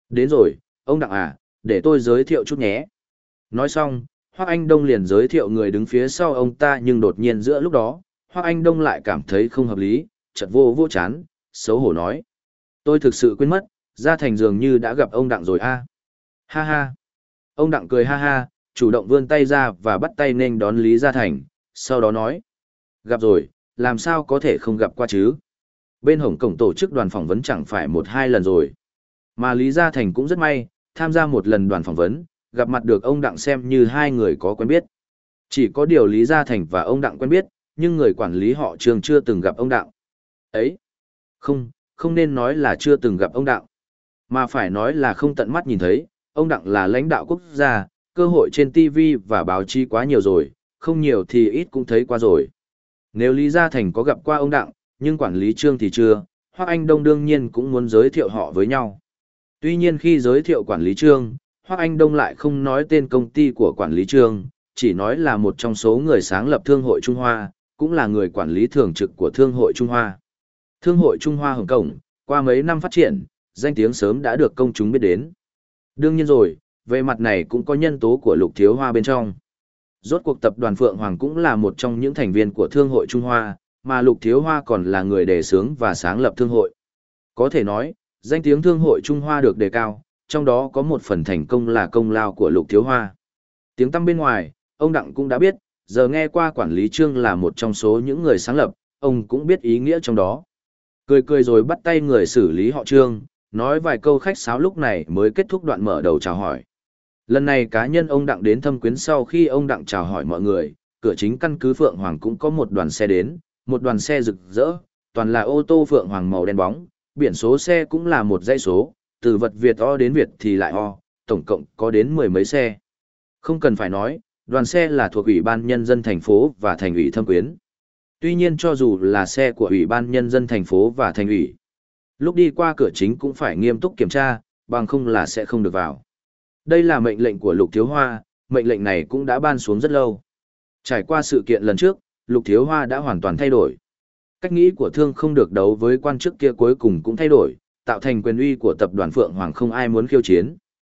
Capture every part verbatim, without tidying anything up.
Đến rồi, ông Đặng à, để tôi giới thiệu chút nhé. Nói xong, Hoắc Anh Đông liền giới thiệu người đứng phía sau ông ta, nhưng đột nhiên giữa lúc đó, Hoắc Anh Đông lại cảm thấy không hợp lý, chợt vô vô chán, xấu hổ nói. Tôi thực sự quên mất, Gia Thành dường như đã gặp ông Đặng rồi a. Ha ha. Ông Đặng cười ha ha, chủ động vươn tay ra và bắt tay nên đón Lý Gia Thành, sau đó nói. Gặp rồi, làm sao có thể không gặp qua chứ? Bên Hồng Kông tổ chức đoàn phỏng vấn chẳng phải một hai lần rồi. Mà Lý Gia Thành cũng rất may, tham gia một lần đoàn phỏng vấn, gặp mặt được ông Đặng xem như hai người có quen biết. Chỉ có điều Lý Gia Thành và ông Đặng quen biết, nhưng người quản lý họ Trương chưa từng gặp ông Đặng. Ấy! Không, không nên nói là chưa từng gặp ông Đặng, mà phải nói là không tận mắt nhìn thấy. Ông Đặng là lãnh đạo quốc gia, cơ hội trên ti vi và báo chí quá nhiều rồi, không nhiều thì ít cũng thấy qua rồi. Nếu Lý Gia Thành có gặp qua ông Đặng, nhưng quản lý Trương thì chưa, Hoắc Anh Đông đương nhiên cũng muốn giới thiệu họ với nhau. Tuy nhiên khi giới thiệu quản lý Trương, Hoắc Anh Đông lại không nói tên công ty của quản lý Trương, chỉ nói là một trong số người sáng lập Thương hội Trung Hoa, cũng là người quản lý thường trực của Thương hội Trung Hoa. Thương hội Trung Hoa Hồng Kông, qua mấy năm phát triển, danh tiếng sớm đã được công chúng biết đến. Đương nhiên rồi, về mặt này cũng có nhân tố của Lục Thiếu Hoa bên trong. Rốt cuộc tập đoàn Phượng Hoàng cũng là một trong những thành viên của Thương hội Trung Hoa, mà Lục Thiếu Hoa còn là người đề xướng và sáng lập thương hội. Có thể nói, danh tiếng Thương hội Trung Hoa được đề cao, trong đó có một phần thành công là công lao của Lục Thiếu Hoa. Tiếng tăm bên ngoài, ông Đặng cũng đã biết, giờ nghe qua quản lý Trương là một trong số những người sáng lập, ông cũng biết ý nghĩa trong đó. Cười cười rồi bắt tay người xử lý họ Trương, nói vài câu khách sáo lúc này mới kết thúc đoạn mở đầu chào hỏi. Lần này cá nhân ông Đặng đến thâm quyến sau khi ông Đặng chào hỏi mọi người, cửa chính căn cứ Phượng Hoàng cũng có một đoàn xe đến, một đoàn xe rực rỡ, toàn là ô tô Phượng Hoàng màu đen bóng, biển số xe cũng là một dãy số, từ vật Việt O đến Việt thì lại O, tổng cộng có đến mười mấy xe. Không cần phải nói, đoàn xe là thuộc Ủy ban Nhân dân thành phố và Thành ủy Thâm Quyến. Tuy nhiên cho dù là xe của Ủy ban Nhân dân thành phố và Thành ủy, lúc đi qua cửa chính cũng phải nghiêm túc kiểm tra, bằng không là sẽ không được vào. Đây là mệnh lệnh của Lục Thiếu Hoa, mệnh lệnh này cũng đã ban xuống rất lâu. Trải qua sự kiện lần trước, Lục Thiếu Hoa đã hoàn toàn thay đổi. Cách nghĩ của Thương không được đấu với quan chức kia cuối cùng cũng thay đổi, tạo thành quyền uy của tập đoàn Phượng Hoàng không ai muốn khiêu chiến.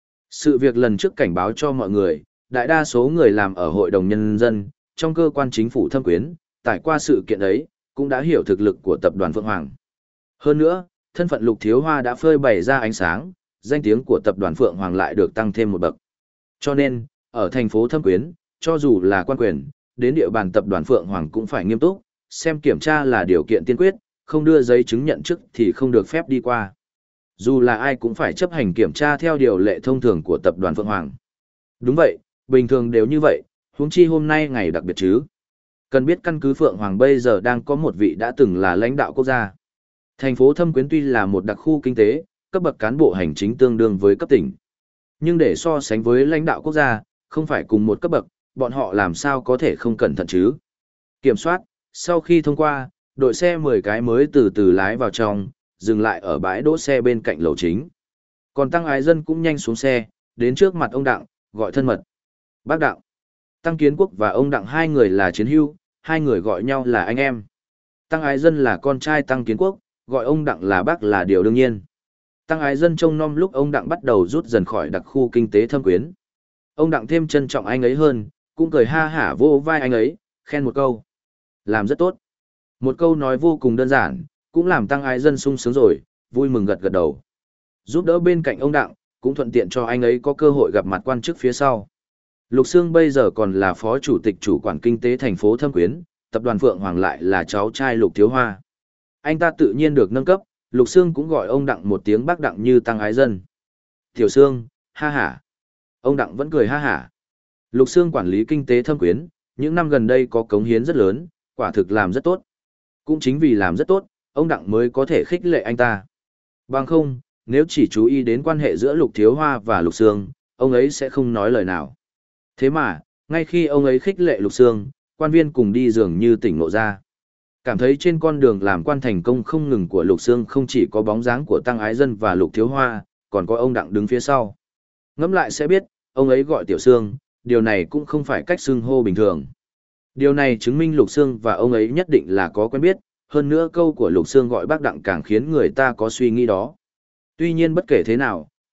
Sự việc lần trước cảnh báo cho mọi người, đại đa số người làm ở Hội đồng Nhân dân, trong cơ quan chính phủ Thâm Quyến, trải qua sự kiện ấy, cũng đã hiểu thực lực của tập đoàn Phượng Hoàng. Hơn nữa, thân phận Lục Thiếu Hoa đã phơi bày ra ánh sáng, danh tiếng của tập đoàn Phượng Hoàng lại được tăng thêm một bậc. Cho nên, ở thành phố Thâm Quyến, cho dù là quan quyền, đến địa bàn tập đoàn Phượng Hoàng cũng phải nghiêm túc, xem kiểm tra là điều kiện tiên quyết, không đưa giấy chứng nhận chức thì không được phép đi qua. Dù là ai cũng phải chấp hành kiểm tra theo điều lệ thông thường của tập đoàn Phượng Hoàng. Đúng vậy, bình thường đều như vậy, huống chi hôm nay ngày đặc biệt chứ. Cần biết căn cứ Phượng Hoàng bây giờ đang có một vị đã từng là lãnh đạo quốc gia. Thành phố Thâm Quyến tuy là một đặc khu kinh tế, cấp bậc cán bộ hành chính tương đương với cấp tỉnh. Nhưng để so sánh với lãnh đạo quốc gia, không phải cùng một cấp bậc, bọn họ làm sao có thể không cẩn thận chứ. Kiểm soát, sau khi thông qua, đội xe mười cái mới từ từ lái vào trong, dừng lại ở bãi đỗ xe bên cạnh lầu chính. Còn Tăng Ái Dân cũng nhanh xuống xe, đến trước mặt ông Đặng, gọi thân mật. Bác Đặng. Tăng Kiến Quốc và ông Đặng hai người là chiến hữu, hai người gọi nhau là anh em. Tăng Ái Dân là con trai Tăng Kiến Quốc, gọi ông Đặng là bác là điều đương nhiên. Tăng Ái Dân trông nom lúc ông Đặng bắt đầu rút dần khỏi đặc khu kinh tế Thâm Quyến. Ông Đặng thêm trân trọng anh ấy hơn, cũng cười ha hả vô vai anh ấy, khen một câu. Làm rất tốt. Một câu nói vô cùng đơn giản, cũng làm Tăng Ái Dân sung sướng rồi, vui mừng gật gật đầu. Giúp đỡ bên cạnh ông Đặng, cũng thuận tiện cho anh ấy có cơ hội gặp mặt quan chức phía sau. Lục Sương bây giờ còn là phó chủ tịch chủ quản kinh tế thành phố Thâm Quyến, tập đoàn Phượng Hoàng lại là cháu trai Lục Thiếu Hoa. Anh ta tự nhiên được nâng cấp, Lục Sương cũng gọi ông Đặng một tiếng bác Đặng như Tăng Ái Dân. Tiểu Sương, ha hả. Ông Đặng vẫn cười ha hả. Lục Sương quản lý kinh tế Thâm Quyến, những năm gần đây có cống hiến rất lớn, quả thực làm rất tốt. Cũng chính vì làm rất tốt, ông Đặng mới có thể khích lệ anh ta. Bằng không, nếu chỉ chú ý đến quan hệ giữa Lục Thiếu Hoa và Lục Sương, ông ấy sẽ không nói lời nào. Thế mà, ngay khi ông ấy khích lệ Lục Sương, quan viên cùng đi dường như tỉnh ngộ ra. Cảm thấy trên con đường làm quan thành công không ngừng của Lục Sương không chỉ có bóng dáng của Tăng Ái Dân và Lục Thiếu Hoa, còn có ông Đặng đứng phía sau. Ngẫm lại sẽ biết, ông ấy gọi Tiểu Sương, điều này cũng không phải cách xưng hô bình thường. Điều này chứng minh Lục Sương và ông ấy nhất định là có quen biết, hơn nữa câu của Lục Sương gọi bác Đặng càng khiến người ta có suy nghĩ đó. Tuy nhiên bất kể thế nào,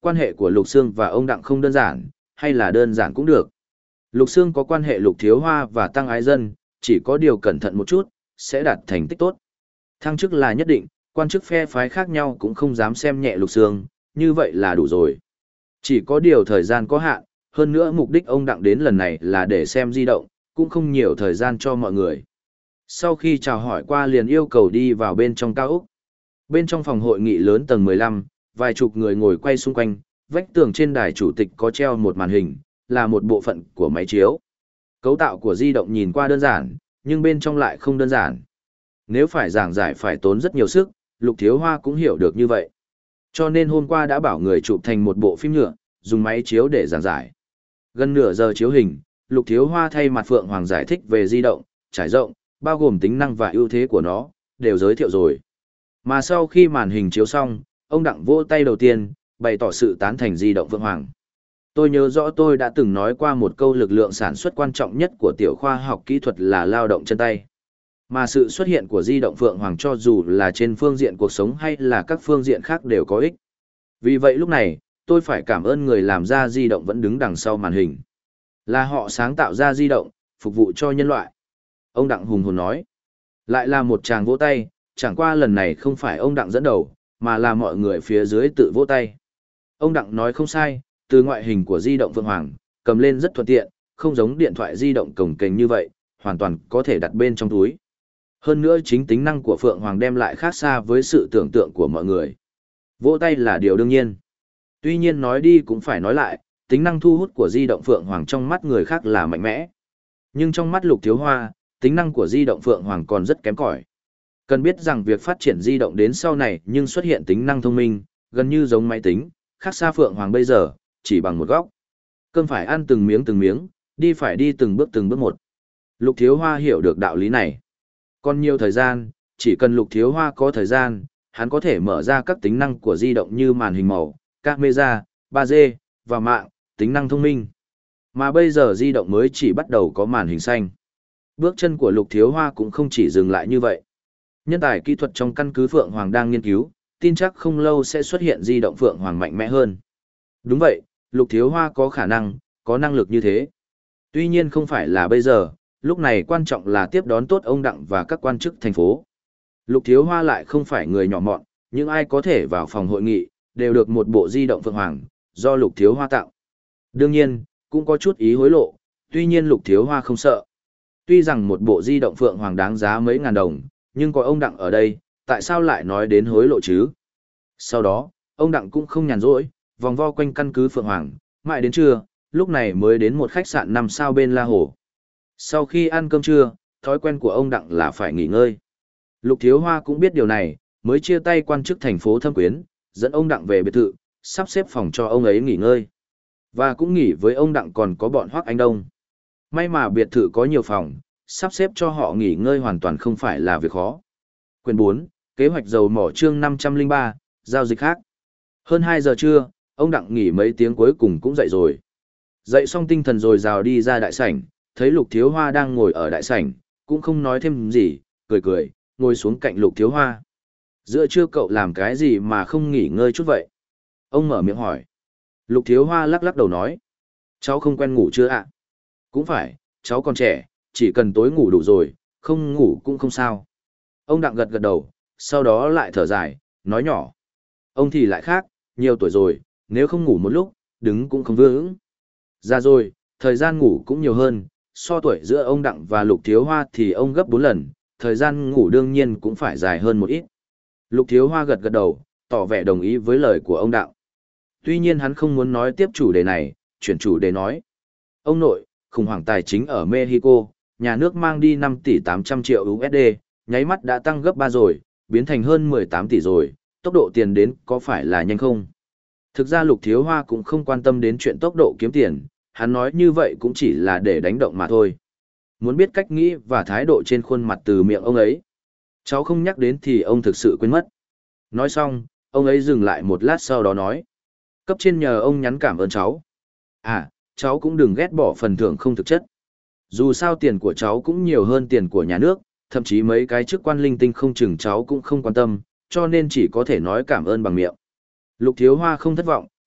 Quan hệ của Lục Sương và ông Đặng không đơn giản, hay là đơn giản cũng được. Lục Sương có quan hệ Lục Thiếu Hoa và Tăng Ái Dân, chỉ có điều cẩn thận một chút, sẽ đạt thành tích tốt. Thăng chức là nhất định, quan chức phe phái khác nhau cũng không dám xem nhẹ Lục Sương, như vậy là đủ rồi. Chỉ có điều thời gian có hạn, hơn nữa mục đích ông Đặng đến lần này là để xem di động, cũng không nhiều thời gian cho mọi người. Sau khi chào hỏi qua liền yêu cầu đi vào bên trong cao ốc. Bên trong phòng hội nghị lớn tầng mười lăm, vài chục người ngồi quay xung quanh, vách tường trên đài chủ tịch có treo một màn hình, là một bộ phận của máy chiếu. Cấu tạo của di động nhìn qua đơn giản, nhưng bên trong lại không đơn giản. Nếu phải giảng giải phải tốn rất nhiều sức, Lục Thiếu Hoa cũng hiểu được như vậy. Cho nên hôm qua đã bảo người chụp thành một bộ phim nhựa, dùng máy chiếu để giảng giải. Gần nửa giờ chiếu hình, Lục Thiếu Hoa thay mặt Phượng Hoàng giải thích về di động, trải rộng, bao gồm tính năng và ưu thế của nó, đều giới thiệu rồi. Mà sau khi màn hình chiếu xong, ông Đặng vỗ tay đầu tiên, bày tỏ sự tán thành di động Phượng Hoàng. Tôi nhớ rõ tôi đã từng nói qua một câu lực lượng sản xuất quan trọng nhất của tiểu khoa học kỹ thuật là lao động chân tay. Mà sự xuất hiện của di động Phượng Hoàng cho dù là trên phương diện cuộc sống hay là các phương diện khác đều có ích. Vì vậy lúc này, tôi phải cảm ơn người làm ra di động vẫn đứng đằng sau màn hình. Là họ sáng tạo ra di động, phục vụ cho nhân loại. Ông Đặng hùng hồn nói. Lại là một tràng vỗ tay, chẳng qua lần này không phải ông Đặng dẫn đầu, mà là mọi người phía dưới tự vỗ tay. Ông Đặng nói không sai, từ ngoại hình của di động Phượng Hoàng, cầm lên rất thuận tiện, không giống điện thoại di động cồng kềnh như vậy, hoàn toàn có thể đặt bên trong túi. Hơn nữa chính tính năng của Phượng Hoàng đem lại khác xa với sự tưởng tượng của mọi người. Vỗ tay là điều đương nhiên. Tuy nhiên nói đi cũng phải nói lại, tính năng thu hút của di động Phượng Hoàng trong mắt người khác là mạnh mẽ. Nhưng trong mắt Lục Thiếu Hoa, tính năng của di động Phượng Hoàng còn rất kém cỏi. Cần biết rằng việc phát triển di động đến sau này nhưng xuất hiện tính năng thông minh, gần như giống máy tính, khác xa Phượng Hoàng bây giờ, chỉ bằng một góc. Cơm phải ăn từng miếng từng miếng, đi phải đi từng bước từng bước một. Lục Thiếu Hoa hiểu được đạo lý này. Còn nhiều thời gian, chỉ cần Lục Thiếu Hoa có thời gian, hắn có thể mở ra các tính năng của di động như màn hình màu, camera, ba G, và mạng, tính năng thông minh. Mà bây giờ di động mới chỉ bắt đầu có màn hình xanh. Bước chân của Lục Thiếu Hoa cũng không chỉ dừng lại như vậy. Nhân tài kỹ thuật trong căn cứ Phượng Hoàng đang nghiên cứu, tin chắc không lâu sẽ xuất hiện di động Phượng Hoàng mạnh mẽ hơn. Đúng vậy, Lục Thiếu Hoa có khả năng, có năng lực như thế. Tuy nhiên không phải là bây giờ, lúc này quan trọng là tiếp đón tốt ông Đặng và các quan chức thành phố. Lục Thiếu Hoa lại không phải người nhỏ mọn, nhưng ai có thể vào phòng hội nghị, đều được một bộ di động Phượng Hoàng, do Lục Thiếu Hoa tặng. Đương nhiên, cũng có chút ý hối lộ, tuy nhiên Lục Thiếu Hoa không sợ. Tuy rằng một bộ di động Phượng Hoàng đáng giá mấy ngàn đồng, nhưng có ông Đặng ở đây, tại sao lại nói đến hối lộ chứ? Sau đó, ông Đặng cũng không nhàn rỗi, vòng vo quanh căn cứ Phượng Hoàng, mãi đến trưa, lúc này mới đến một khách sạn năm sao bên La Hồ. Sau khi ăn cơm trưa, thói quen của ông Đặng là phải nghỉ ngơi. Lục Thiếu Hoa cũng biết điều này, mới chia tay quan chức thành phố Thâm Quyến, dẫn ông Đặng về biệt thự, sắp xếp phòng cho ông ấy nghỉ ngơi. Và cũng nghỉ với ông Đặng còn có bọn Hoắc Anh Đông. May mà biệt thự có nhiều phòng, sắp xếp cho họ nghỉ ngơi hoàn toàn không phải là việc khó. Quyển bốn, kế hoạch dầu mỏ chương năm trăm lẻ ba, giao dịch khác. Hơn hai giờ trưa, ông Đặng nghỉ mấy tiếng cuối cùng cũng dậy rồi. Dậy xong tinh thần rồi rào đi ra đại sảnh, thấy Lục Thiếu Hoa đang ngồi ở đại sảnh, cũng không nói thêm gì, cười cười, ngồi xuống cạnh Lục Thiếu Hoa. Giữa trưa cậu làm cái gì mà không nghỉ ngơi chút vậy? Ông mở miệng hỏi. Lục Thiếu Hoa lắc lắc đầu nói. Cháu không quen ngủ chưa ạ? Cũng phải, cháu còn trẻ, chỉ cần tối ngủ đủ rồi, không ngủ cũng không sao. Ông Đặng gật gật đầu, sau đó lại thở dài, nói nhỏ. Ông thì lại khác, nhiều tuổi rồi, nếu không ngủ một lúc, đứng cũng không vững. Ra rồi, thời gian ngủ cũng nhiều hơn, so tuổi giữa ông Đặng và Lục Thiếu Hoa thì ông gấp bốn lần, thời gian ngủ đương nhiên cũng phải dài hơn một ít. Lục Thiếu Hoa gật gật đầu, tỏ vẻ đồng ý với lời của ông Đặng. Tuy nhiên hắn không muốn nói tiếp chủ đề này, chuyển chủ đề nói. Ông nội, khủng hoảng tài chính ở Mexico, nhà nước mang đi năm tỷ tám trăm triệu u ét đê, nháy mắt đã tăng gấp ba rồi, biến thành hơn mười tám tỷ rồi, tốc độ tiền đến có phải là nhanh không? Thực ra Lục Thiếu Hoa cũng không quan tâm đến chuyện tốc độ kiếm tiền, hắn nói như vậy cũng chỉ là để đánh động mà thôi. Muốn biết cách nghĩ và thái độ trên khuôn mặt từ miệng ông ấy. Cháu không nhắc đến thì ông thực sự quên mất. Nói xong, ông ấy dừng lại một lát sau đó nói. Cấp trên nhờ ông nhắn cảm ơn cháu. À, cháu cũng đừng ghét bỏ phần thưởng không thực chất. Dù sao tiền của cháu cũng nhiều hơn tiền của nhà nước, thậm chí mấy cái chức quan linh tinh không chừng cháu cũng không quan tâm, cho nên chỉ có thể nói cảm ơn bằng miệng. Lục Thiếu Hoa không thất vọng,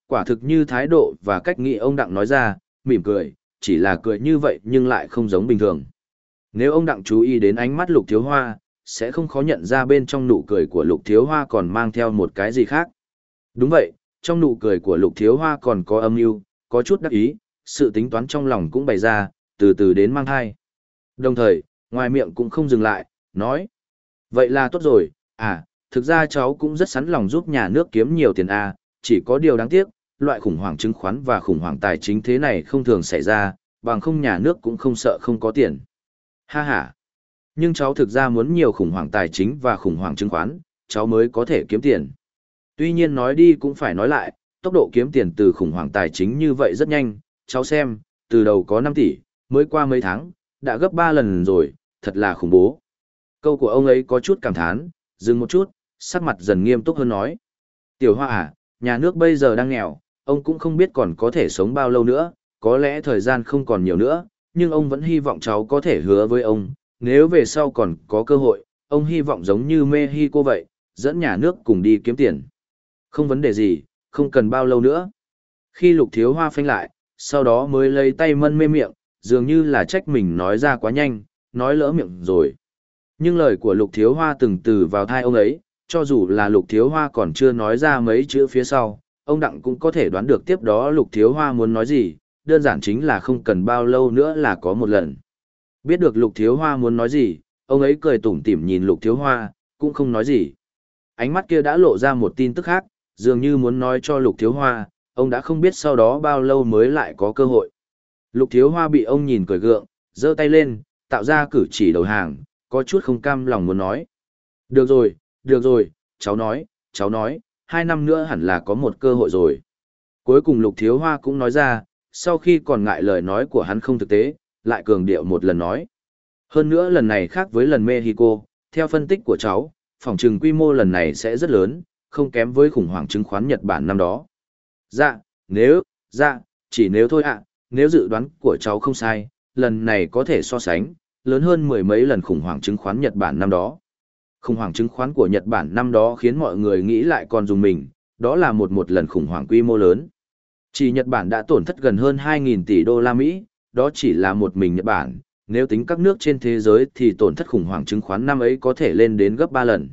quả thực như thái độ và cách nghĩ ông Đặng nói ra, mỉm cười, chỉ là cười như vậy nhưng lại không giống bình thường. Nếu ông Đặng chú ý đến ánh mắt Lục Thiếu Hoa, sẽ không khó nhận ra bên trong nụ cười của Lục Thiếu Hoa còn mang theo một cái gì khác. Đúng vậy, trong nụ cười của Lục Thiếu Hoa còn có âm mưu, có chút đắc ý, sự tính toán trong lòng cũng bày ra, từ từ đến mang thai. Đồng thời, ngoài miệng cũng không dừng lại, nói. Vậy là tốt rồi, à, thực ra cháu cũng rất sẵn lòng giúp nhà nước kiếm nhiều tiền à, chỉ có điều đáng tiếc, loại khủng hoảng chứng khoán và khủng hoảng tài chính thế này không thường xảy ra, bằng không nhà nước cũng không sợ không có tiền. Ha ha. Nhưng cháu thực ra muốn nhiều khủng hoảng tài chính và khủng hoảng chứng khoán, cháu mới có thể kiếm tiền. Tuy nhiên nói đi cũng phải nói lại, tốc độ kiếm tiền từ khủng hoảng tài chính như vậy rất nhanh, cháu xem, từ đầu có năm tỷ, mới qua mấy tháng, đã gấp ba lần rồi, thật là khủng bố. Câu của ông ấy có chút cảm thán, dừng một chút, sắc mặt dần nghiêm túc hơn nói. Tiểu Hoa à, nhà nước bây giờ đang nghèo, ông cũng không biết còn có thể sống bao lâu nữa, có lẽ thời gian không còn nhiều nữa, nhưng ông vẫn hy vọng cháu có thể hứa với ông, nếu về sau còn có cơ hội, ông hy vọng giống như Mexico vậy, dẫn nhà nước cùng đi kiếm tiền. Không vấn đề gì, không cần bao lâu nữa. Khi Lục Thiếu Hoa phanh lại, sau đó mới lấy tay mân mê miệng, dường như là trách mình nói ra quá nhanh, nói lỡ miệng rồi. Nhưng lời của Lục Thiếu Hoa từng từ vào thai ông ấy, cho dù là Lục Thiếu Hoa còn chưa nói ra mấy chữ phía sau, ông Đặng cũng có thể đoán được tiếp đó Lục Thiếu Hoa muốn nói gì, đơn giản chính là không cần bao lâu nữa là có một lần. Biết được Lục Thiếu Hoa muốn nói gì, ông ấy cười tủm tỉm nhìn Lục Thiếu Hoa, cũng không nói gì. Ánh mắt kia đã lộ ra một tin tức khác, dường như muốn nói cho Lục Thiếu Hoa, ông đã không biết sau đó bao lâu mới lại có cơ hội. Lục Thiếu Hoa bị ông nhìn cười gượng, giơ tay lên, tạo ra cử chỉ đầu hàng, có chút không cam lòng muốn nói. Được rồi, được rồi, cháu nói, cháu nói, hai năm nữa hẳn là có một cơ hội rồi. Cuối cùng Lục Thiếu Hoa cũng nói ra, sau khi còn ngại lời nói của hắn không thực tế, lại cường điệu một lần nói. Hơn nữa lần này khác với lần Mexico, theo phân tích của cháu, phòng trừng quy mô lần này sẽ rất lớn, không kém với khủng hoảng chứng khoán Nhật Bản năm đó. Dạ, nếu, dạ, chỉ nếu thôi ạ, nếu dự đoán của cháu không sai, lần này có thể so sánh, lớn hơn mười mấy lần khủng hoảng chứng khoán Nhật Bản năm đó. Khủng hoảng chứng khoán của Nhật Bản năm đó khiến mọi người nghĩ lại còn dùng mình, đó là một một lần khủng hoảng quy mô lớn. Chỉ Nhật Bản đã tổn thất gần hơn hai nghìn tỷ đô la Mỹ, đó chỉ là một mình Nhật Bản, nếu tính các nước trên thế giới thì tổn thất khủng hoảng chứng khoán năm ấy có thể lên đến gấp ba lần.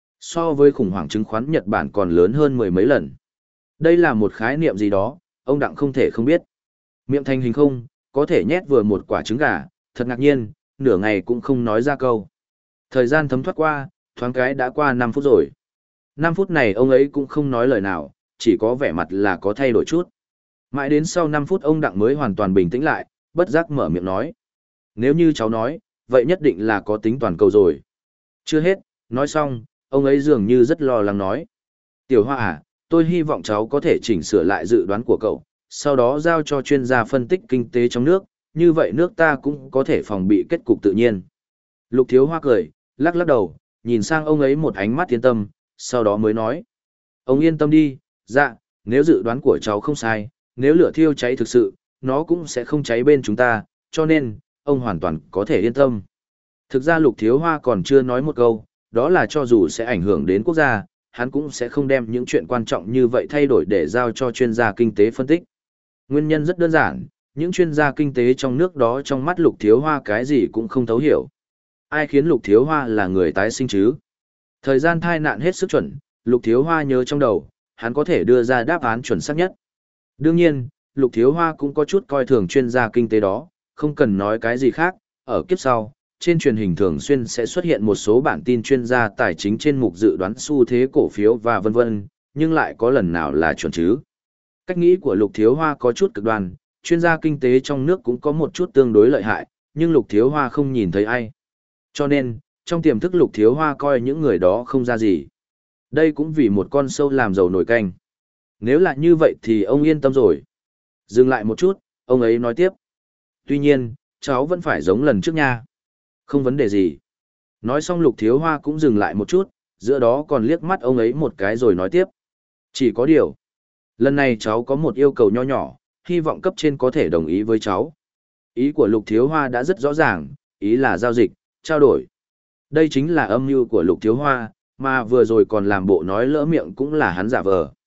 So với khủng hoảng chứng khoán Nhật Bản còn lớn hơn mười mấy lần. Đây là một khái niệm gì đó, ông Đặng không thể không biết. Miệng thành hình không, có thể nhét vừa một quả trứng gà, thật ngạc nhiên, nửa ngày cũng không nói ra câu. Thời gian thấm thoát qua, thoáng cái đã qua năm phút rồi. năm phút này ông ấy cũng không nói lời nào, chỉ có vẻ mặt là có thay đổi chút. Mãi đến sau năm phút ông Đặng mới hoàn toàn bình tĩnh lại, bất giác mở miệng nói. Nếu như cháu nói, vậy nhất định là có tính toàn cầu rồi. Chưa hết, nói xong, ông ấy dường như rất lo lắng nói. Tiểu Hoa à, tôi hy vọng cháu có thể chỉnh sửa lại dự đoán của cậu, sau đó giao cho chuyên gia phân tích kinh tế trong nước, như vậy nước ta cũng có thể phòng bị kết cục tự nhiên. Lục Thiếu Hoa cười, lắc lắc đầu, nhìn sang ông ấy một ánh mắt yên tâm, sau đó mới nói. Ông yên tâm đi, dạ, nếu dự đoán của cháu không sai, nếu lửa thiêu cháy thực sự, nó cũng sẽ không cháy bên chúng ta, cho nên, ông hoàn toàn có thể yên tâm. Thực ra Lục Thiếu Hoa còn chưa nói một câu, đó là cho dù sẽ ảnh hưởng đến quốc gia, hắn cũng sẽ không đem những chuyện quan trọng như vậy thay đổi để giao cho chuyên gia kinh tế phân tích. Nguyên nhân rất đơn giản, những chuyên gia kinh tế trong nước đó trong mắt Lục Thiếu Hoa cái gì cũng không thấu hiểu. Ai khiến Lục Thiếu Hoa là người tái sinh chứ? Thời gian thai nạn hết sức chuẩn, Lục Thiếu Hoa nhớ trong đầu, hắn có thể đưa ra đáp án chuẩn xác nhất. Đương nhiên, Lục Thiếu Hoa cũng có chút coi thường chuyên gia kinh tế đó, không cần nói cái gì khác, ở kiếp sau, trên truyền hình thường xuyên sẽ xuất hiện một số bản tin chuyên gia tài chính trên mục dự đoán xu thế cổ phiếu và vân vân, nhưng lại có lần nào là chuẩn chứ. Cách nghĩ của Lục Thiếu Hoa có chút cực đoan, chuyên gia kinh tế trong nước cũng có một chút tương đối lợi hại, nhưng Lục Thiếu Hoa không nhìn thấy ai. Cho nên, trong tiềm thức Lục Thiếu Hoa coi những người đó không ra gì. Đây cũng vì một con sâu làm dầu nổi canh. Nếu là như vậy thì ông yên tâm rồi. Dừng lại một chút, ông ấy nói tiếp. Tuy nhiên, cháu vẫn phải giống lần trước nha. Không vấn đề gì. Nói xong Lục Thiếu Hoa cũng dừng lại một chút, giữa đó còn liếc mắt ông ấy một cái rồi nói tiếp. Chỉ có điều. Lần này cháu có một yêu cầu nho nhỏ, hy vọng cấp trên có thể đồng ý với cháu. Ý của Lục Thiếu Hoa đã rất rõ ràng, ý là giao dịch, trao đổi. Đây chính là âm mưu của Lục Thiếu Hoa, mà vừa rồi còn làm bộ nói lỡ miệng cũng là hắn giả vờ.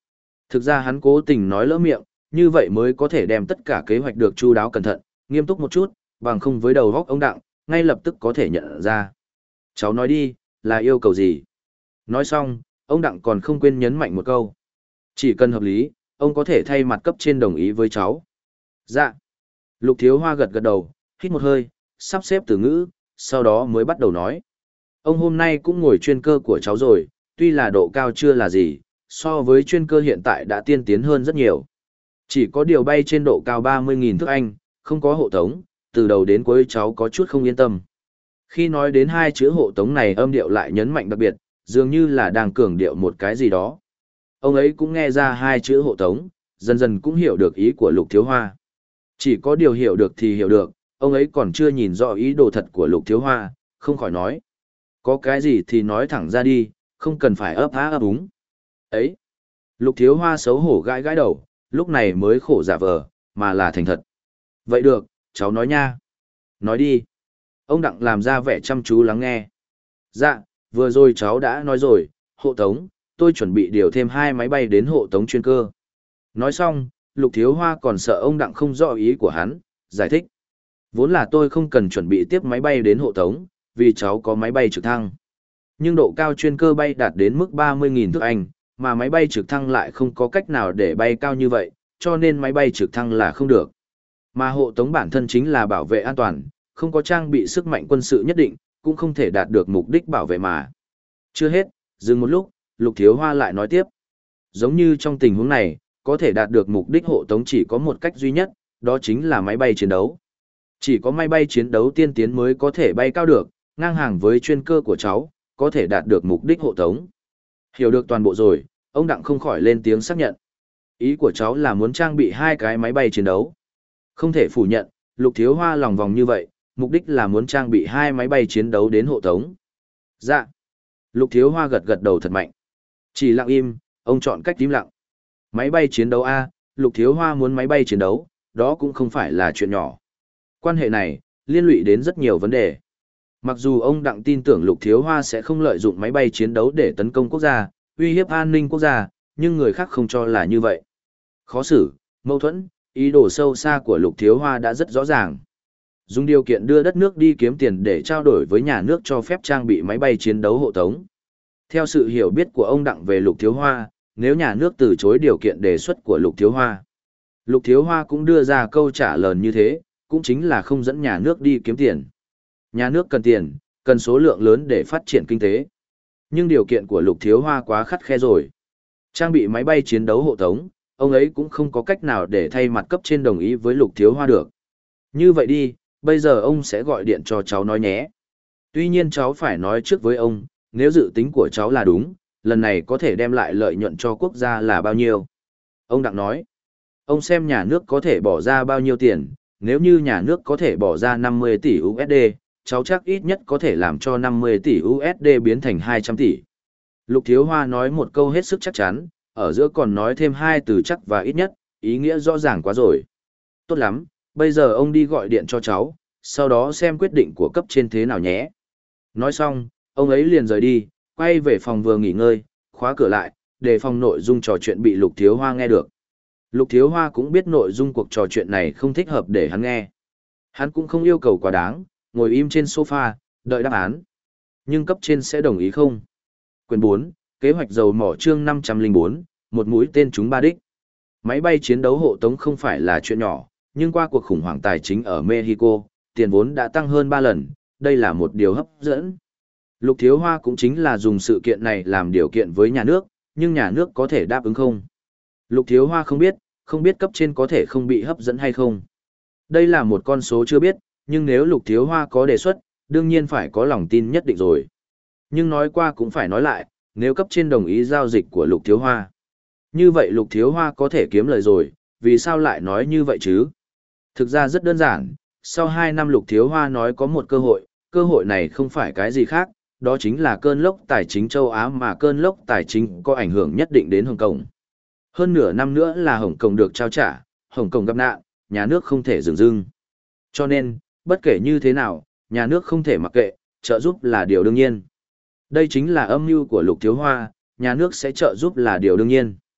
Thực ra hắn cố tình nói lỡ miệng, như vậy mới có thể đem tất cả kế hoạch được chu đáo cẩn thận, nghiêm túc một chút, bằng không với đầu góc ông Đặng, ngay lập tức có thể nhận ra. Cháu nói đi, là yêu cầu gì? Nói xong, ông Đặng còn không quên nhấn mạnh một câu. Chỉ cần hợp lý, ông có thể thay mặt cấp trên đồng ý với cháu. Dạ. Lục Thiếu Hoa gật gật đầu, hít một hơi, sắp xếp từ ngữ, sau đó mới bắt đầu nói. Ông hôm nay cũng ngồi chuyên cơ của cháu rồi, tuy là độ cao chưa là gì, so với chuyên cơ hiện tại đã tiên tiến hơn rất nhiều. Chỉ có điều bay trên độ cao ba mươi nghìn thước Anh, không có hộ tống, từ đầu đến cuối cháu có chút không yên tâm. Khi nói đến hai chữ hộ tống này âm điệu lại nhấn mạnh đặc biệt, dường như là đang cường điệu một cái gì đó. Ông ấy cũng nghe ra hai chữ hộ tống, dần dần cũng hiểu được ý của Lục Thiếu Hoa. Chỉ có điều hiểu được thì hiểu được, ông ấy còn chưa nhìn rõ ý đồ thật của Lục Thiếu Hoa, không khỏi nói. Có cái gì thì nói thẳng ra đi, không cần phải ấp á ấp úng. Ấy! Lục Thiếu Hoa xấu hổ gãi gãi đầu, lúc này mới khổ giả vờ, mà là thành thật. Vậy được, cháu nói nha. Nói đi. Ông Đặng làm ra vẻ chăm chú lắng nghe. Dạ, vừa rồi cháu đã nói rồi, hộ tống, tôi chuẩn bị điều thêm hai máy bay đến hộ tống chuyên cơ. Nói xong, Lục Thiếu Hoa còn sợ ông Đặng không rõ ý của hắn, giải thích. Vốn là tôi không cần chuẩn bị tiếp máy bay đến hộ tống, vì cháu có máy bay trực thăng. Nhưng độ cao chuyên cơ bay đạt đến mức ba mươi nghìn thước Anh, mà máy bay trực thăng lại không có cách nào để bay cao như vậy, cho nên máy bay trực thăng là không được. Mà hộ tống bản thân chính là bảo vệ an toàn, không có trang bị sức mạnh quân sự nhất định, cũng không thể đạt được mục đích bảo vệ mà. Chưa hết, dừng một lúc, Lục Thiếu Hoa lại nói tiếp. Giống như trong tình huống này, có thể đạt được mục đích hộ tống chỉ có một cách duy nhất, đó chính là máy bay chiến đấu. Chỉ có máy bay chiến đấu tiên tiến mới có thể bay cao được, ngang hàng với chuyên cơ của cháu, có thể đạt được mục đích hộ tống. Hiểu được toàn bộ rồi, ông Đặng không khỏi lên tiếng xác nhận. Ý của cháu là muốn trang bị hai cái máy bay chiến đấu. Không thể phủ nhận, Lục Thiếu Hoa lòng vòng như vậy, mục đích là muốn trang bị hai máy bay chiến đấu đến hộ tống. Dạ. Lục Thiếu Hoa gật gật đầu thật mạnh. Chỉ lặng im, ông chọn cách im lặng. Máy bay chiến đấu A, Lục Thiếu Hoa muốn máy bay chiến đấu, đó cũng không phải là chuyện nhỏ. Quan hệ này, liên lụy đến rất nhiều vấn đề. Mặc dù ông Đặng tin tưởng Lục Thiếu Hoa sẽ không lợi dụng máy bay chiến đấu để tấn công quốc gia, uy hiếp an ninh quốc gia, nhưng người khác không cho là như vậy. Khó xử, mâu thuẫn, ý đồ sâu xa của Lục Thiếu Hoa đã rất rõ ràng. Dùng điều kiện đưa đất nước đi kiếm tiền để trao đổi với nhà nước cho phép trang bị máy bay chiến đấu hộ tống. Theo sự hiểu biết của ông Đặng về Lục Thiếu Hoa, nếu nhà nước từ chối điều kiện đề xuất của Lục Thiếu Hoa, Lục Thiếu Hoa cũng đưa ra câu trả lời như thế, cũng chính là không dẫn nhà nước đi kiếm tiền. Nhà nước cần tiền, cần số lượng lớn để phát triển kinh tế. Nhưng điều kiện của Lục Thiếu Hoa quá khắt khe rồi. Trang bị máy bay chiến đấu hộ tống, ông ấy cũng không có cách nào để thay mặt cấp trên đồng ý với Lục Thiếu Hoa được. Như vậy đi, bây giờ ông sẽ gọi điện cho cháu nói nhé. Tuy nhiên cháu phải nói trước với ông, nếu dự tính của cháu là đúng, lần này có thể đem lại lợi nhuận cho quốc gia là bao nhiêu. Ông Đặng nói, ông xem nhà nước có thể bỏ ra bao nhiêu tiền, nếu như nhà nước có thể bỏ ra năm mươi tỷ u ét đê, cháu chắc ít nhất có thể làm cho năm mươi tỷ u ét đê biến thành hai trăm tỷ. Lục Thiếu Hoa nói một câu hết sức chắc chắn, ở giữa còn nói thêm hai từ chắc và ít nhất, ý nghĩa rõ ràng quá rồi. Tốt lắm, bây giờ ông đi gọi điện cho cháu, sau đó xem quyết định của cấp trên thế nào nhé. Nói xong, ông ấy liền rời đi, quay về phòng vừa nghỉ ngơi, khóa cửa lại, để phòng nội dung trò chuyện bị Lục Thiếu Hoa nghe được. Lục Thiếu Hoa cũng biết nội dung cuộc trò chuyện này không thích hợp để hắn nghe. Hắn cũng không yêu cầu quá đáng, ngồi im trên sofa, đợi đáp án. Nhưng cấp trên sẽ đồng ý không? Quyền bốn, kế hoạch dầu mỏ chương năm trăm lẻ bốn, một mũi tên trúng ba đích. Máy bay chiến đấu hộ tống không phải là chuyện nhỏ, nhưng qua cuộc khủng hoảng tài chính ở Mexico, tiền vốn đã tăng hơn ba lần, đây là một điều hấp dẫn. Lục Thiếu Hoa cũng chính là dùng sự kiện này làm điều kiện với nhà nước, nhưng nhà nước có thể đáp ứng không? Lục Thiếu Hoa không biết, không biết cấp trên có thể không bị hấp dẫn hay không. Đây là một con số chưa biết, nhưng nếu Lục Thiếu Hoa có đề xuất, đương nhiên phải có lòng tin nhất định rồi. Nhưng nói qua cũng phải nói lại, nếu cấp trên đồng ý giao dịch của Lục Thiếu Hoa, như vậy Lục Thiếu Hoa có thể kiếm lời rồi, vì sao lại nói như vậy chứ? Thực ra rất đơn giản, sau hai năm Lục Thiếu Hoa nói có một cơ hội, cơ hội này không phải cái gì khác, đó chính là cơn lốc tài chính châu Á mà cơn lốc tài chính có ảnh hưởng nhất định đến Hồng Kông. Hơn nửa năm nữa là Hồng Kông được trao trả, Hồng Kông gặp nạn, nhà nước không thể dừng dưng. Cho nên, bất kể như thế nào, nhà nước không thể mặc kệ, trợ giúp là điều đương nhiên. Đây chính là âm mưu của Lục Thiếu Hoa, nhà nước sẽ trợ giúp là điều đương nhiên.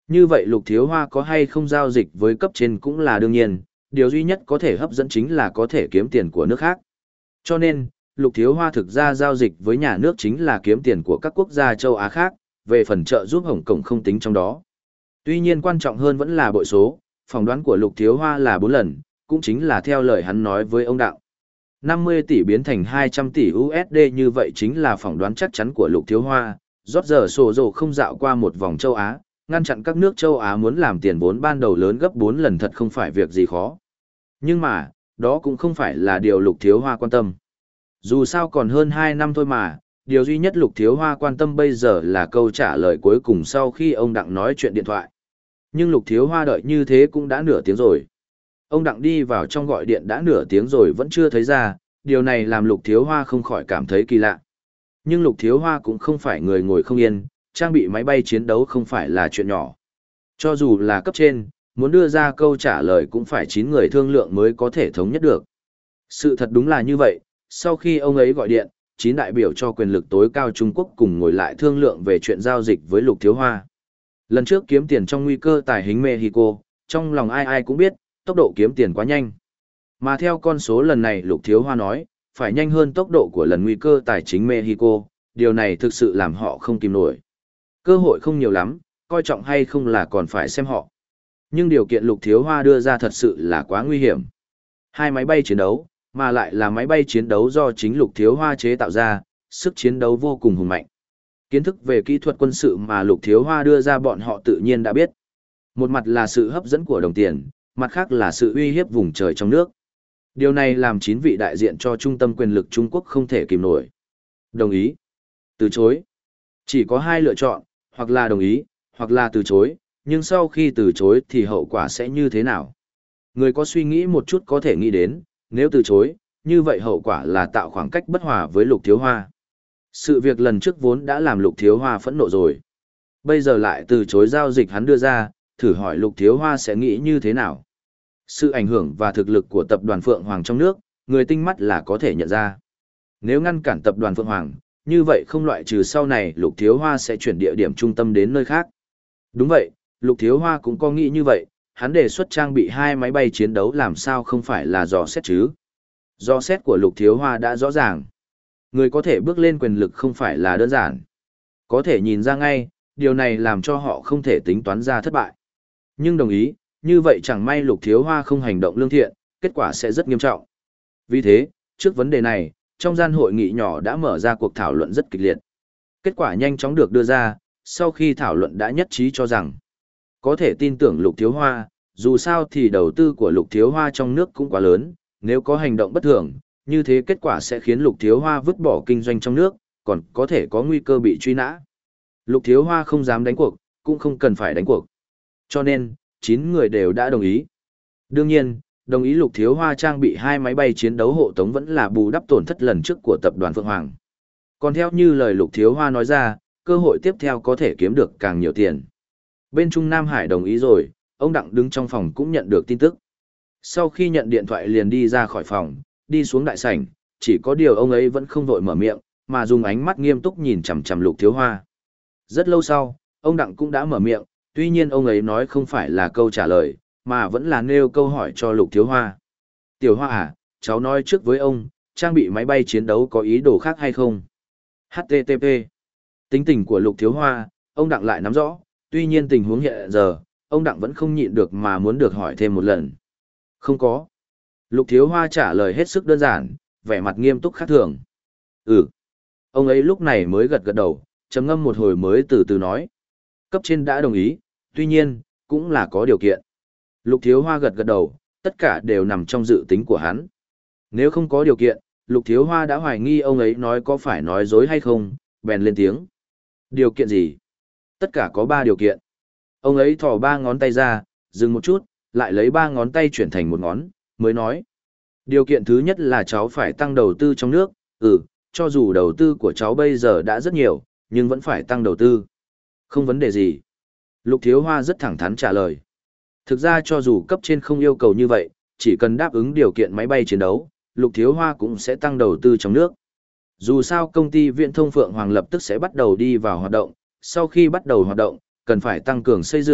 Như vậy Lục Thiếu Hoa có hay không giao dịch với cấp trên cũng là đương nhiên, điều duy nhất có thể hấp dẫn chính là có thể kiếm tiền của nước khác. Cho nên, Lục Thiếu Hoa thực ra giao dịch với nhà nước chính là kiếm tiền của các quốc gia châu Á khác, về phần trợ giúp Hồng Kông không tính trong đó. Tuy nhiên quan trọng hơn vẫn là bội số, phỏng đoán của Lục Thiếu Hoa là bốn lần, cũng chính là theo lời hắn nói với ông Đạo. năm mươi tỷ biến thành hai trăm tỷ u ét đê như vậy chính là phỏng đoán chắc chắn của Lục Thiếu Hoa, rót giờ sổ rồ không dạo qua một vòng châu Á, ngăn chặn các nước châu Á muốn làm tiền vốn ban đầu lớn gấp bốn lần thật không phải việc gì khó. Nhưng mà, đó cũng không phải là điều Lục Thiếu Hoa quan tâm. Dù sao còn hơn hai năm thôi mà, điều duy nhất Lục Thiếu Hoa quan tâm bây giờ là câu trả lời cuối cùng sau khi ông Đặng nói chuyện điện thoại. Nhưng Lục Thiếu Hoa đợi như thế cũng đã nửa tiếng rồi. Ông Đặng đi vào trong gọi điện đã nửa tiếng rồi vẫn chưa thấy ra, điều này làm Lục Thiếu Hoa không khỏi cảm thấy kỳ lạ. Nhưng Lục Thiếu Hoa cũng không phải người ngồi không yên, trang bị máy bay chiến đấu không phải là chuyện nhỏ. Cho dù là cấp trên, muốn đưa ra câu trả lời cũng phải chín người thương lượng mới có thể thống nhất được. Sự thật đúng là như vậy, sau khi ông ấy gọi điện, chín đại biểu cho quyền lực tối cao Trung Quốc cùng ngồi lại thương lượng về chuyện giao dịch với Lục Thiếu Hoa. Lần trước kiếm tiền trong nguy cơ tài chính Mexico, trong lòng ai ai cũng biết, tốc độ kiếm tiền quá nhanh. Mà theo con số lần này Lục Thiếu Hoa nói, phải nhanh hơn tốc độ của lần nguy cơ tài chính Mexico, điều này thực sự làm họ không kìm nổi. Cơ hội không nhiều lắm, coi trọng hay không là còn phải xem họ. Nhưng điều kiện Lục Thiếu Hoa đưa ra thật sự là quá nguy hiểm. Hai máy bay chiến đấu, mà lại là máy bay chiến đấu do chính Lục Thiếu Hoa chế tạo ra, sức chiến đấu vô cùng hùng mạnh. Kiến thức về kỹ thuật quân sự mà Lục Thiếu Hoa đưa ra bọn họ tự nhiên đã biết. Một mặt là sự hấp dẫn của đồng tiền, mặt khác là sự uy hiếp vùng trời trong nước. Điều này làm chín vị đại diện cho trung tâm quyền lực Trung Quốc không thể kìm nổi. Đồng ý. Từ chối. Chỉ có hai lựa chọn, hoặc là đồng ý, hoặc là từ chối, nhưng sau khi từ chối thì hậu quả sẽ như thế nào? Người có suy nghĩ một chút có thể nghĩ đến, nếu từ chối, như vậy hậu quả là tạo khoảng cách bất hòa với Lục Thiếu Hoa. Sự việc lần trước vốn đã làm Lục Thiếu Hoa phẫn nộ rồi. Bây giờ lại từ chối giao dịch hắn đưa ra, thử hỏi Lục Thiếu Hoa sẽ nghĩ như thế nào? Sự ảnh hưởng và thực lực của tập đoàn Phượng Hoàng trong nước, người tinh mắt là có thể nhận ra. Nếu ngăn cản tập đoàn Phượng Hoàng, như vậy không loại trừ sau này Lục Thiếu Hoa sẽ chuyển địa điểm trung tâm đến nơi khác. Đúng vậy, Lục Thiếu Hoa cũng có nghĩ như vậy, hắn đề xuất trang bị hai máy bay chiến đấu làm sao không phải là dò xét chứ. Dò xét của Lục Thiếu Hoa đã rõ ràng. Người có thể bước lên quyền lực không phải là đơn giản. Có thể nhìn ra ngay, điều này làm cho họ không thể tính toán ra thất bại. Nhưng đồng ý, như vậy chẳng may Lục Thiếu Hoa không hành động lương thiện, kết quả sẽ rất nghiêm trọng. Vì thế, trước vấn đề này, trong gian hội nghị nhỏ đã mở ra cuộc thảo luận rất kịch liệt. Kết quả nhanh chóng được đưa ra, sau khi thảo luận đã nhất trí cho rằng có thể tin tưởng Lục Thiếu Hoa, dù sao thì đầu tư của Lục Thiếu Hoa trong nước cũng quá lớn, nếu có hành động bất thường, như thế kết quả sẽ khiến Lục Thiếu Hoa vứt bỏ kinh doanh trong nước, còn có thể có nguy cơ bị truy nã. Lục Thiếu Hoa không dám đánh cuộc, cũng không cần phải đánh cuộc. Cho nên, chín người đều đã đồng ý. Đương nhiên, đồng ý Lục Thiếu Hoa trang bị hai máy bay chiến đấu hộ tống vẫn là bù đắp tổn thất lần trước của tập đoàn Phượng Hoàng. Còn theo như lời Lục Thiếu Hoa nói ra, cơ hội tiếp theo có thể kiếm được càng nhiều tiền. Bên Trung Nam Hải đồng ý rồi, ông Đặng đứng trong phòng cũng nhận được tin tức. Sau khi nhận điện thoại liền đi ra khỏi phòng, đi xuống đại sảnh, chỉ có điều ông ấy vẫn không vội mở miệng, mà dùng ánh mắt nghiêm túc nhìn chằm chằm Lục Thiếu Hoa. Rất lâu sau, ông Đặng cũng đã mở miệng, tuy nhiên ông ấy nói không phải là câu trả lời, mà vẫn là nêu câu hỏi cho Lục Thiếu Hoa. Tiểu Hoa à, cháu nói trước với ông, trang bị máy bay chiến đấu có ý đồ khác hay không? hát tê tê pê. Tính tình của Lục Thiếu Hoa, ông Đặng lại nắm rõ, tuy nhiên tình huống hiện giờ, ông Đặng vẫn không nhịn được mà muốn được hỏi thêm một lần. Không có. Lục Thiếu Hoa trả lời hết sức đơn giản, vẻ mặt nghiêm túc khác thường. Ừ. Ông ấy lúc này mới gật gật đầu, trầm ngâm một hồi mới từ từ nói. Cấp trên đã đồng ý, tuy nhiên, cũng là có điều kiện. Lục Thiếu Hoa gật gật đầu, tất cả đều nằm trong dự tính của hắn. Nếu không có điều kiện, Lục Thiếu Hoa đã hoài nghi ông ấy nói có phải nói dối hay không, bèn lên tiếng. Điều kiện gì? Tất cả có ba điều kiện. Ông ấy thò ba ngón tay ra, dừng một chút, lại lấy ba ngón tay chuyển thành một ngón, mới nói. Điều kiện thứ nhất là cháu phải tăng đầu tư trong nước, ừ, cho dù đầu tư của cháu bây giờ đã rất nhiều, nhưng vẫn phải tăng đầu tư. Không vấn đề gì. Lục Thiếu Hoa rất thẳng thắn trả lời. Thực ra cho dù cấp trên không yêu cầu như vậy, chỉ cần đáp ứng điều kiện máy bay chiến đấu, Lục Thiếu Hoa cũng sẽ tăng đầu tư trong nước. Dù sao công ty Viễn thông Phượng Hoàng lập tức sẽ bắt đầu đi vào hoạt động, sau khi bắt đầu hoạt động, cần phải tăng cường xây dựng,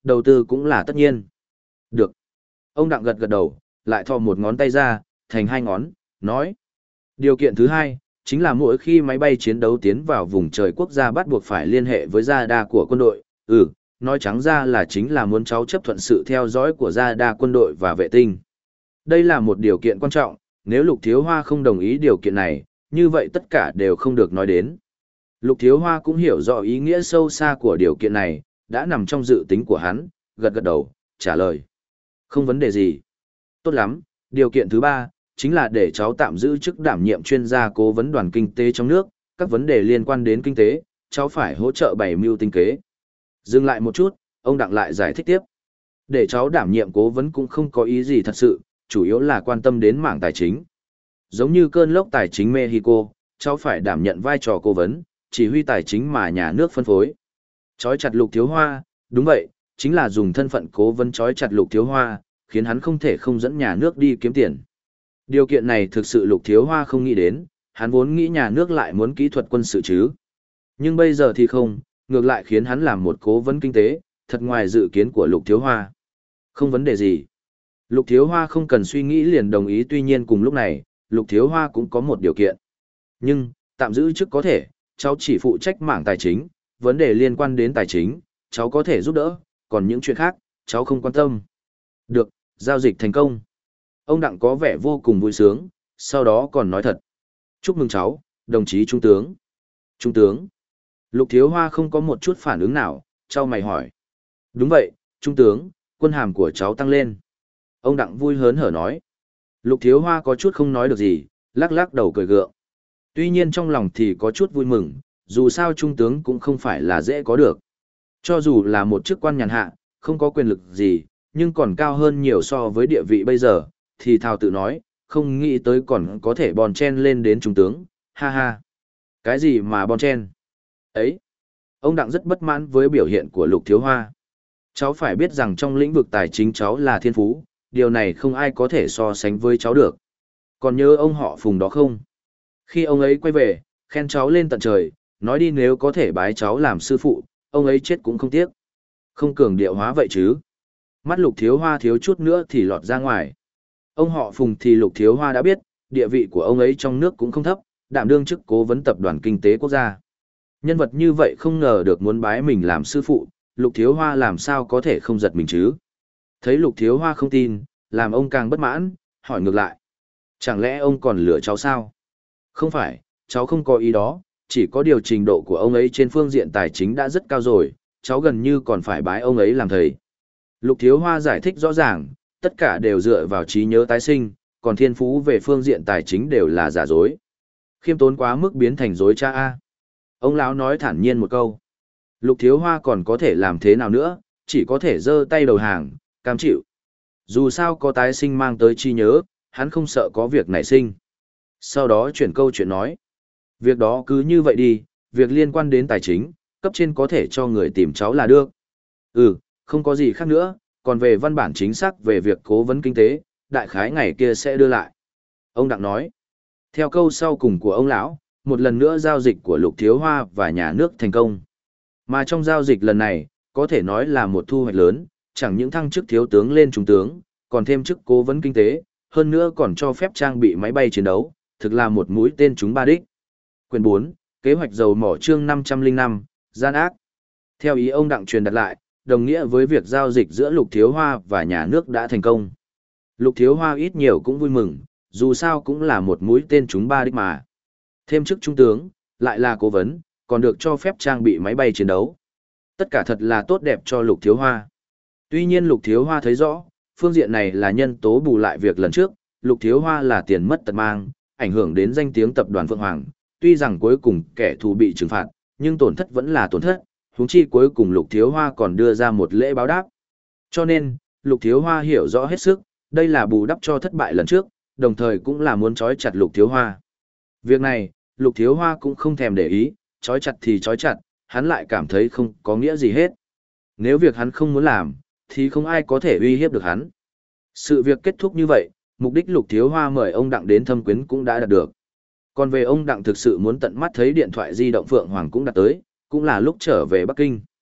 đầu tư cũng là tất nhiên. Được. Ông Đặng gật gật đầu, lại thò một ngón tay ra, thành hai ngón, nói. Điều kiện thứ hai, chính là mỗi khi máy bay chiến đấu tiến vào vùng trời quốc gia bắt buộc phải liên hệ với radar của quân đội. Ừ, nói trắng ra là chính là muốn cháu chấp thuận sự theo dõi của radar quân đội và vệ tinh. Đây là một điều kiện quan trọng, nếu Lục Thiếu Hoa không đồng ý điều kiện này, như vậy tất cả đều không được nói đến. Lục Thiếu Hoa cũng hiểu rõ ý nghĩa sâu xa của điều kiện này, đã nằm trong dự tính của hắn, gật gật đầu, trả lời. Không vấn đề gì. Tốt lắm, điều kiện thứ ba, chính là để cháu tạm giữ chức đảm nhiệm chuyên gia cố vấn đoàn kinh tế trong nước, các vấn đề liên quan đến kinh tế, cháu phải hỗ trợ bày mưu tinh kế. Dừng lại một chút, ông Đặng lại giải thích tiếp. Để cháu đảm nhiệm cố vấn cũng không có ý gì thật sự, chủ yếu là quan tâm đến mảng tài chính. Giống như cơn lốc tài chính Mexico, cháu phải đảm nhận vai trò cố vấn, chỉ huy tài chính mà nhà nước phân phối. Chói chặt Lục Thiếu Hoa, đúng vậy, chính là dùng thân phận cố vấn chói chặt Lục Thiếu Hoa, khiến hắn không thể không dẫn nhà nước đi kiếm tiền. Điều kiện này thực sự Lục Thiếu Hoa không nghĩ đến, hắn vốn nghĩ nhà nước lại muốn kỹ thuật quân sự chứ. Nhưng bây giờ thì không, ngược lại khiến hắn làm một cố vấn kinh tế, thật ngoài dự kiến của Lục Thiếu Hoa. Không vấn đề gì. Lục Thiếu Hoa không cần suy nghĩ liền đồng ý, tuy nhiên cùng lúc này, Lục Thiếu Hoa cũng có một điều kiện. Nhưng, tạm giữ chức có thể, cháu chỉ phụ trách mảng tài chính, vấn đề liên quan đến tài chính, cháu có thể giúp đỡ, còn những chuyện khác, cháu không quan tâm. Được, giao dịch thành công. Ông Đặng có vẻ vô cùng vui sướng, sau đó còn nói thật. Chúc mừng cháu, đồng chí Trung tướng. Trung tướng. Lục Thiếu Hoa không có một chút phản ứng nào, chau mày hỏi. Đúng vậy, Trung tướng, quân hàm của cháu tăng lên. Ông Đặng vui hớn hở nói. Lục Thiếu Hoa có chút không nói được gì, lắc lắc đầu cười gượng. Tuy nhiên trong lòng thì có chút vui mừng, dù sao Trung tướng cũng không phải là dễ có được. Cho dù là một chức quan nhàn hạ, không có quyền lực gì, nhưng còn cao hơn nhiều so với địa vị bây giờ, thì thào tự nói, không nghĩ tới còn có thể bon chen lên đến Trung tướng, ha ha. Cái gì mà bon chen? Ấy! Ông Đặng rất bất mãn với biểu hiện của Lục Thiếu Hoa. Cháu phải biết rằng trong lĩnh vực tài chính cháu là thiên phú, điều này không ai có thể so sánh với cháu được. Còn nhớ ông họ Phùng đó không? Khi ông ấy quay về, khen cháu lên tận trời, nói đi nếu có thể bái cháu làm sư phụ, ông ấy chết cũng không tiếc. Không cường điệu hóa vậy chứ. Mắt Lục Thiếu Hoa thiếu chút nữa thì lọt ra ngoài. Ông họ Phùng thì Lục Thiếu Hoa đã biết, địa vị của ông ấy trong nước cũng không thấp, đảm đương chức cố vấn tập đoàn kinh tế quốc gia. Nhân vật như vậy không ngờ được muốn bái mình làm sư phụ, Lục Thiếu Hoa làm sao có thể không giật mình chứ. Thấy Lục Thiếu Hoa không tin, làm ông càng bất mãn, hỏi ngược lại. Chẳng lẽ ông còn lừa cháu sao? Không phải, cháu không có ý đó, chỉ có điều trình độ của ông ấy trên phương diện tài chính đã rất cao rồi, cháu gần như còn phải bái ông ấy làm thầy. Lục Thiếu Hoa giải thích rõ ràng, tất cả đều dựa vào trí nhớ tái sinh, còn thiên phú về phương diện tài chính đều là giả dối. Khiêm tốn quá mức biến thành dối cha a. Ông lão nói thản nhiên một câu. Lục Thiếu Hoa còn có thể làm thế nào nữa, chỉ có thể giơ tay đầu hàng, cam chịu. Dù sao có tái sinh mang tới trí nhớ, hắn không sợ có việc nảy sinh. Sau đó chuyển câu chuyện nói. Việc đó cứ như vậy đi, việc liên quan đến tài chính, cấp trên có thể cho người tìm cháu là được. Ừ, không có gì khác nữa, còn về văn bản chính xác về việc cố vấn kinh tế, đại khái ngày kia sẽ đưa lại. Ông Đặng nói. Theo câu sau cùng của ông lão, một lần nữa giao dịch của Lục Thiếu Hoa và nhà nước thành công. Mà trong giao dịch lần này, có thể nói là một thu hoạch lớn, chẳng những thăng chức thiếu tướng lên trung tướng, còn thêm chức cố vấn kinh tế, hơn nữa còn cho phép trang bị máy bay chiến đấu, thực là một mũi tên trúng ba đích. Quyển bốn, kế hoạch dầu mỏ chương năm trăm lẻ năm, gian ác. Theo ý ông Đặng truyền đặt lại, đồng nghĩa với việc giao dịch giữa Lục Thiếu Hoa và nhà nước đã thành công. Lục Thiếu Hoa ít nhiều cũng vui mừng, dù sao cũng là một mũi tên trúng ba đích mà. Thêm chức trung tướng, lại là cố vấn, còn được cho phép trang bị máy bay chiến đấu. Tất cả thật là tốt đẹp cho Lục Thiếu Hoa. Tuy nhiên Lục Thiếu Hoa thấy rõ, phương diện này là nhân tố bù lại việc lần trước, Lục Thiếu Hoa là tiền mất tật mang, ảnh hưởng đến danh tiếng tập đoàn Phượng Hoàng. Tuy rằng cuối cùng kẻ thù bị trừng phạt, nhưng tổn thất vẫn là tổn thất, huống chi cuối cùng Lục Thiếu Hoa còn đưa ra một lễ báo đáp. Cho nên, Lục Thiếu Hoa hiểu rõ hết sức, đây là bù đắp cho thất bại lần trước, đồng thời cũng là muốn trói chặt Lục Thiếu Hoa. Việc này, Lục Thiếu Hoa cũng không thèm để ý, trói chặt thì trói chặt, hắn lại cảm thấy không có nghĩa gì hết. Nếu việc hắn không muốn làm, thì không ai có thể uy hiếp được hắn. Sự việc kết thúc như vậy, mục đích Lục Thiếu Hoa mời ông Đặng đến thăm quyến cũng đã đạt được. Còn về ông Đặng thực sự muốn tận mắt thấy điện thoại di động Phượng Hoàng cũng đạt tới, cũng là lúc trở về Bắc Kinh.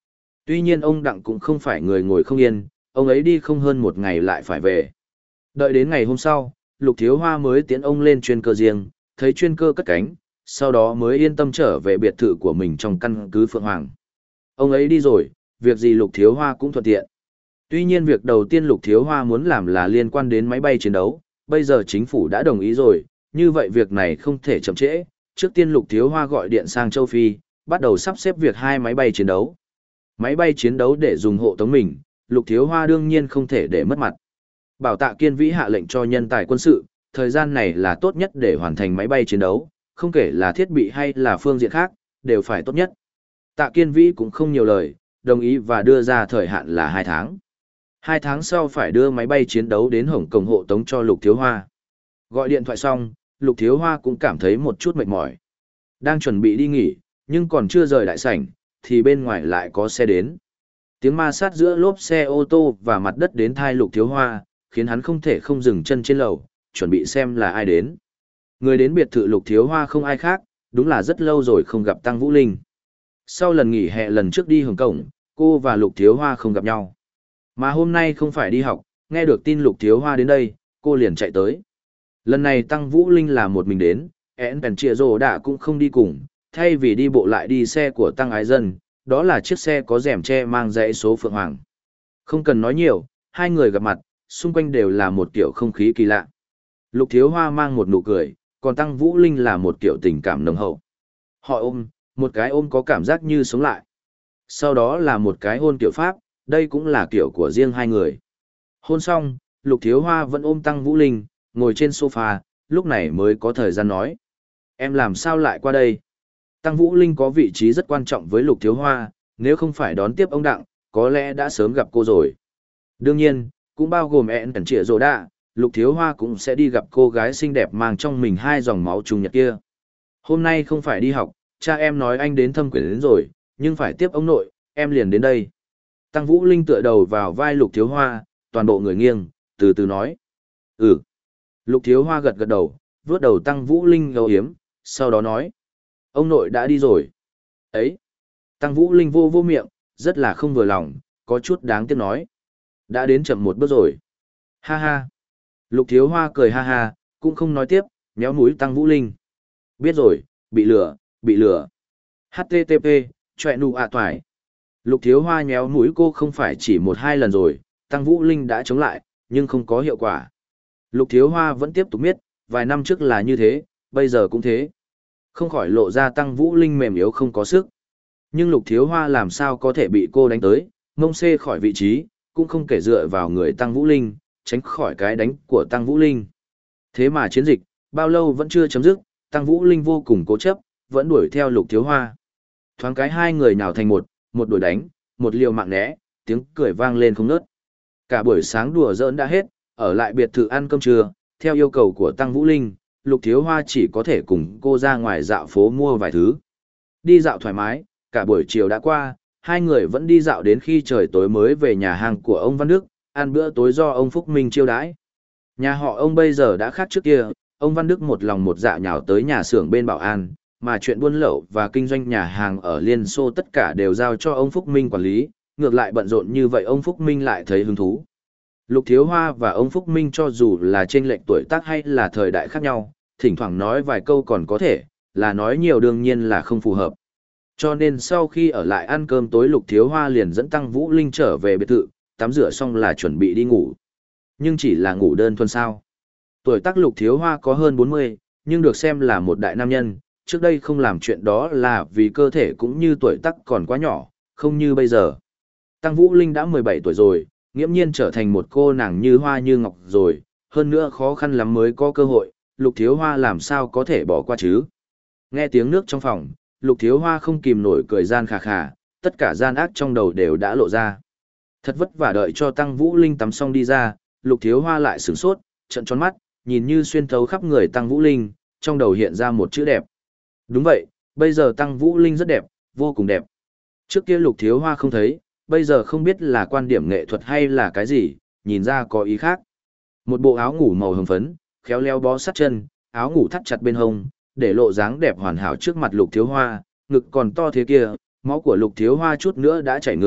Tuy nhiên ông Đặng cũng không phải người ngồi không yên, ông ấy đi không hơn một ngày lại phải về. Đợi đến ngày hôm sau, Lục Thiếu Hoa mới tiễn ông lên chuyên cơ riêng, thấy chuyên cơ cất cánh, sau đó mới yên tâm trở về biệt thự của mình trong căn cứ Phượng Hoàng. Ông ấy đi rồi, việc gì Lục Thiếu Hoa cũng thuận tiện. Tuy nhiên việc đầu tiên Lục Thiếu Hoa muốn làm là liên quan đến máy bay chiến đấu, bây giờ chính phủ đã đồng ý rồi, như vậy việc này không thể chậm trễ. Trước tiên Lục Thiếu Hoa gọi điện sang châu Phi, bắt đầu sắp xếp việc hai máy bay chiến đấu. Máy bay chiến đấu để dùng hộ tống mình, Lục Thiếu Hoa đương nhiên không thể để mất mặt. Bảo Tạ Kiên Vĩ hạ lệnh cho nhân tài quân sự, thời gian này là tốt nhất để hoàn thành máy bay chiến đấu, không kể là thiết bị hay là phương diện khác, đều phải tốt nhất. Tạ Kiên Vĩ cũng không nhiều lời, đồng ý và đưa ra thời hạn là hai tháng. Hai tháng sau phải đưa máy bay chiến đấu đến Hồng Kông hộ tống cho Lục Thiếu Hoa. Gọi điện thoại xong, Lục Thiếu Hoa cũng cảm thấy một chút mệt mỏi. Đang chuẩn bị đi nghỉ, nhưng còn chưa rời đại sảnh, thì bên ngoài lại có xe đến. Tiếng ma sát giữa lốp xe ô tô và mặt đất đến thai Lục Thiếu Hoa, khiến hắn không thể không dừng chân trên lầu, chuẩn bị xem là ai đến. Người đến biệt thự Lục Thiếu Hoa không ai khác, đúng là rất lâu rồi không gặp Tăng Vũ Linh. Sau lần nghỉ hè lần trước đi Hồng Kông, cô và Lục Thiếu Hoa không gặp nhau. Mà hôm nay không phải đi học, nghe được tin Lục Thiếu Hoa đến đây, cô liền chạy tới. Lần này Tăng Vũ Linh là một mình đến, én bèn chia rồ đã cũng không đi cùng, thay vì đi bộ lại đi xe của Tăng Ái Dân, đó là chiếc xe có rèm che mang dãy số Phượng Hoàng. Không cần nói nhiều, hai người gặp mặt, xung quanh đều là một kiểu không khí kỳ lạ. Lục Thiếu Hoa mang một nụ cười, còn Tăng Vũ Linh là một kiểu tình cảm nồng hậu. Họ ôm, một cái ôm có cảm giác như sống lại. Sau đó là một cái hôn kiểu Pháp, đây cũng là kiểu của riêng hai người. Hôn xong, Lục Thiếu Hoa vẫn ôm Tăng Vũ Linh, ngồi trên sofa, lúc này mới có thời gian nói. Em làm sao lại qua đây? Tăng Vũ Linh có vị trí rất quan trọng với Lục Thiếu Hoa, nếu không phải đón tiếp ông Đặng, có lẽ đã sớm gặp cô rồi. Đương nhiên, cũng bao gồm ẹn tẩn trịa rồ đạ, Lục Thiếu Hoa cũng sẽ đi gặp cô gái xinh đẹp mang trong mình hai dòng máu trùng nhật kia. Hôm nay không phải đi học, cha em nói anh đến thăm quyển đến rồi, nhưng phải tiếp ông nội, em liền đến đây. Tăng Vũ Linh tựa đầu vào vai Lục Thiếu Hoa, toàn bộ người nghiêng, từ từ nói. Ừ. Lục Thiếu Hoa gật gật đầu, vuốt đầu Tăng Vũ Linh âu yếm, sau đó nói. Ông nội đã đi rồi. Ấy. Tăng Vũ Linh vô vô miệng, rất là không vừa lòng, có chút đáng tiếc nói. Đã đến chậm một bước rồi. Ha ha. Lục Thiếu Hoa cười ha ha, cũng không nói tiếp, nhéo mũi Tăng Vũ Linh. Biết rồi, bị lừa, bị lừa. hát tê tê pê, chọe nụ ạ toài. Lục Thiếu Hoa nhéo mũi cô không phải chỉ một hai lần rồi, Tăng Vũ Linh đã chống lại, nhưng không có hiệu quả. Lục Thiếu Hoa vẫn tiếp tục miết, vài năm trước là như thế, bây giờ cũng thế. Không khỏi lộ ra Tăng Vũ Linh mềm yếu không có sức. Nhưng Lục Thiếu Hoa làm sao có thể bị cô đánh tới, mông xê khỏi vị trí, cũng không kể dựa vào người Tăng Vũ Linh, tránh khỏi cái đánh của Tăng Vũ Linh. Thế mà chiến dịch, bao lâu vẫn chưa chấm dứt, Tăng Vũ Linh vô cùng cố chấp, vẫn đuổi theo Lục Thiếu Hoa. Thoáng cái hai người nhào thành một, một đuổi đánh, một liều mạng né, tiếng cười vang lên không ngớt. Cả buổi sáng đùa giỡn đã hết, ở lại biệt thự ăn cơm trưa, theo yêu cầu của Tăng Vũ Linh, Lục Thiếu Hoa chỉ có thể cùng cô ra ngoài dạo phố mua vài thứ. Đi dạo thoải mái, cả buổi chiều đã qua, hai người vẫn đi dạo đến khi trời tối mới về nhà hàng của ông Văn Đức, ăn bữa tối do ông Phúc Minh chiêu đãi. Nhà họ ông bây giờ đã khác trước kia, ông Văn Đức một lòng một dạ nhào tới nhà xưởng bên Bảo An, mà chuyện buôn lậu và kinh doanh nhà hàng ở Liên Xô tất cả đều giao cho ông Phúc Minh quản lý, ngược lại bận rộn như vậy ông Phúc Minh lại thấy hứng thú. Lục Thiếu Hoa và ông Phúc Minh cho dù là trên lệnh tuổi tác hay là thời đại khác nhau, thỉnh thoảng nói vài câu còn có thể, là nói nhiều đương nhiên là không phù hợp. Cho nên sau khi ở lại ăn cơm tối Lục Thiếu Hoa liền dẫn Tăng Vũ Linh trở về biệt thự, tắm rửa xong là chuẩn bị đi ngủ. Nhưng chỉ là ngủ đơn thuần sao. Tuổi tác Lục Thiếu Hoa có hơn bốn mươi, nhưng được xem là một đại nam nhân, trước đây không làm chuyện đó là vì cơ thể cũng như tuổi tác còn quá nhỏ, không như bây giờ. Tăng Vũ Linh đã mười bảy tuổi rồi, nghiễm nhiên trở thành một cô nàng như hoa như ngọc rồi, hơn nữa khó khăn lắm mới có cơ hội, Lục Thiếu Hoa làm sao có thể bỏ qua chứ. Nghe tiếng nước trong phòng, Lục Thiếu Hoa không kìm nổi cười gian khà khà, tất cả gian ác trong đầu đều đã lộ ra. Thật vất vả đợi cho Tăng Vũ Linh tắm xong đi ra, Lục Thiếu Hoa lại sửng sốt, trợn tròn mắt, nhìn như xuyên thấu khắp người Tăng Vũ Linh, trong đầu hiện ra một chữ đẹp. Đúng vậy, bây giờ Tăng Vũ Linh rất đẹp, vô cùng đẹp. Trước kia Lục Thiếu Hoa không thấy, bây giờ không biết là quan điểm nghệ thuật hay là cái gì, nhìn ra có ý khác. Một bộ áo ngủ màu hồng phấn, khéo léo bó sát chân, áo ngủ thắt chặt bên hông, để lộ dáng đẹp hoàn hảo trước mặt Lục Thiếu Hoa, ngực còn to thế kia, máu của Lục Thiếu Hoa chút nữa đã chảy ngược,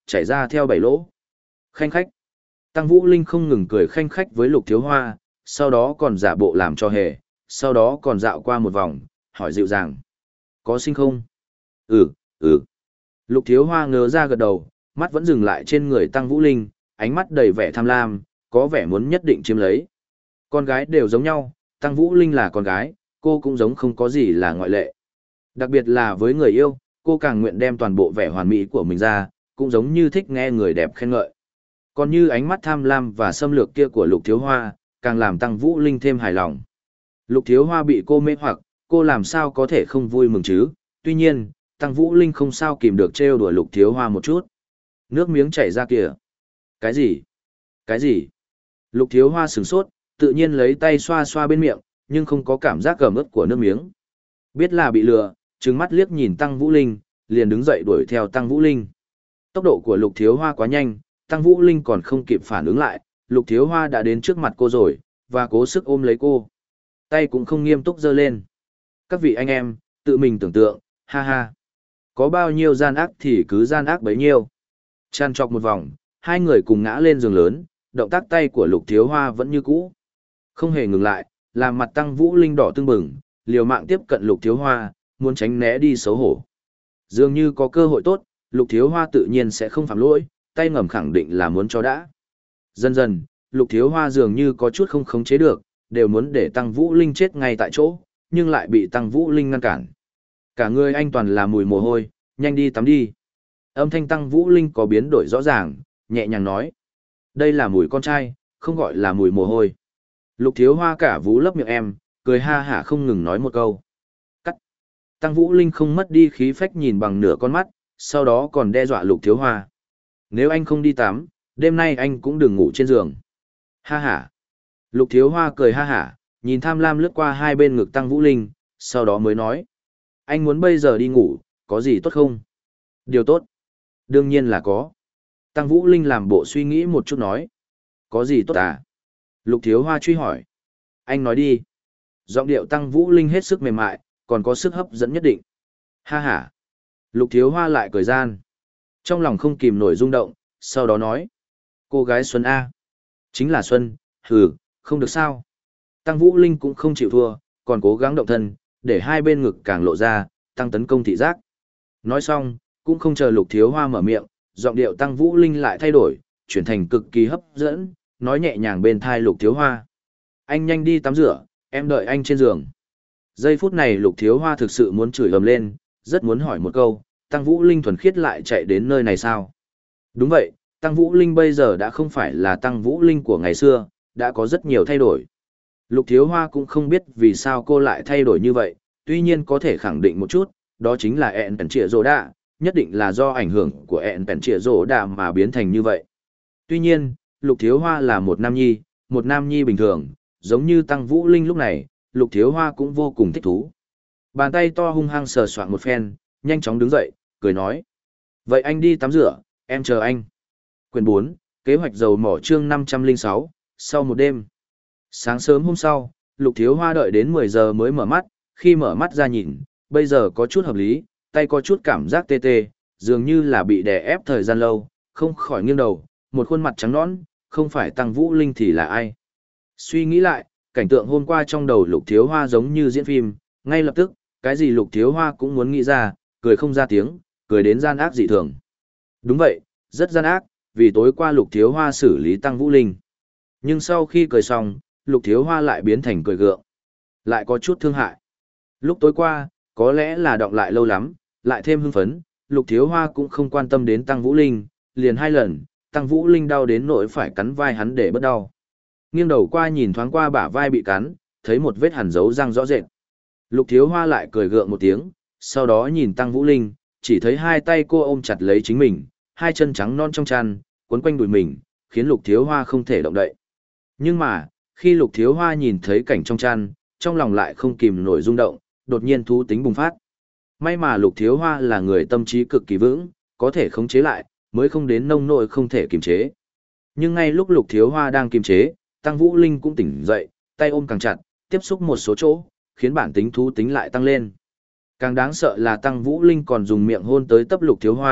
chảy ra theo bảy lỗ. Khanh khách. Tăng Vũ Linh không ngừng cười khanh khách với Lục Thiếu Hoa, sau đó còn giả bộ làm cho hề, sau đó còn dạo qua một vòng, hỏi dịu dàng. Có sinh không? Ừ, ừ. Lục Thiếu Hoa ngớ ra gật đầu, mắt vẫn dừng lại trên người Tăng Vũ Linh, ánh mắt đầy vẻ tham lam, có vẻ muốn nhất định chiếm lấy. Con gái đều giống nhau, Tăng Vũ Linh là con gái, cô cũng giống không có gì là ngoại lệ. Đặc biệt là với người yêu, cô càng nguyện đem toàn bộ vẻ hoàn mỹ của mình ra, cũng giống như thích nghe người đẹp khen ngợi. Còn như ánh mắt tham lam và xâm lược kia của Lục Thiếu Hoa, càng làm Tăng Vũ Linh thêm hài lòng. Lục Thiếu Hoa bị cô mê hoặc, cô làm sao có thể không vui mừng chứ? Tuy nhiên, Tăng Vũ Linh không sao kìm được trêu đùa Lục Thiếu Hoa một chút. Nước miếng chảy ra kìa. Cái gì? Cái gì? Lục Thiếu Hoa sửng sốt, tự nhiên lấy tay xoa xoa bên miệng, nhưng không có cảm giác gầm ướt của nước miếng. Biết là bị lừa, trừng mắt liếc nhìn Tăng Vũ Linh, liền đứng dậy đuổi theo Tăng Vũ Linh. Tốc độ của Lục Thiếu Hoa quá nhanh, Tăng Vũ Linh còn không kịp phản ứng lại, Lục Thiếu Hoa đã đến trước mặt cô rồi, và cố sức ôm lấy cô. Tay cũng không nghiêm túc giơ lên. Các vị anh em, tự mình tưởng tượng, ha ha. Có bao nhiêu gian ác thì cứ gian ác bấy nhiêu. Chăn chọc một vòng, hai người cùng ngã lên giường lớn, động tác tay của Lục Thiếu Hoa vẫn như cũ. Không hề ngừng lại, làm mặt Tăng Vũ Linh đỏ tưng bừng, liều mạng tiếp cận Lục Thiếu Hoa, muốn tránh né đi xấu hổ. Dường như có cơ hội tốt, Lục Thiếu Hoa tự nhiên sẽ không phạm lỗi, tay ngầm khẳng định là muốn cho đã. Dần dần, Lục Thiếu Hoa dường như có chút không khống chế được, đều muốn để Tăng Vũ Linh chết ngay tại chỗ, nhưng lại bị Tăng Vũ Linh ngăn cản. Cả người anh toàn là mùi mồ hôi, nhanh đi tắm đi. Âm thanh Tăng Vũ Linh có biến đổi rõ ràng, nhẹ nhàng nói. Đây là mùi con trai, không gọi là mùi mồ hôi. Lục Thiếu Hoa cả vú lấp miệng em, cười ha hả không ngừng nói một câu. Cắt. Tăng Vũ Linh không mất đi khí phách nhìn bằng nửa con mắt, sau đó còn đe dọa Lục Thiếu Hoa. Nếu anh không đi tắm, đêm nay anh cũng đừng ngủ trên giường. Ha hả. Lục Thiếu Hoa cười ha hả, nhìn tham lam lướt qua hai bên ngực Tăng Vũ Linh, sau đó mới nói. Anh muốn bây giờ đi ngủ, có gì tốt không? Điều tốt. Đương nhiên là có. Tăng Vũ Linh làm bộ suy nghĩ một chút nói. Có gì tốt à? Lục Thiếu Hoa truy hỏi. Anh nói đi. Giọng điệu Tăng Vũ Linh hết sức mềm mại, còn có sức hấp dẫn nhất định. Ha ha. Lục Thiếu Hoa lại cười gian. Trong lòng không kìm nổi rung động, sau đó nói. Cô gái Xuân A. Chính là Xuân, hừ, không được sao. Tăng Vũ Linh cũng không chịu thua, còn cố gắng động thân, để hai bên ngực càng lộ ra, tăng tấn công thị giác. Nói xong, cũng không chờ Lục Thiếu Hoa mở miệng, giọng điệu Tăng Vũ Linh lại thay đổi, chuyển thành cực kỳ hấp dẫn, nói nhẹ nhàng bên thai Lục Thiếu Hoa. Anh nhanh đi tắm rửa, em đợi anh trên giường. Giây phút này Lục Thiếu Hoa thực sự muốn chửi ầm lên, rất muốn hỏi một câu, Tăng Vũ Linh thuần khiết lại chạy đến nơi này sao? Đúng vậy, Tăng Vũ Linh bây giờ đã không phải là Tăng Vũ Linh của ngày xưa, đã có rất nhiều thay đổi. Lục Thiếu Hoa cũng không biết vì sao cô lại thay đổi như vậy, tuy nhiên có thể khẳng định một chút, đó chính là ẹn pèn trịa rồ đạ, nhất định là do ảnh hưởng của ẹn pèn trịa rồ đạ mà biến thành như vậy. Tuy nhiên, Lục Thiếu Hoa là một nam nhi, một nam nhi bình thường, giống như Tăng Vũ Linh lúc này, Lục Thiếu Hoa cũng vô cùng thích thú. Bàn tay to hung hăng sờ soạn một phen, nhanh chóng đứng dậy, cười nói. Vậy anh đi tắm rửa, em chờ anh. Quyển bốn, kế hoạch dầu mỏ chương năm trăm lẻ sáu, sau một đêm. Sáng sớm hôm sau, Lục Thiếu Hoa đợi đến mười giờ mới mở mắt, khi mở mắt ra nhìn, bây giờ có chút hợp lý, tay có chút cảm giác tê tê, dường như là bị đè ép thời gian lâu, không khỏi nghiêng đầu, một khuôn mặt trắng nõn, không phải Tăng Vũ Linh thì là ai. Suy nghĩ lại, cảnh tượng hôm qua trong đầu Lục Thiếu Hoa giống như diễn phim, ngay lập tức, cái gì Lục Thiếu Hoa cũng muốn nghĩ ra, cười không ra tiếng, cười đến gian ác dị thường. Đúng vậy, rất gian ác, vì tối qua Lục Thiếu Hoa xử lý Tăng Vũ Linh. Nhưng sau khi cười xong, Lục Thiếu Hoa lại biến thành cười gượng. Lại có chút thương hại. Lúc tối qua, có lẽ là đọng lại lâu lắm, lại thêm hưng phấn, Lục Thiếu Hoa cũng không quan tâm đến Tăng Vũ Linh, liền hai lần, Tăng Vũ Linh đau đến nỗi phải cắn vai hắn để bớt đau. Nghiêng đầu qua nhìn thoáng qua bả vai bị cắn, thấy một vết hằn dấu răng rõ rệt. Lục Thiếu Hoa lại cười gượng một tiếng, sau đó nhìn Tăng Vũ Linh, chỉ thấy hai tay cô ôm chặt lấy chính mình, hai chân trắng non trong chăn, quấn quanh đùi mình, khiến Lục Thiếu Hoa không thể động đậy. Nhưng mà, khi Lục Thiếu Hoa nhìn thấy cảnh trong chăn, trong lòng lại không kìm nổi rung động, đột nhiên thú tính bùng phát. May mà Lục Thiếu Hoa là người tâm trí cực kỳ vững, có thể khống chế lại, mới không đến nông nỗi không thể kiềm chế. Nhưng ngay lúc Lục Thiếu Hoa đang kiềm chế, Tăng Vũ Linh cũng tỉnh dậy, tay ôm càng chặt, tiếp xúc một số chỗ, khiến bản tính thú tính lại tăng lên. Càng đáng sợ là Tăng Vũ Linh còn dùng miệng hôn tới tấp Lục Thiếu Hoa,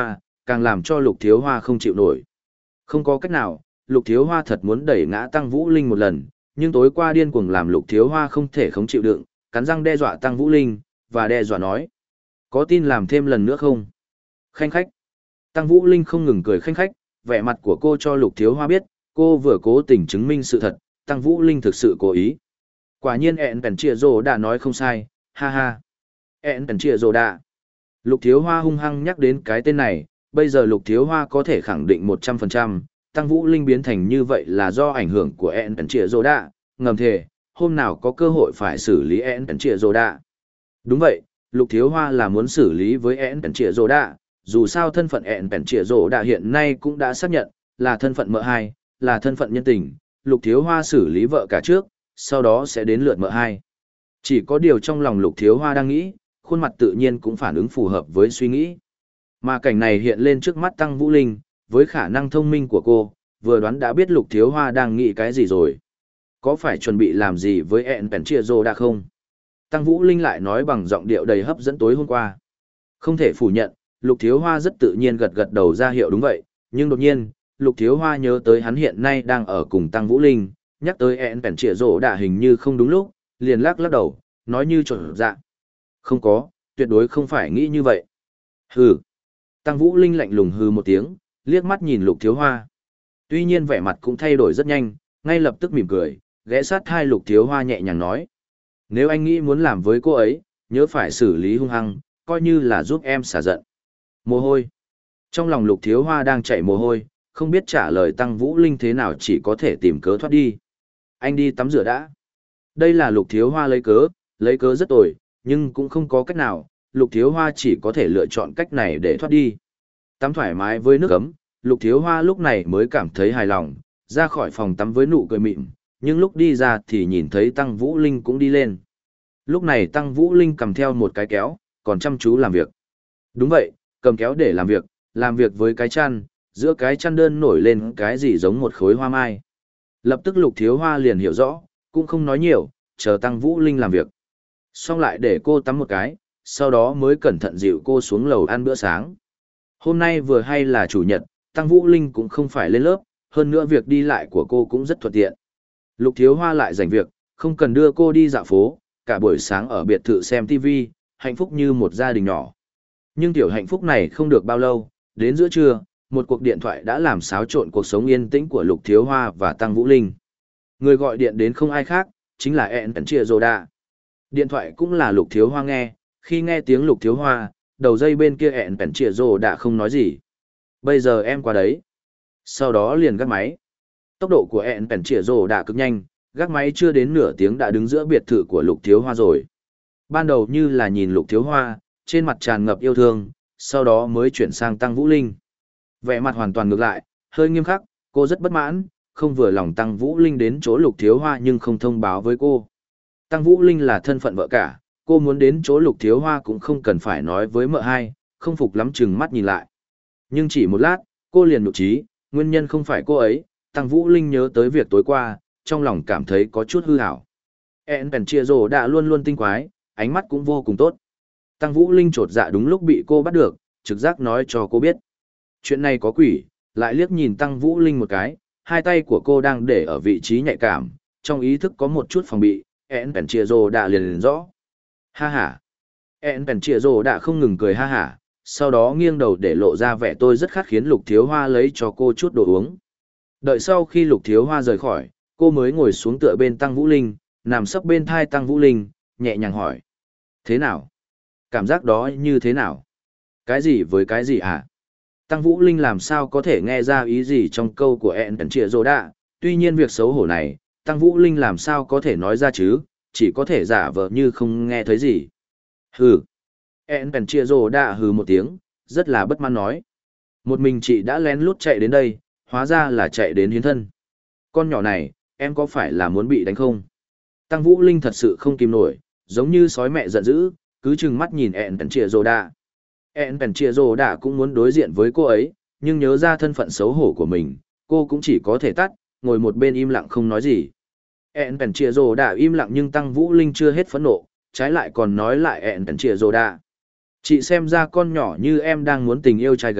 càng làm cho Lục Thiếu Hoa không chịu nổi. Không có cách nào, Lục Thiếu Hoa thật muốn đẩy ngã Tăng Vũ Linh một lần, nhưng tối qua điên cuồng làm Lục Thiếu Hoa không thể không chịu đựng, cắn răng đe dọa Tăng Vũ Linh, và đe dọa nói. Có tin làm thêm lần nữa không? Khanh khách. Tăng Vũ Linh không ngừng cười khanh khách, vẻ mặt của cô cho Lục Thiếu Hoa biết, cô vừa cố tình chứng minh sự thật, Tăng Vũ Linh thực sự cố ý. Quả nhiên ẹn bèn trịa rồ đã nói không sai, ha ha. ẹn bèn trịa rồ đã. Lục Thiếu Hoa hung hăng nhắc đến cái tên này, bây giờ Lục Thiếu Hoa có thể khẳng định một trăm phần trăm, Tăng Vũ Linh biến thành như vậy là do ảnh hưởng của ẹn bèn trịa rồ đã, ngầm thề, hôm nào có cơ hội phải xử lý ẹn bèn trịa rồ đã. Đúng vậy, Lục Thiếu Hoa là muốn xử lý với ẹn bèn trịa rồ đã, dù sao thân phận ẹn bèn trịa rồ đã hiện nay cũng đã xác nhận, là thân phận mợ hai, là thân phận nhân tình, Lục Thiếu Hoa xử lý vợ cả trước, sau đó sẽ đến lượt mợ hai. Chỉ có điều trong lòng Lục Thiếu Hoa đang nghĩ, khuôn mặt tự nhiên cũng phản ứng phù hợp với suy nghĩ. Mà cảnh này hiện lên trước mắt Tăng Vũ Linh, với khả năng thông minh của cô, vừa đoán đã biết Lục Thiếu Hoa đang nghĩ cái gì rồi. Có phải chuẩn bị làm gì với ẹn bèn trịa rồ đã không? Tăng Vũ Linh lại nói bằng giọng điệu đầy hấp dẫn tối hôm qua. Không thể phủ nhận, Lục Thiếu Hoa rất tự nhiên gật gật đầu ra hiệu đúng vậy, nhưng đột nhiên, Lục Thiếu Hoa nhớ tới hắn hiện nay đang ở cùng Tăng Vũ Linh, nhắc tới ẹn bèn trịa rồ đã hình như không đúng lúc, liền lắc lắc đầu, nói như trộn dạ. Không có, tuyệt đối không phải nghĩ như vậy. Hừ. Tăng Vũ Linh lạnh lùng hừ một tiếng, liếc mắt nhìn Lục Thiếu Hoa. Tuy nhiên vẻ mặt cũng thay đổi rất nhanh, ngay lập tức mỉm cười, ghé sát hai Lục Thiếu Hoa nhẹ nhàng nói. Nếu anh nghĩ muốn làm với cô ấy, nhớ phải xử lý hung hăng, coi như là giúp em xả giận. Mồ hôi. Trong lòng Lục Thiếu Hoa đang chảy mồ hôi, không biết trả lời Tăng Vũ Linh thế nào, chỉ có thể tìm cớ thoát đi. Anh đi tắm rửa đã. Đây là Lục Thiếu Hoa lấy cớ, lấy cớ rất tồi, nhưng cũng không có cách nào, Lục Thiếu Hoa chỉ có thể lựa chọn cách này để thoát đi. Tắm thoải mái với nước ấm, Lục Thiếu Hoa lúc này mới cảm thấy hài lòng, ra khỏi phòng tắm với nụ cười mịn, nhưng lúc đi ra thì nhìn thấy Tăng Vũ Linh cũng đi lên. Lúc này Tăng Vũ Linh cầm theo một cái kéo, còn chăm chú làm việc. Đúng vậy, cầm kéo để làm việc, làm việc với cái chăn, giữa cái chăn đơn nổi lên cái gì giống một khối hoa mai. Lập tức Lục Thiếu Hoa liền hiểu rõ, cũng không nói nhiều, chờ Tăng Vũ Linh làm việc. Xong lại để cô tắm một cái, sau đó mới cẩn thận dịu cô xuống lầu ăn bữa sáng. Hôm nay vừa hay là chủ nhật, Tăng Vũ Linh cũng không phải lên lớp, hơn nữa việc đi lại của cô cũng rất thuận tiện. Lục Thiếu Hoa lại rảnh việc, không cần đưa cô đi dạo phố, cả buổi sáng ở biệt thự xem ti vi, hạnh phúc như một gia đình nhỏ. Nhưng tiểu hạnh phúc này không được bao lâu, đến giữa trưa, một cuộc điện thoại đã làm xáo trộn cuộc sống yên tĩnh của Lục Thiếu Hoa và Tăng Vũ Linh. Người gọi điện đến không ai khác, chính là ẹn bèn trịa rồ đã. Điện thoại cũng là Lục Thiếu Hoa nghe, khi nghe tiếng Lục Thiếu Hoa, đầu dây bên kia ẹn bèn trịa rồ đã không nói gì. Bây giờ em qua đấy. Sau đó liền gác máy. Tốc độ của ẹn bèn trịa rồ đã cực nhanh, gác máy chưa đến nửa tiếng đã đứng giữa biệt thự của Lục Thiếu Hoa rồi. Ban đầu như là nhìn Lục Thiếu Hoa, trên mặt tràn ngập yêu thương, sau đó mới chuyển sang Tăng Vũ Linh. Vẻ mặt hoàn toàn ngược lại, hơi nghiêm khắc, cô rất bất mãn, không vừa lòng Tăng Vũ Linh đến chỗ Lục Thiếu Hoa nhưng không thông báo với cô. Tăng Vũ Linh là thân phận vợ cả, cô muốn đến chỗ Lục Thiếu Hoa cũng không cần phải nói với mợ hai, không phục lắm chừng mắt nhìn lại. Nhưng chỉ một lát, cô liền nhục trí, nguyên nhân không phải cô ấy, Tăng Vũ Linh nhớ tới việc tối qua, trong lòng cảm thấy có chút hư hảo. ẹn bèn trịa rồ đã luôn luôn tinh quái, ánh mắt cũng vô cùng tốt. Tăng Vũ Linh chột dạ đúng lúc bị cô bắt được, trực giác nói cho cô biết. Chuyện này có quỷ, lại liếc nhìn Tăng Vũ Linh một cái, hai tay của cô đang để ở vị trí nhạy cảm, trong ý thức có một chút phòng bị, ẹn bèn trịa rồ đã liền liền rõ. Ha ha. ẹn bèn trịa rồ đã không ngừng cười ha ha, sau đó nghiêng đầu để lộ ra vẻ tôi rất khát khiến Lục Thiếu Hoa lấy cho cô chút đồ uống. Đợi sau khi Lục Thiếu Hoa rời khỏi, cô mới ngồi xuống tựa bên Tăng Vũ Linh, nằm sấp bên thai Tăng Vũ Linh, nhẹ nhàng hỏi. Thế nào? Cảm giác đó như thế nào? Cái gì với cái gì hả? Tăng Vũ Linh làm sao có thể nghe ra ý gì trong câu của ẹn bèn trịa rồ đã, tuy nhiên việc xấu hổ này, Tăng Vũ Linh làm sao có thể nói ra chứ, chỉ có thể giả vờ như không nghe thấy gì. Hừ. ẹn bèn trịa rồ đã hừ một tiếng, rất là bất mãn nói. Một mình chị đã lén lút chạy đến đây, hóa ra là chạy đến hiến thân. Con nhỏ này, em có phải là muốn bị đánh không? Tăng Vũ Linh thật sự không kìm nổi, giống như sói mẹ giận dữ, cứ chừng mắt nhìn ẹn bèn trịa rồ đã. ẹn bèn trịa rồ đã cũng muốn đối diện với cô ấy, nhưng nhớ ra thân phận xấu hổ của mình, cô cũng chỉ có thể tắt, ngồi một bên im lặng không nói gì. ẹn bèn trịa rồ đã im lặng nhưng Tăng Vũ Linh chưa hết phẫn nộ, trái lại còn nói lại ẹn bèn trịa rồ đã. Chị xem ra con nhỏ như em đang muốn tình yêu trai gái,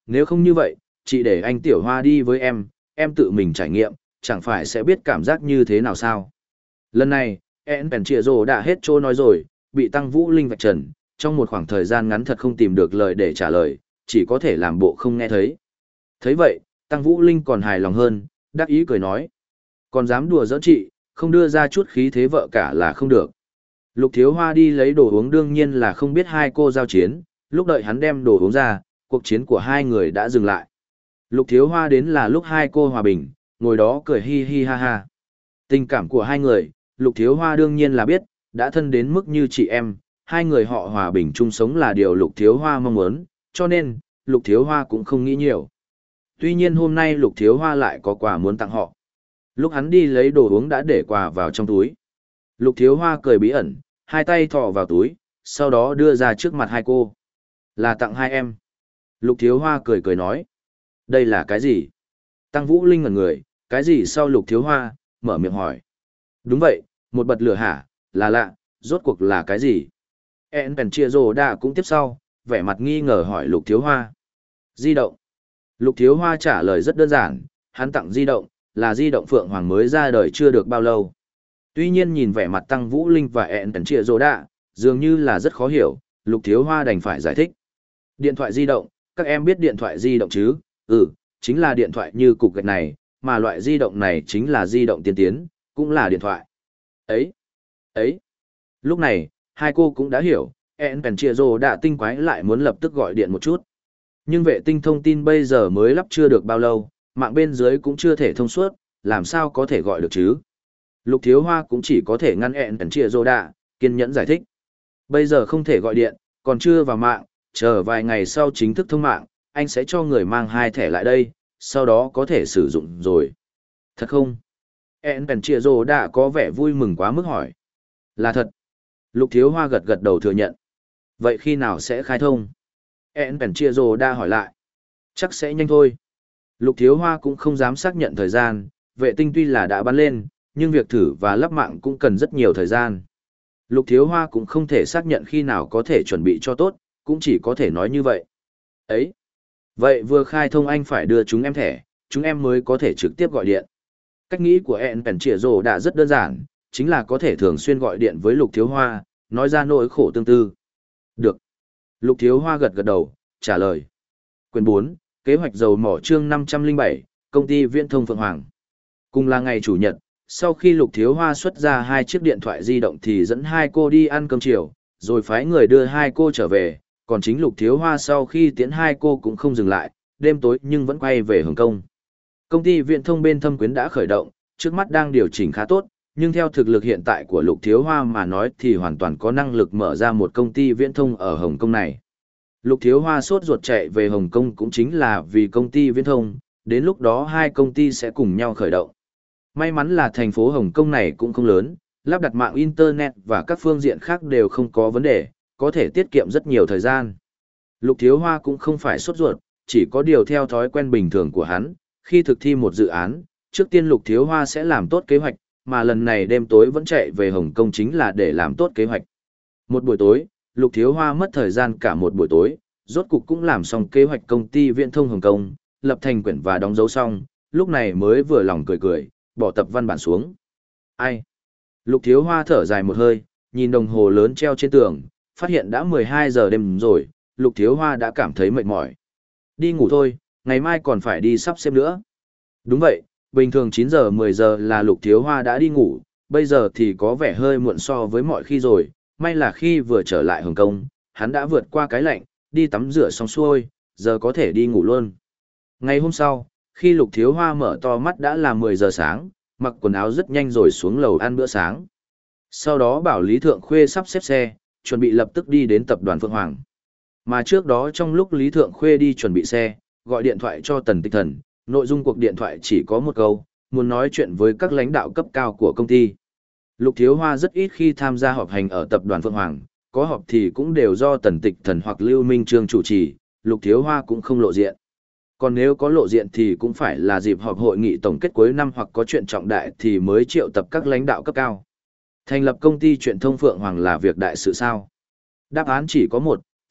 nếu không như vậy, chị để anh Tiểu Hoa đi với em, em tự mình trải nghiệm, chẳng phải sẽ biết cảm giác như thế nào sao. Lần này, En Bèn Chìa Rồ đã hết trôi nói rồi, bị Tăng Vũ Linh vạch trần, trong một khoảng thời gian ngắn thật không tìm được lời để trả lời, chỉ có thể làm bộ không nghe thấy. Thấy vậy, Tăng Vũ Linh còn hài lòng hơn, đắc ý cười nói. Còn dám đùa giỡn chị, không đưa ra chút khí thế vợ cả là không được. Lục Thiếu Hoa đi lấy đồ uống đương nhiên là không biết hai cô giao chiến, lúc đợi hắn đem đồ uống ra, cuộc chiến của hai người đã dừng lại. Lục Thiếu Hoa đến là lúc hai cô hòa bình, ngồi đó cười hi hi ha ha. Tình cảm của hai người, Lục Thiếu Hoa đương nhiên là biết, đã thân đến mức như chị em, hai người họ hòa bình chung sống là điều Lục Thiếu Hoa mong muốn, cho nên, Lục Thiếu Hoa cũng không nghĩ nhiều. Tuy nhiên hôm nay Lục Thiếu Hoa lại có quà muốn tặng họ. Lúc hắn đi lấy đồ uống đã để quà vào trong túi. Lục Thiếu Hoa cười bí ẩn, hai tay thò vào túi, sau đó đưa ra trước mặt hai cô. Là tặng hai em. Lục Thiếu Hoa cười cười nói. Đây là cái gì? Tăng Vũ Linh ngẩn người, cái gì sau Lục Thiếu Hoa, mở miệng hỏi. Đúng vậy, một bật lửa hả, là lạ, rốt cuộc là cái gì? En Bèn Chia Rồ đã cũng tiếp sau, vẻ mặt nghi ngờ hỏi Lục Thiếu Hoa. Di động. Lục Thiếu Hoa trả lời rất đơn giản, hắn tặng di động, là di động Phượng Hoàng mới ra đời chưa được bao lâu. Tuy nhiên nhìn vẻ mặt Tăng Vũ Linh và En Bèn Chia Rồ đã, dường như là rất khó hiểu, Lục Thiếu Hoa đành phải giải thích. Điện thoại di động, các em biết điện thoại di động chứ? Ừ, chính là điện thoại như cục gạch này, mà loại di động này chính là di động tiên tiến, cũng là điện thoại. Ấy, ấy. Lúc này, hai cô cũng đã hiểu, En Bèn Chia Rồ đã tinh quái lại muốn lập tức gọi điện một chút. Nhưng vệ tinh thông tin bây giờ mới lắp chưa được bao lâu, mạng bên dưới cũng chưa thể thông suốt, làm sao có thể gọi được chứ? Lục Thiếu Hoa cũng chỉ có thể ngăn En Bèn Chia Rồ đã, kiên nhẫn giải thích. Bây giờ không thể gọi điện, còn chưa vào mạng, chờ vài ngày sau chính thức thông mạng, anh sẽ cho người mang hai thẻ lại đây, sau đó có thể sử dụng rồi. Thật không? En Bèn Chia Rồ đã có vẻ vui mừng quá mức hỏi. Là thật. Lục Thiếu Hoa gật gật đầu thừa nhận. Vậy khi nào sẽ khai thông? En Bèn Chia Rồ đã hỏi lại. Chắc sẽ nhanh thôi. Lục Thiếu Hoa cũng không dám xác nhận thời gian, vệ tinh tuy là đã bắn lên, nhưng việc thử và lắp mạng cũng cần rất nhiều thời gian. Lục Thiếu Hoa cũng không thể xác nhận khi nào có thể chuẩn bị cho tốt, cũng chỉ có thể nói như vậy. Ấy. Vậy vừa khai thông anh phải đưa chúng em thẻ, chúng em mới có thể trực tiếp gọi điện. Cách nghĩ của En Bèn Chia Rồ đã rất đơn giản, chính là có thể thường xuyên gọi điện với Lục Thiếu Hoa, nói ra nỗi khổ tương tư. Được. Lục Thiếu Hoa gật gật đầu, trả lời. Quyền bốn, kế hoạch dầu mỏ chương năm trăm lẻ bảy, công ty viễn thông Phượng Hoàng. Cùng là ngày Chủ nhật, sau khi Lục Thiếu Hoa xuất ra hai chiếc điện thoại di động thì dẫn hai cô đi ăn cơm chiều, rồi phái người đưa hai cô trở về, còn chính Lục Thiếu Hoa sau khi tiễn hai cô cũng không dừng lại, đêm tối nhưng vẫn quay về Hồng Kông. Công ty viễn thông bên Thâm Quyến đã khởi động, trước mắt đang điều chỉnh khá tốt, nhưng theo thực lực hiện tại của Lục Thiếu Hoa mà nói thì hoàn toàn có năng lực mở ra một công ty viễn thông ở Hồng Kông này. Lục Thiếu Hoa sốt ruột chạy về Hồng Kông cũng chính là vì công ty viễn thông, đến lúc đó hai công ty sẽ cùng nhau khởi động. May mắn là thành phố Hồng Kông này cũng không lớn, lắp đặt mạng Internet và các phương diện khác đều không có vấn đề, có thể tiết kiệm rất nhiều thời gian. Lục Thiếu Hoa cũng không phải sốt ruột, chỉ có điều theo thói quen bình thường của hắn, khi thực thi một dự án, trước tiên Lục Thiếu Hoa sẽ làm tốt kế hoạch, mà lần này đêm tối vẫn chạy về Hồng Kông chính là để làm tốt kế hoạch. Một buổi tối, Lục Thiếu Hoa mất thời gian cả một buổi tối, rốt cục cũng làm xong kế hoạch công ty viễn thông Hồng Kông, lập thành quyển và đóng dấu xong, lúc này mới vừa lòng cười cười, bỏ tập văn bản xuống. Ai? Lục Thiếu Hoa thở dài một hơi, nhìn đồng hồ lớn treo trên tường, phát hiện đã mười hai giờ đêm rồi, Lục Thiếu Hoa đã cảm thấy mệt mỏi. Đi ngủ thôi, ngày mai còn phải đi sắp xếp nữa. Đúng vậy, bình thường chín giờ mười giờ là Lục Thiếu Hoa đã đi ngủ, bây giờ thì có vẻ hơi muộn so với mọi khi rồi, may là khi vừa trở lại Hồng Kông, hắn đã vượt qua cái lạnh, đi tắm rửa xong xuôi, giờ có thể đi ngủ luôn. Ngày hôm sau, khi Lục Thiếu Hoa mở to mắt đã là mười giờ sáng, mặc quần áo rất nhanh rồi xuống lầu ăn bữa sáng. Sau đó bảo Lý Thượng Khuê sắp xếp xe, chuẩn bị lập tức đi đến tập đoàn Phượng Hoàng. Mà trước đó trong lúc Lý Thượng Khuê đi chuẩn bị xe, gọi điện thoại cho Tần Tịch Thần, nội dung cuộc điện thoại chỉ có một câu, muốn nói chuyện với các lãnh đạo cấp cao của công ty. Lục Thiếu Hoa rất ít khi tham gia họp hành ở tập đoàn Phượng Hoàng, có họp thì cũng đều do Tần Tịch Thần hoặc Lưu Minh Trương chủ trì, Lục Thiếu Hoa cũng không lộ diện. Còn nếu có lộ diện thì cũng phải là dịp họp hội nghị tổng kết cuối năm hoặc có chuyện trọng đại thì mới triệu tập các lãnh đạo cấp cao. Thành lập công ty truyền thông Phượng Hoàng là việc đại sự sao? Đáp án chỉ có một,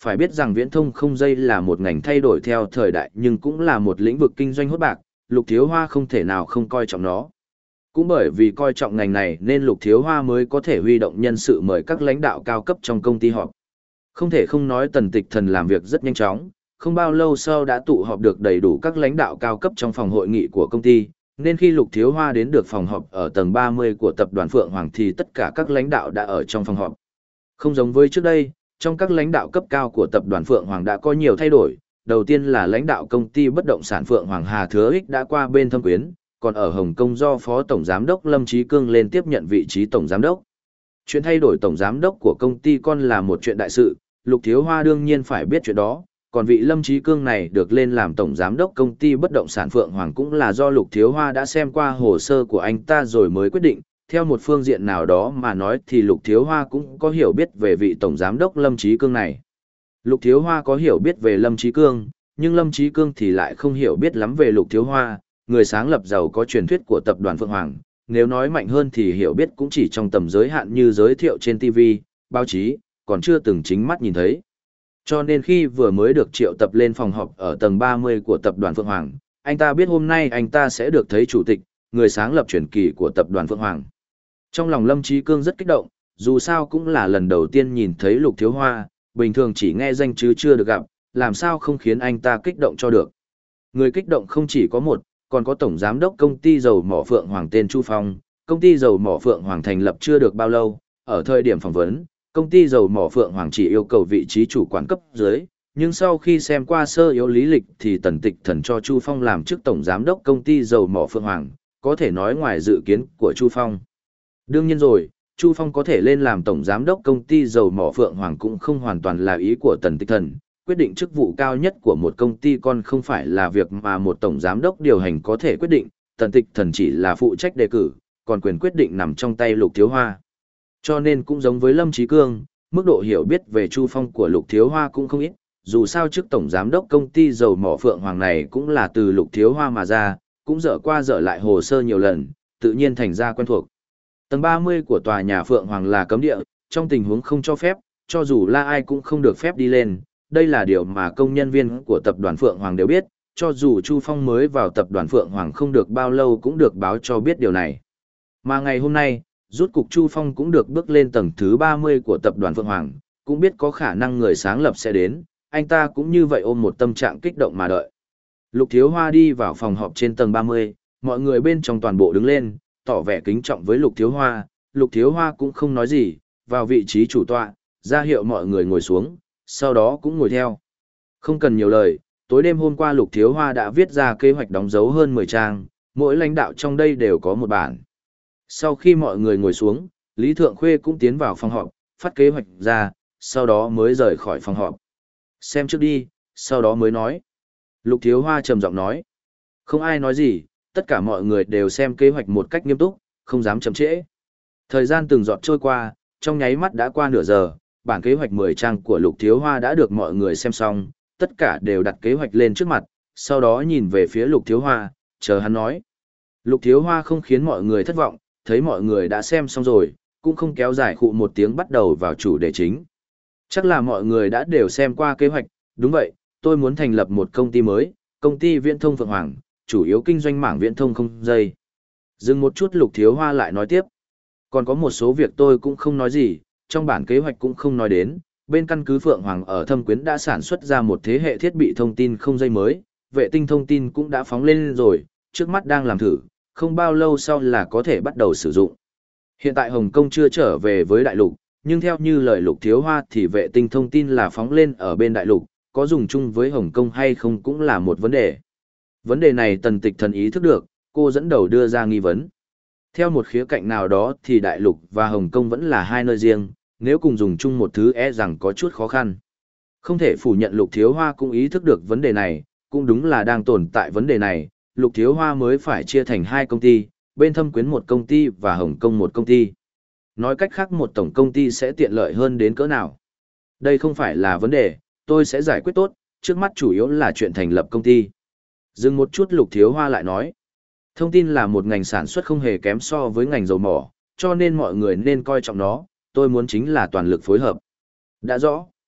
Phải biết rằng viễn thông không dây là một ngành thay đổi theo thời đại nhưng cũng là một lĩnh vực kinh doanh hốt bạc, Lục Thiếu Hoa không thể nào không coi trọng nó. Cũng bởi vì coi trọng ngành này nên Lục Thiếu Hoa mới có thể huy động nhân sự mời các lãnh đạo cao cấp trong công ty họp. Không thể không nói Tần Tịch Thần làm việc rất nhanh chóng, không bao lâu sau đã tụ họp được đầy đủ các lãnh đạo cao cấp trong phòng hội nghị của công ty, nên khi Lục Thiếu Hoa đến được phòng họp ở tầng ba mươi của tập đoàn Phượng Hoàng thì tất cả các lãnh đạo đã ở trong phòng họp. Không giống với trước đây, trong các lãnh đạo cấp cao của tập đoàn Phượng Hoàng đã có nhiều thay đổi. Đầu tiên là lãnh đạo công ty bất động sản Phượng Hoàng Hà Thừa Ích đã qua bên Thâm Quyến, còn ở Hồng Kông do Phó Tổng Giám đốc Lâm Chí Cương lên tiếp nhận vị trí Tổng Giám đốc. Chuyện thay đổi Tổng Giám đốc của công ty con là một chuyện đại sự, Lục Thiếu Hoa đương nhiên phải biết chuyện đó, còn vị Lâm Chí Cương này được lên làm Tổng Giám đốc công ty bất động sản Phượng Hoàng cũng là do Lục Thiếu Hoa đã xem qua hồ sơ của anh ta rồi mới quyết định. Theo một phương diện nào đó mà nói thì Lục Thiếu Hoa cũng có hiểu biết về vị Tổng Giám đốc Lâm Chí Cương này. Lục Thiếu Hoa có hiểu biết về Lâm Chí Cương, nhưng Lâm Chí Cương thì lại không hiểu biết lắm về Lục Thiếu Hoa, người sáng lập giàu có truyền thuyết của tập đoàn Phượng Hoàng. Nếu nói mạnh hơn thì hiểu biết cũng chỉ trong tầm giới hạn như giới thiệu trên ti vi, báo chí, còn chưa từng chính mắt nhìn thấy. Cho nên khi vừa mới được triệu tập lên phòng họp ở tầng ba mươi của tập đoàn Phượng Hoàng, anh ta biết hôm nay anh ta sẽ được thấy chủ tịch, người sáng lập truyền kỳ của tập đoàn Phượng Hoàng. Trong lòng Lâm Chí Cương rất kích động, dù sao cũng là lần đầu tiên nhìn thấy Lục Thiếu Hoa, bình thường chỉ nghe danh chứ chưa được gặp, làm sao không khiến anh ta kích động cho được. Người kích động không chỉ có một, còn có Tổng Giám đốc công ty dầu mỏ Phượng Hoàng tên Chu Phong. Công ty dầu mỏ Phượng Hoàng thành lập chưa được bao lâu, ở thời điểm phỏng vấn, công ty dầu mỏ Phượng Hoàng chỉ yêu cầu vị trí chủ quản cấp dưới, nhưng sau khi xem qua sơ yếu lý lịch thì Tần Tịch Thần cho Chu Phong làm chức Tổng Giám đốc công ty dầu mỏ Phượng Hoàng, có thể nói ngoài dự kiến của Chu Phong. Đương nhiên rồi, Chu Phong có thể lên làm Tổng Giám đốc công ty dầu mỏ Phượng Hoàng cũng không hoàn toàn là ý của Tần Tịch Thần. Quyết định chức vụ cao nhất của một công ty con không phải là việc mà một Tổng Giám đốc điều hành có thể quyết định, Tần Tịch Thần chỉ là phụ trách đề cử, còn quyền quyết định nằm trong tay Lục Thiếu Hoa. Cho nên cũng giống với Lâm Chí Cương, mức độ hiểu biết về Chu Phong của Lục Thiếu Hoa cũng không ít, dù sao chức Tổng Giám đốc công ty dầu mỏ Phượng Hoàng này cũng là từ Lục Thiếu Hoa mà ra, cũng dở qua dở lại hồ sơ nhiều lần, tự nhiên thành ra quen thuộc. Tầng ba mươi của tòa nhà Phượng Hoàng là cấm địa, trong tình huống không cho phép, cho dù là ai cũng không được phép đi lên. Đây là điều mà công nhân viên của tập đoàn Phượng Hoàng đều biết, cho dù Chu Phong mới vào tập đoàn Phượng Hoàng không được bao lâu cũng được báo cho biết điều này. Mà ngày hôm nay, rút cục Chu Phong cũng được bước lên tầng thứ ba mươi của tập đoàn Phượng Hoàng, cũng biết có khả năng người sáng lập sẽ đến, anh ta cũng như vậy ôm một tâm trạng kích động mà đợi. Lục Thiếu Hoa đi vào phòng họp trên tầng ba mươi, mọi người bên trong toàn bộ đứng lên, tỏ vẻ kính trọng với Lục Thiếu Hoa, Lục Thiếu Hoa cũng không nói gì, vào vị trí chủ tọa, ra hiệu mọi người ngồi xuống, sau đó cũng ngồi theo. Không cần nhiều lời, tối đêm hôm qua Lục Thiếu Hoa đã viết ra kế hoạch đóng dấu hơn mười trang, mỗi lãnh đạo trong đây đều có một bản. Sau khi mọi người ngồi xuống, Lý Thượng Khuê cũng tiến vào phòng họp, phát kế hoạch ra, sau đó mới rời khỏi phòng họp. Xem trước đi, sau đó mới nói. Lục Thiếu Hoa trầm giọng nói. Không ai nói gì, tất cả mọi người đều xem kế hoạch một cách nghiêm túc, không dám chậm trễ. Thời gian từng giọt trôi qua, trong nháy mắt đã qua nửa giờ, bản kế hoạch mười trang của Lục Thiếu Hoa đã được mọi người xem xong, tất cả đều đặt kế hoạch lên trước mặt, sau đó nhìn về phía Lục Thiếu Hoa, chờ hắn nói. Lục Thiếu Hoa không khiến mọi người thất vọng, thấy mọi người đã xem xong rồi, cũng không kéo dài khụ một tiếng bắt đầu vào chủ đề chính. Chắc là mọi người đã đều xem qua kế hoạch, đúng vậy, tôi muốn thành lập một công ty mới, công ty viễn thông Phượng Hoàng, chủ yếu kinh doanh mảng viễn thông không dây. Dừng một chút Lục Thiếu Hoa lại nói tiếp. Còn có một số việc tôi cũng không nói gì, trong bản kế hoạch cũng không nói đến, bên căn cứ Phượng Hoàng ở Thâm Quyến đã sản xuất ra một thế hệ thiết bị thông tin không dây mới, vệ tinh thông tin cũng đã phóng lên rồi, trước mắt đang làm thử, không bao lâu sau là có thể bắt đầu sử dụng. Hiện tại Hồng Kông chưa trở về với đại lục, nhưng theo như lời Lục Thiếu Hoa thì vệ tinh thông tin là phóng lên ở bên đại lục, có dùng chung với Hồng Kông hay không cũng là một vấn đề. Vấn đề này Tần Tịch Thần ý thức được, cô dẫn đầu đưa ra nghi vấn. Theo một khía cạnh nào đó thì đại lục và Hồng Kông vẫn là hai nơi riêng, nếu cùng dùng chung một thứ e rằng có chút khó khăn. Không thể phủ nhận Lục Thiếu Hoa cũng ý thức được vấn đề này, cũng đúng là đang tồn tại vấn đề này, Lục Thiếu Hoa mới phải chia thành hai công ty, bên Thâm Quyến một công ty và Hồng Kông một công ty. Nói cách khác một tổng công ty sẽ tiện lợi hơn đến cỡ nào. Đây không phải là vấn đề, tôi sẽ giải quyết tốt, trước mắt chủ yếu là chuyện thành lập công ty. Dừng một chút Lục Thiếu Hoa lại nói. Thông tin là một ngành sản xuất không hề kém so với ngành dầu mỏ, cho nên mọi người nên coi trọng nó, tôi muốn chính là toàn lực phối hợp. Đã rõ.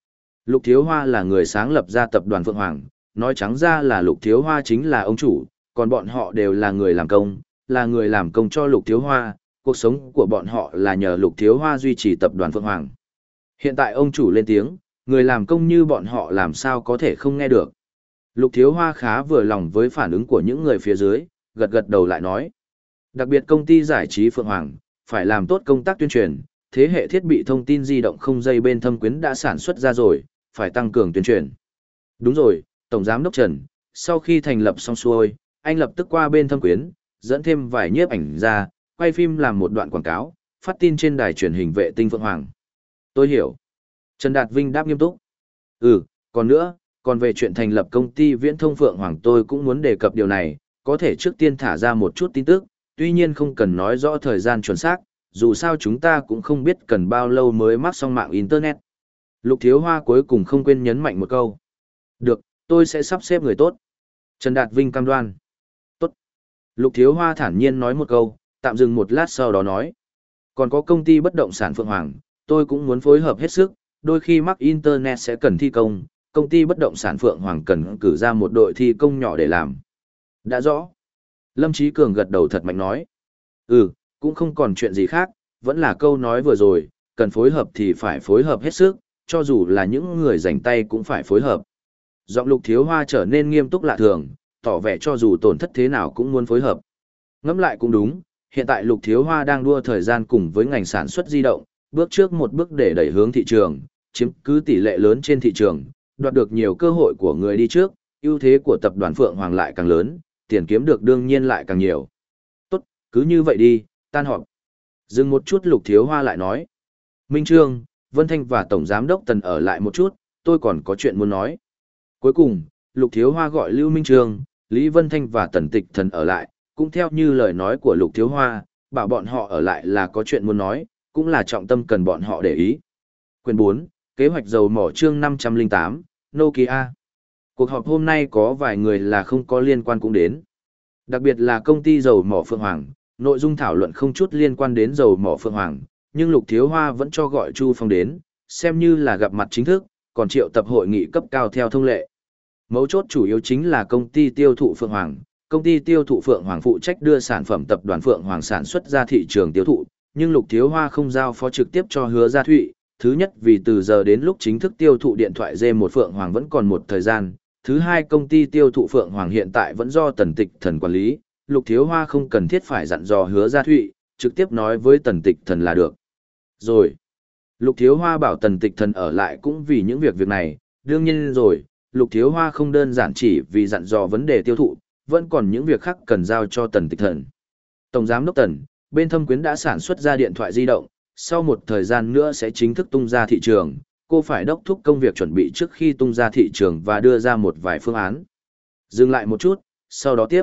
Lục Thiếu Hoa là người sáng lập ra tập đoàn Phượng Hoàng, nói trắng ra là Lục Thiếu Hoa chính là ông chủ, còn bọn họ đều là người làm công, là người làm công cho Lục Thiếu Hoa, cuộc sống của bọn họ là nhờ Lục Thiếu Hoa duy trì tập đoàn Phượng Hoàng. Hiện tại ông chủ lên tiếng, người làm công như bọn họ làm sao có thể không nghe được. Lục Thiếu Hoa khá vừa lòng với phản ứng của những người phía dưới, gật gật đầu lại nói. Đặc biệt công ty giải trí Phượng Hoàng, phải làm tốt công tác tuyên truyền, thế hệ thiết bị thông tin di động không dây bên Thâm Quyến đã sản xuất ra rồi, phải tăng cường tuyên truyền. Đúng rồi, Tổng Giám đốc Trần, sau khi thành lập xong xuôi, anh lập tức qua bên Thâm Quyến, dẫn thêm vài nhiếp ảnh ra, quay phim làm một đoạn quảng cáo, phát tin trên đài truyền hình vệ tinh Phượng Hoàng. Tôi hiểu. Trần Đạt Vinh đáp nghiêm túc. Ừ, còn nữa, còn về chuyện thành lập công ty viễn thông Phượng Hoàng tôi cũng muốn đề cập điều này, có thể trước tiên thả ra một chút tin tức, tuy nhiên không cần nói rõ thời gian chuẩn xác, dù sao chúng ta cũng không biết cần bao lâu mới mắc xong mạng Internet. Lục Thiếu Hoa cuối cùng không quên nhấn mạnh một câu. Được, tôi sẽ sắp xếp người tốt. Trần Đạt Vinh cam đoan. Tốt. Lục Thiếu Hoa thản nhiên nói một câu, tạm dừng một lát sau đó nói. Còn có công ty bất động sản Phượng Hoàng, tôi cũng muốn phối hợp hết sức, đôi khi mắc Internet sẽ cần thi công, công ty bất động sản Phượng Hoàng cần cử ra một đội thi công nhỏ để làm. Đã rõ. Lâm Chí Cường gật đầu thật mạnh nói. Ừ, cũng không còn chuyện gì khác, vẫn là câu nói vừa rồi, cần phối hợp thì phải phối hợp hết sức, cho dù là những người rảnh tay cũng phải phối hợp. Giọng Lục Thiếu Hoa trở nên nghiêm túc lạ thường, tỏ vẻ cho dù tổn thất thế nào cũng muốn phối hợp. Ngẫm lại cũng đúng, hiện tại Lục Thiếu Hoa đang đua thời gian cùng với ngành sản xuất di động, bước trước một bước để đẩy hướng thị trường, chiếm cứ tỷ lệ lớn trên thị trường, đoạt được nhiều cơ hội của người đi trước, ưu thế của tập đoàn Phượng Hoàng lại càng lớn, tiền kiếm được đương nhiên lại càng nhiều. Tốt, cứ như vậy đi, tan họp. Dừng một chút Lục Thiếu Hoa lại nói. Minh Trương, Vân Thanh và Tổng Giám đốc Tần ở lại một chút, tôi còn có chuyện muốn nói. Cuối cùng, Lục Thiếu Hoa gọi Lưu Minh Trương, Lý Vân Thanh và Tần Tịch Thần ở lại, cũng theo như lời nói của Lục Thiếu Hoa, bảo bọn họ ở lại là có chuyện muốn nói, cũng là trọng tâm cần bọn họ để ý. Quyền bốn, kế hoạch dầu mỏ chương năm trăm lẻ tám, Nokia. Cuộc họp hôm nay có vài người là không có liên quan cũng đến. Đặc biệt là công ty dầu mỏ Phượng Hoàng, nội dung thảo luận không chút liên quan đến dầu mỏ Phượng Hoàng, nhưng Lục Thiếu Hoa vẫn cho gọi Chu Phong đến, xem như là gặp mặt chính thức, còn triệu tập hội nghị cấp cao theo thông lệ. Mấu chốt chủ yếu chính là công ty tiêu thụ Phượng Hoàng, công ty tiêu thụ Phượng Hoàng phụ trách đưa sản phẩm tập đoàn Phượng Hoàng sản xuất ra thị trường tiêu thụ, nhưng Lục Thiếu Hoa không giao phó trực tiếp cho Hứa Gia Thụy, thứ nhất vì từ giờ đến lúc chính thức tiêu thụ điện thoại D một Phượng Hoàng vẫn còn một thời gian, thứ hai công ty tiêu thụ Phượng Hoàng hiện tại vẫn do Tần Tịch Thần quản lý, Lục Thiếu Hoa không cần thiết phải dặn dò Hứa Gia Thụy, trực tiếp nói với Tần Tịch Thần là được. Rồi, Lục Thiếu Hoa bảo Tần Tịch Thần ở lại cũng vì những việc việc này, đương nhiên rồi, Lục Thiếu Hoa không đơn giản chỉ vì dặn dò vấn đề tiêu thụ, vẫn còn những việc khác cần giao cho Tần Tịch Thần. Tổng Giám đốc Tần, bên Thâm Quyến đã sản xuất ra điện thoại di động, sau một thời gian nữa sẽ chính thức tung ra thị trường, cô phải đốc thúc công việc chuẩn bị trước khi tung ra thị trường và đưa ra một vài phương án. Dừng lại một chút, sau đó tiếp.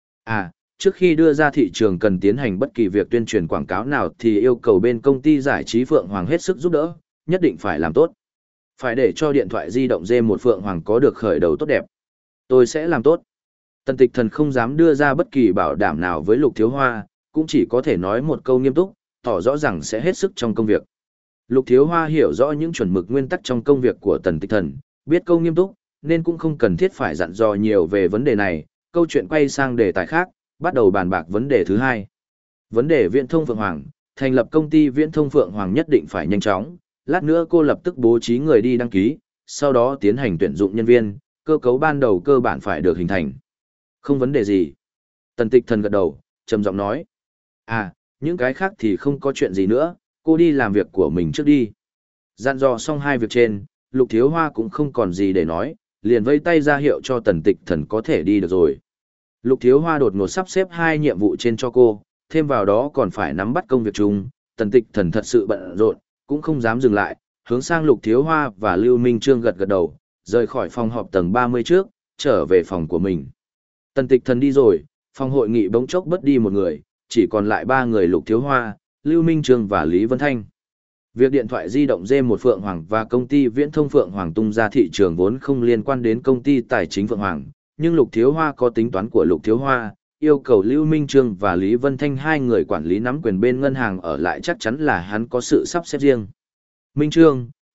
À, trước khi đưa ra thị trường cần tiến hành bất kỳ việc tuyên truyền quảng cáo nào thì yêu cầu bên công ty giải trí Phượng Hoàng hết sức giúp đỡ, nhất định phải làm tốt. Phải để cho điện thoại di động D một Phượng Hoàng có được khởi đầu tốt đẹp. Tôi sẽ làm tốt. Tần Tịch Thần không dám đưa ra bất kỳ bảo đảm nào với Lục Thiếu Hoa, cũng chỉ có thể nói một câu nghiêm túc, tỏ rõ rằng sẽ hết sức trong công việc. Lục Thiếu Hoa hiểu rõ những chuẩn mực nguyên tắc trong công việc của Tần Tịch Thần, biết câu nghiêm túc, nên cũng không cần thiết phải dặn dò nhiều về vấn đề này, câu chuyện quay sang đề tài khác, bắt đầu bàn bạc vấn đề thứ hai. Vấn đề viễn thông Phượng Hoàng, thành lập công ty viễn thông Phượng Hoàng nhất định phải nhanh chóng, lát nữa cô lập tức bố trí người đi đăng ký, sau đó tiến hành tuyển dụng nhân viên, cơ cấu ban đầu cơ bản phải được hình thành. Không vấn đề gì. Tần Tịch Thần gật đầu, trầm giọng nói. À, những cái khác thì không có chuyện gì nữa, cô đi làm việc của mình trước đi. Dặn dò xong hai việc trên, Lục Thiếu Hoa cũng không còn gì để nói, liền vây tay ra hiệu cho Tần Tịch Thần có thể đi được rồi. Lục Thiếu Hoa đột ngột sắp xếp hai nhiệm vụ trên cho cô, thêm vào đó còn phải nắm bắt công việc chung, Tần Tịch Thần thật sự bận rộn, cũng không dám dừng lại, hướng sang Lục Thiếu Hoa và Lưu Minh Trương gật gật đầu, rời khỏi phòng họp tầng ba mươi trước, trở về phòng của mình. Tần Tịch Thần đi rồi, phòng hội nghị bỗng chốc bớt đi một người, chỉ còn lại ba người Lục Thiếu Hoa, Lưu Minh Trương và Lý Vân Thanh. Việc điện thoại di động D một Phượng Hoàng và công ty viễn thông Phượng Hoàng tung ra thị trường vốn không liên quan đến công ty tài chính Phượng Hoàng, nhưng Lục Thiếu Hoa có tính toán của Lục Thiếu Hoa, yêu cầu Lưu Minh Trương và Lý Vân Thanh hai người quản lý nắm quyền bên ngân hàng ở lại chắc chắn là hắn có sự sắp xếp riêng. Minh Trương,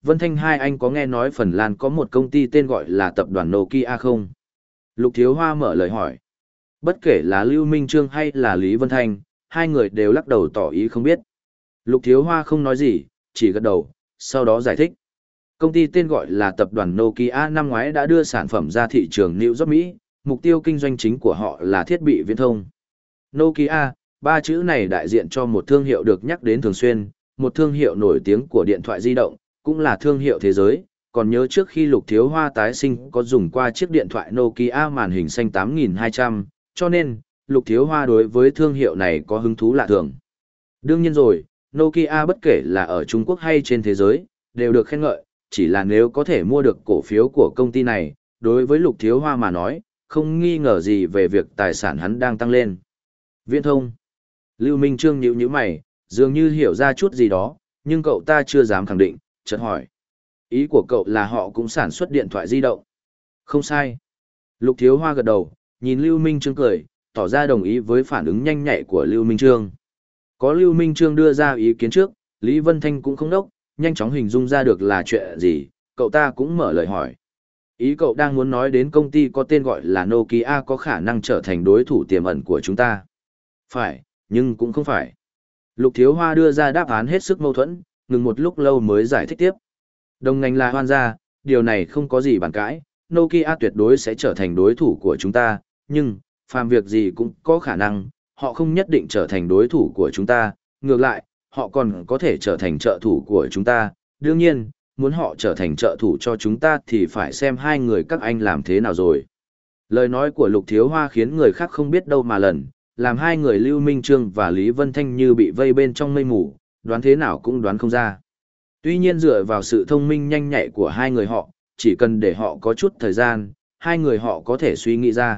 Vân Thanh hai anh có nghe nói Phần Lan có một công ty tên gọi là tập đoàn Nokia không? Lục Thiếu Hoa mở lời hỏi. Bất kể là Lưu Minh Trương hay là Lý Vân Thanh, hai người đều lắc đầu tỏ ý không biết. Lục Thiếu Hoa không nói gì, chỉ gật đầu, sau đó giải thích. Công ty tên gọi là tập đoàn Nokia năm ngoái đã đưa sản phẩm ra thị trường New York Mỹ, mục tiêu kinh doanh chính của họ là thiết bị viễn thông. Nokia, ba chữ này đại diện cho một thương hiệu được nhắc đến thường xuyên, một thương hiệu nổi tiếng của điện thoại di động, cũng là thương hiệu thế giới. Còn nhớ trước khi Lục Thiếu Hoa tái sinh có dùng qua chiếc điện thoại Nokia màn hình xanh tám nghìn hai trăm, cho nên, Lục Thiếu Hoa đối với thương hiệu này có hứng thú lạ thường. Đương nhiên rồi, Nokia bất kể là ở Trung Quốc hay trên thế giới, đều được khen ngợi, chỉ là nếu có thể mua được cổ phiếu của công ty này, đối với Lục Thiếu Hoa mà nói, không nghi ngờ gì về việc tài sản hắn đang tăng lên. Viễn thông. Lưu Minh Trương nhíu nhíu mày, dường như hiểu ra chút gì đó, nhưng cậu ta chưa dám khẳng định, chợt hỏi. Ý của cậu là họ cũng sản xuất điện thoại di động. Không sai. Lục Thiếu Hoa gật đầu, nhìn Lưu Minh Trương cười, tỏ ra đồng ý với phản ứng nhanh nhạy của Lưu Minh Trương. Có Lưu Minh Trương đưa ra ý kiến trước, Lý Vân Thanh cũng không đốc, nhanh chóng hình dung ra được là chuyện gì, cậu ta cũng mở lời hỏi. Ý cậu đang muốn nói đến công ty có tên gọi là Nokia có khả năng trở thành đối thủ tiềm ẩn của chúng ta. Phải, nhưng cũng không phải. Lục Thiếu Hoa đưa ra đáp án hết sức mâu thuẫn, ngừng một lúc lâu mới giải thích tiếp. Đồng ngành là hoan gia, điều này không có gì bàn cãi, Nokia tuyệt đối sẽ trở thành đối thủ của chúng ta, nhưng, phàm việc gì cũng có khả năng, họ không nhất định trở thành đối thủ của chúng ta, ngược lại, họ còn có thể trở thành trợ thủ của chúng ta, đương nhiên, muốn họ trở thành trợ thủ cho chúng ta thì phải xem hai người các anh làm thế nào rồi. Lời nói của Lục Thiếu Hoa khiến người khác không biết đâu mà lần, làm hai người Lưu Minh Trương và Lý Vân Thanh như bị vây bên trong mây mù, đoán thế nào cũng đoán không ra. Tuy nhiên dựa vào sự thông minh nhanh nhạy của hai người họ, chỉ cần để họ có chút thời gian, hai người họ có thể suy nghĩ ra.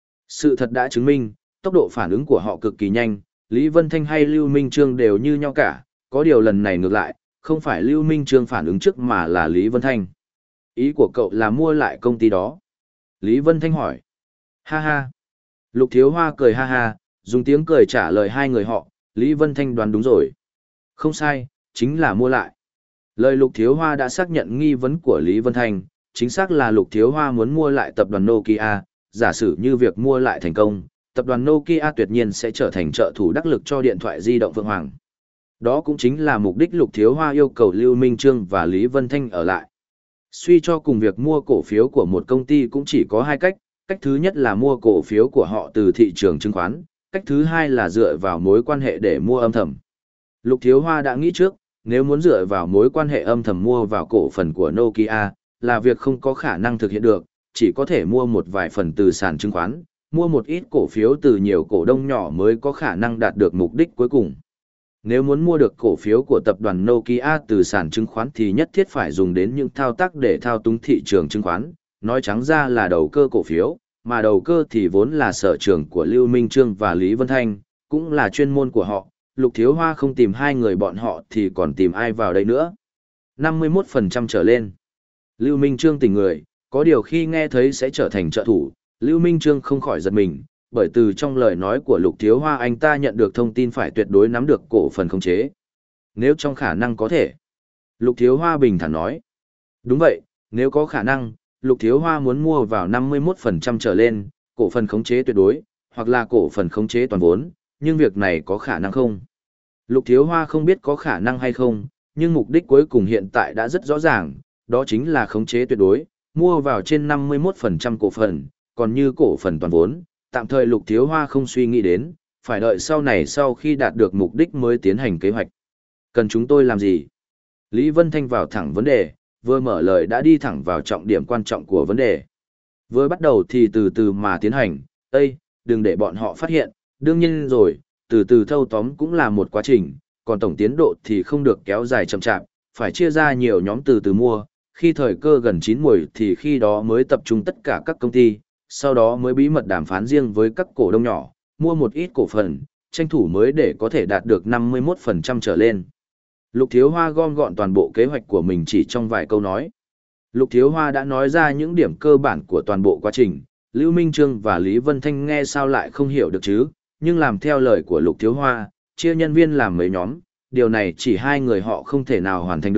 Sự thật đã chứng minh, tốc độ phản ứng của họ cực kỳ nhanh, Lý Vân Thanh hay Lưu Minh Trương đều như nhau cả, có điều lần này ngược lại, không phải Lưu Minh Trương phản ứng trước mà là Lý Vân Thanh. Ý của cậu là mua lại công ty đó. Lý Vân Thanh hỏi. Ha ha. Lục Thiếu Hoa cười ha ha, dùng tiếng cười trả lời hai người họ, Lý Vân Thanh đoán đúng rồi. Không sai, chính là mua lại. Lời Lục Thiếu Hoa đã xác nhận nghi vấn của Lý Vân Thanh, chính xác là Lục Thiếu Hoa muốn mua lại tập đoàn Nokia, giả sử như việc mua lại thành công, tập đoàn Nokia tuyệt nhiên sẽ trở thành trợ thủ đắc lực cho điện thoại di động Phượng Hoàng. Đó cũng chính là mục đích Lục Thiếu Hoa yêu cầu Lưu Minh Trương và Lý Vân Thanh ở lại. Suy cho cùng việc mua cổ phiếu của một công ty cũng chỉ có hai cách, cách thứ nhất là mua cổ phiếu của họ từ thị trường chứng khoán, cách thứ hai là dựa vào mối quan hệ để mua âm thầm. Lục Thiếu Hoa đã nghĩ trước, nếu muốn dựa vào mối quan hệ âm thầm mua vào cổ phần của Nokia, là việc không có khả năng thực hiện được, chỉ có thể mua một vài phần từ sàn chứng khoán, mua một ít cổ phiếu từ nhiều cổ đông nhỏ mới có khả năng đạt được mục đích cuối cùng. Nếu muốn mua được cổ phiếu của tập đoàn Nokia từ sàn chứng khoán thì nhất thiết phải dùng đến những thao tác để thao túng thị trường chứng khoán, nói trắng ra là đầu cơ cổ phiếu, mà đầu cơ thì vốn là sở trường của Lưu Minh Trương và Lý Vân Thanh, cũng là chuyên môn của họ. Lục Thiếu Hoa không tìm hai người bọn họ thì còn tìm ai vào đây nữa. năm mươi mốt phần trăm trở lên. Lưu Minh Trương tỉnh người, có điều khi nghe thấy sẽ trở thành trợ thủ, Lưu Minh Trương không khỏi giật mình, bởi từ trong lời nói của Lục Thiếu Hoa anh ta nhận được thông tin phải tuyệt đối nắm được cổ phần khống chế. Nếu trong khả năng có thể. Lục Thiếu Hoa bình thản nói. Đúng vậy, nếu có khả năng, Lục Thiếu Hoa muốn mua vào năm mươi mốt phần trăm trở lên, cổ phần khống chế tuyệt đối, hoặc là cổ phần khống chế toàn vốn, nhưng việc này có khả năng không? Lục Thiếu Hoa không biết có khả năng hay không, nhưng mục đích cuối cùng hiện tại đã rất rõ ràng, đó chính là khống chế tuyệt đối, mua vào trên năm mươi mốt phần trăm cổ phần, còn như cổ phần toàn vốn, tạm thời Lục Thiếu Hoa không suy nghĩ đến, phải đợi sau này sau khi đạt được mục đích mới tiến hành kế hoạch. Cần chúng tôi làm gì? Lý Vân Thanh vào thẳng vấn đề, vừa mở lời đã đi thẳng vào trọng điểm quan trọng của vấn đề. Vừa bắt đầu thì từ từ mà tiến hành, Ê, đừng để bọn họ phát hiện, đương nhiên rồi, từ từ thâu tóm cũng là một quá trình, còn tổng tiến độ thì không được kéo dài chậm chạp, phải chia ra nhiều nhóm từ từ mua, khi thời cơ gần chín muồi thì khi đó mới tập trung tất cả các công ty, sau đó mới bí mật đàm phán riêng với các cổ đông nhỏ, mua một ít cổ phần, tranh thủ mới để có thể đạt được năm mươi mốt phần trăm trở lên. Lục Thiếu Hoa gom gọn toàn bộ kế hoạch của mình chỉ trong vài câu nói. Lục Thiếu Hoa đã nói ra những điểm cơ bản của toàn bộ quá trình, Lưu Minh Trương và Lý Vân Thanh nghe sao lại không hiểu được chứ, nhưng làm theo lời của Lục Thiếu Hoa, chia nhân viên làm mấy nhóm, điều này chỉ hai người họ không thể nào hoàn thành được,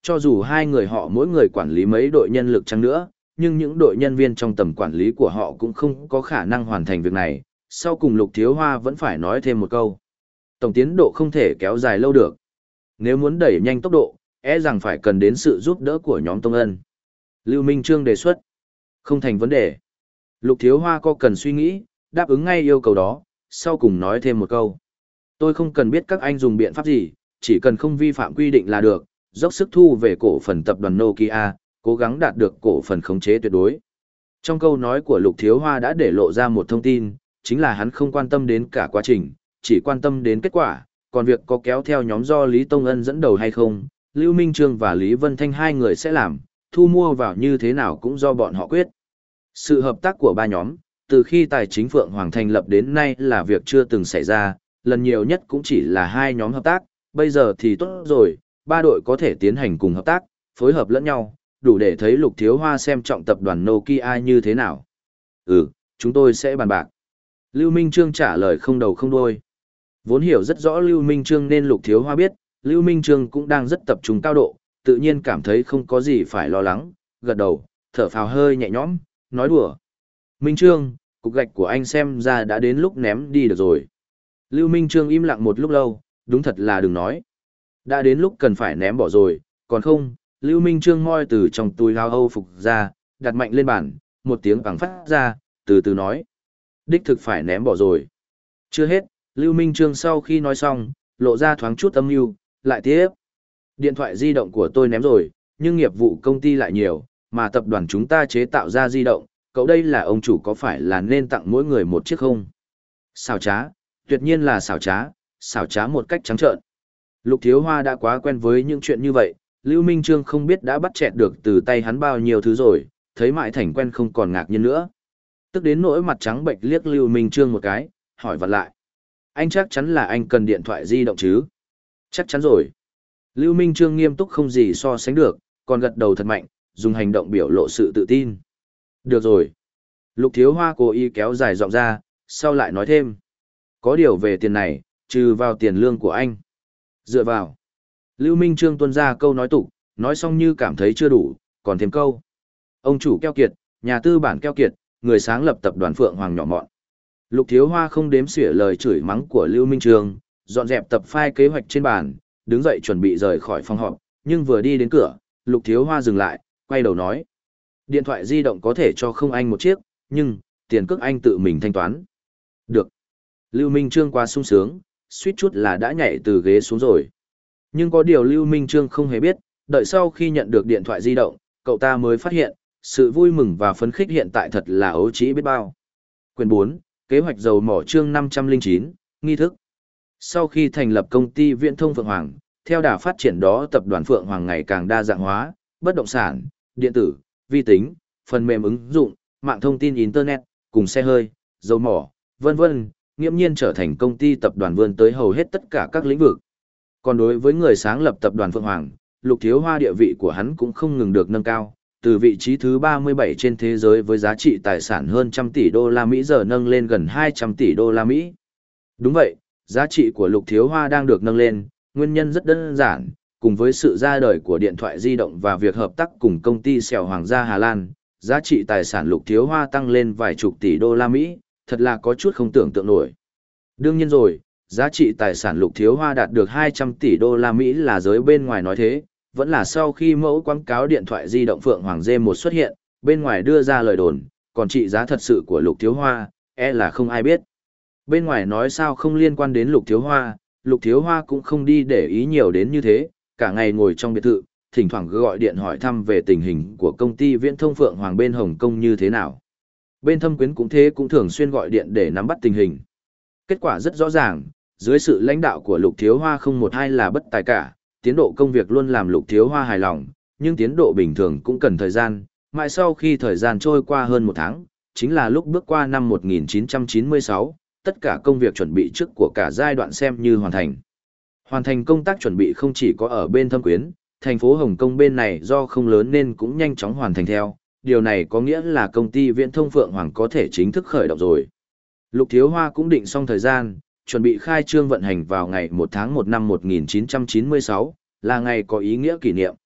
Cho dù hai người họ mỗi người quản lý mấy đội nhân lực chăng nữa, nhưng những đội nhân viên trong tầm quản lý của họ cũng không có khả năng hoàn thành việc này. Sau cùng Lục Thiếu Hoa vẫn phải nói thêm một câu. Tổng tiến độ không thể kéo dài lâu được. Nếu muốn đẩy nhanh tốc độ, e rằng phải cần đến sự giúp đỡ của nhóm Tông Ân. Lưu Minh Trương đề xuất. Không thành vấn đề. Lục Thiếu Hoa có cần suy nghĩ, đáp ứng ngay yêu cầu đó, sau cùng nói thêm một câu. Tôi không cần biết các anh dùng biện pháp gì, chỉ cần không vi phạm quy định là được, dốc sức thu về cổ phần tập đoàn Nokia, cố gắng đạt được cổ phần khống chế tuyệt đối. Trong câu nói của Lục Thiếu Hoa đã để lộ ra một thông tin, chính là hắn không quan tâm đến cả quá trình, chỉ quan tâm đến kết quả, còn việc có kéo theo nhóm do Lý Tông Ân dẫn đầu hay không, Lưu Minh Trương và Lý Vân Thanh hai người sẽ làm, thu mua vào như thế nào cũng do bọn họ quyết. Sự hợp tác của ba nhóm, từ khi tài chính Phượng Hoàng thành lập đến nay là việc chưa từng xảy ra, lần nhiều nhất cũng chỉ là hai nhóm hợp tác, bây giờ thì tốt rồi, ba đội có thể tiến hành cùng hợp tác, phối hợp lẫn nhau, đủ để thấy Lục Thiếu Hoa xem trọng tập đoàn Nokia như thế nào. Ừ, chúng tôi sẽ bàn bạc. Lưu Minh Trương trả lời không đầu không đuôi. Vốn hiểu rất rõ Lưu Minh Trương nên Lục Thiếu Hoa biết, Lưu Minh Trương cũng đang rất tập trung cao độ, tự nhiên cảm thấy không có gì phải lo lắng, gật đầu, thở phào hơi nhẹ nhõm, nói đùa. Minh Trương, cục gạch của anh xem ra đã đến lúc ném đi được rồi. Lưu Minh Trương im lặng một lúc lâu, đúng thật là đừng nói. Đã đến lúc cần phải ném bỏ rồi, còn không, Lưu Minh Trương moi từ trong túi áo Âu phục ra, đặt mạnh lên bàn, một tiếng vang phát ra, từ từ nói. Đích thực phải ném bỏ rồi. Chưa hết, Lưu Minh Trương sau khi nói xong, lộ ra thoáng chút âm mưu, lại tiếp. Điện thoại di động của tôi ném rồi, nhưng nghiệp vụ công ty lại nhiều, mà tập đoàn chúng ta chế tạo ra di động, cậu đây là ông chủ có phải là nên tặng mỗi người một chiếc không? Xảo trá, tuyệt nhiên là xảo trá, xảo trá một cách trắng trợn. Lục Thiếu Hoa đã quá quen với những chuyện như vậy, Lưu Minh Trương không biết đã bắt chẹt được từ tay hắn bao nhiêu thứ rồi, thấy mãi thành quen không còn ngạc nhiên nữa. Tức đến nỗi mặt trắng bệch liếc Lưu Minh Trương một cái, hỏi vặn lại. Anh chắc chắn là anh cần điện thoại di động chứ? Chắc chắn rồi. Lưu Minh Trương nghiêm túc không gì so sánh được, còn gật đầu thật mạnh, dùng hành động biểu lộ sự tự tin. Được rồi. Lục Thiếu Hoa cố ý kéo dài giọng ra, sau lại nói thêm. Có điều về tiền này, trừ vào tiền lương của anh. Dựa vào. Lưu Minh Trương tuôn ra câu nói tục, nói xong như cảm thấy chưa đủ, còn thêm câu. Ông chủ keo kiệt, nhà tư bản keo kiệt, người sáng lập tập đoàn Phượng Hoàng nhỏ mọn. Lục Thiếu Hoa không đếm xỉa lời chửi mắng của Lưu Minh Trương, dọn dẹp tập file kế hoạch trên bàn, đứng dậy chuẩn bị rời khỏi phòng họp, nhưng vừa đi đến cửa, Lục Thiếu Hoa dừng lại, quay đầu nói. Điện thoại di động có thể cho không anh một chiếc, nhưng, tiền cước anh tự mình thanh toán. Được. Lưu Minh Trương quá sung sướng, suýt chút là đã nhảy từ ghế xuống rồi. Nhưng có điều Lưu Minh Trương không hề biết, đợi sau khi nhận được điện thoại di động, cậu ta mới phát hiện, sự vui mừng và phấn khích hiện tại thật là ấu trĩ biết bao. Quyền bốn, kế hoạch dầu mỏ chương năm trăm lẻ chín, nghi thức. Sau khi thành lập công ty Viễn thông Phượng Hoàng, theo đà phát triển đó tập đoàn Phượng Hoàng ngày càng đa dạng hóa, bất động sản, điện tử, vi tính, phần mềm ứng dụng, mạng thông tin Internet, cùng xe hơi, dầu mỏ, vân vân, nghiễm nhiên trở thành công ty tập đoàn vươn tới hầu hết tất cả các lĩnh vực. Còn đối với người sáng lập tập đoàn Phượng Hoàng, Lục Thiếu Hoa địa vị của hắn cũng không ngừng được nâng cao, từ vị trí thứ ba mươi bảy trên thế giới với giá trị tài sản hơn trăm tỷ đô la Mỹ giờ nâng lên gần hai trăm tỷ đô la Mỹ. Đúng vậy, giá trị của Lục Thiếu Hoa đang được nâng lên, nguyên nhân rất đơn giản, cùng với sự ra đời của điện thoại di động và việc hợp tác cùng công ty Sèo Hoàng gia Hà Lan, giá trị tài sản Lục Thiếu Hoa tăng lên vài chục tỷ đô la Mỹ, thật là có chút không tưởng tượng nổi. Đương nhiên rồi, giá trị tài sản Lục Thiếu Hoa đạt được hai trăm tỷ đô la Mỹ là giới bên ngoài nói thế, vẫn là sau khi mẫu quảng cáo điện thoại di động Phượng Hoàng G một xuất hiện, bên ngoài đưa ra lời đồn, còn trị giá thật sự của Lục Thiếu Hoa, e là không ai biết. Bên ngoài nói sao không liên quan đến Lục Thiếu Hoa, Lục Thiếu Hoa cũng không đi để ý nhiều đến như thế, cả ngày ngồi trong biệt thự, thỉnh thoảng gọi điện hỏi thăm về tình hình của công ty Viễn thông Phượng Hoàng bên Hồng Kông như thế nào. Bên Thâm Quyến cũng thế, cũng thường xuyên gọi điện để nắm bắt tình hình. Kết quả rất rõ ràng, dưới sự lãnh đạo của Lục Thiếu Hoa không một ai là bất tài cả, tiến độ công việc luôn làm Lục Thiếu Hoa hài lòng, nhưng tiến độ bình thường cũng cần thời gian, mãi sau khi thời gian trôi qua hơn một tháng, chính là lúc bước qua năm một nghìn chín trăm chín mươi sáu, tất cả công việc chuẩn bị trước của cả giai đoạn xem như hoàn thành. Hoàn thành công tác chuẩn bị không chỉ có ở bên Thâm Quyến, thành phố Hồng Kông bên này do không lớn nên cũng nhanh chóng hoàn thành theo, điều này có nghĩa là công ty Viễn thông Phượng Hoàng có thể chính thức khởi động rồi. Lục Thiếu Hoa cũng định xong thời gian, chuẩn bị khai trương vận hành vào ngày một tháng một năm một nghìn chín trăm chín mươi sáu, là ngày có ý nghĩa kỷ niệm.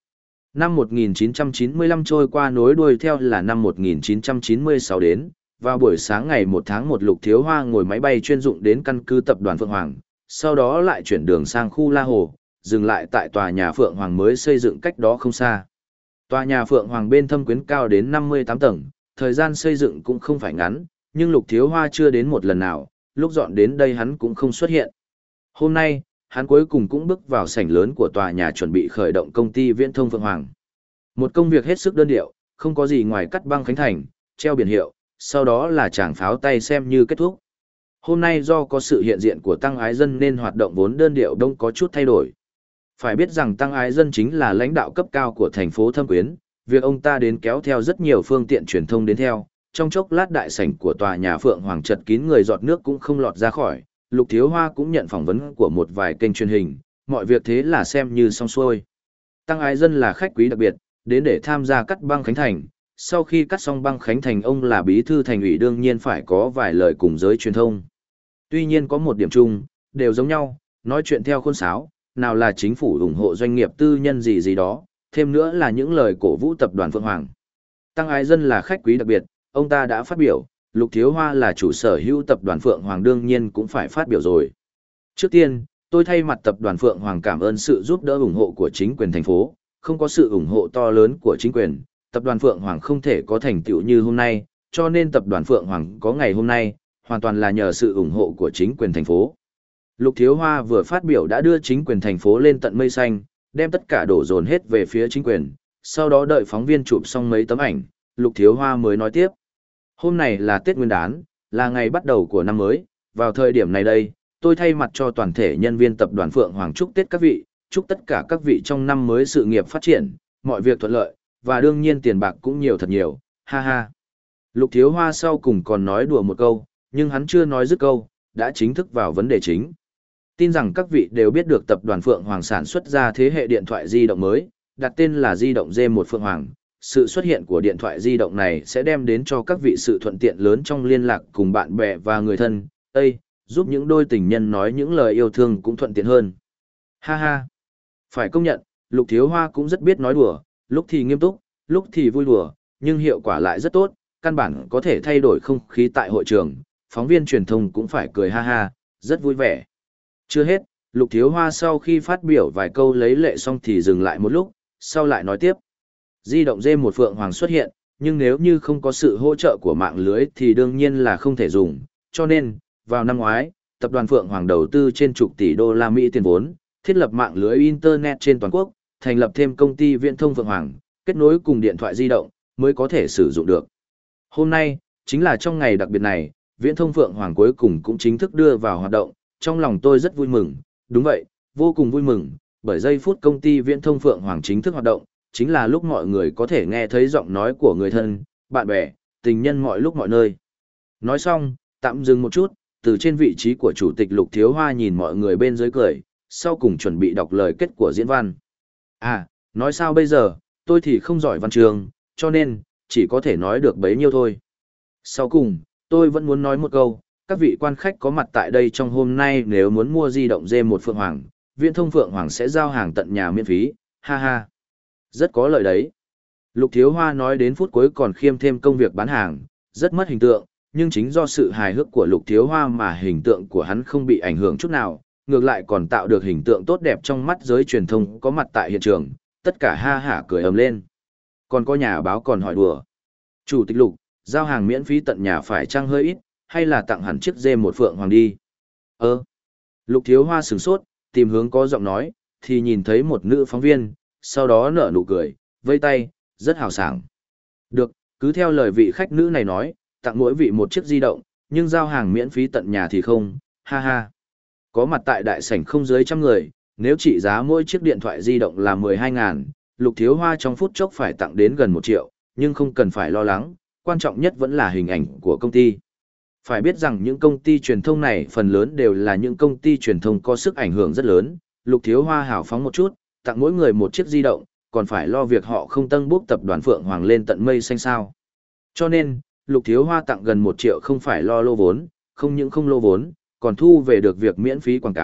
Năm một nghìn chín trăm chín mươi lăm trôi qua nối đuôi theo là năm một nghìn chín trăm chín mươi sáu đến, vào buổi sáng ngày một tháng một Lục Thiếu Hoa ngồi máy bay chuyên dụng đến căn cứ tập đoàn Phượng Hoàng, sau đó lại chuyển đường sang khu La Hồ, dừng lại tại tòa nhà Phượng Hoàng mới xây dựng cách đó không xa. Tòa nhà Phượng Hoàng bên thâm quyến cao đến năm mươi tám tầng, thời gian xây dựng cũng không phải ngắn, nhưng Lục Thiếu Hoa chưa đến một lần nào, lúc dọn đến đây hắn cũng không xuất hiện. Hôm nay, hắn cuối cùng cũng bước vào sảnh lớn của tòa nhà chuẩn bị khởi động công ty viễn thông Phượng Hoàng. Một công việc hết sức đơn điệu, không có gì ngoài cắt băng khánh thành, treo biển hiệu, sau đó là tràng pháo tay xem như kết thúc. Hôm nay do có sự hiện diện của Tăng Ái Dân nên hoạt động vốn đơn điệu đông có chút thay đổi. Phải biết rằng Tăng Ái Dân chính là lãnh đạo cấp cao của thành phố Thâm Quyến, việc ông ta đến kéo theo rất nhiều phương tiện truyền thông đến theo, trong chốc lát đại sảnh của tòa nhà Phượng Hoàng chật kín người giọt nước cũng không lọt ra khỏi, Lục Thiếu Hoa cũng nhận phỏng vấn của một vài kênh truyền hình, mọi việc thế là xem như xong xuôi. Tăng Ái Dân là khách quý đặc biệt, đến để tham gia cắt băng khánh thành, sau khi cắt xong băng khánh thành ông là bí thư thành ủy đương nhiên phải có vài lời cùng giới truyền thông. Tuy nhiên có một điểm chung, đều giống nhau, nói chuyện theo khuôn sáo, nào là chính phủ ủng hộ doanh nghiệp tư nhân gì gì đó, thêm nữa là những lời cổ vũ tập đoàn Phượng Hoàng. Tăng Ái Dân là khách quý đặc biệt, ông ta đã phát biểu, Lục Thiếu Hoa là chủ sở hữu tập đoàn Phượng Hoàng đương nhiên cũng phải phát biểu rồi. Trước tiên, tôi thay mặt tập đoàn Phượng Hoàng cảm ơn sự giúp đỡ ủng hộ của chính quyền thành phố, không có sự ủng hộ to lớn của chính quyền, tập đoàn Phượng Hoàng không thể có thành tựu như hôm nay, cho nên tập đoàn Phượng Hoàng có ngày hôm nay, hoàn toàn là nhờ sự ủng hộ của chính quyền thành phố. Lục Thiếu Hoa vừa phát biểu đã đưa chính quyền thành phố lên tận mây xanh, đem tất cả đổ dồn hết về phía chính quyền, sau đó đợi phóng viên chụp xong mấy tấm ảnh, Lục Thiếu Hoa mới nói tiếp. Hôm nay là Tết Nguyên đán, là ngày bắt đầu của năm mới, vào thời điểm này đây, tôi thay mặt cho toàn thể nhân viên tập đoàn Phượng Hoàng chúc Tết các vị, chúc tất cả các vị trong năm mới sự nghiệp phát triển, mọi việc thuận lợi, và đương nhiên tiền bạc cũng nhiều thật nhiều, ha ha. Lục Thiếu Hoa sau cùng còn nói đùa một câu, nhưng hắn chưa nói dứt câu, đã chính thức vào vấn đề chính. Tin rằng các vị đều biết được tập đoàn Phượng Hoàng sản xuất ra thế hệ điện thoại di động mới, đặt tên là di động D một Phượng Hoàng. Sự xuất hiện của điện thoại di động này sẽ đem đến cho các vị sự thuận tiện lớn trong liên lạc cùng bạn bè và người thân, Ê, giúp những đôi tình nhân nói những lời yêu thương cũng thuận tiện hơn. Ha ha. Phải công nhận, Lục Thiếu Hoa cũng rất biết nói đùa, lúc thì nghiêm túc, lúc thì vui đùa, nhưng hiệu quả lại rất tốt, căn bản có thể thay đổi không khí tại hội trường, phóng viên truyền thông cũng phải cười ha ha, rất vui vẻ. Chưa hết, Lục Thiếu Hoa sau khi phát biểu vài câu lấy lệ xong thì dừng lại một lúc, sau lại nói tiếp. Di động D một Phượng Hoàng xuất hiện, nhưng nếu như không có sự hỗ trợ của mạng lưới thì đương nhiên là không thể dùng, cho nên, vào năm ngoái, tập đoàn Phượng Hoàng đầu tư trên chục tỷ đô la Mỹ tiền vốn, thiết lập mạng lưới Internet trên toàn quốc, thành lập thêm công ty viễn thông Phượng Hoàng, kết nối cùng điện thoại di động, mới có thể sử dụng được. Hôm nay, chính là trong ngày đặc biệt này, viễn thông Phượng Hoàng cuối cùng cũng chính thức đưa vào hoạt động, trong lòng tôi rất vui mừng, đúng vậy, vô cùng vui mừng, bởi giây phút công ty viễn thông Phượng Hoàng chính thức hoạt động, chính là lúc mọi người có thể nghe thấy giọng nói của người thân, bạn bè, tình nhân mọi lúc mọi nơi. Nói xong, tạm dừng một chút, từ trên vị trí của Chủ tịch Lục Thiếu Hoa nhìn mọi người bên dưới cười, sau cùng chuẩn bị đọc lời kết của diễn văn. À, nói sao bây giờ, tôi thì không giỏi văn trường, cho nên, chỉ có thể nói được bấy nhiêu thôi. Sau cùng, tôi vẫn muốn nói một câu, các vị quan khách có mặt tại đây trong hôm nay nếu muốn mua di động D một Phượng Hoàng, viễn thông Phượng Hoàng sẽ giao hàng tận nhà miễn phí, ha ha. Rất có lợi đấy. Lục Thiếu Hoa nói đến phút cuối còn khiêm thêm công việc bán hàng, rất mất hình tượng, nhưng chính do sự hài hước của Lục Thiếu Hoa mà hình tượng của hắn không bị ảnh hưởng chút nào, ngược lại còn tạo được hình tượng tốt đẹp trong mắt giới truyền thông có mặt tại hiện trường, tất cả ha hả cười ầm lên. Còn có nhà báo còn hỏi đùa. Chủ tịch Lục, giao hàng miễn phí tận nhà phải chăng hơi ít, hay là tặng hẳn chiếc dê một Phượng Hoàng đi? Ơ. Lục Thiếu Hoa sửng sốt, tìm hướng có giọng nói, thì nhìn thấy một nữ phóng viên, sau đó nở nụ cười, vây tay, rất hào sảng. Được, cứ theo lời vị khách nữ này nói, tặng mỗi vị một chiếc di động, nhưng giao hàng miễn phí tận nhà thì không, ha ha. Có mặt tại đại sảnh không dưới trăm người, nếu trị giá mỗi chiếc điện thoại di động là mười hai ngàn, Lục Thiếu Hoa trong phút chốc phải tặng đến gần một triệu, nhưng không cần phải lo lắng, quan trọng nhất vẫn là hình ảnh của công ty. Phải biết rằng những công ty truyền thông này phần lớn đều là những công ty truyền thông có sức ảnh hưởng rất lớn, Lục Thiếu Hoa hào phóng một chút, tặng mỗi người một chiếc di động, còn phải lo việc họ không tăng bốc tập đoàn Phượng Hoàng lên tận mây xanh sao. Cho nên, Lục Thiếu Hoa tặng gần một triệu không phải lo lô vốn, không những không lô vốn, còn thu về được việc miễn phí quảng cáo,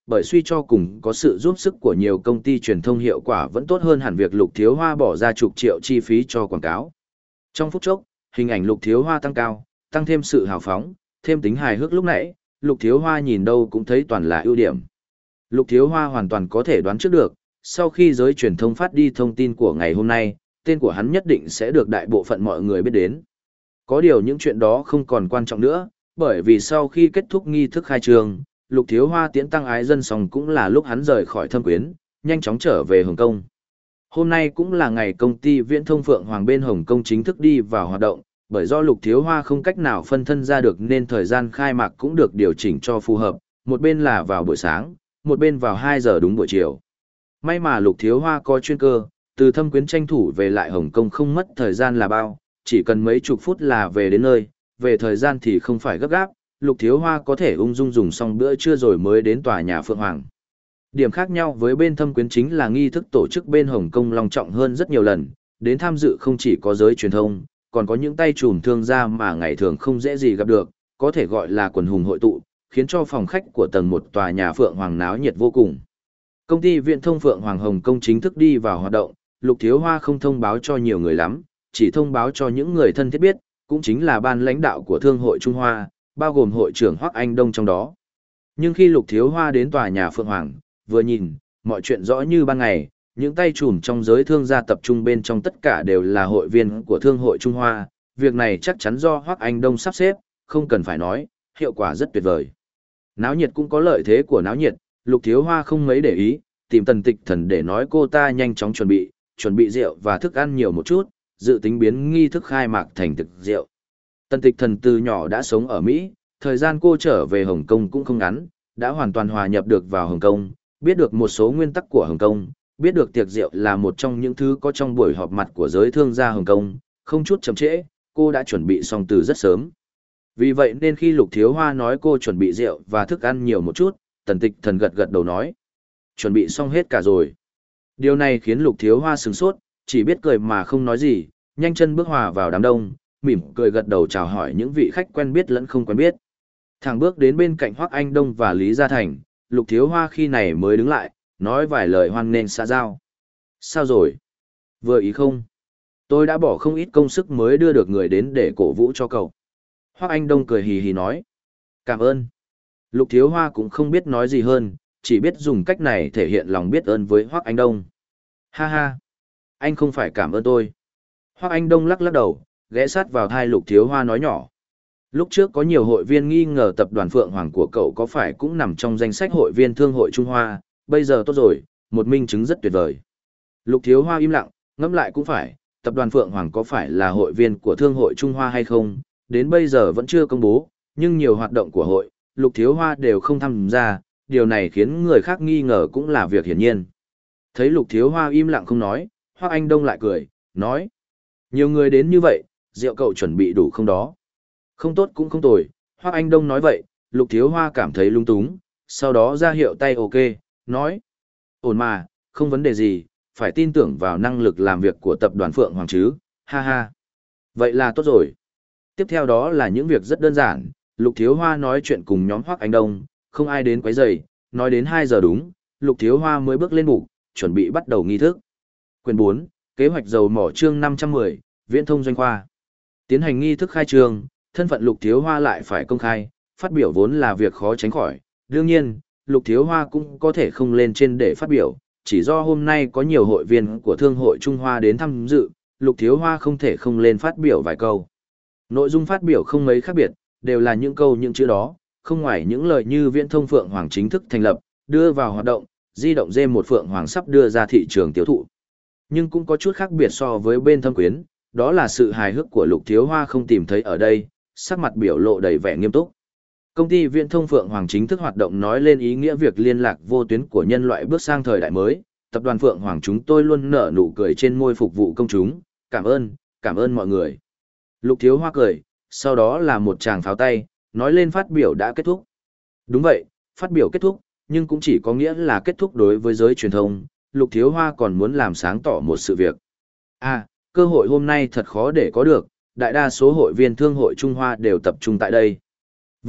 bởi suy cho cùng có sự giúp sức của nhiều công ty truyền thông hiệu quả vẫn tốt hơn hẳn việc Lục Thiếu Hoa bỏ ra chục triệu chi phí cho quảng cáo. Trong phút chốc, hình ảnh Lục Thiếu Hoa tăng cao, tăng thêm sự hào phóng, thêm tính hài hước lúc nãy, Lục Thiếu Hoa nhìn đâu cũng thấy toàn là ưu điểm. Lục Thiếu Hoa hoàn toàn có thể đoán trước được, sau khi giới truyền thông phát đi thông tin của ngày hôm nay, tên của hắn nhất định sẽ được đại bộ phận mọi người biết đến. Có điều những chuyện đó không còn quan trọng nữa, bởi vì sau khi kết thúc nghi thức khai trường, Lục Thiếu Hoa tiễn tăng ái dân xong cũng là lúc hắn rời khỏi Thâm Quyến, nhanh chóng trở về Hồng Kông. Hôm nay cũng là ngày công ty viễn thông Phượng Hoàng bên Hồng Kông chính thức đi vào hoạt động, bởi do Lục Thiếu Hoa không cách nào phân thân ra được nên thời gian khai mạc cũng được điều chỉnh cho phù hợp, một bên là vào buổi sáng, một bên vào hai giờ đúng buổi chiều. May mà Lục Thiếu Hoa có chuyên cơ, từ Thâm Quyến tranh thủ về lại Hồng Kông không mất thời gian là bao, chỉ cần mấy chục phút là về đến nơi, về thời gian thì không phải gấp gáp, Lục Thiếu Hoa có thể ung dung dùng xong bữa trưa rồi mới đến tòa nhà Phượng Hoàng. Điểm khác nhau với bên Thâm Quyến chính là nghi thức tổ chức bên Hồng Kông long trọng hơn rất nhiều lần, đến tham dự không chỉ có giới truyền thông, còn có những tay trùm thương gia mà ngày thường không dễ gì gặp được, có thể gọi là quần hùng hội tụ, khiến cho phòng khách của tầng một tòa nhà Phượng Hoàng náo nhiệt vô cùng. Công ty viễn thông Phượng Hoàng Hồng Kông chính thức đi vào hoạt động, Lục Thiếu Hoa không thông báo cho nhiều người lắm, chỉ thông báo cho những người thân thiết biết, cũng chính là ban lãnh đạo của Thương hội Trung Hoa, bao gồm hội trưởng Hoắc Anh Đông trong đó. Nhưng khi Lục Thiếu Hoa đến tòa nhà Phượng Hoàng, vừa nhìn, mọi chuyện rõ như ban ngày, những tay trùm trong giới thương gia tập trung bên trong tất cả đều là hội viên của Thương hội Trung Hoa, việc này chắc chắn do Hoắc Anh Đông sắp xếp, không cần phải nói, hiệu quả rất tuyệt vời. Náo nhiệt cũng có lợi thế của náo nhiệt, Lục Thiếu Hoa không mấy để ý, tìm Tần Tịch Thần để nói cô ta nhanh chóng chuẩn bị, chuẩn bị rượu và thức ăn nhiều một chút, dự tính biến nghi thức khai mạc thành thực rượu. Tần Tịch Thần từ nhỏ đã sống ở Mỹ, thời gian cô trở về Hồng Kông cũng không ngắn, đã hoàn toàn hòa nhập được vào Hồng Kông, biết được một số nguyên tắc của Hồng Kông, biết được tiệc rượu là một trong những thứ có trong buổi họp mặt của giới thương gia Hồng Kông, không chút chậm trễ, cô đã chuẩn bị xong từ rất sớm. Vì vậy nên khi Lục Thiếu Hoa nói cô chuẩn bị rượu và thức ăn nhiều một chút, Tần Tịch Thần gật gật đầu nói, chuẩn bị xong hết cả rồi. Điều này khiến Lục Thiếu Hoa sửng sốt, chỉ biết cười mà không nói gì, nhanh chân bước hòa vào đám đông, mỉm cười gật đầu chào hỏi những vị khách quen biết lẫn không quen biết. Thẳng bước đến bên cạnh Hoắc Anh Đông và Lý Gia Thành, Lục Thiếu Hoa khi này mới đứng lại, nói vài lời hoan nghênh xã giao. Sao rồi? Vừa ý không? Tôi đã bỏ không ít công sức mới đưa được người đến để cổ vũ cho cậu. Hoắc Anh Đông cười hì hì nói. Cảm ơn. Lục Thiếu Hoa cũng không biết nói gì hơn, chỉ biết dùng cách này thể hiện lòng biết ơn với Hoắc Anh Đông. Ha ha. Anh không phải cảm ơn tôi. Hoắc Anh Đông lắc lắc đầu, ghé sát vào tai Lục Thiếu Hoa nói nhỏ. Lúc trước có nhiều hội viên nghi ngờ tập đoàn Phượng Hoàng của cậu có phải cũng nằm trong danh sách hội viên Thương hội Trung Hoa, bây giờ tốt rồi, một minh chứng rất tuyệt vời. Lục Thiếu Hoa im lặng, ngẫm lại cũng phải, tập đoàn Phượng Hoàng có phải là hội viên của Thương hội Trung Hoa hay không, đến bây giờ vẫn chưa công bố, nhưng nhiều hoạt động của hội, Lục Thiếu Hoa đều không tham gia, điều này khiến người khác nghi ngờ cũng là việc hiển nhiên. Thấy Lục Thiếu Hoa im lặng không nói, Hoắc Anh Đông lại cười, nói. Nhiều người đến như vậy, rượu cậu chuẩn bị đủ không đó? Không tốt cũng không tồi, Hoắc Anh Đông nói vậy, Lục Thiếu Hoa cảm thấy lung túng, sau đó ra hiệu tay ok, nói. Ổn mà, không vấn đề gì, phải tin tưởng vào năng lực làm việc của tập đoàn Phượng Hoàng chứ, ha ha. Vậy là tốt rồi. Tiếp theo đó là những việc rất đơn giản, Lục Thiếu Hoa nói chuyện cùng nhóm Hoắc Anh Đông, không ai đến quấy rầy, nói đến hai giờ đúng, Lục Thiếu Hoa mới bước lên bục, chuẩn bị bắt đầu nghi thức. Quyền bốn, kế hoạch dầu mỏ chương năm trăm mười, Viễn thông doanh khoa. Tiến hành nghi thức khai trương, thân phận Lục Thiếu Hoa lại phải công khai, phát biểu vốn là việc khó tránh khỏi. Đương nhiên, Lục Thiếu Hoa cũng có thể không lên trên để phát biểu, chỉ do hôm nay có nhiều hội viên của Thương hội Trung Hoa đến tham dự, Lục Thiếu Hoa không thể không lên phát biểu vài câu. Nội dung phát biểu không mấy khác biệt, đều là những câu những chữ đó, không ngoài những lời như Viễn thông Phượng Hoàng chính thức thành lập, đưa vào hoạt động, di động dê một Phượng Hoàng sắp đưa ra thị trường tiêu thụ. Nhưng cũng có chút khác biệt so với bên Thâm Quyến, đó là sự hài hước của Lục Thiếu Hoa không tìm thấy ở đây, sắc mặt biểu lộ đầy vẻ nghiêm túc. Công ty Viễn thông Phượng Hoàng chính thức hoạt động nói lên ý nghĩa việc liên lạc vô tuyến của nhân loại bước sang thời đại mới, tập đoàn Phượng Hoàng chúng tôi luôn nở nụ cười trên môi phục vụ công chúng, cảm ơn, cảm ơn mọi người. Lục Thiếu Hoa cười, sau đó là một tràng pháo tay, nói lên phát biểu đã kết thúc. Đúng vậy, phát biểu kết thúc, nhưng cũng chỉ có nghĩa là kết thúc đối với giới truyền thông, Lục Thiếu Hoa còn muốn làm sáng tỏ một sự việc. À, cơ hội hôm nay thật khó để có được, đại đa số hội viên Thương hội Trung Hoa đều tập trung tại đây. Vâng,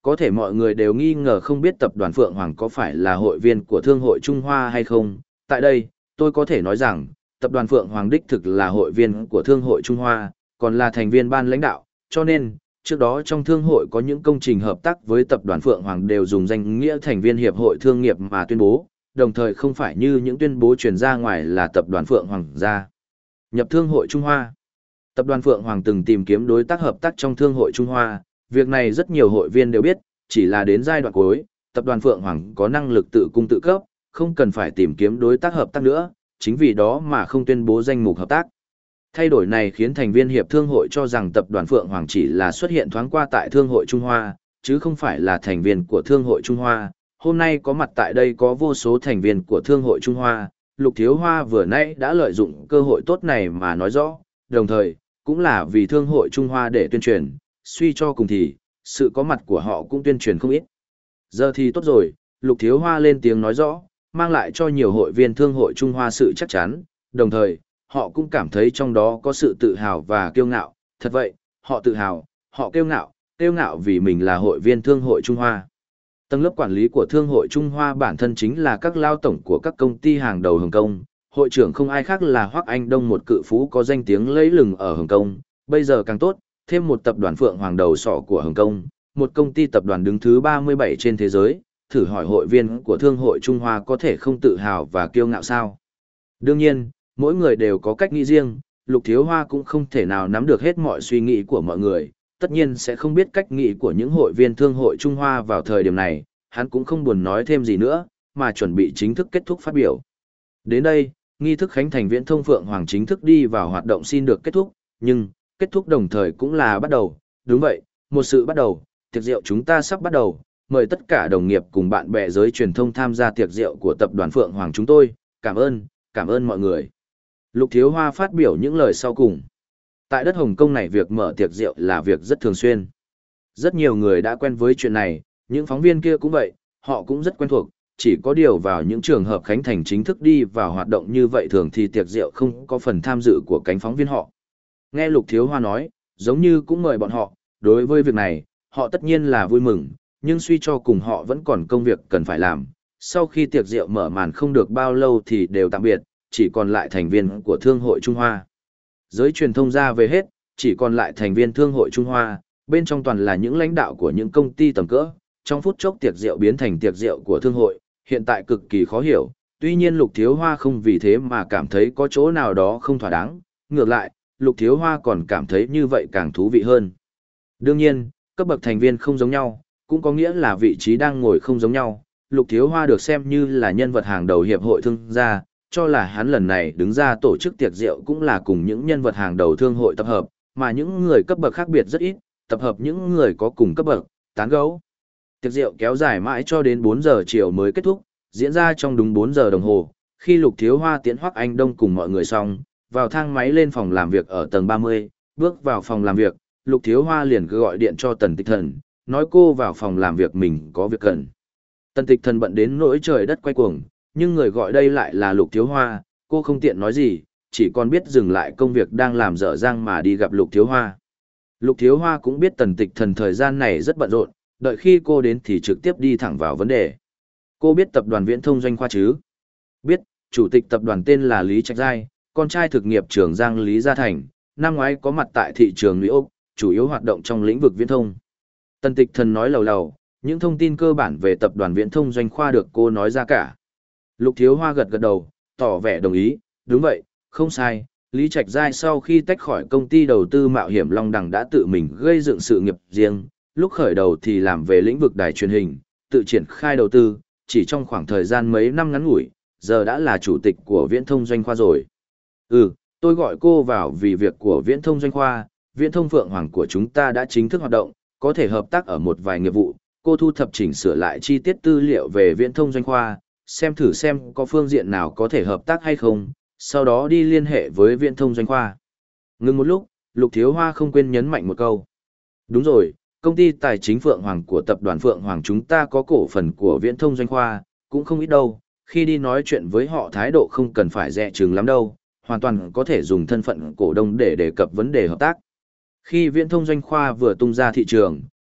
có thể mọi người đều nghi ngờ không biết tập đoàn Phượng Hoàng có phải là hội viên của Thương hội Trung Hoa hay không. Tại đây, tôi có thể nói rằng, tập đoàn Phượng Hoàng đích thực là hội viên của Thương hội Trung Hoa, còn là thành viên ban lãnh đạo, cho nên, trước đó trong Thương hội có những công trình hợp tác với tập đoàn Phượng Hoàng đều dùng danh nghĩa thành viên Hiệp hội Thương nghiệp mà tuyên bố, đồng thời không phải như những tuyên bố truyền ra ngoài là tập đoàn Phượng Hoàng ra nhập Thương hội Trung Hoa. Tập đoàn Phượng Hoàng từng tìm kiếm đối tác hợp tác trong Thương hội Trung Hoa, việc này rất nhiều hội viên đều biết, chỉ là đến giai đoạn cuối, tập đoàn Phượng Hoàng có năng lực tự cung tự cấp, không cần phải tìm kiếm đối tác hợp tác nữa, chính vì đó mà không tuyên bố danh mục hợp tác. Thay đổi này khiến thành viên hiệp thương hội cho rằng tập đoàn Phượng Hoàng chỉ là xuất hiện thoáng qua tại Thương hội Trung Hoa, chứ không phải là thành viên của Thương hội Trung Hoa. Hôm nay có mặt tại đây có vô số thành viên của Thương hội Trung Hoa, Lục Thiếu Hoa vừa nãy đã lợi dụng cơ hội tốt này mà nói rõ, đồng thời, cũng là vì Thương hội Trung Hoa để tuyên truyền, suy cho cùng thì, sự có mặt của họ cũng tuyên truyền không ít. Giờ thì tốt rồi, Lục Thiếu Hoa lên tiếng nói rõ, mang lại cho nhiều hội viên Thương hội Trung Hoa sự chắc chắn, đồng thời, họ cũng cảm thấy trong đó có sự tự hào và kiêu ngạo. Thật vậy, họ tự hào, họ kiêu ngạo, kiêu ngạo vì mình là hội viên Thương hội Trung Hoa. Tầng lớp quản lý của Thương hội Trung Hoa bản thân chính là các lao tổng của các công ty hàng đầu Hồng Kông. Hội trưởng không ai khác là Hoắc Anh Đông, một cự phú có danh tiếng lẫy lừng ở Hồng Kông. Bây giờ càng tốt, thêm một tập đoàn Phượng Hoàng đầu sỏ của Hồng Kông, một công ty tập đoàn đứng thứ ba mươi bảy trên thế giới. Thử hỏi hội viên của Thương hội Trung Hoa có thể không tự hào và kiêu ngạo sao? Đương nhiên, mỗi người đều có cách nghĩ riêng, Lục Thiếu Hoa cũng không thể nào nắm được hết mọi suy nghĩ của mọi người, tất nhiên sẽ không biết cách nghĩ của những hội viên Thương hội Trung Hoa vào thời điểm này, hắn cũng không buồn nói thêm gì nữa, mà chuẩn bị chính thức kết thúc phát biểu. Đến đây, nghi thức khánh thành Viễn Thông Phượng Hoàng chính thức đi vào hoạt động xin được kết thúc, nhưng, kết thúc đồng thời cũng là bắt đầu, đúng vậy, một sự bắt đầu, tiệc rượu chúng ta sắp bắt đầu, mời tất cả đồng nghiệp cùng bạn bè giới truyền thông tham gia tiệc rượu của tập đoàn Phượng Hoàng chúng tôi, cảm ơn, cảm ơn mọi người. Lục Thiếu Hoa phát biểu những lời sau cùng. Tại đất Hồng Kông này việc mở tiệc rượu là việc rất thường xuyên. Rất nhiều người đã quen với chuyện này, những phóng viên kia cũng vậy, họ cũng rất quen thuộc, chỉ có điều vào những trường hợp khánh thành chính thức đi vào hoạt động như vậy thường thì tiệc rượu không có phần tham dự của cánh phóng viên họ. Nghe Lục Thiếu Hoa nói, giống như cũng mời bọn họ, đối với việc này, họ tất nhiên là vui mừng, nhưng suy cho cùng họ vẫn còn công việc cần phải làm. Sau khi tiệc rượu mở màn không được bao lâu thì đều tạm biệt, chỉ còn lại thành viên của Thương hội Trung Hoa. Giới truyền thông ra về hết, chỉ còn lại thành viên Thương hội Trung Hoa, bên trong toàn là những lãnh đạo của những công ty tầm cỡ. Trong phút chốc tiệc rượu biến thành tiệc rượu của Thương hội, hiện tại cực kỳ khó hiểu, tuy nhiên Lục Thiếu Hoa không vì thế mà cảm thấy có chỗ nào đó không thỏa đáng, ngược lại, Lục Thiếu Hoa còn cảm thấy như vậy càng thú vị hơn. Đương nhiên, cấp bậc thành viên không giống nhau, cũng có nghĩa là vị trí đang ngồi không giống nhau. Lục Thiếu Hoa được xem như là nhân vật hàng đầu hiệp hội thương gia, cho là hắn lần này đứng ra tổ chức tiệc rượu cũng là cùng những nhân vật hàng đầu thương hội tập hợp, mà những người cấp bậc khác biệt rất ít, tập hợp những người có cùng cấp bậc, tán gẫu. Tiệc rượu kéo dài mãi cho đến bốn giờ chiều mới kết thúc, diễn ra trong đúng bốn giờ đồng hồ. Khi Lục Thiếu Hoa tiễn Hoắc Anh Đông cùng mọi người xong, vào thang máy lên phòng làm việc ở tầng ba mươi, bước vào phòng làm việc, Lục Thiếu Hoa liền cứ gọi điện cho Tần Tịch Thần, nói cô vào phòng làm việc mình có việc cần. Tần Tịch Thần bận đến nỗi trời đất quay cuồng, nhưng người gọi đây lại là Lục Thiếu Hoa, cô không tiện nói gì, chỉ còn biết dừng lại công việc đang làm dở dang mà đi gặp Lục Thiếu Hoa. Lục Thiếu Hoa cũng biết Tần Tịch Thần thời gian này rất bận rộn, đợi khi cô đến thì trực tiếp đi thẳng vào vấn đề. Cô biết tập đoàn Viễn Thông Doanh Khoa chứ? Biết, chủ tịch tập đoàn tên là Lý Trạch Giai, con trai thực nghiệp trưởng Giang Lý Gia Thành, năm ngoái có mặt tại thị trường New York, chủ yếu hoạt động trong lĩnh vực viễn thông. Tần Tịch Thần nói lầu lầu, những thông tin cơ bản về tập đoàn Viễn Thông Doanh Khoa được cô nói ra cả. Lục Thiếu Hoa gật gật đầu, tỏ vẻ đồng ý, đúng vậy, không sai. Lý Trạch Giai sau khi tách khỏi công ty đầu tư mạo hiểm Long Đằng đã tự mình gây dựng sự nghiệp riêng, lúc khởi đầu thì làm về lĩnh vực đài truyền hình, tự triển khai đầu tư, chỉ trong khoảng thời gian mấy năm ngắn ngủi, giờ đã là chủ tịch của Viễn Thông Doanh Khoa rồi. Ừ, tôi gọi cô vào vì việc của Viễn Thông Doanh Khoa, Viễn Thông Phượng Hoàng của chúng ta đã chính thức hoạt động, có thể hợp tác ở một vài nghiệp vụ, cô thu thập chỉnh sửa lại chi tiết tư liệu về Viễn Thông Doanh Khoa, xem thử xem có phương diện nào có thể hợp tác hay không, sau đó đi liên hệ với Viễn Thông Doanh Khoa. Ngừng một lúc, Lục Thiếu Hoa không quên nhấn mạnh một câu. Đúng rồi, công ty tài chính Phượng Hoàng của tập đoàn Phượng Hoàng chúng ta có cổ phần của Viễn Thông Doanh Khoa, cũng không ít đâu, khi đi nói chuyện với họ thái độ không cần phải dè chừng lắm đâu, hoàn toàn có thể dùng thân phận cổ đông để đề cập vấn đề hợp tác. Khi Viễn Thông Doanh Khoa vừa tung ra thị trường,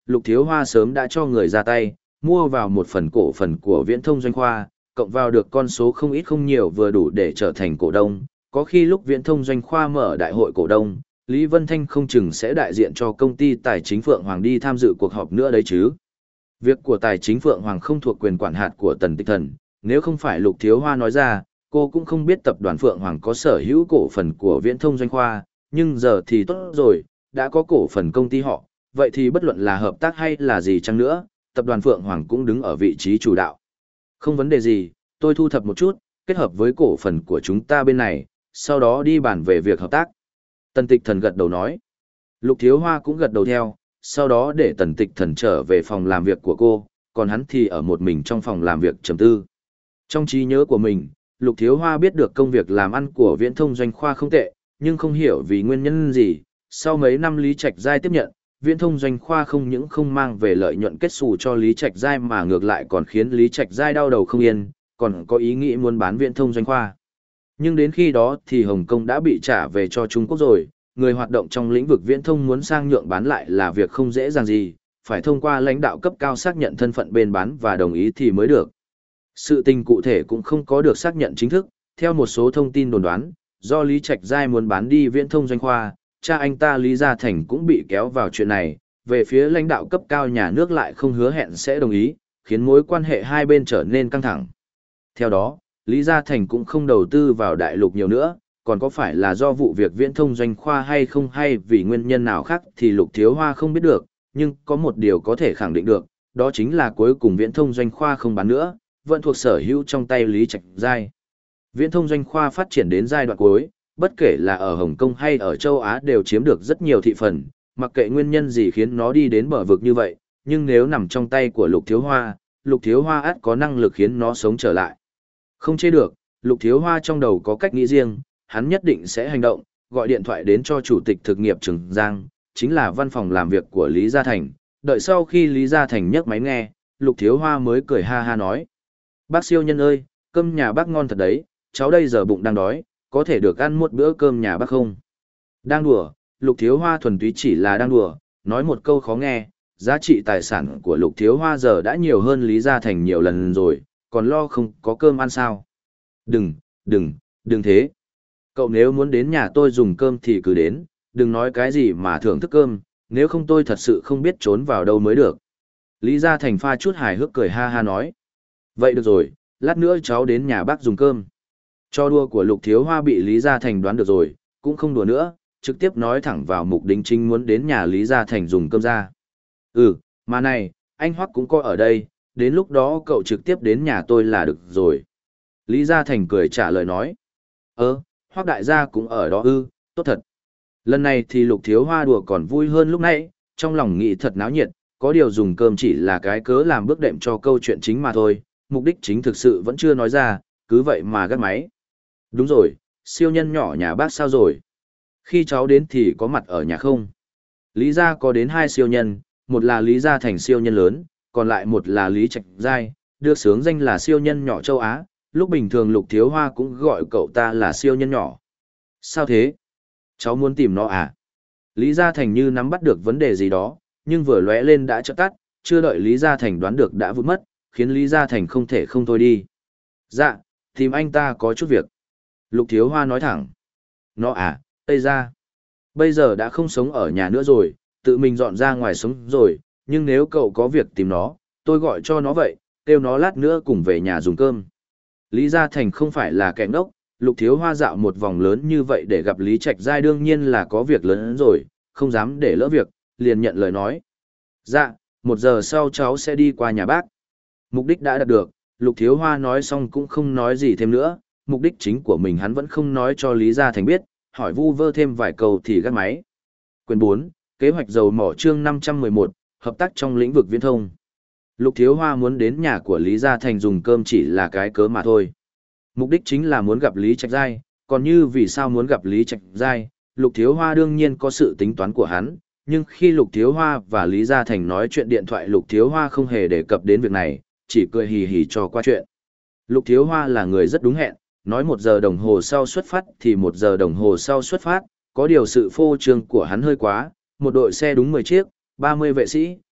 Lục Thiếu Hoa sớm đã cho người ra tay, mua vào một phần cổ phần của Viễn Thông Doanh Khoa, cộng vào được con số không ít không nhiều vừa đủ để trở thành cổ đông. Có khi lúc Viễn Thông Doanh Khoa mở đại hội cổ đông, Lý Vân Thanh không chừng sẽ đại diện cho công ty tài chính Phượng Hoàng đi tham dự cuộc họp nữa đấy chứ. Việc của tài chính Phượng Hoàng không thuộc quyền quản hạt của Tần Tịch Thần, nếu không phải Lục Thiếu Hoa nói ra, cô cũng không biết tập đoàn Phượng Hoàng có sở hữu cổ phần của Viễn Thông Doanh Khoa, nhưng giờ thì tốt rồi, đã có cổ phần công ty họ, vậy thì bất luận là hợp tác hay là gì chăng nữa, tập đoàn Phượng Hoàng cũng đứng ở vị trí chủ đạo. Không vấn đề gì, tôi thu thập một chút, kết hợp với cổ phần của chúng ta bên này, sau đó đi bàn về việc hợp tác. Tần Tịch Thần gật đầu nói. Lục Thiếu Hoa cũng gật đầu theo, sau đó để Tần Tịch Thần trở về phòng làm việc của cô, còn hắn thì ở một mình trong phòng làm việc trầm tư. Trong trí nhớ của mình, Lục Thiếu Hoa biết được công việc làm ăn của Viễn Thông Doanh Khoa không tệ, nhưng không hiểu vì nguyên nhân gì, sau mấy năm Lý Trạch Giai tiếp nhận, Viễn Thông Doanh Khoa không những không mang về lợi nhuận kết xù cho Lý Trạch Giai mà ngược lại còn khiến Lý Trạch Giai đau đầu không yên, còn có ý nghĩ muốn bán Viễn Thông Doanh Khoa. Nhưng đến khi đó thì Hồng Kông đã bị trả về cho Trung Quốc rồi, người hoạt động trong lĩnh vực viễn thông muốn sang nhượng bán lại là việc không dễ dàng gì, phải thông qua lãnh đạo cấp cao xác nhận thân phận bên bán và đồng ý thì mới được. Sự tình cụ thể cũng không có được xác nhận chính thức, theo một số thông tin đồn đoán, do Lý Trạch Giai muốn bán đi Viễn Thông Doanh Khoa, cha anh ta Lý Gia Thành cũng bị kéo vào chuyện này, về phía lãnh đạo cấp cao nhà nước lại không hứa hẹn sẽ đồng ý, khiến mối quan hệ hai bên trở nên căng thẳng. Theo đó, Lý Gia Thành cũng không đầu tư vào đại lục nhiều nữa, còn có phải là do vụ việc Viễn Thông Doanh Khoa hay không hay vì nguyên nhân nào khác thì Lục Thiếu Hoa không biết được, nhưng có một điều có thể khẳng định được, đó chính là cuối cùng Viễn Thông Doanh Khoa không bán nữa, vẫn thuộc sở hữu trong tay Lý Trạch Giai. Viễn Thông Doanh Khoa phát triển đến giai đoạn cuối, bất kể là ở Hồng Kông hay ở châu Á đều chiếm được rất nhiều thị phần, mặc kệ nguyên nhân gì khiến nó đi đến bờ vực như vậy, nhưng nếu nằm trong tay của Lục Thiếu Hoa, Lục Thiếu Hoa ắt có năng lực khiến nó sống trở lại. Không chê được, Lục Thiếu Hoa trong đầu có cách nghĩ riêng, hắn nhất định sẽ hành động, gọi điện thoại đến cho chủ tịch thực nghiệp Trường Giang, chính là văn phòng làm việc của Lý Gia Thành. Đợi sau khi Lý Gia Thành nhấc máy nghe, Lục Thiếu Hoa mới cười ha ha nói. Bác siêu nhân ơi, cơm nhà bác ngon thật đấy, cháu đây giờ bụng đang đói, có thể được ăn một bữa cơm nhà bác không? Đang đùa, Lục Thiếu Hoa thuần túy chỉ là đang đùa, nói một câu khó nghe, giá trị tài sản của Lục Thiếu Hoa giờ đã nhiều hơn Lý Gia Thành nhiều lần rồi, còn lo không có cơm ăn sao? Đừng, đừng, đừng thế. Cậu nếu muốn đến nhà tôi dùng cơm thì cứ đến, đừng nói cái gì mà thưởng thức cơm, nếu không tôi thật sự không biết trốn vào đâu mới được. Lý Gia Thành pha chút hài hước cười ha ha nói. Vậy được rồi, lát nữa cháu đến nhà bác dùng cơm. Cho đùa của Lục Thiếu Hoa bị Lý Gia Thành đoán được rồi, cũng không đùa nữa, trực tiếp nói thẳng vào mục đích chính muốn đến nhà Lý Gia Thành dùng cơm ra. Ừ, mà này, anh Hoắc cũng có ở đây, đến lúc đó cậu trực tiếp đến nhà tôi là được rồi. Lý Gia Thành cười trả lời nói. Ơ, Hoắc đại gia cũng ở đó ư, tốt thật. Lần này thì Lục Thiếu Hoa đùa còn vui hơn lúc nãy, trong lòng nghĩ thật náo nhiệt, có điều dùng cơm chỉ là cái cớ làm bước đệm cho câu chuyện chính mà thôi, mục đích chính thực sự vẫn chưa nói ra, cứ vậy mà gắt máy. Đúng rồi, siêu nhân nhỏ nhà bác sao rồi? Khi cháu đến thì có mặt ở nhà không? Lý gia có đến hai siêu nhân, một là Lý Gia Thành siêu nhân lớn, còn lại một là Lý Trạch Giai, được xướng danh là siêu nhân nhỏ châu Á, lúc bình thường Lục Thiếu Hoa cũng gọi cậu ta là siêu nhân nhỏ. Sao thế? Cháu muốn tìm nó à? Lý Gia Thành như nắm bắt được vấn đề gì đó, nhưng vừa lóe lên đã chợt tắt, chưa đợi Lý Gia Thành đoán được đã vụt mất, khiến Lý Gia Thành không thể không thôi đi. Dạ, tìm anh ta có chút việc. Lục Thiếu Hoa nói thẳng. Nó à, Tây ra. Bây giờ đã không sống ở nhà nữa rồi, tự mình dọn ra ngoài sống rồi, nhưng nếu cậu có việc tìm nó, tôi gọi cho nó vậy, kêu nó lát nữa cùng về nhà dùng cơm. Lý Gia Thành không phải là kẻ ngốc, Lục Thiếu Hoa dạo một vòng lớn như vậy để gặp Lý Trạch Giai đương nhiên là có việc lớn hơn rồi, không dám để lỡ việc, liền nhận lời nói. Dạ, một giờ sau cháu sẽ đi qua nhà bác. Mục đích đã đạt được, Lục Thiếu Hoa nói xong cũng không nói gì thêm nữa, mục đích chính của mình hắn vẫn không nói cho Lý Gia Thành biết, hỏi vu vơ thêm vài câu thì gắt máy. Quyền bốn, kế hoạch dầu mỏ chương năm trăm mười một, hợp tác trong lĩnh vực viễn thông. Lục Thiếu Hoa muốn đến nhà của Lý Gia Thành dùng cơm chỉ là cái cớ mà thôi. Mục đích chính là muốn gặp Lý Trạch Giai, còn như vì sao muốn gặp Lý Trạch Giai, Lục Thiếu Hoa đương nhiên có sự tính toán của hắn, nhưng khi Lục Thiếu Hoa và Lý Gia Thành nói chuyện điện thoại Lục Thiếu Hoa không hề đề cập đến việc này, chỉ cười hì hì cho qua chuyện. Lục Thiếu Hoa là người rất đúng hẹn, nói một giờ đồng hồ sau xuất phát thì một giờ đồng hồ sau xuất phát, có điều sự phô trương của hắn hơi quá, một đội xe đúng mười chiếc, ba mươi vệ sĩ,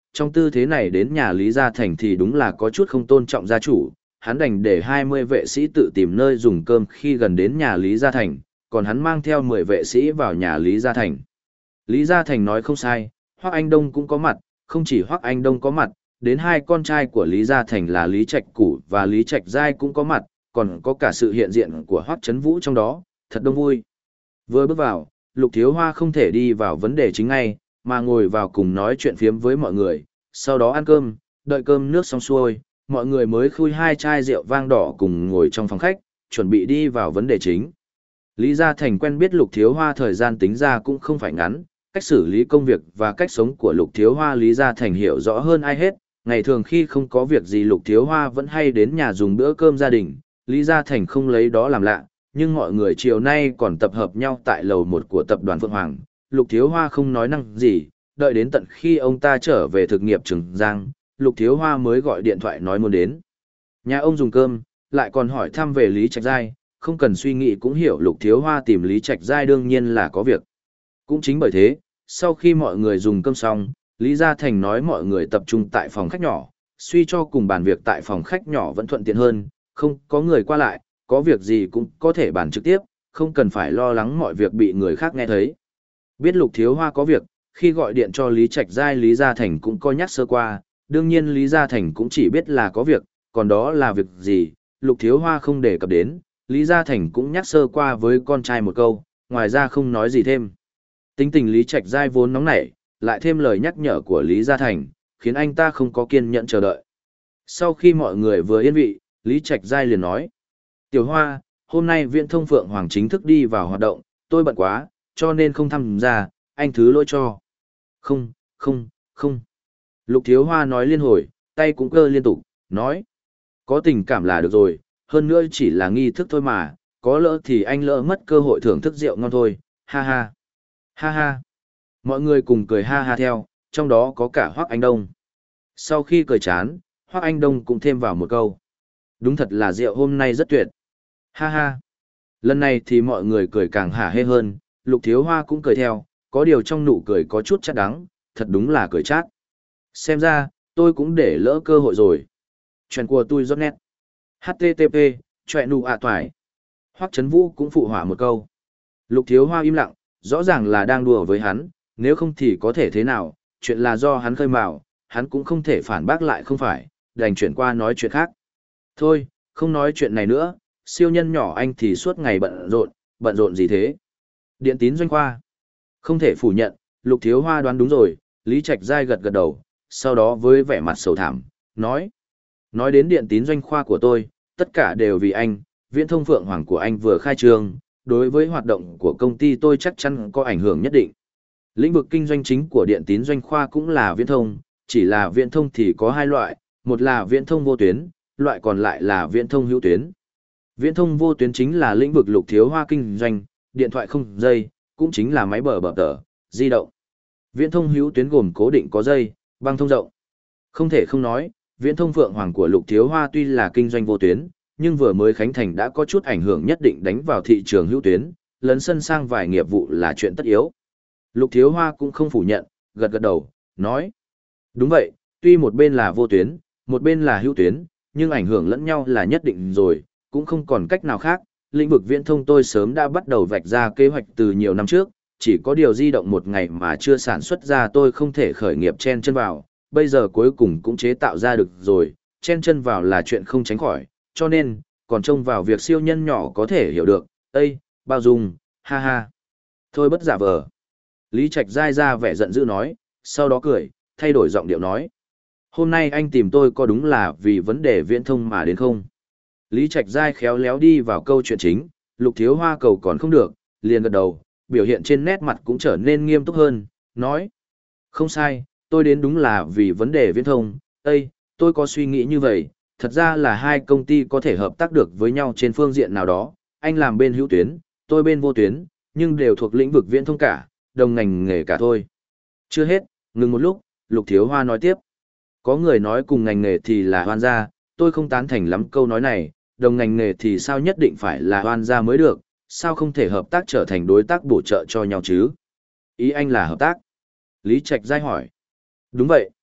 trong tư thế này đến nhà Lý Gia Thành thì đúng là có chút không tôn trọng gia chủ, hắn đành để hai mươi vệ sĩ tự tìm nơi dùng cơm khi gần đến nhà Lý Gia Thành, còn hắn mang theo mười vệ sĩ vào nhà Lý Gia Thành. Lý Gia Thành nói không sai, Hoắc Anh Đông cũng có mặt, không chỉ Hoắc Anh Đông có mặt, đến hai con trai của Lý Gia Thành là Lý Trạch Củ và Lý Trạch Giai cũng có mặt, còn có cả sự hiện diện của Hoắc Chấn Vũ trong đó, thật đông vui. Vừa bước vào, Lục Thiếu Hoa không thể đi vào vấn đề chính ngay, mà ngồi vào cùng nói chuyện phiếm với mọi người, sau đó ăn cơm, đợi cơm nước xong xuôi, mọi người mới khui hai chai rượu vang đỏ cùng ngồi trong phòng khách, chuẩn bị đi vào vấn đề chính. Lý Gia Thành quen biết Lục Thiếu Hoa thời gian tính ra cũng không phải ngắn, cách xử lý công việc và cách sống của Lục Thiếu Hoa Lý Gia Thành hiểu rõ hơn ai hết, ngày thường khi không có việc gì Lục Thiếu Hoa vẫn hay đến nhà dùng bữa cơm gia đình, Lý Gia Thành không lấy đó làm lạ, nhưng mọi người chiều nay còn tập hợp nhau tại lầu một của tập đoàn Phượng Hoàng, Lục Thiếu Hoa không nói năng gì, đợi đến tận khi ông ta trở về thực nghiệp Trường Giang, Lục Thiếu Hoa mới gọi điện thoại nói muốn đến. Nhà ông dùng cơm, lại còn hỏi thăm về Lý Trạch Giai, không cần suy nghĩ cũng hiểu Lục Thiếu Hoa tìm Lý Trạch Giai đương nhiên là có việc. Cũng chính bởi thế, sau khi mọi người dùng cơm xong, Lý Gia Thành nói mọi người tập trung tại phòng khách nhỏ, suy cho cùng bàn việc tại phòng khách nhỏ vẫn thuận tiện hơn, không có người qua lại, có việc gì cũng có thể bàn trực tiếp, không cần phải lo lắng mọi việc bị người khác nghe thấy. Biết Lục Thiếu Hoa có việc, khi gọi điện cho Lý Trạch Giai Lý Gia Thành cũng có nhắc sơ qua, đương nhiên Lý Gia Thành cũng chỉ biết là có việc, còn đó là việc gì, Lục Thiếu Hoa không đề cập đến, Lý Gia Thành cũng nhắc sơ qua với con trai một câu, ngoài ra không nói gì thêm. Tính tình Lý Trạch Giai vốn nóng nảy, lại thêm lời nhắc nhở của Lý Gia Thành, khiến anh ta không có kiên nhẫn chờ đợi. Sau khi mọi người vừa yên vị, Lý Trạch Giai liền nói, Tiểu Hoa, hôm nay Viễn thông Phượng Hoàng chính thức đi vào hoạt động, tôi bận quá, cho nên không tham gia, anh thứ lỗi cho. Không, không, không. Lục Thiếu Hoa nói liên hồi, tay cũng cơ liên tục, nói. Có tình cảm là được rồi, hơn nữa chỉ là nghi thức thôi mà, có lỡ thì anh lỡ mất cơ hội thưởng thức rượu ngon thôi, ha ha. Ha ha. Mọi người cùng cười ha ha theo, trong đó có cả Hoắc Anh Đông. Sau khi cười chán, Hoắc Anh Đông cũng thêm vào một câu. Đúng thật là rượu hôm nay rất tuyệt. Ha ha. Lần này thì mọi người cười càng hả hê hơn, Lục Thiếu Hoa cũng cười theo, có điều trong nụ cười có chút chát đắng, thật đúng là cười chát. Xem ra, tôi cũng để lỡ cơ hội rồi. Chuyện của tôi rất nét. hát tê tê pê, chuyện nụ ạ toài. Hoắc Chấn Vũ cũng phụ họa một câu. Lục Thiếu Hoa im lặng, rõ ràng là đang đùa với hắn, nếu không thì có thể thế nào, chuyện là do hắn khơi mào, hắn cũng không thể phản bác lại không phải, đành chuyển qua nói chuyện khác. Thôi, không nói chuyện này nữa, siêu nhân nhỏ anh thì suốt ngày bận rộn, bận rộn gì thế? Điện tín doanh khoa. Không thể phủ nhận, Lục Thiếu Hoa đoán đúng rồi, Lý Trạch Giai gật gật đầu, sau đó với vẻ mặt sầu thảm, nói. Nói đến điện tín doanh khoa của tôi, tất cả đều vì anh, Viễn thông Phượng Hoàng của anh vừa khai trương, đối với hoạt động của công ty tôi chắc chắn có ảnh hưởng nhất định. Lĩnh vực kinh doanh chính của điện tín doanh khoa cũng là viễn thông, chỉ là viễn thông thì có hai loại, một là viễn thông vô tuyến, loại còn lại là viễn thông hữu tuyến. Viễn thông vô tuyến chính là lĩnh vực Lục Thiếu Hoa kinh doanh, điện thoại không dây, cũng chính là máy bờ bờ tờ, di động. Viễn thông hữu tuyến gồm cố định có dây, băng thông rộng. Không thể không nói, viễn thông Phượng Hoàng của Lục Thiếu Hoa tuy là kinh doanh vô tuyến, nhưng vừa mới khánh thành đã có chút ảnh hưởng nhất định đánh vào thị trường hữu tuyến, lấn sân sang vài nghiệp vụ là chuyện tất yếu. Lục Thiếu Hoa cũng không phủ nhận, gật gật đầu, nói. Đúng vậy, tuy một bên là vô tuyến, một bên là hữu tuyến, nhưng ảnh hưởng lẫn nhau là nhất định rồi, cũng không còn cách nào khác. Lĩnh vực viễn thông tôi sớm đã bắt đầu vạch ra kế hoạch từ nhiều năm trước, chỉ có điều di động một ngày mà chưa sản xuất ra tôi không thể khởi nghiệp chen chân vào, bây giờ cuối cùng cũng chế tạo ra được rồi, chen chân vào là chuyện không tránh khỏi, cho nên, còn trông vào việc siêu nhân nhỏ có thể hiểu được, ây, bao dung, ha ha. Thôi bất giả vờ. Lý Trạch Giai ra vẻ giận dữ nói, sau đó cười, thay đổi giọng điệu nói. Hôm nay anh tìm tôi có đúng là vì vấn đề viễn thông mà đến không? Lý Trạch Giai khéo léo đi vào câu chuyện chính, Lục Thiếu Hoa cầu còn không được, liền gật đầu, biểu hiện trên nét mặt cũng trở nên nghiêm túc hơn, nói. Không sai, tôi đến đúng là vì vấn đề viễn thông, Ê, tôi có suy nghĩ như vậy, thật ra là hai công ty có thể hợp tác được với nhau trên phương diện nào đó, anh làm bên hữu tuyến, tôi bên vô tuyến, nhưng đều thuộc lĩnh vực viễn thông cả, đồng ngành nghề cả thôi. Chưa hết, ngừng một lúc, Lục Thiếu Hoa nói tiếp. Có người nói cùng ngành nghề thì là hoan gia, tôi không tán thành lắm câu nói này, đồng ngành nghề thì sao nhất định phải là hoan gia mới được, sao không thể hợp tác trở thành đối tác bổ trợ cho nhau chứ? Ý anh là hợp tác. Lý Trạch Giai hỏi. Đúng vậy.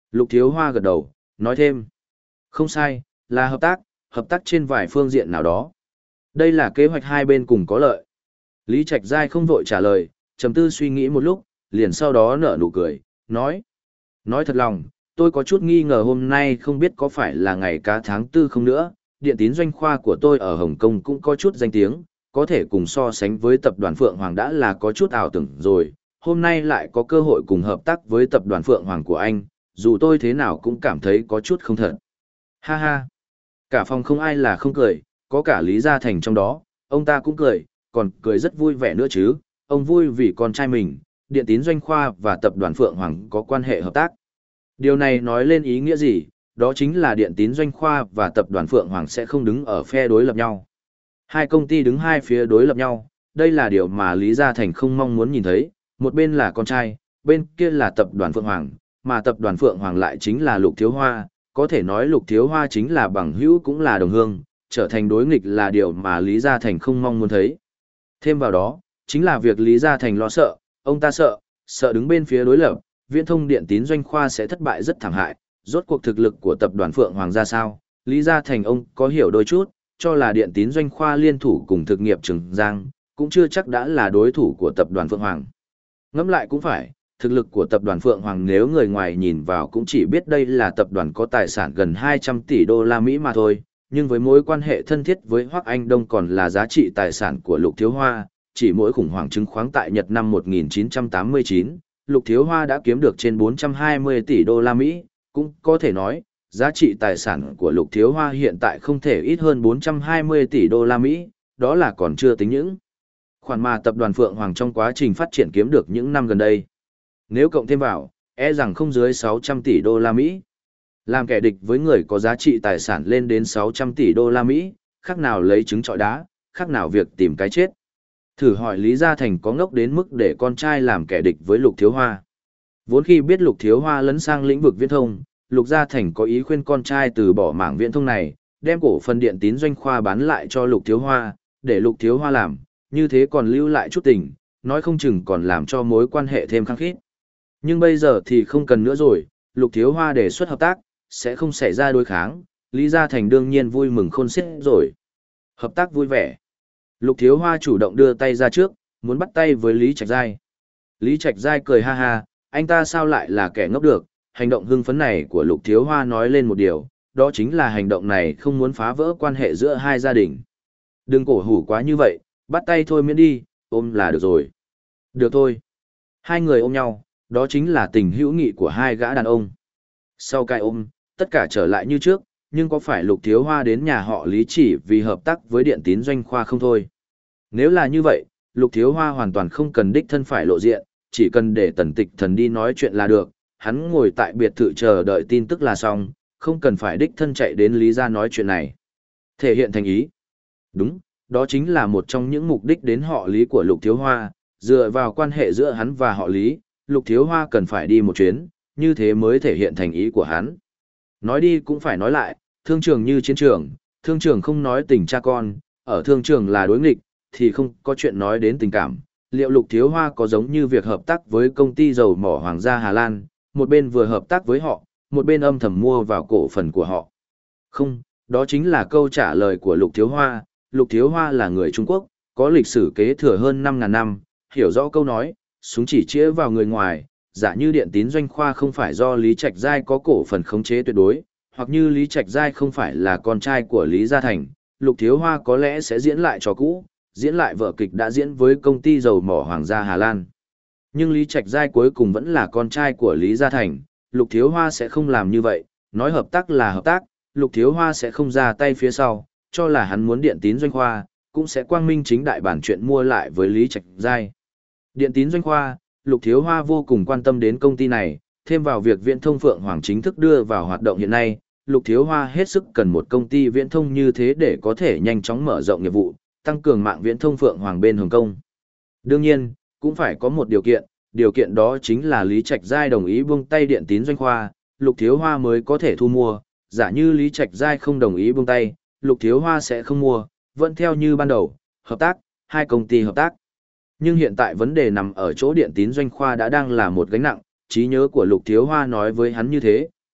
Lục Thiếu Hoa gật đầu, nói thêm. Không sai, là hợp tác, hợp tác trên vài phương diện nào đó. Đây là kế hoạch hai bên cùng có lợi. Lý Trạch Giai không vội trả lời, trầm tư suy nghĩ một lúc, liền sau đó nở nụ cười, nói. Nói thật lòng, tôi có chút nghi ngờ hôm nay không biết có phải là ngày cá tháng tư không nữa, điện tín doanh khoa của tôi ở Hồng Kông cũng có chút danh tiếng, có thể cùng so sánh với tập đoàn Phượng Hoàng đã là có chút ảo tưởng rồi, hôm nay lại có cơ hội cùng hợp tác với tập đoàn Phượng Hoàng của anh, dù tôi thế nào cũng cảm thấy có chút không thật. Ha ha, cả phòng không ai là không cười, có cả Lý Gia Thành trong đó, ông ta cũng cười, còn cười rất vui vẻ nữa chứ, ông vui vì con trai mình, điện tín doanh khoa và tập đoàn Phượng Hoàng có quan hệ hợp tác. Điều này nói lên ý nghĩa gì, đó chính là điện tín doanh khoa và tập đoàn Phượng Hoàng sẽ không đứng ở phe đối lập nhau. Hai công ty đứng hai phía đối lập nhau, đây là điều mà Lý Gia Thành không mong muốn nhìn thấy, một bên là con trai, bên kia là tập đoàn Phượng Hoàng, mà tập đoàn Phượng Hoàng lại chính là Lục Thiếu Hoa, có thể nói Lục Thiếu Hoa chính là bằng hữu cũng là đồng hương, trở thành đối nghịch là điều mà Lý Gia Thành không mong muốn thấy. Thêm vào đó, chính là việc Lý Gia Thành lo sợ, ông ta sợ, sợ đứng bên phía đối lập, viễn thông điện tín doanh khoa sẽ thất bại rất thảm hại, rốt cuộc thực lực của tập đoàn Phượng Hoàng ra sao, Lý Gia Thành ông có hiểu đôi chút, cho là điện tín doanh khoa liên thủ cùng thực nghiệp Trường Giang, cũng chưa chắc đã là đối thủ của tập đoàn Phượng Hoàng. Ngẫm lại cũng phải, thực lực của tập đoàn Phượng Hoàng nếu người ngoài nhìn vào cũng chỉ biết đây là tập đoàn có tài sản gần hai trăm tỷ đô la Mỹ mà thôi, nhưng với mối quan hệ thân thiết với Hoắc Anh Đông còn là giá trị tài sản của Lục Thiếu Hoa, chỉ mỗi khủng hoảng chứng khoán tại Nhật năm một nghìn chín trăm tám mươi chín, Lục Thiếu Hoa đã kiếm được trên bốn trăm hai mươi tỷ đô la Mỹ, cũng có thể nói, giá trị tài sản của Lục Thiếu Hoa hiện tại không thể ít hơn bốn trăm hai mươi tỷ đô la Mỹ, đó là còn chưa tính những khoản mà tập đoàn Phượng Hoàng trong quá trình phát triển kiếm được những năm gần đây. Nếu cộng thêm vào, e rằng không dưới sáu trăm tỷ đô la Mỹ. Làm kẻ địch với người có giá trị tài sản lên đến sáu trăm tỷ đô la Mỹ, khác nào lấy trứng trọi đá, khác nào việc tìm cái chết. Thử hỏi Lý Gia Thành có ngốc đến mức để con trai làm kẻ địch với Lục Thiếu Hoa. Vốn khi biết Lục Thiếu Hoa lấn sang lĩnh vực viễn thông, Lục Gia Thành có ý khuyên con trai từ bỏ mảng viễn thông này, đem cổ phần điện tín doanh khoa bán lại cho Lục Thiếu Hoa, để Lục Thiếu Hoa làm, như thế còn lưu lại chút tình, nói không chừng còn làm cho mối quan hệ thêm khăng khít. Nhưng bây giờ thì không cần nữa rồi, Lục Thiếu Hoa đề xuất hợp tác, sẽ không xảy ra đối kháng, Lý Gia Thành đương nhiên vui mừng khôn xiết rồi. Hợp tác vui vẻ. Lục Thiếu Hoa chủ động đưa tay ra trước, muốn bắt tay với Lý Trạch Giai. Lý Trạch Giai cười ha ha, anh ta sao lại là kẻ ngốc được, hành động hưng phấn này của Lục Thiếu Hoa nói lên một điều, đó chính là hành động này không muốn phá vỡ quan hệ giữa hai gia đình. Đừng cổ hủ quá như vậy, bắt tay thôi miễn đi, ôm là được rồi. Được thôi. Hai người ôm nhau, đó chính là tình hữu nghị của hai gã đàn ông. Sau cái ôm, tất cả trở lại như trước, nhưng có phải Lục Thiếu Hoa đến nhà họ Lý chỉ vì hợp tác với điện tín doanh khoa không thôi? Nếu là như vậy, Lục Thiếu Hoa hoàn toàn không cần đích thân phải lộ diện, chỉ cần để Tần Tịch Thần đi nói chuyện là được, hắn ngồi tại biệt thự chờ đợi tin tức là xong, không cần phải đích thân chạy đến Lý gia nói chuyện này. Thể hiện thành ý. Đúng, đó chính là một trong những mục đích đến họ Lý của Lục Thiếu Hoa, dựa vào quan hệ giữa hắn và họ Lý, Lục Thiếu Hoa cần phải đi một chuyến, như thế mới thể hiện thành ý của hắn. Nói đi cũng phải nói lại, thương trường như chiến trường, thương trường không nói tình cha con, ở thương trường là đối nghịch, thì không có chuyện nói đến tình cảm. Liệu Lục Thiếu Hoa có giống như việc hợp tác với công ty dầu mỏ Hoàng gia Hà Lan, một bên vừa hợp tác với họ, một bên âm thầm mua vào cổ phần của họ? Không, đó chính là câu trả lời của Lục Thiếu Hoa. Lục Thiếu Hoa là người Trung Quốc, có lịch sử kế thừa hơn năm ngàn năm, hiểu rõ câu nói, súng chỉ chĩa vào người ngoài, giả như điện tín doanh khoa không phải do Lý Trạch Giai có cổ phần khống chế tuyệt đối, hoặc như Lý Trạch Giai không phải là con trai của Lý Gia Thành, Lục Thiếu Hoa có lẽ sẽ diễn lại trò cũ, diễn lại vở kịch đã diễn với công ty dầu mỏ Hoàng gia Hà Lan. Nhưng Lý Trạch Giai cuối cùng vẫn là con trai của Lý Gia Thành, Lục Thiếu Hoa sẽ không làm như vậy, nói hợp tác là hợp tác, Lục Thiếu Hoa sẽ không ra tay phía sau, cho là hắn muốn điện tín doanh khoa, cũng sẽ quang minh chính đại bản chuyện mua lại với Lý Trạch Giai. Điện tín doanh khoa, Lục Thiếu Hoa vô cùng quan tâm đến công ty này, thêm vào việc viễn thông Phượng Hoàng chính thức đưa vào hoạt động hiện nay, Lục Thiếu Hoa hết sức cần một công ty viễn thông như thế để có thể nhanh chóng mở rộng nghiệp vụ, tăng cường mạng viễn thông Phượng Hoàng bên Hồng Kông. Đương nhiên, cũng phải có một điều kiện, điều kiện đó chính là Lý Trạch Giai đồng ý buông tay điện tín doanh khoa, Lục Thiếu Hoa mới có thể thu mua, giả như Lý Trạch Giai không đồng ý buông tay, Lục Thiếu Hoa sẽ không mua, vẫn theo như ban đầu, hợp tác, hai công ty hợp tác. Nhưng hiện tại vấn đề nằm ở chỗ điện tín doanh khoa đã đang là một gánh nặng, trí nhớ của Lục Thiếu Hoa nói với hắn như thế,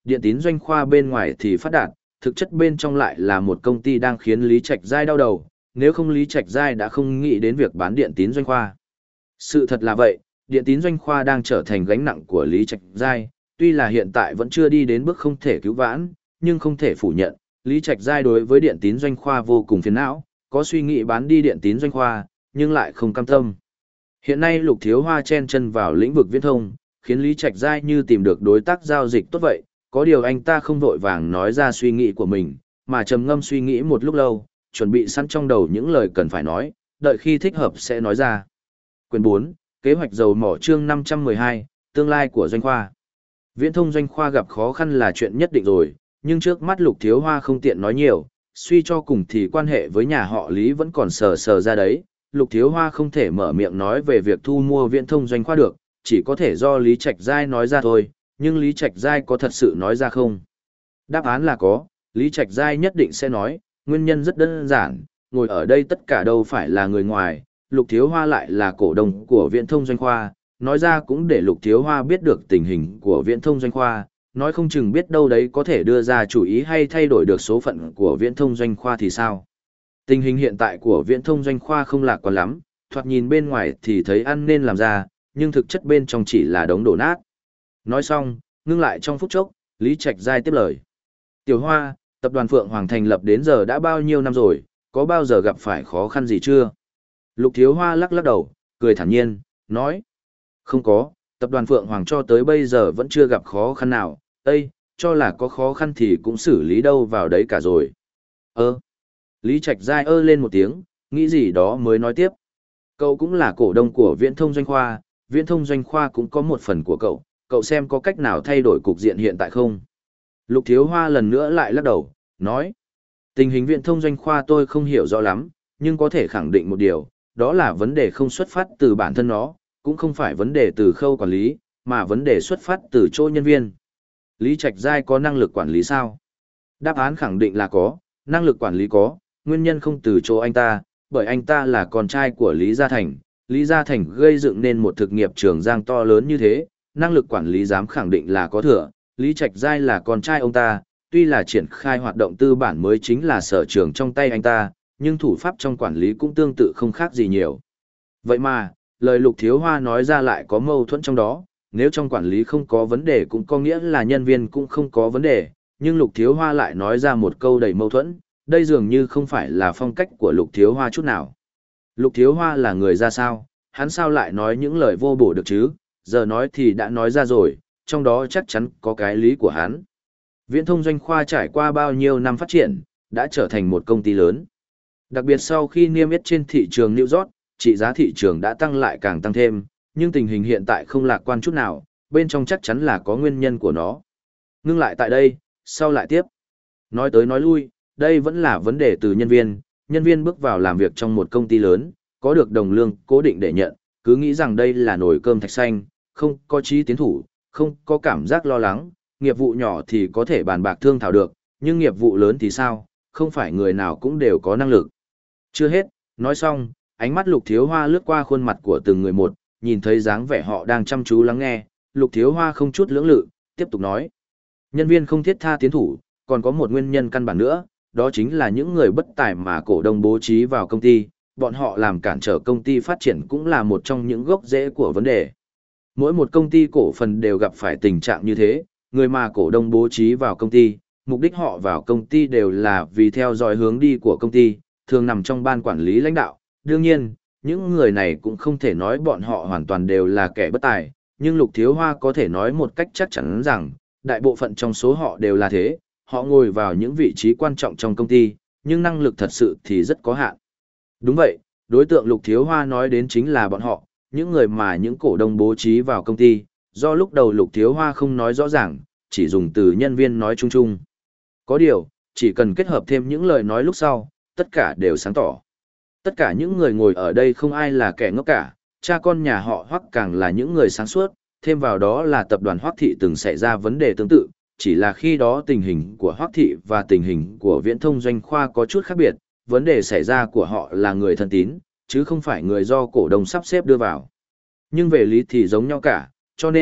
điện tín doanh khoa bên ngoài thì phát đạt, thực chất bên trong lại là một công ty đang khiến Lý Trạch Giai đau đầu, nếu không Lý Trạch Giai đã không nghĩ đến việc bán điện tín doanh khoa. Sự thật là vậy, điện tín doanh khoa đang trở thành gánh nặng của Lý Trạch Giai, tuy là hiện tại vẫn chưa đi đến bước không thể cứu vãn, nhưng không thể phủ nhận, Lý Trạch Giai đối với điện tín doanh khoa vô cùng phiền não, có suy nghĩ bán đi điện tín doanh khoa, nhưng lại không cam tâm. Hiện nay Lục Thiếu Hoa chen chân vào lĩnh vực viễn thông, khiến Lý Trạch Giai như tìm được đối tác giao dịch tốt vậy, có điều anh ta không vội vàng nói ra suy nghĩ của mình, mà trầm ngâm suy nghĩ một lúc lâu, chuẩn bị sẵn trong đầu những lời cần phải nói, đợi khi thích hợp sẽ nói ra. Quyển bốn, Kế hoạch dầu mỏ chương năm trăm mười hai, Tương lai của doanh khoa. Viễn thông doanh khoa gặp khó khăn là chuyện nhất định rồi, nhưng trước mắt Lục Thiếu Hoa không tiện nói nhiều, suy cho cùng thì quan hệ với nhà họ Lý vẫn còn sờ sờ ra đấy, Lục Thiếu Hoa không thể mở miệng nói về việc thu mua viễn thông doanh khoa được, chỉ có thể do Lý Trạch Giai nói ra thôi, nhưng Lý Trạch Giai có thật sự nói ra không? Đáp án là có, Lý Trạch Giai nhất định sẽ nói, nguyên nhân rất đơn giản, ngồi ở đây tất cả đâu phải là người ngoài, Lục Thiếu Hoa lại là cổ đông của viễn thông doanh khoa, nói ra cũng để Lục Thiếu Hoa biết được tình hình của viễn thông doanh khoa, nói không chừng biết đâu đấy có thể đưa ra chủ ý hay thay đổi được số phận của viễn thông doanh khoa thì sao. Tình hình hiện tại của viễn thông doanh khoa không lạc quan lắm, thoạt nhìn bên ngoài thì thấy ăn nên làm ra, nhưng thực chất bên trong chỉ là đống đổ nát. Nói xong, ngưng lại trong phút chốc, Lý Trạch Giai tiếp lời. Tiểu Hoa, tập đoàn Phượng Hoàng thành lập đến giờ đã bao nhiêu năm rồi, có bao giờ gặp phải khó khăn gì chưa? Lục Thiếu Hoa lắc lắc đầu, cười thản nhiên, nói. Không có, tập đoàn Phượng Hoàng cho tới bây giờ vẫn chưa gặp khó khăn nào, Ê, cho là có khó khăn thì cũng xử lý đâu vào đấy cả rồi. Ơ. Lý Trạch Giai ơ lên một tiếng, nghĩ gì đó mới nói tiếp. Cậu cũng là cổ đông của Viễn thông doanh khoa, Viễn thông doanh khoa cũng có một phần của cậu, cậu xem có cách nào thay đổi cục diện hiện tại không? Lục Thiếu Hoa lần nữa lại lắc đầu, nói. Tình hình Viễn thông doanh khoa tôi không hiểu rõ lắm, nhưng có thể khẳng định một điều, đó là vấn đề không xuất phát từ bản thân nó, cũng không phải vấn đề từ khâu quản lý, mà vấn đề xuất phát từ chỗ nhân viên. Lý Trạch Giai có năng lực quản lý sao? Đáp án khẳng định là có, năng lực quản lý có, nguyên nhân không từ chỗ anh ta, bởi anh ta là con trai của Lý Gia Thành. Lý Gia Thành gây dựng nên một thực nghiệp Trường Giang to lớn như thế, năng lực quản lý dám khẳng định là có thừa. Lý Trạch Giai là con trai ông ta, tuy là triển khai hoạt động tư bản mới chính là sở trường trong tay anh ta, nhưng thủ pháp trong quản lý cũng tương tự không khác gì nhiều. Vậy mà, lời Lục Thiếu Hoa nói ra lại có mâu thuẫn trong đó, nếu trong quản lý không có vấn đề cũng có nghĩa là nhân viên cũng không có vấn đề, nhưng Lục Thiếu Hoa lại nói ra một câu đầy mâu thuẫn, đây dường như không phải là phong cách của Lục Thiếu Hoa chút nào. Lục Thiếu Hoa là người ra sao, hắn sao lại nói những lời vô bổ được chứ, giờ nói thì đã nói ra rồi, trong đó chắc chắn có cái lý của hắn. Viễn thông doanh khoa trải qua bao nhiêu năm phát triển, đã trở thành một công ty lớn. Đặc biệt sau khi niêm yết trên thị trường New York, trị giá thị trường đã tăng lại càng tăng thêm, nhưng tình hình hiện tại không lạc quan chút nào, bên trong chắc chắn là có nguyên nhân của nó. Ngưng lại tại đây, sau lại tiếp. Nói tới nói lui, đây vẫn là vấn đề từ nhân viên, nhân viên bước vào làm việc trong một công ty lớn, có được đồng lương cố định để nhận, cứ nghĩ rằng đây là nồi cơm thạch xanh, không có chí tiến thủ, không có cảm giác lo lắng, nghiệp vụ nhỏ thì có thể bàn bạc thương thảo được, nhưng nghiệp vụ lớn thì sao, không phải người nào cũng đều có năng lực. Chưa hết, nói xong, ánh mắt Lục Thiếu Hoa lướt qua khuôn mặt của từng người một, nhìn thấy dáng vẻ họ đang chăm chú lắng nghe, Lục Thiếu Hoa không chút lưỡng lự, tiếp tục nói. Nhân viên không thiết tha tiến thủ, còn có một nguyên nhân căn bản nữa, đó chính là những người bất tài mà cổ đông bố trí vào công ty, bọn họ làm cản trở công ty phát triển cũng là một trong những gốc rễ của vấn đề. Mỗi một công ty cổ phần đều gặp phải tình trạng như thế, người mà cổ đông bố trí vào công ty, mục đích họ vào công ty đều là vì theo dõi hướng đi của công ty, thường nằm trong ban quản lý lãnh đạo. Đương nhiên, những người này cũng không thể nói bọn họ hoàn toàn đều là kẻ bất tài, nhưng Lục Thiếu Hoa có thể nói một cách chắc chắn rằng, đại bộ phận trong số họ đều là thế, họ ngồi vào những vị trí quan trọng trong công ty, nhưng năng lực thật sự thì rất có hạn. Đúng vậy, đối tượng Lục Thiếu Hoa nói đến chính là bọn họ, những người mà những cổ đông bố trí vào công ty, do lúc đầu Lục Thiếu Hoa không nói rõ ràng, chỉ dùng từ nhân viên nói chung chung. Có điều, chỉ cần kết hợp thêm những lời nói lúc sau, tất cả đều sáng tỏ. Tất cả những người ngồi ở đây không ai là kẻ ngốc cả, cha con nhà họ Hoắc càng là những người sáng suốt, thêm vào đó là tập đoàn Hoắc Thị từng xảy ra vấn đề tương tự, chỉ là khi đó tình hình của Hoắc Thị và tình hình của Viễn thông doanh khoa có chút khác biệt, vấn đề xảy ra của họ là người thân tín, chứ không phải người do cổ đông sắp xếp đưa vào. Nhưng về lý thì giống nhau cả, cho nên,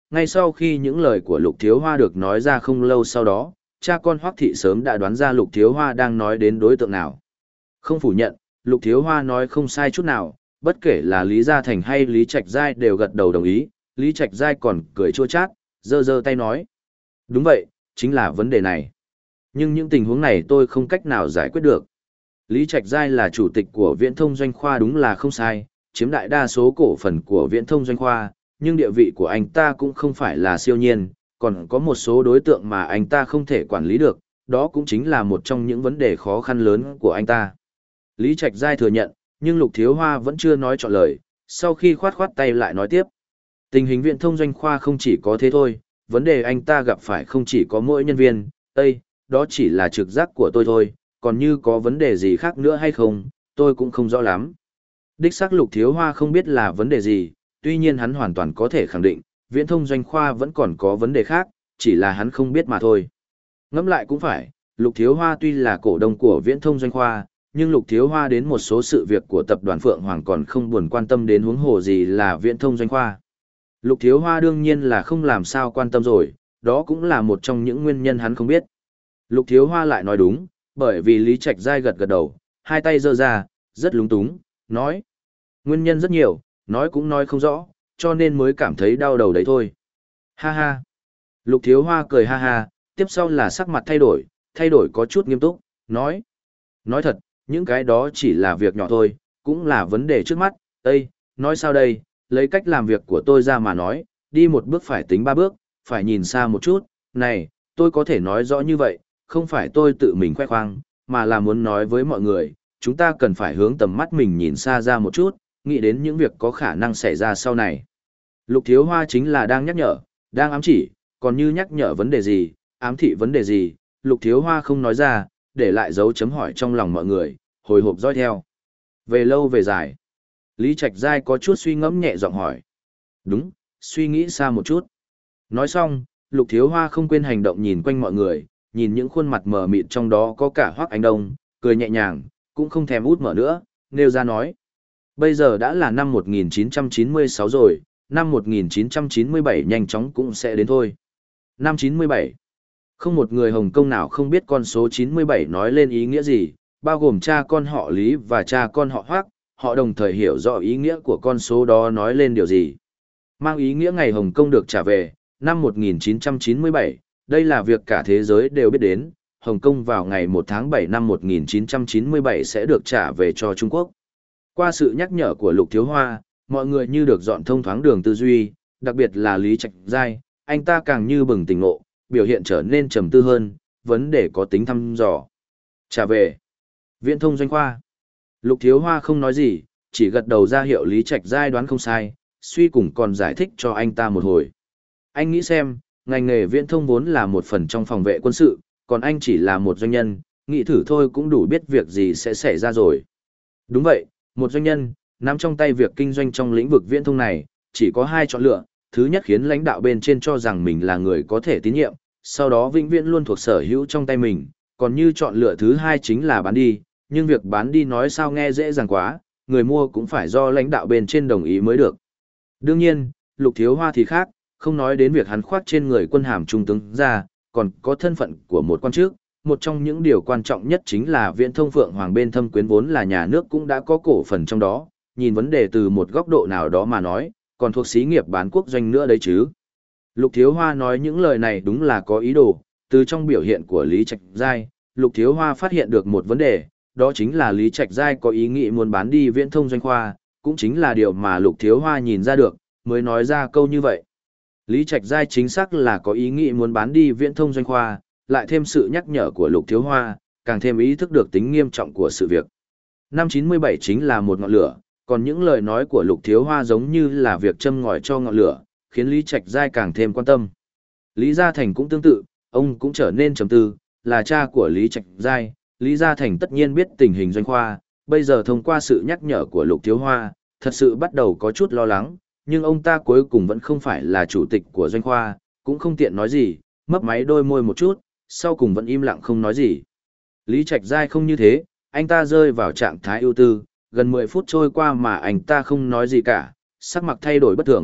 ngay sau khi những lời của Lục Thiếu Hoa được nói ra không lâu sau đó, cha con Hoắc Thị sớm đã đoán ra Lục Thiếu Hoa đang nói đến đối tượng nào. Không phủ nhận, Lục Thiếu Hoa nói không sai chút nào, bất kể là Lý Gia Thành hay Lý Trạch Giai đều gật đầu đồng ý, Lý Trạch Giai còn cười chua chát, giơ giơ tay nói. Đúng vậy, chính là vấn đề này. Nhưng những tình huống này tôi không cách nào giải quyết được. Lý Trạch Giai là chủ tịch của Viễn Thông Doanh Khoa đúng là không sai, chiếm đại đa số cổ phần của Viễn Thông Doanh Khoa, nhưng địa vị của anh ta cũng không phải là siêu nhiên, còn có một số đối tượng mà anh ta không thể quản lý được, đó cũng chính là một trong những vấn đề khó khăn lớn của anh ta. Lý Trạch Giai thừa nhận, nhưng Lục Thiếu Hoa vẫn chưa nói trọn lời, sau khi khoát khoát tay lại nói tiếp. Tình hình Viễn Thông Doanh Khoa không chỉ có thế thôi, vấn đề anh ta gặp phải không chỉ có mỗi nhân viên, Ê, đó chỉ là trực giác của tôi thôi, còn như có vấn đề gì khác nữa hay không, tôi cũng không rõ lắm. Đích xác Lục Thiếu Hoa không biết là vấn đề gì, tuy nhiên hắn hoàn toàn có thể khẳng định, Viễn Thông Doanh Khoa vẫn còn có vấn đề khác, chỉ là hắn không biết mà thôi. Ngẫm lại cũng phải, Lục Thiếu Hoa tuy là cổ đông của Viễn Thông Doanh Khoa, nhưng Lục Thiếu Hoa đến một số sự việc của tập đoàn Phượng Hoàng còn không buồn quan tâm đến huống hồ gì là Viễn Thông Doanh Khoa. Lục Thiếu Hoa đương nhiên là không làm sao quan tâm rồi, đó cũng là một trong những nguyên nhân hắn không biết. Lục Thiếu Hoa lại nói đúng, bởi vì Lý Trạch Giai gật gật đầu, hai tay giơ ra, rất lúng túng, nói. Nguyên nhân rất nhiều, nói cũng nói không rõ, cho nên mới cảm thấy đau đầu đấy thôi. Ha ha. Lục Thiếu Hoa cười ha ha, tiếp sau là sắc mặt thay đổi, thay đổi có chút nghiêm túc, nói. Nói thật, những cái đó chỉ là việc nhỏ thôi, cũng là vấn đề trước mắt. Ê, nói sao đây, lấy cách làm việc của tôi ra mà nói, đi một bước phải tính ba bước, phải nhìn xa một chút. Này, tôi có thể nói rõ như vậy, không phải tôi tự mình khoe khoang, mà là muốn nói với mọi người, chúng ta cần phải hướng tầm mắt mình nhìn xa ra một chút, nghĩ đến những việc có khả năng xảy ra sau này. Lục Thiếu Hoa chính là đang nhắc nhở, đang ám chỉ, còn như nhắc nhở vấn đề gì, ám thị vấn đề gì, Lục Thiếu Hoa không nói ra, để lại dấu chấm hỏi trong lòng mọi người, hồi hộp dõi theo. Về lâu về dài. Lý Trạch Giai có chút suy ngẫm nhẹ giọng hỏi. Đúng, suy nghĩ xa một chút. Nói xong, Lục Thiếu Hoa không quên hành động nhìn quanh mọi người, nhìn những khuôn mặt mờ mịt trong đó có cả Hoắc Anh Đông, cười nhẹ nhàng, cũng không thèm út mở nữa, nêu ra nói. Bây giờ đã là năm một nghìn chín trăm chín mươi sáu rồi, năm một nghìn chín trăm chín mươi bảy nhanh chóng cũng sẽ đến thôi. Năm chín mươi bảy. Không một người Hồng Kông nào không biết con số chín mươi bảy nói lên ý nghĩa gì, bao gồm cha con họ Lý và cha con họ Hoắc, họ đồng thời hiểu rõ ý nghĩa của con số đó nói lên điều gì. Mang ý nghĩa ngày Hồng Kông được trả về, năm một nghìn chín trăm chín mươi bảy, đây là việc cả thế giới đều biết đến, Hồng Kông vào ngày một tháng bảy năm một nghìn chín trăm chín mươi bảy sẽ được trả về cho Trung Quốc. Qua sự nhắc nhở của Lục Thiếu Hoa, mọi người như được dọn thông thoáng đường tư duy, đặc biệt là Lý Trạch Giai, anh ta càng như bừng tỉnh ngộ, biểu hiện trở nên trầm tư hơn, vấn đề có tính thăm dò. Trả về. Viễn Thông Doanh Khoa. Lục Thiếu Hoa không nói gì, chỉ gật đầu ra hiệu Lý Trạch Giai đoán không sai, suy cùng còn giải thích cho anh ta một hồi. Anh nghĩ xem, ngành nghề viễn thông vốn là một phần trong phòng vệ quân sự, còn anh chỉ là một doanh nhân, nghĩ thử thôi cũng đủ biết việc gì sẽ xảy ra rồi. Đúng vậy, một doanh nhân, nắm trong tay việc kinh doanh trong lĩnh vực viễn thông này, chỉ có hai chọn lựa, thứ nhất khiến lãnh đạo bên trên cho rằng mình là người có thể tín nhiệm, sau đó vĩnh viễn luôn thuộc sở hữu trong tay mình, còn như chọn lựa thứ hai chính là bán đi, nhưng việc bán đi nói sao nghe dễ dàng quá, người mua cũng phải do lãnh đạo bên trên đồng ý mới được. Đương nhiên, Lục Thiếu Hoa thì khác, không nói đến việc hắn khoác trên người quân hàm trung tướng ra, còn có thân phận của một quan chức, một trong những điều quan trọng nhất chính là Viễn Thông Phượng Hoàng bên thâm quyến vốn là nhà nước cũng đã có cổ phần trong đó, nhìn vấn đề từ một góc độ nào đó mà nói, còn thuộc xí nghiệp bán quốc doanh nữa đấy chứ. Lục Thiếu Hoa nói những lời này đúng là có ý đồ, từ trong biểu hiện của Lý Trạch Giai, Lục Thiếu Hoa phát hiện được một vấn đề, đó chính là Lý Trạch Giai có ý nghĩ muốn bán đi Viễn Thông Doanh Khoa, cũng chính là điều mà Lục Thiếu Hoa nhìn ra được, mới nói ra câu như vậy. Lý Trạch Giai chính xác là có ý nghĩ muốn bán đi Viễn Thông Doanh Khoa, lại thêm sự nhắc nhở của Lục Thiếu Hoa, càng thêm ý thức được tính nghiêm trọng của sự việc. Năm chín mươi bảy chính là một ngọn lửa, còn những lời nói của Lục Thiếu Hoa giống như là việc châm ngòi cho ngọn lửa, khiến Lý Trạch Giai càng thêm quan tâm. Lý Gia Thành cũng tương tự, ông cũng trở nên trầm tư, là cha của Lý Trạch Giai, Lý Gia Thành tất nhiên biết tình hình doanh khoa, bây giờ thông qua sự nhắc nhở của Lục Thiếu Hoa, thật sự bắt đầu có chút lo lắng, nhưng ông ta cuối cùng vẫn không phải là chủ tịch của doanh khoa, cũng không tiện nói gì, mấp máy đôi môi một chút, sau cùng vẫn im lặng không nói gì. Lý Trạch Giai không như thế, anh ta rơi vào trạng thái ưu tư, gần mười phút trôi qua mà anh ta không nói gì cả, sắc mặt thay đổi bất thường,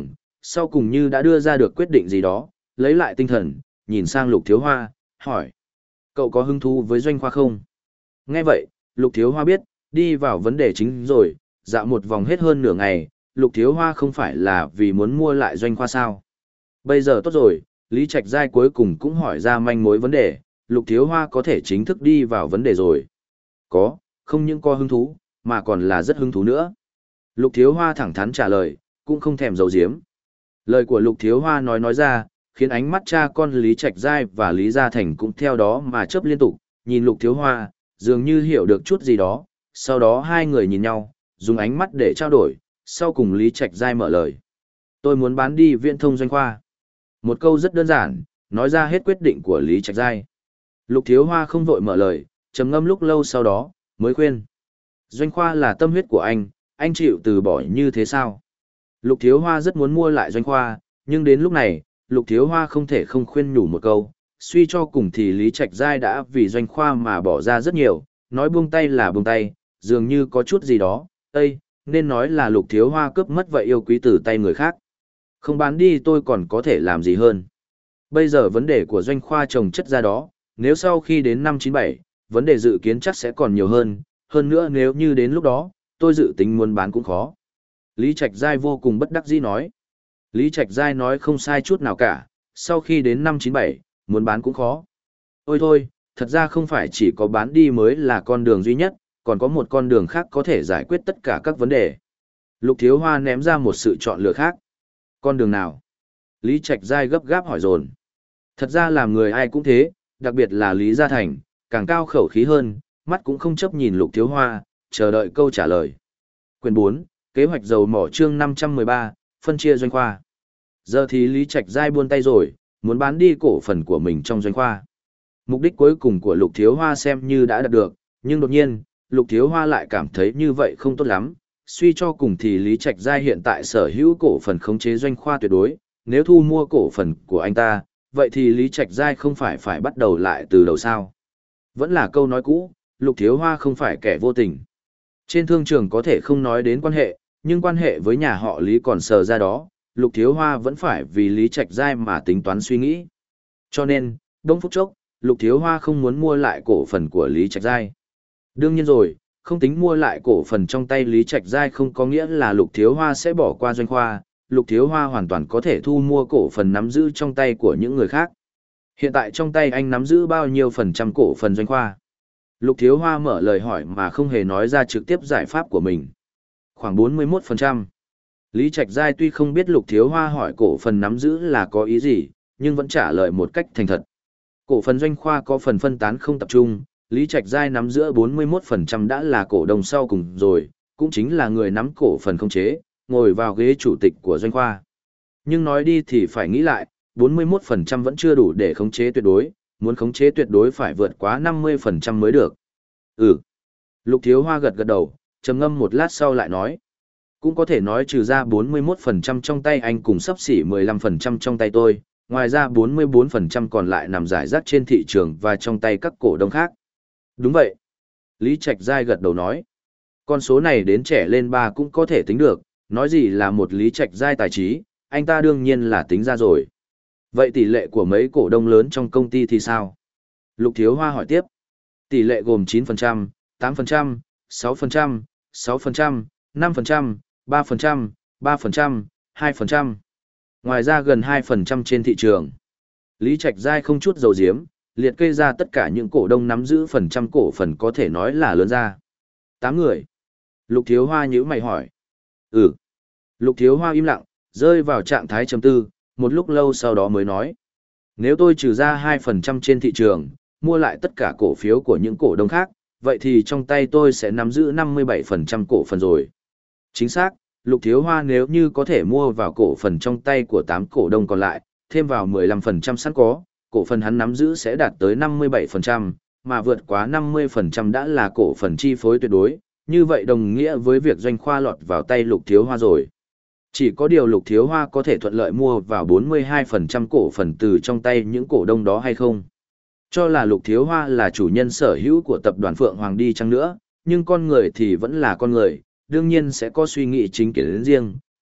sau cùng như đã đưa ra được quyết định gì đó, lấy lại tinh thần, nhìn sang Lục Thiếu Hoa, hỏi. Cậu có hứng thú với Doanh Khoa không? Nghe vậy, Lục Thiếu Hoa biết, đi vào vấn đề chính rồi, dạo một vòng hết hơn nửa ngày, Lục Thiếu Hoa không phải là vì muốn mua lại Doanh Khoa sao. Bây giờ tốt rồi, Lý Trạch Giai cuối cùng cũng hỏi ra manh mối vấn đề, Lục Thiếu Hoa có thể chính thức đi vào vấn đề rồi. Có, không những có hứng thú, mà còn là rất hứng thú nữa. Lục Thiếu Hoa thẳng thắn trả lời, cũng không thèm giấu giếm. Lời của Lục Thiếu Hoa nói nói ra, khiến ánh mắt cha con Lý Trạch Giai và Lý Gia Thành cũng theo đó mà chớp liên tục, nhìn Lục Thiếu Hoa, dường như hiểu được chút gì đó, sau đó hai người nhìn nhau, dùng ánh mắt để trao đổi, sau cùng Lý Trạch Giai mở lời. Tôi muốn bán đi Viễn Thông Doanh Khoa. Một câu rất đơn giản, nói ra hết quyết định của Lý Trạch Giai. Lục Thiếu Hoa không vội mở lời, trầm ngâm lúc lâu sau đó, mới khuyên. Doanh Khoa là tâm huyết của anh, anh chịu từ bỏ như thế sao? Lục Thiếu Hoa rất muốn mua lại Doanh Khoa, nhưng đến lúc này, Lục Thiếu Hoa không thể không khuyên nhủ một câu, suy cho cùng thì Lý Trạch Giai đã vì Doanh Khoa mà bỏ ra rất nhiều, nói buông tay là buông tay, dường như có chút gì đó, ây, nên nói là Lục Thiếu Hoa cướp mất vậy yêu quý từ tay người khác. Không bán đi tôi còn có thể làm gì hơn. Bây giờ vấn đề của Doanh Khoa trồng chất ra đó, nếu sau khi đến năm chín bảy, vấn đề dự kiến chắc sẽ còn nhiều hơn, hơn nữa nếu như đến lúc đó, tôi dự tính muốn bán cũng khó. Lý Trạch Giai vô cùng bất đắc dĩ nói. Lý Trạch Giai nói không sai chút nào cả, sau khi đến năm chín bảy, muốn bán cũng khó. Ôi thôi, thật ra không phải chỉ có bán đi mới là con đường duy nhất, còn có một con đường khác có thể giải quyết tất cả các vấn đề. Lục Thiếu Hoa ném ra một sự chọn lựa khác. Con đường nào? Lý Trạch Giai gấp gáp hỏi dồn. Thật ra làm người ai cũng thế, đặc biệt là Lý Gia Thành, càng cao khẩu khí hơn, mắt cũng không chấp nhìn Lục Thiếu Hoa, chờ đợi câu trả lời. Quyền bốn, kế hoạch dầu mỏ chương năm trăm mười ba, phân chia Doanh Khoa. Giờ thì Lý Trạch Giai buông tay rồi, muốn bán đi cổ phần của mình trong Doanh Khoa. Mục đích cuối cùng của Lục Thiếu Hoa xem như đã đạt được, nhưng đột nhiên, Lục Thiếu Hoa lại cảm thấy như vậy không tốt lắm. Suy cho cùng thì Lý Trạch Giai hiện tại sở hữu cổ phần khống chế Doanh Khoa tuyệt đối, nếu thu mua cổ phần của anh ta, vậy thì Lý Trạch Giai không phải phải bắt đầu lại từ đầu sao. Vẫn là câu nói cũ, Lục Thiếu Hoa không phải kẻ vô tình. Trên thương trường có thể không nói đến quan hệ, nhưng quan hệ với nhà họ Lý còn sờ ra đó, Lục Thiếu Hoa vẫn phải vì Lý Trạch Giai mà tính toán suy nghĩ. Cho nên, đông phút chốc, Lục Thiếu Hoa không muốn mua lại cổ phần của Lý Trạch Giai. Đương nhiên rồi, không tính mua lại cổ phần trong tay Lý Trạch Giai không có nghĩa là Lục Thiếu Hoa sẽ bỏ qua Doanh Khoa, Lục Thiếu Hoa hoàn toàn có thể thu mua cổ phần nắm giữ trong tay của những người khác. Hiện tại trong tay anh nắm giữ bao nhiêu phần trăm cổ phần Doanh Khoa? Lục Thiếu Hoa mở lời hỏi mà không hề nói ra trực tiếp giải pháp của mình. Khoảng bốn mươi mốt phần trăm. Lý Trạch Giai tuy không biết Lục Thiếu Hoa hỏi cổ phần nắm giữ là có ý gì, nhưng vẫn trả lời một cách thành thật. Cổ phần Doanh Khoa có phần phân tán không tập trung, Lý Trạch Giai nắm giữ bốn mươi mốt phần trăm đã là cổ đông sau cùng rồi, cũng chính là người nắm cổ phần khống chế, ngồi vào ghế chủ tịch của Doanh Khoa. Nhưng nói đi thì phải nghĩ lại, bốn mươi mốt phần trăm vẫn chưa đủ để khống chế tuyệt đối, muốn khống chế tuyệt đối phải vượt quá năm mươi phần trăm mới được. Ừ. Lục Thiếu Hoa gật gật đầu, trầm ngâm một lát sau lại nói. Cũng có thể nói trừ ra bốn mươi mốt phần trăm trong tay anh cùng sắp xỉ mười lăm phần trăm trong tay tôi, ngoài ra bốn mươi bốn phần trăm còn lại nằm rải rác trên thị trường và trong tay các cổ đông khác. Đúng vậy. Lý Trạch Giai gật đầu nói. Con số này đến trẻ lên ba cũng có thể tính được, nói gì là một Lý Trạch Giai tài trí, anh ta đương nhiên là tính ra rồi. Vậy tỷ lệ của mấy cổ đông lớn trong công ty thì sao? Lục Thiếu Hoa hỏi tiếp. Tỷ lệ gồm chín phần trăm, tám phần trăm, sáu phần trăm, sáu phần trăm, năm phần trăm, ba phần trăm, ba phần trăm, hai phần trăm. Ngoài ra gần hai phần trăm trên thị trường. Lý Trạch Giai không chút dầu diếm, liệt kê ra tất cả những cổ đông nắm giữ phần trăm cổ phần có thể nói là lớn ra. tám người. Lục Thiếu Hoa nhíu mày hỏi. Ừ. Lục Thiếu Hoa im lặng, rơi vào trạng thái trầm tư, một lúc lâu sau đó mới nói. Nếu tôi trừ ra hai phần trăm trên thị trường, mua lại tất cả cổ phiếu của những cổ đông khác, vậy thì trong tay tôi sẽ nắm giữ năm mươi bảy phần trăm cổ phần rồi. Chính xác, Lục Thiếu Hoa nếu như có thể mua vào cổ phần trong tay của tám cổ đông còn lại, thêm vào mười lăm phần trăm sẵn có, cổ phần hắn nắm giữ sẽ đạt tới năm mươi bảy phần trăm, mà vượt quá năm mươi phần trăm đã là cổ phần chi phối tuyệt đối, như vậy đồng nghĩa với việc Doanh Khoa lọt vào tay Lục Thiếu Hoa rồi. Chỉ có điều Lục Thiếu Hoa có thể thuận lợi mua vào bốn mươi hai phần trăm cổ phần từ trong tay những cổ đông đó hay không? Cho là Lục Thiếu Hoa là chủ nhân sở hữu của tập đoàn Phượng Hoàng đi chăng nữa, nhưng con người thì vẫn là con người, đương nhiên sẽ có suy nghĩ chính kiến riêng,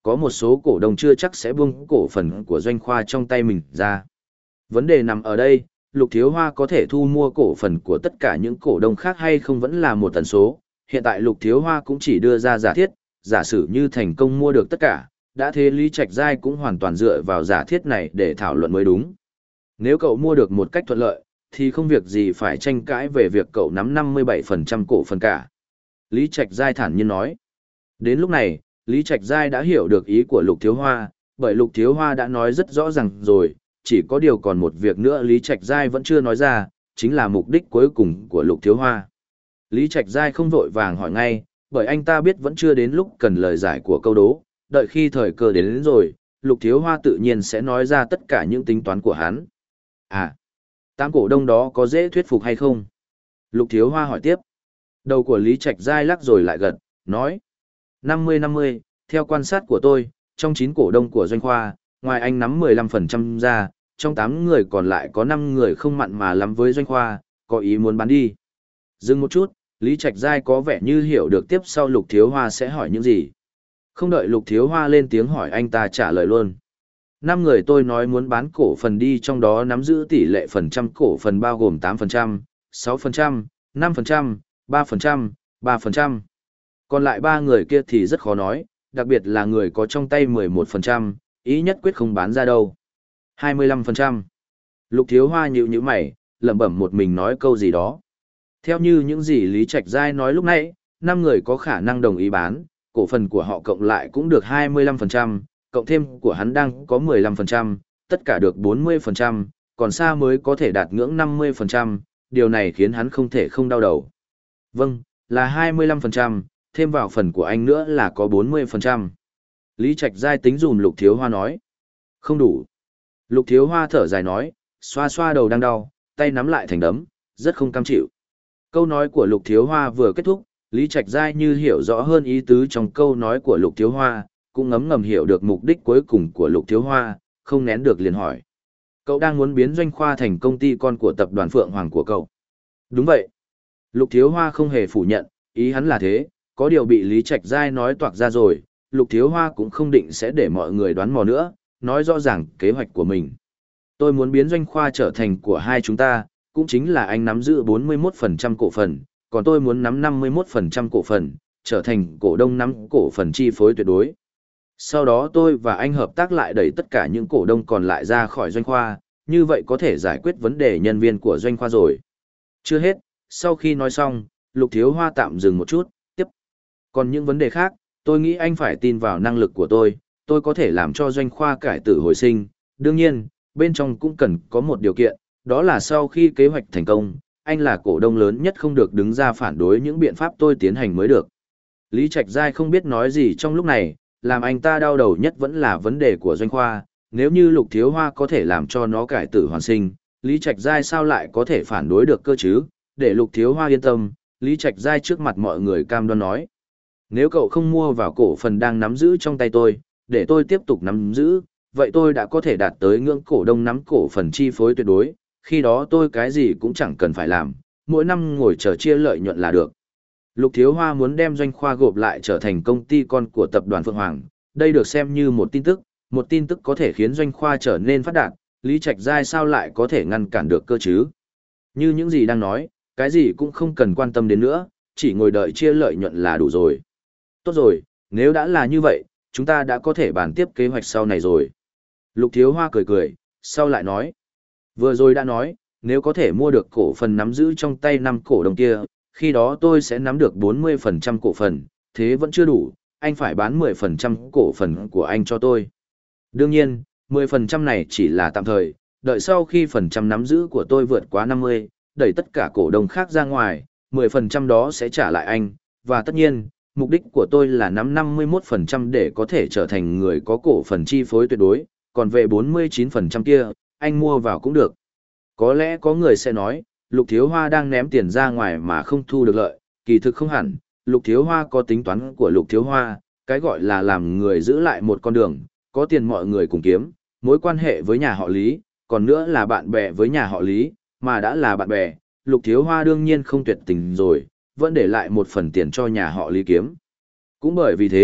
có một số cổ đông chưa chắc sẽ buông cổ phần của Doanh Khoa trong tay mình ra. Vấn đề nằm ở đây, Lục Thiếu Hoa có thể thu mua cổ phần của tất cả những cổ đông khác hay không vẫn là một tần số. Hiện tại Lục Thiếu Hoa cũng chỉ đưa ra giả thiết, giả sử như thành công mua được tất cả, đã thế Lý Trạch Giai cũng hoàn toàn dựa vào giả thiết này để thảo luận mới đúng. Nếu cậu mua được một cách thuận lợi, thì không việc gì phải tranh cãi về việc cậu nắm năm mươi bảy phần trăm cổ phần cả. Lý Trạch Giai thản nhiên nói. Đến lúc này, Lý Trạch Giai đã hiểu được ý của Lục Thiếu Hoa, bởi Lục Thiếu Hoa đã nói rất rõ ràng rồi, chỉ có điều còn một việc nữa Lý Trạch Giai vẫn chưa nói ra, chính là mục đích cuối cùng của Lục Thiếu Hoa. Lý Trạch Giai không vội vàng hỏi ngay, bởi anh ta biết vẫn chưa đến lúc cần lời giải của câu đố, đợi khi thời cơ đến, đến rồi, Lục Thiếu Hoa tự nhiên sẽ nói ra tất cả những tính toán của hắn. À, tám cổ đông đó có dễ thuyết phục hay không? Lục Thiếu Hoa hỏi tiếp. Đầu của Lý Trạch Giai lắc rồi lại gật, nói. năm mươi năm mươi, theo quan sát của tôi, trong chín cổ đông của Doanh Khoa, ngoài anh nắm mười lăm phần trăm ra, trong tám người còn lại có năm người không mặn mà lắm với Doanh Khoa, có ý muốn bán đi. Dừng một chút, Lý Trạch Giai có vẻ như hiểu được tiếp sau Lục Thiếu Hoa sẽ hỏi những gì. Không đợi Lục Thiếu Hoa lên tiếng hỏi anh ta trả lời luôn. Năm người tôi nói muốn bán cổ phần đi, trong đó nắm giữ tỷ lệ phần trăm cổ phần bao gồm tám phần trăm, sáu phần trăm, năm phần trăm, ba phần trăm, ba phần trăm. Còn lại ba người kia thì rất khó nói, đặc biệt là người có trong tay mười một phần trăm, ý nhất quyết không bán ra đâu. hai mươi lăm phần trăm. Lục Thiếu Hoa nhíu nhíu mày, lẩm bẩm một mình nói câu gì đó. Theo như những gì Lý Trạch Giai nói lúc nãy, năm người có khả năng đồng ý bán, cổ phần của họ cộng lại cũng được hai mươi lăm phần trăm, cộng thêm của hắn đang có mười lăm phần trăm, tất cả được bốn mươi phần trăm, còn xa mới có thể đạt ngưỡng năm mươi phần trăm, điều này khiến hắn không thể không đau đầu. Vâng, là hai mươi lăm phần trăm, thêm vào phần của anh nữa là có bốn mươi phần trăm. Lý Trạch Giai tính dùm Lục Thiếu Hoa nói. Không đủ. Lục Thiếu Hoa thở dài nói, xoa xoa đầu đang đau, tay nắm lại thành đấm, rất không cam chịu. Câu nói của Lục Thiếu Hoa vừa kết thúc, Lý Trạch Giai như hiểu rõ hơn ý tứ trong câu nói của Lục Thiếu Hoa, cũng ngấm ngầm hiểu được mục đích cuối cùng của Lục Thiếu Hoa, không nén được liền hỏi. Cậu đang muốn biến Doanh Khoa thành công ty con của tập đoàn Phượng Hoàng của cậu. Đúng vậy. Lục Thiếu Hoa không hề phủ nhận, ý hắn là thế, có điều bị Lý Trạch Giai nói toạc ra rồi, Lục Thiếu Hoa cũng không định sẽ để mọi người đoán mò nữa, nói rõ ràng kế hoạch của mình. Tôi muốn biến Doanh Khoa trở thành của hai chúng ta, cũng chính là anh nắm giữ bốn mươi mốt phần trăm cổ phần, còn tôi muốn nắm năm mươi mốt phần trăm cổ phần, trở thành cổ đông nắm cổ phần chi phối tuyệt đối. Sau đó tôi và anh hợp tác lại đẩy tất cả những cổ đông còn lại ra khỏi Doanh Khoa, như vậy có thể giải quyết vấn đề nhân viên của Doanh Khoa rồi. Chưa hết, sau khi nói xong, Lục Thiếu Hoa tạm dừng một chút, tiếp. Còn những vấn đề khác, tôi nghĩ anh phải tin vào năng lực của tôi, tôi có thể làm cho Doanh Khoa cải tử hồi sinh. Đương nhiên, bên trong cũng cần có một điều kiện, đó là sau khi kế hoạch thành công, anh là cổ đông lớn nhất không được đứng ra phản đối những biện pháp tôi tiến hành mới được. Lý Trạch Giai không biết nói gì trong lúc này, làm anh ta đau đầu nhất vẫn là vấn đề của Doanh Khoa, nếu như Lục Thiếu Hoa có thể làm cho nó cải tử hoàn sinh, Lý Trạch Giai sao lại có thể phản đối được cơ chứ? Để Lục Thiếu Hoa yên tâm, Lý Trạch Giai trước mặt mọi người cam đoan nói. Nếu cậu không mua vào cổ phần đang nắm giữ trong tay tôi, để tôi tiếp tục nắm giữ, vậy tôi đã có thể đạt tới ngưỡng cổ đông nắm cổ phần chi phối tuyệt đối, khi đó tôi cái gì cũng chẳng cần phải làm, mỗi năm ngồi chờ chia lợi nhuận là được. Lục Thiếu Hoa muốn đem Doanh Khoa gộp lại trở thành công ty con của tập đoàn Phượng Hoàng, đây được xem như một tin tức, một tin tức có thể khiến Doanh Khoa trở nên phát đạt, Lý Trạch Giai sao lại có thể ngăn cản được cơ chứ? Như những gì đang nói, cái gì cũng không cần quan tâm đến nữa, chỉ ngồi đợi chia lợi nhuận là đủ rồi. Tốt rồi, nếu đã là như vậy, chúng ta đã có thể bàn tiếp kế hoạch sau này rồi. Lục Thiếu Hoa cười cười, sau lại nói. Vừa rồi đã nói, nếu có thể mua được cổ phần nắm giữ trong tay năm cổ đông kia, khi đó tôi sẽ nắm được bốn mươi phần trăm cổ phần, thế vẫn chưa đủ, anh phải bán mười phần trăm cổ phần của anh cho tôi. Đương nhiên, mười phần trăm này chỉ là tạm thời, đợi sau khi phần trăm nắm giữ của tôi vượt quá năm mươi, đẩy tất cả cổ đông khác ra ngoài, mười phần trăm đó sẽ trả lại anh, và tất nhiên, mục đích của tôi là nắm năm mươi mốt phần trăm để có thể trở thành người có cổ phần chi phối tuyệt đối, còn về bốn mươi chín phần trăm kia, anh mua vào cũng được. Có lẽ có người sẽ nói, Lục Thiếu Hoa đang ném tiền ra ngoài mà không thu được lợi, kỳ thực không hẳn, Lục Thiếu Hoa có tính toán của Lục Thiếu Hoa, cái gọi là làm người giữ lại một con đường, có tiền mọi người cùng kiếm, mối quan hệ với nhà họ Lý, còn nữa là bạn bè với nhà họ Lý, mà đã là bạn bè, Lục Thiếu Hoa đương nhiên không tuyệt tình rồi, vẫn để lại một phần tiền cho nhà họ Lý kiếm. Cũng bởi vì thế,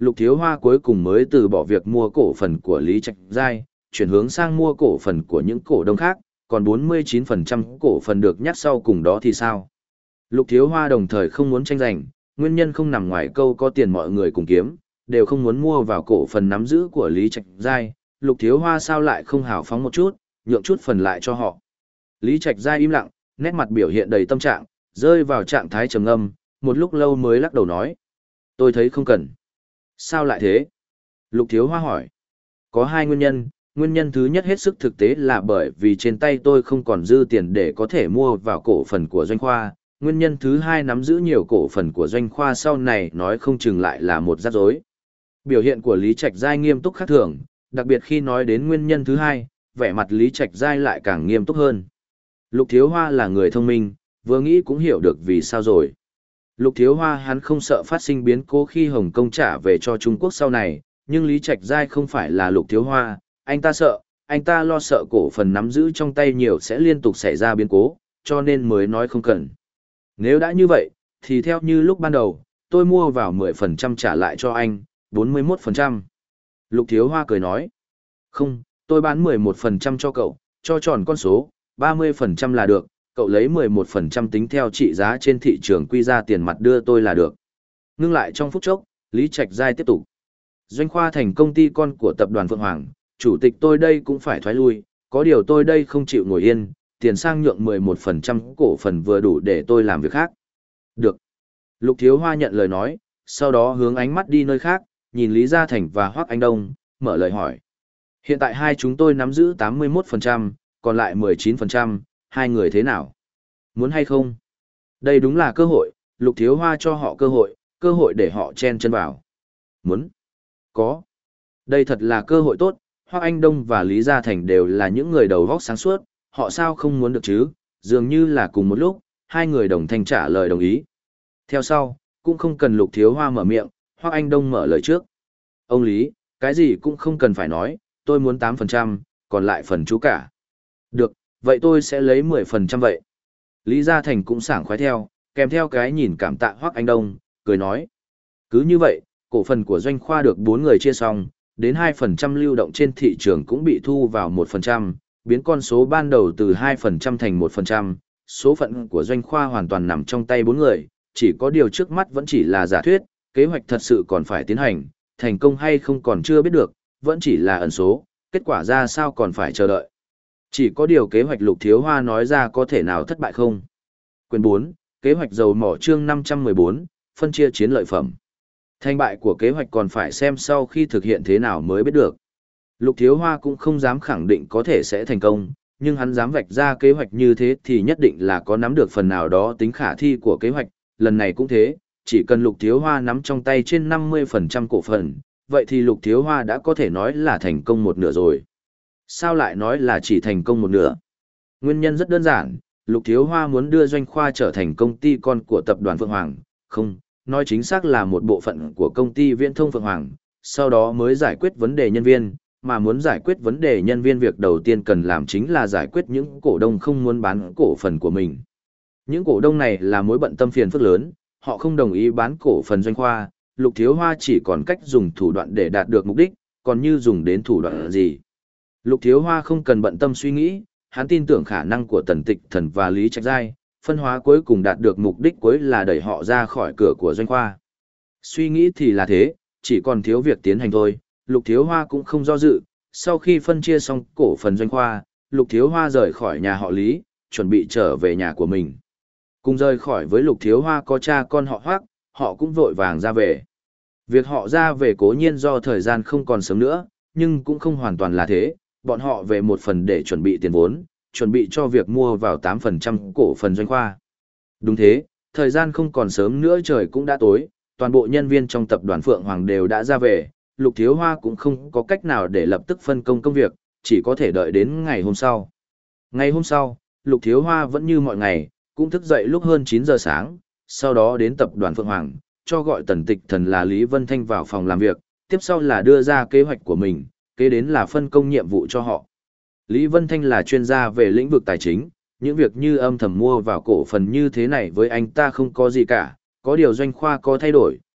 Lục Thiếu Hoa cuối cùng mới từ bỏ việc mua cổ phần của Lý Trạch Giai, chuyển hướng sang mua cổ phần của những cổ đông khác, còn bốn mươi chín phần trăm cổ phần được nhắc sau cùng đó thì sao? Lục Thiếu Hoa đồng thời không muốn tranh giành, nguyên nhân không nằm ngoài câu có tiền mọi người cùng kiếm, đều không muốn mua vào cổ phần nắm giữ của Lý Trạch Giai, Lục Thiếu Hoa sao lại không hào phóng một chút, nhượng chút phần lại cho họ. Lý Trạch Giai im lặng, nét mặt biểu hiện đầy tâm trạng, rơi vào trạng thái trầm ngâm, một lúc lâu mới lắc đầu nói. Tôi thấy không cần. Sao lại thế? Lục Thiếu Hoa hỏi. Có hai nguyên nhân, nguyên nhân thứ nhất hết sức thực tế là bởi vì trên tay tôi không còn dư tiền để có thể mua vào cổ phần của Doanh Khoa. Nguyên nhân thứ hai nắm giữ nhiều cổ phần của Doanh Khoa sau này nói không chừng lại là một rắc rối. Biểu hiện của Lý Trạch Giai nghiêm túc khác thường, đặc biệt khi nói đến nguyên nhân thứ hai, vẻ mặt Lý Trạch Giai lại càng nghiêm túc hơn. Lục Thiếu Hoa là người thông minh, vừa nghĩ cũng hiểu được vì sao rồi. Lục Thiếu Hoa hắn không sợ phát sinh biến cố khi Hồng Kông trả về cho Trung Quốc sau này, nhưng Lý Trạch Giai không phải là Lục Thiếu Hoa, anh ta sợ, anh ta lo sợ cổ phần nắm giữ trong tay nhiều sẽ liên tục xảy ra biến cố, cho nên mới nói không cần. Nếu đã như vậy, thì theo như lúc ban đầu, tôi mua vào mười phần trăm trả lại cho anh, bốn mươi mốt phần trăm. Lục Thiếu Hoa cười nói, không, tôi bán mười một phần trăm cho cậu, cho tròn con số, ba mươi phần trăm là được, cậu lấy mười một phần trăm tính theo trị giá trên thị trường quy ra tiền mặt đưa tôi là được. Ngưng lại trong phút chốc, Lý Trạch Giai tiếp tục. Doanh Khoa thành công ty con của tập đoàn Phượng Hoàng, chủ tịch tôi đây cũng phải thoái lui, có điều tôi đây không chịu ngồi yên, tiền sang nhượng mười một phần trăm cổ phần vừa đủ để tôi làm việc khác. Được. Lục Thiếu Hoa nhận lời nói, sau đó hướng ánh mắt đi nơi khác, nhìn Lý Gia Thành và Hoắc Anh Đông, mở lời hỏi. Hiện tại hai chúng tôi nắm giữ tám mươi mốt phần trăm, còn lại mười chín phần trăm, hai người thế nào? Muốn hay không? Đây đúng là cơ hội, Lục Thiếu Hoa cho họ cơ hội, cơ hội để họ chen chân vào. Muốn? Có. Đây thật là cơ hội tốt, Hoắc Anh Đông và Lý Gia Thành đều là những người đầu óc sáng suốt, họ sao không muốn được chứ? Dường như là cùng một lúc, hai người đồng thanh trả lời đồng ý. Theo sau, cũng không cần Lục Thiếu Hoa mở miệng, Hoắc Anh Đông mở lời trước. Ông Lý, cái gì cũng không cần phải nói, tôi muốn tám phần trăm, còn lại phần chú cả. Được, vậy tôi sẽ lấy mười phần trăm vậy. Lý Gia Thành cũng sảng khoái theo, kèm theo cái nhìn cảm tạ Hoắc Anh Đông, cười nói. Cứ như vậy, cổ phần của Doanh Khoa được bốn người chia xong, đến hai phần trăm lưu động trên thị trường cũng bị thu vào một phần trăm, biến con số ban đầu từ hai phần trăm thành một phần trăm, số phận của Doanh Khoa hoàn toàn nằm trong tay bốn người, chỉ có điều trước mắt vẫn chỉ là giả thuyết, kế hoạch thật sự còn phải tiến hành, thành công hay không còn chưa biết được, vẫn chỉ là ẩn số, kết quả ra sao còn phải chờ đợi. Chỉ có điều kế hoạch Lục Thiếu Hoa nói ra có thể nào thất bại không? Quyển bốn, kế hoạch dầu mỏ chương năm trăm mười bốn, phân chia chiến lợi phẩm. Thành bại của kế hoạch còn phải xem sau khi thực hiện thế nào mới biết được. Lục Thiếu Hoa cũng không dám khẳng định có thể sẽ thành công, nhưng hắn dám vạch ra kế hoạch như thế thì nhất định là có nắm được phần nào đó tính khả thi của kế hoạch, lần này cũng thế, chỉ cần Lục Thiếu Hoa nắm trong tay trên năm mươi phần trăm cổ phần, vậy thì Lục Thiếu Hoa đã có thể nói là thành công một nửa rồi. Sao lại nói là chỉ thành công một nửa? Nguyên nhân rất đơn giản, Lục Thiếu Hoa muốn đưa Doanh Khoa trở thành công ty con của tập đoàn Phượng Hoàng, không, nói chính xác là một bộ phận của công ty Viễn thông Phượng Hoàng, sau đó mới giải quyết vấn đề nhân viên, mà muốn giải quyết vấn đề nhân viên việc đầu tiên cần làm chính là giải quyết những cổ đông không muốn bán cổ phần của mình. Những cổ đông này là mối bận tâm phiền phức lớn, họ không đồng ý bán cổ phần Doanh Khoa, Lục Thiếu Hoa chỉ còn cách dùng thủ đoạn để đạt được mục đích, còn như dùng đến thủ đoạn gì. Lục Thiếu Hoa không cần bận tâm suy nghĩ, hắn tin tưởng khả năng của Tần Tịch Thần và Lý Trạch Giai, phân hóa cuối cùng đạt được mục đích cuối là đẩy họ ra khỏi cửa của Doanh Khoa. Suy nghĩ thì là thế, chỉ còn thiếu việc tiến hành thôi, Lục Thiếu Hoa cũng không do dự, sau khi phân chia xong cổ phần Doanh Khoa, Lục Thiếu Hoa rời khỏi nhà họ Lý, chuẩn bị trở về nhà của mình. Cùng rời khỏi với Lục Thiếu Hoa có cha con họ Hoắc, họ cũng vội vàng ra về. Việc họ ra về cố nhiên do thời gian không còn sớm nữa, nhưng cũng không hoàn toàn là thế, bọn họ về một phần để chuẩn bị tiền vốn, chuẩn bị cho việc mua vào tám phần trăm cổ phần Doanh Khoa. Đúng thế, thời gian không còn sớm nữa trời cũng đã tối, toàn bộ nhân viên trong tập đoàn Phượng Hoàng đều đã ra về, Lục Thiếu Hoa cũng không có cách nào để lập tức phân công công việc, chỉ có thể đợi đến ngày hôm sau. Ngày hôm sau, Lục Thiếu Hoa vẫn như mọi ngày, cũng thức dậy lúc hơn chín giờ sáng, sau đó đến tập đoàn Phượng Hoàng, cho gọi Tần Tịch Thần là Lý Vân Thanh vào phòng làm việc, tiếp sau là đưa ra kế hoạch của mình, kế đến là phân công nhiệm vụ cho họ. Lý Vân Thanh là chuyên gia về lĩnh vực tài chính, những việc như âm thầm mua vào cổ phần như thế này với anh ta không có gì cả, có điều Doanh Khoa có thay đổi,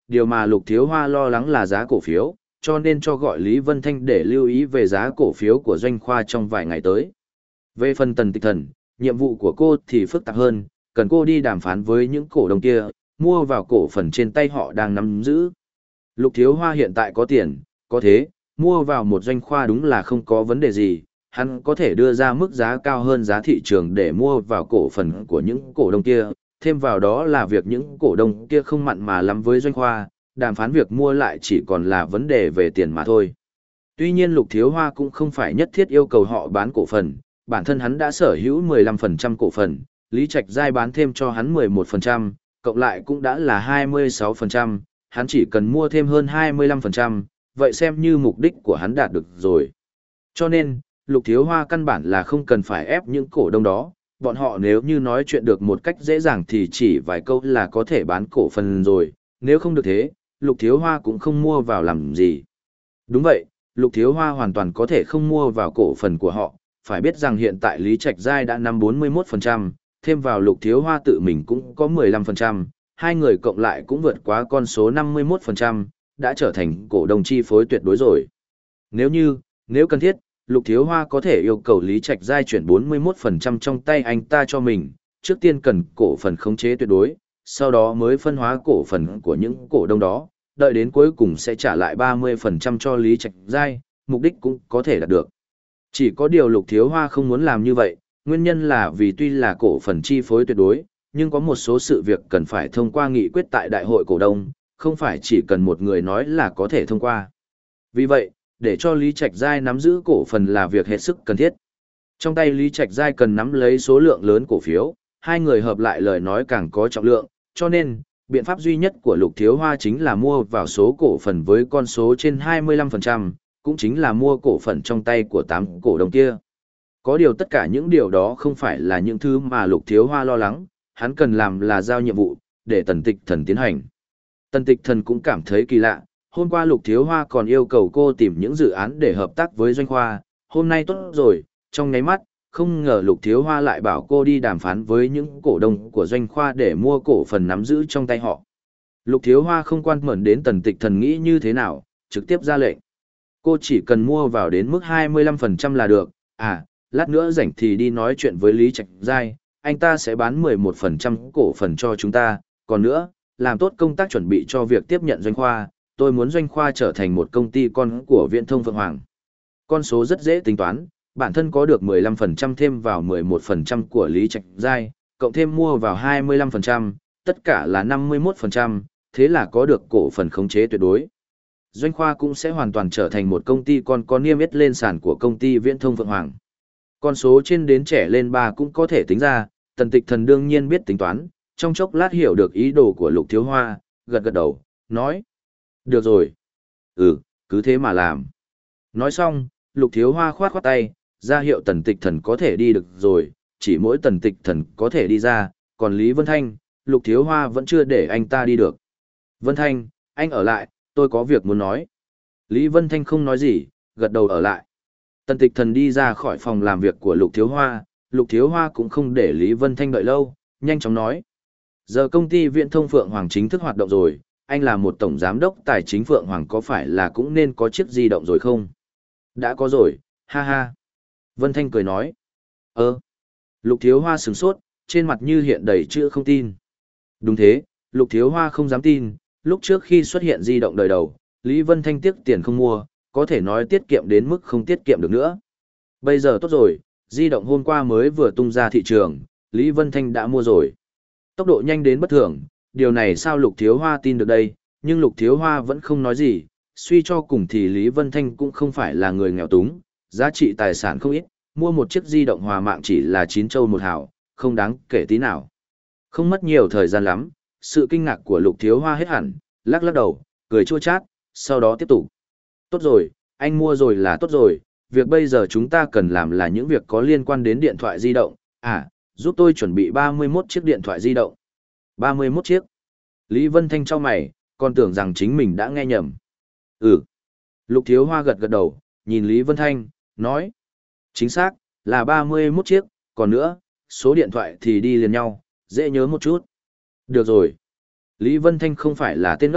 điều mà Lục Thiếu Hoa lo lắng là giá cổ phiếu, cho nên cho gọi Lý Vân Thanh để lưu ý về giá cổ phiếu của Doanh Khoa trong vài ngày tới. Về phần Tần Tịch Thần, nhiệm vụ của cô thì phức tạp hơn, cần cô đi đàm phán với những cổ đông kia, mua vào cổ phần trên tay họ đang nắm giữ. Lục Thiếu Hoa hiện tại có tiền, có thế, mua vào một Doanh Khoa đúng là không có vấn đề gì, hắn có thể đưa ra mức giá cao hơn giá thị trường để mua vào cổ phần của những cổ đông kia, thêm vào đó là việc những cổ đông kia không mặn mà lắm với Doanh Khoa, đàm phán việc mua lại chỉ còn là vấn đề về tiền mà thôi. Tuy nhiên Lục Thiếu Hoa cũng không phải nhất thiết yêu cầu họ bán cổ phần, bản thân hắn đã sở hữu mười lăm phần trăm cổ phần, Lý Trạch Giai bán thêm cho hắn mười một phần trăm, cộng lại cũng đã là hai mươi sáu phần trăm, hắn chỉ cần mua thêm hơn hai mươi lăm phần trăm, vậy xem như mục đích của hắn đạt được rồi. Cho nên, Lục Thiếu Hoa căn bản là không cần phải ép những cổ đông đó, bọn họ nếu như nói chuyện được một cách dễ dàng thì chỉ vài câu là có thể bán cổ phần rồi, nếu không được thế, Lục Thiếu Hoa cũng không mua vào làm gì. Đúng vậy, Lục Thiếu Hoa hoàn toàn có thể không mua vào cổ phần của họ, phải biết rằng hiện tại Lý Trạch Giai đã nắm bốn mươi mốt phần trăm, thêm vào Lục Thiếu Hoa tự mình cũng có mười lăm phần trăm, hai người cộng lại cũng vượt quá con số năm mươi mốt phần trăm, đã trở thành cổ đông chi phối tuyệt đối rồi. Nếu như, nếu cần thiết, Lục Thiếu Hoa có thể yêu cầu Lý Trạch Giai chuyển bốn mươi mốt phần trăm trong tay anh ta cho mình, trước tiên cần cổ phần khống chế tuyệt đối, sau đó mới phân hóa cổ phần của những cổ đông đó, đợi đến cuối cùng sẽ trả lại ba mươi phần trăm cho Lý Trạch Giai, mục đích cũng có thể đạt được. Chỉ có điều Lục Thiếu Hoa không muốn làm như vậy, nguyên nhân là vì tuy là cổ phần chi phối tuyệt đối, nhưng có một số sự việc cần phải thông qua nghị quyết tại đại hội cổ đông, không phải chỉ cần một người nói là có thể thông qua. Vì vậy, để cho Lý Trạch Giai nắm giữ cổ phần là việc hết sức cần thiết. Trong tay Lý Trạch Giai cần nắm lấy số lượng lớn cổ phiếu, hai người hợp lại lời nói càng có trọng lượng, cho nên, biện pháp duy nhất của Lục Thiếu Hoa chính là mua vào số cổ phần với con số trên hai mươi lăm phần trăm, cũng chính là mua cổ phần trong tay của tám cổ đông kia. Có điều tất cả những điều đó không phải là những thứ mà Lục Thiếu Hoa lo lắng, hắn cần làm là giao nhiệm vụ, để Tần Tịch Thần tiến hành. Tần Tịch Thần cũng cảm thấy kỳ lạ, hôm qua Lục Thiếu Hoa còn yêu cầu cô tìm những dự án để hợp tác với Doanh Khoa, hôm nay tốt rồi, trong nháy mắt, không ngờ Lục Thiếu Hoa lại bảo cô đi đàm phán với những cổ đông của Doanh Khoa để mua cổ phần nắm giữ trong tay họ. Lục Thiếu Hoa không quan mẩn đến Tần Tịch Thần nghĩ như thế nào, trực tiếp ra lệnh. Cô chỉ cần mua vào đến mức hai mươi lăm phần trăm là được, à, lát nữa rảnh thì đi nói chuyện với Lý Trạch Giai, anh ta sẽ bán mười một phần trăm cổ phần cho chúng ta, còn nữa, làm tốt công tác chuẩn bị cho việc tiếp nhận Doanh Khoa, tôi muốn Doanh Khoa trở thành một công ty con của Viễn thông Phượng Hoàng. Con số rất dễ tính toán, bản thân có được mười lăm phần trăm thêm vào mười một phần trăm của Lý Trạch Giai, cộng thêm mua vào hai mươi lăm phần trăm, tất cả là năm mươi mốt phần trăm, thế là có được cổ phần khống chế tuyệt đối. Doanh Khoa cũng sẽ hoàn toàn trở thành một công ty con có niêm yết lên sàn của công ty Viễn thông Phượng Hoàng. Con số trên đến trẻ lên ba cũng có thể tính ra, Tần Tịch Thần đương nhiên biết tính toán, trong chốc lát hiểu được ý đồ của Lục Thiếu Hoa, gật gật đầu, nói. Được rồi. Ừ, cứ thế mà làm. Nói xong, Lục Thiếu Hoa khoát khoát tay, ra hiệu Tần Tịch Thần có thể đi được rồi, chỉ mỗi Tần Tịch Thần có thể đi ra, còn Lý Vân Thanh, Lục Thiếu Hoa vẫn chưa để anh ta đi được. Vân Thanh, anh ở lại, tôi có việc muốn nói. Lý Vân Thanh không nói gì, gật đầu ở lại. Tần Tịch Thần đi ra khỏi phòng làm việc của Lục Thiếu Hoa, Lục Thiếu Hoa cũng không để Lý Vân Thanh đợi lâu, nhanh chóng nói. Giờ công ty Viễn thông Phượng Hoàng chính thức hoạt động rồi, anh là một tổng giám đốc tài chính Phượng Hoàng có phải là cũng nên có chiếc di động rồi không? Đã có rồi, ha ha. Vân Thanh cười nói. Ơ. Lục Thiếu Hoa sửng sốt, trên mặt như hiện đầy chữ không tin. Đúng thế, Lục Thiếu Hoa không dám tin, lúc trước khi xuất hiện di động đời đầu, Lý Vân Thanh tiếc tiền không mua, có thể nói tiết kiệm đến mức không tiết kiệm được nữa. Bây giờ tốt rồi, di động hôm qua mới vừa tung ra thị trường, Lý Vân Thanh đã mua rồi. Tốc độ nhanh đến bất thường, điều này sao Lục Thiếu Hoa tin được đây, nhưng Lục Thiếu Hoa vẫn không nói gì, suy cho cùng thì Lý Vân Thanh cũng không phải là người nghèo túng, giá trị tài sản không ít, mua một chiếc di động hòa mạng chỉ là chín châu một hào, không đáng kể tí nào. Không mất nhiều thời gian lắm, sự kinh ngạc của Lục Thiếu Hoa hết hẳn, lắc lắc đầu, cười chua chát, sau đó tiếp tục. Tốt rồi, anh mua rồi là tốt rồi, việc bây giờ chúng ta cần làm là những việc có liên quan đến điện thoại di động, à, giúp tôi chuẩn bị ba mươi mốt chiếc điện thoại di động. ba mươi mốt chiếc. Lý Vân Thanh chau mày, còn tưởng rằng chính mình đã nghe nhầm. Ừ. Lục Thiếu Hoa gật gật đầu, nhìn Lý Vân Thanh, nói. Chính xác, là ba mươi mốt chiếc, còn nữa, số điện thoại thì đi liền nhau, dễ nhớ một chút. Được rồi. Lý Vân Thanh không phải là tên ốc,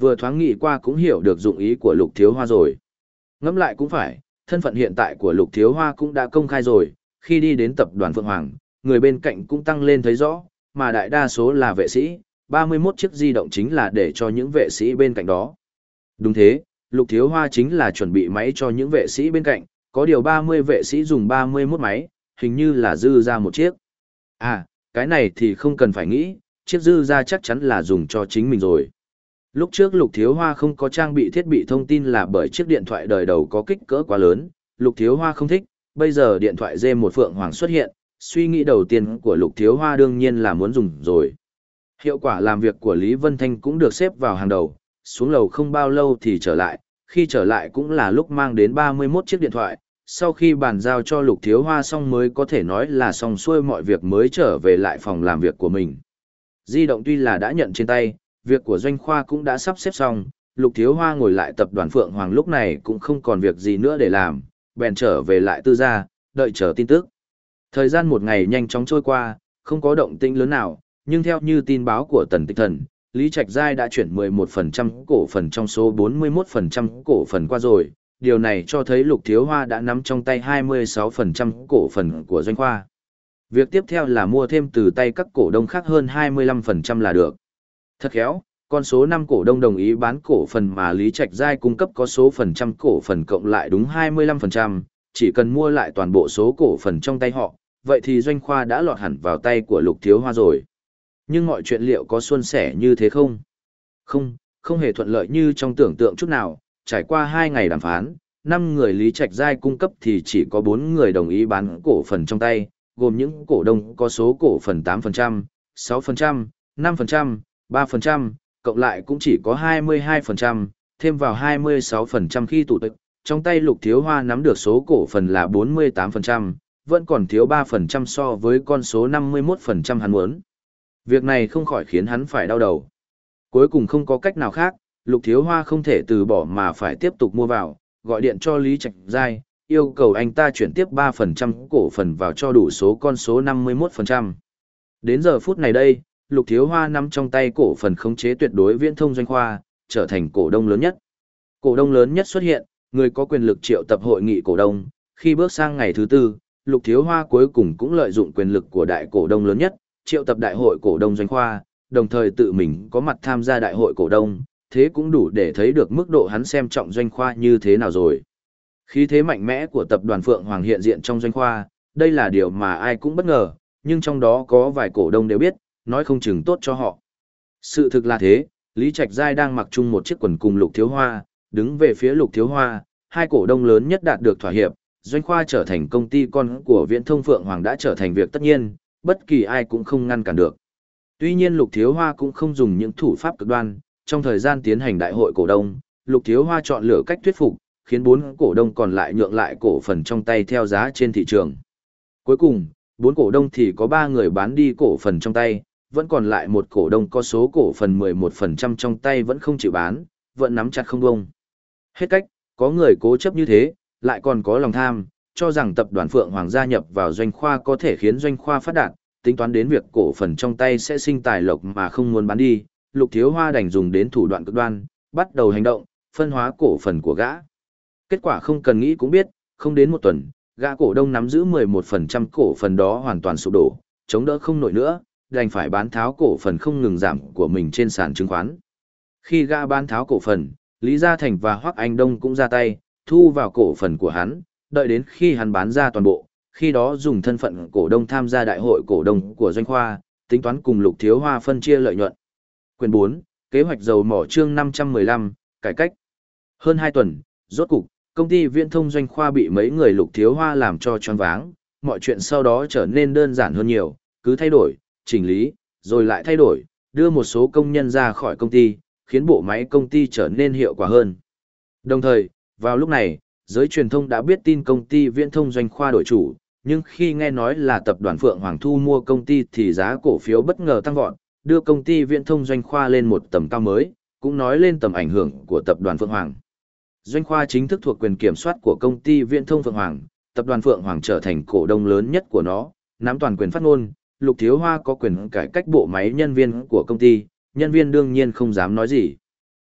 vừa thoáng nghĩ qua cũng hiểu được dụng ý của Lục Thiếu Hoa rồi. Ngẫm lại cũng phải, thân phận hiện tại của Lục Thiếu Hoa cũng đã công khai rồi, khi đi đến tập đoàn Phượng Hoàng, người bên cạnh cũng tăng lên thấy rõ, mà đại đa số là vệ sĩ, ba mươi mốt chiếc di động chính là để cho những vệ sĩ bên cạnh đó. Đúng thế, Lục Thiếu Hoa chính là chuẩn bị máy cho những vệ sĩ bên cạnh, có điều ba mươi vệ sĩ dùng ba mươi mốt máy, hình như là dư ra một chiếc. À, cái này thì không cần phải nghĩ, chiếc dư ra chắc chắn là dùng cho chính mình rồi. Lúc trước Lục Thiếu Hoa không có trang bị thiết bị thông tin là bởi chiếc điện thoại đời đầu có kích cỡ quá lớn, Lục Thiếu Hoa không thích, bây giờ điện thoại D một Phượng Hoàng xuất hiện, suy nghĩ đầu tiên của Lục Thiếu Hoa đương nhiên là muốn dùng rồi. Hiệu quả làm việc của Lý Vân Thanh cũng được xếp vào hàng đầu, xuống lầu không bao lâu thì trở lại, khi trở lại cũng là lúc mang đến ba mươi mốt chiếc điện thoại, sau khi bàn giao cho Lục Thiếu Hoa xong mới có thể nói là xong xuôi mọi việc mới trở về lại phòng làm việc của mình. Di động tuy là đã nhận trên tay, việc của Doanh Khoa cũng đã sắp xếp xong, Lục Thiếu Hoa ngồi lại tập đoàn Phượng Hoàng lúc này cũng không còn việc gì nữa để làm, bèn trở về lại tư gia, đợi chờ tin tức. Thời gian một ngày nhanh chóng trôi qua, không có động tĩnh lớn nào, nhưng theo như tin báo của Tần Tịch Thần, Lý Trạch Giai đã chuyển mười một phần trăm cổ phần trong số bốn mươi mốt phần trăm cổ phần qua rồi, điều này cho thấy Lục Thiếu Hoa đã nắm trong tay hai mươi sáu phần trăm cổ phần của Doanh Khoa. Việc tiếp theo là mua thêm từ tay các cổ đông khác hơn hai mươi lăm phần trăm là được. Thật khéo, con số năm cổ đông đồng ý bán cổ phần mà Lý Trạch Giai cung cấp có số phần trăm cổ phần cộng lại đúng hai mươi lăm phần trăm, chỉ cần mua lại toàn bộ số cổ phần trong tay họ, vậy thì Doanh Khoa đã lọt hẳn vào tay của Lục Thiếu Hoa rồi. Nhưng mọi chuyện liệu có suôn sẻ như thế không? Không, không hề thuận lợi như trong tưởng tượng chút nào, trải qua hai ngày đàm phán, năm người Lý Trạch Giai cung cấp thì chỉ có bốn người đồng ý bán cổ phần trong tay, gồm những cổ đông có số cổ phần tám phần trăm, sáu phần trăm, năm phần trăm, ba phần trăm, cộng lại cũng chỉ có hai mươi hai phần trăm, thêm vào hai mươi sáu phần trăm khi tụ tập, trong tay Lục Thiếu Hoa nắm được số cổ phần là bốn mươi tám phần trăm, vẫn còn thiếu ba phần trăm so với con số năm mươi mốt phần trăm hắn muốn. Việc này không khỏi khiến hắn phải đau đầu. Cuối cùng không có cách nào khác, Lục Thiếu Hoa không thể từ bỏ mà phải tiếp tục mua vào, gọi điện cho Lý Trạch Giai, yêu cầu anh ta chuyển tiếp ba phần trăm cổ phần vào cho đủ số con số năm mươi mốt phần trăm. Đến giờ phút này đây, Lục Thiếu Hoa nắm trong tay cổ phần khống chế tuyệt đối Viễn Thông Doanh Khoa, trở thành cổ đông lớn nhất. Cổ đông lớn nhất xuất hiện, người có quyền lực triệu tập hội nghị cổ đông, khi bước sang ngày thứ tư, Lục Thiếu Hoa cuối cùng cũng lợi dụng quyền lực của đại cổ đông lớn nhất, triệu tập đại hội cổ đông Doanh Khoa, đồng thời tự mình có mặt tham gia đại hội cổ đông, thế cũng đủ để thấy được mức độ hắn xem trọng Doanh Khoa như thế nào rồi. Khí thế mạnh mẽ của tập đoàn Phượng Hoàng hiện diện trong Doanh Khoa, đây là điều mà ai cũng bất ngờ, nhưng trong đó có vài cổ đông đều biết, nói không chừng tốt cho họ. Sự thực là thế, Lý Trạch Giai đang mặc chung một chiếc quần cùng Lục Thiếu Hoa, đứng về phía Lục Thiếu Hoa, hai cổ đông lớn nhất đạt được thỏa hiệp, Doanh Khoa trở thành công ty con của Viễn Thông Phượng Hoàng đã trở thành việc tất nhiên, bất kỳ ai cũng không ngăn cản được. Tuy nhiên Lục Thiếu Hoa cũng không dùng những thủ pháp cực đoan, trong thời gian tiến hành đại hội cổ đông, Lục Thiếu Hoa chọn lựa cách thuyết phục, khiến bốn cổ đông còn lại nhượng lại cổ phần trong tay theo giá trên thị trường. Cuối cùng, bốn cổ đông thì có ba người bán đi cổ phần trong tay, vẫn còn lại một cổ đông có số cổ phần mười một phần trăm trong tay vẫn không chịu bán, vẫn nắm chặt không bông. Hết cách, có người cố chấp như thế, lại còn có lòng tham, cho rằng tập đoàn Phượng Hoàng gia nhập vào Doanh Khoa có thể khiến Doanh Khoa phát đạt, tính toán đến việc cổ phần trong tay sẽ sinh tài lộc mà không muốn bán đi, Lục Thiếu Hoa đành dùng đến thủ đoạn cực đoan, bắt đầu hành động, phân hóa cổ phần của gã. Kết quả không cần nghĩ cũng biết, không đến một tuần, gã cổ đông nắm giữ mười một phần trăm cổ phần đó hoàn toàn sụp đổ, chống đỡ không nổi nữa, đành phải bán tháo cổ phần không ngừng giảm của mình trên sàn chứng khoán. Khi gã bán tháo cổ phần, Lý Gia Thành và Hoắc Anh Đông cũng ra tay, thu vào cổ phần của hắn, đợi đến khi hắn bán ra toàn bộ, khi đó dùng thân phận cổ đông tham gia đại hội cổ đông của Doanh Khoa, tính toán cùng Lục Thiếu Hoa phân chia lợi nhuận. Quyền bốn, kế hoạch dầu mỏ chương năm trăm mười lăm, cải cách. Hơn hai tuần, rốt cục, công ty Viễn Thông Doanh Khoa bị mấy người Lục Thiếu Hoa làm cho choáng váng, mọi chuyện sau đó trở nên đơn giản hơn nhiều, cứ thay đổi, chỉnh lý, rồi lại thay đổi, đưa một số công nhân ra khỏi công ty, khiến bộ máy công ty trở nên hiệu quả hơn. Đồng thời, vào lúc này, giới truyền thông đã biết tin công ty Viễn Thông Doanh Khoa đổi chủ, nhưng khi nghe nói là tập đoàn Phượng Hoàng thu mua công ty thì giá cổ phiếu bất ngờ tăng vọt, đưa công ty Viễn Thông Doanh Khoa lên một tầm cao mới, cũng nói lên tầm ảnh hưởng của tập đoàn Phượng Hoàng. Doanh Khoa chính thức thuộc quyền kiểm soát của công ty Viễn Thông Phượng Hoàng, tập đoàn Phượng Hoàng trở thành cổ đông lớn nhất của nó, nắm toàn quyền phát ngôn, Lục Thiếu Hoa có quyền cải cách bộ máy nhân viên của công ty, nhân viên đương nhiên không dám nói gì.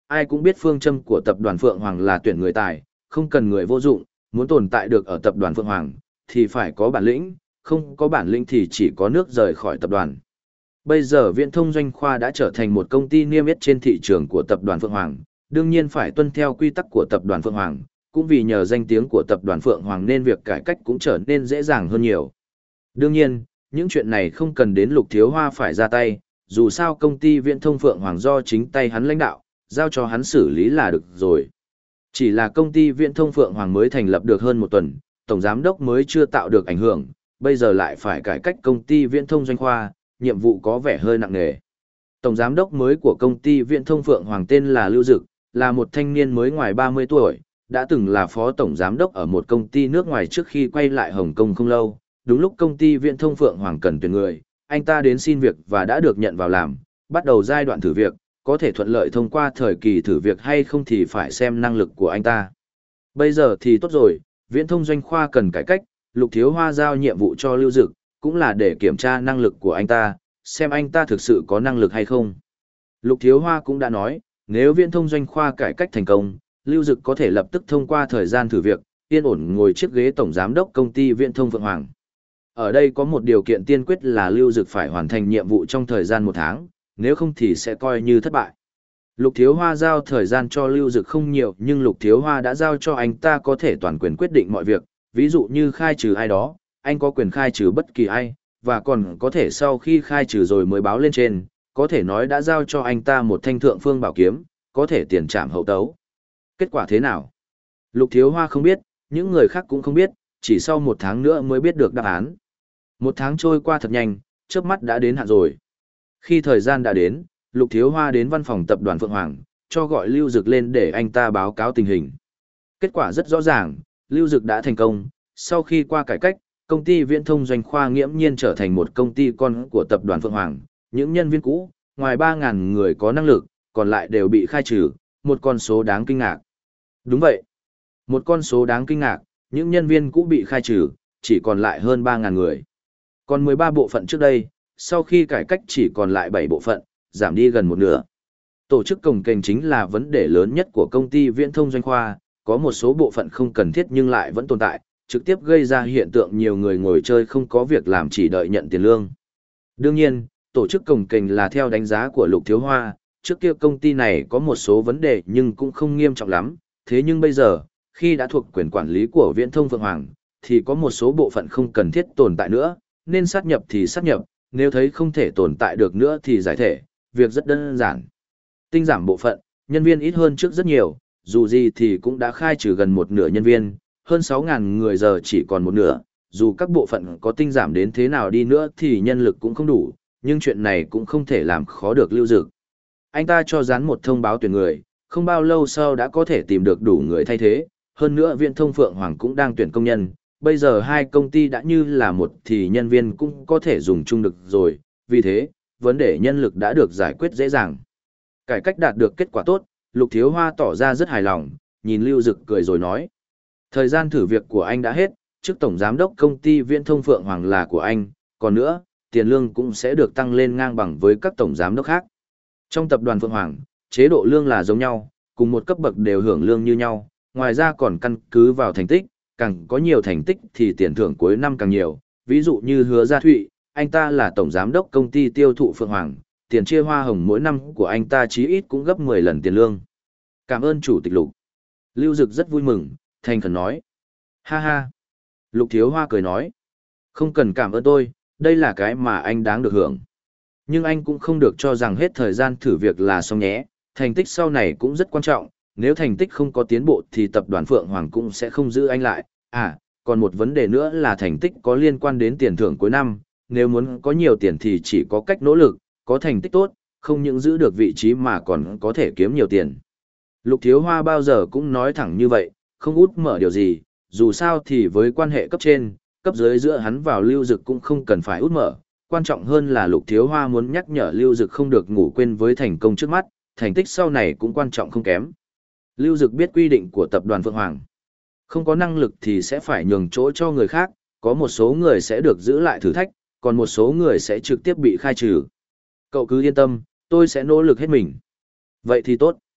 ai cũng biết phương châm của tập đoàn Phượng Hoàng là tuyển người tài, không cần người vô dụng, muốn tồn tại được ở tập đoàn Phượng Hoàng, thì phải có bản lĩnh, không có bản lĩnh thì chỉ có nước rời khỏi tập đoàn. Bây giờ Viễn thông Doanh khoa đã trở thành một công ty niêm yết trên thị trường của tập đoàn Phượng Hoàng, đương nhiên phải tuân theo quy tắc của tập đoàn Phượng Hoàng, cũng vì nhờ danh tiếng của tập đoàn Phượng Hoàng nên việc cải cách cũng trở nên dễ dàng hơn nhiều. Đương nhiên, những chuyện này không cần đến Lục Thiếu Hoa phải ra tay, dù sao công ty Viễn thông Phượng Hoàng do chính tay hắn lãnh đạo, giao cho hắn xử lý là được rồi. Chỉ là công ty Viễn thông Phượng Hoàng mới thành lập được hơn một tuần, tổng giám đốc mới chưa tạo được ảnh hưởng, bây giờ lại phải cải cách công ty Viễn thông Doanh khoa, nhiệm vụ có vẻ hơi nặng nề. Tổng giám đốc mới của công ty Viễn thông Phượng Hoàng tên là Lưu Dực, là một thanh niên mới ngoài ba mươi tuổi, đã từng là phó tổng giám đốc ở một công ty nước ngoài trước khi quay lại Hồng Kông không lâu. Đúng lúc công ty Viễn thông Phượng Hoàng cần tuyển người, anh ta đến xin việc và đã được nhận vào làm, bắt đầu giai đoạn thử việc, có thể thuận lợi thông qua thời kỳ thử việc hay không thì phải xem năng lực của anh ta. Bây giờ thì tốt rồi, Viễn thông Doanh khoa cần cải cách, Lục Thiếu Hoa giao nhiệm vụ cho Lưu Dực, cũng là để kiểm tra năng lực của anh ta, xem anh ta thực sự có năng lực hay không. Lục Thiếu Hoa cũng đã nói, nếu Viễn thông Doanh khoa cải cách thành công, Lưu Dực có thể lập tức thông qua thời gian thử việc, yên ổn ngồi chiếc ghế tổng giám đốc công ty Viễn thông Phượng Hoàng. Ở đây có một điều kiện tiên quyết là Lưu Dực phải hoàn thành nhiệm vụ trong thời gian một tháng, nếu không thì sẽ coi như thất bại. Lục Thiếu Hoa giao thời gian cho Lưu Dực không nhiều, nhưng Lục Thiếu Hoa đã giao cho anh ta có thể toàn quyền quyết định mọi việc, ví dụ như khai trừ ai đó, anh có quyền khai trừ bất kỳ ai, và còn có thể sau khi khai trừ rồi mới báo lên trên, có thể nói đã giao cho anh ta một thanh thượng phương bảo kiếm, có thể tiền trảm hậu tấu. Kết quả thế nào? Lục Thiếu Hoa không biết, những người khác cũng không biết, chỉ sau một tháng nữa mới biết được đáp án. Một tháng trôi qua thật nhanh, chớp mắt đã đến hạn rồi. Khi thời gian đã đến, Lục Thiếu Hoa đến văn phòng tập đoàn Phượng Hoàng, cho gọi Lưu Dực lên để anh ta báo cáo tình hình. Kết quả rất rõ ràng, Lưu Dực đã thành công, sau khi qua cải cách, công ty Viễn thông Doanh khoa nghiễm nhiên trở thành một công ty con của tập đoàn Phượng Hoàng, những nhân viên cũ, ngoài ba nghìn người có năng lực, còn lại đều bị khai trừ, một con số đáng kinh ngạc. Đúng vậy, một con số đáng kinh ngạc, những nhân viên cũ bị khai trừ, chỉ còn lại hơn ba nghìn người. Còn mười ba bộ phận trước đây, sau khi cải cách chỉ còn lại bảy bộ phận, giảm đi gần một nửa. Tổ chức cồng kềnh chính là vấn đề lớn nhất của công ty Viễn thông Doanh khoa, có một số bộ phận không cần thiết nhưng lại vẫn tồn tại, trực tiếp gây ra hiện tượng nhiều người ngồi chơi không có việc làm chỉ đợi nhận tiền lương. Đương nhiên, tổ chức cồng kềnh là theo đánh giá của Lục Thiếu Hoa, trước kia công ty này có một số vấn đề nhưng cũng không nghiêm trọng lắm, thế nhưng bây giờ, khi đã thuộc quyền quản lý của Viễn thông Phượng Hoàng, thì có một số bộ phận không cần thiết tồn tại nữa, nên sát nhập thì sát nhập, nếu thấy không thể tồn tại được nữa thì giải thể, việc rất đơn giản. Tinh giảm bộ phận, nhân viên ít hơn trước rất nhiều, dù gì thì cũng đã khai trừ gần một nửa nhân viên, hơn sáu nghìn người giờ chỉ còn một nửa, dù các bộ phận có tinh giảm đến thế nào đi nữa thì nhân lực cũng không đủ, nhưng chuyện này cũng không thể làm khó được Lưu Dực. Anh ta cho dán một thông báo tuyển người, không bao lâu sau đã có thể tìm được đủ người thay thế, hơn nữa Viễn thông Phượng Hoàng cũng đang tuyển công nhân, bây giờ hai công ty đã như là một thì nhân viên cũng có thể dùng chung được rồi, vì thế, vấn đề nhân lực đã được giải quyết dễ dàng. Cải cách đạt được kết quả tốt, Lục Thiếu Hoa tỏ ra rất hài lòng, nhìn Lưu Dực cười rồi nói. Thời gian thử việc của anh đã hết, chức tổng giám đốc công ty Viễn thông Phượng Hoàng là của anh, còn nữa, tiền lương cũng sẽ được tăng lên ngang bằng với các tổng giám đốc khác. Trong tập đoàn Phượng Hoàng, chế độ lương là giống nhau, cùng một cấp bậc đều hưởng lương như nhau, ngoài ra còn căn cứ vào thành tích, càng có nhiều thành tích thì tiền thưởng cuối năm càng nhiều, ví dụ như Hứa Gia Thụy, anh ta là tổng giám đốc công ty tiêu thụ Phượng Hoàng, tiền chia hoa hồng mỗi năm của anh ta chí ít cũng gấp mười lần tiền lương. Cảm ơn chủ tịch Lục. Lưu Dực rất vui mừng, thành khẩn nói. Ha ha. Lục Thiếu Hoa cười nói. Không cần cảm ơn tôi, đây là cái mà anh đáng được hưởng. Nhưng anh cũng không được cho rằng hết thời gian thử việc là xong nhé, thành tích sau này cũng rất quan trọng, nếu thành tích không có tiến bộ thì tập đoàn Phượng Hoàng cũng sẽ không giữ anh lại. À, còn một vấn đề nữa là thành tích có liên quan đến tiền thưởng cuối năm, nếu muốn có nhiều tiền thì chỉ có cách nỗ lực, có thành tích tốt, không những giữ được vị trí mà còn có thể kiếm nhiều tiền. Lục Thiếu Hoa bao giờ cũng nói thẳng như vậy, không út mở điều gì, dù sao thì với quan hệ cấp trên, cấp dưới giữa hắn vào Lưu Dực cũng không cần phải út mở, quan trọng hơn là Lục Thiếu Hoa muốn nhắc nhở Lưu Dực không được ngủ quên với thành công trước mắt, thành tích sau này cũng quan trọng không kém. Lưu Dực biết quy định của tập đoàn Phượng Hoàng. Không có năng lực thì sẽ phải nhường chỗ cho người khác, có một số người sẽ được giữ lại thử thách, còn một số người sẽ trực tiếp bị khai trừ. Cậu cứ yên tâm, tôi sẽ nỗ lực hết mình. Vậy thì tốt.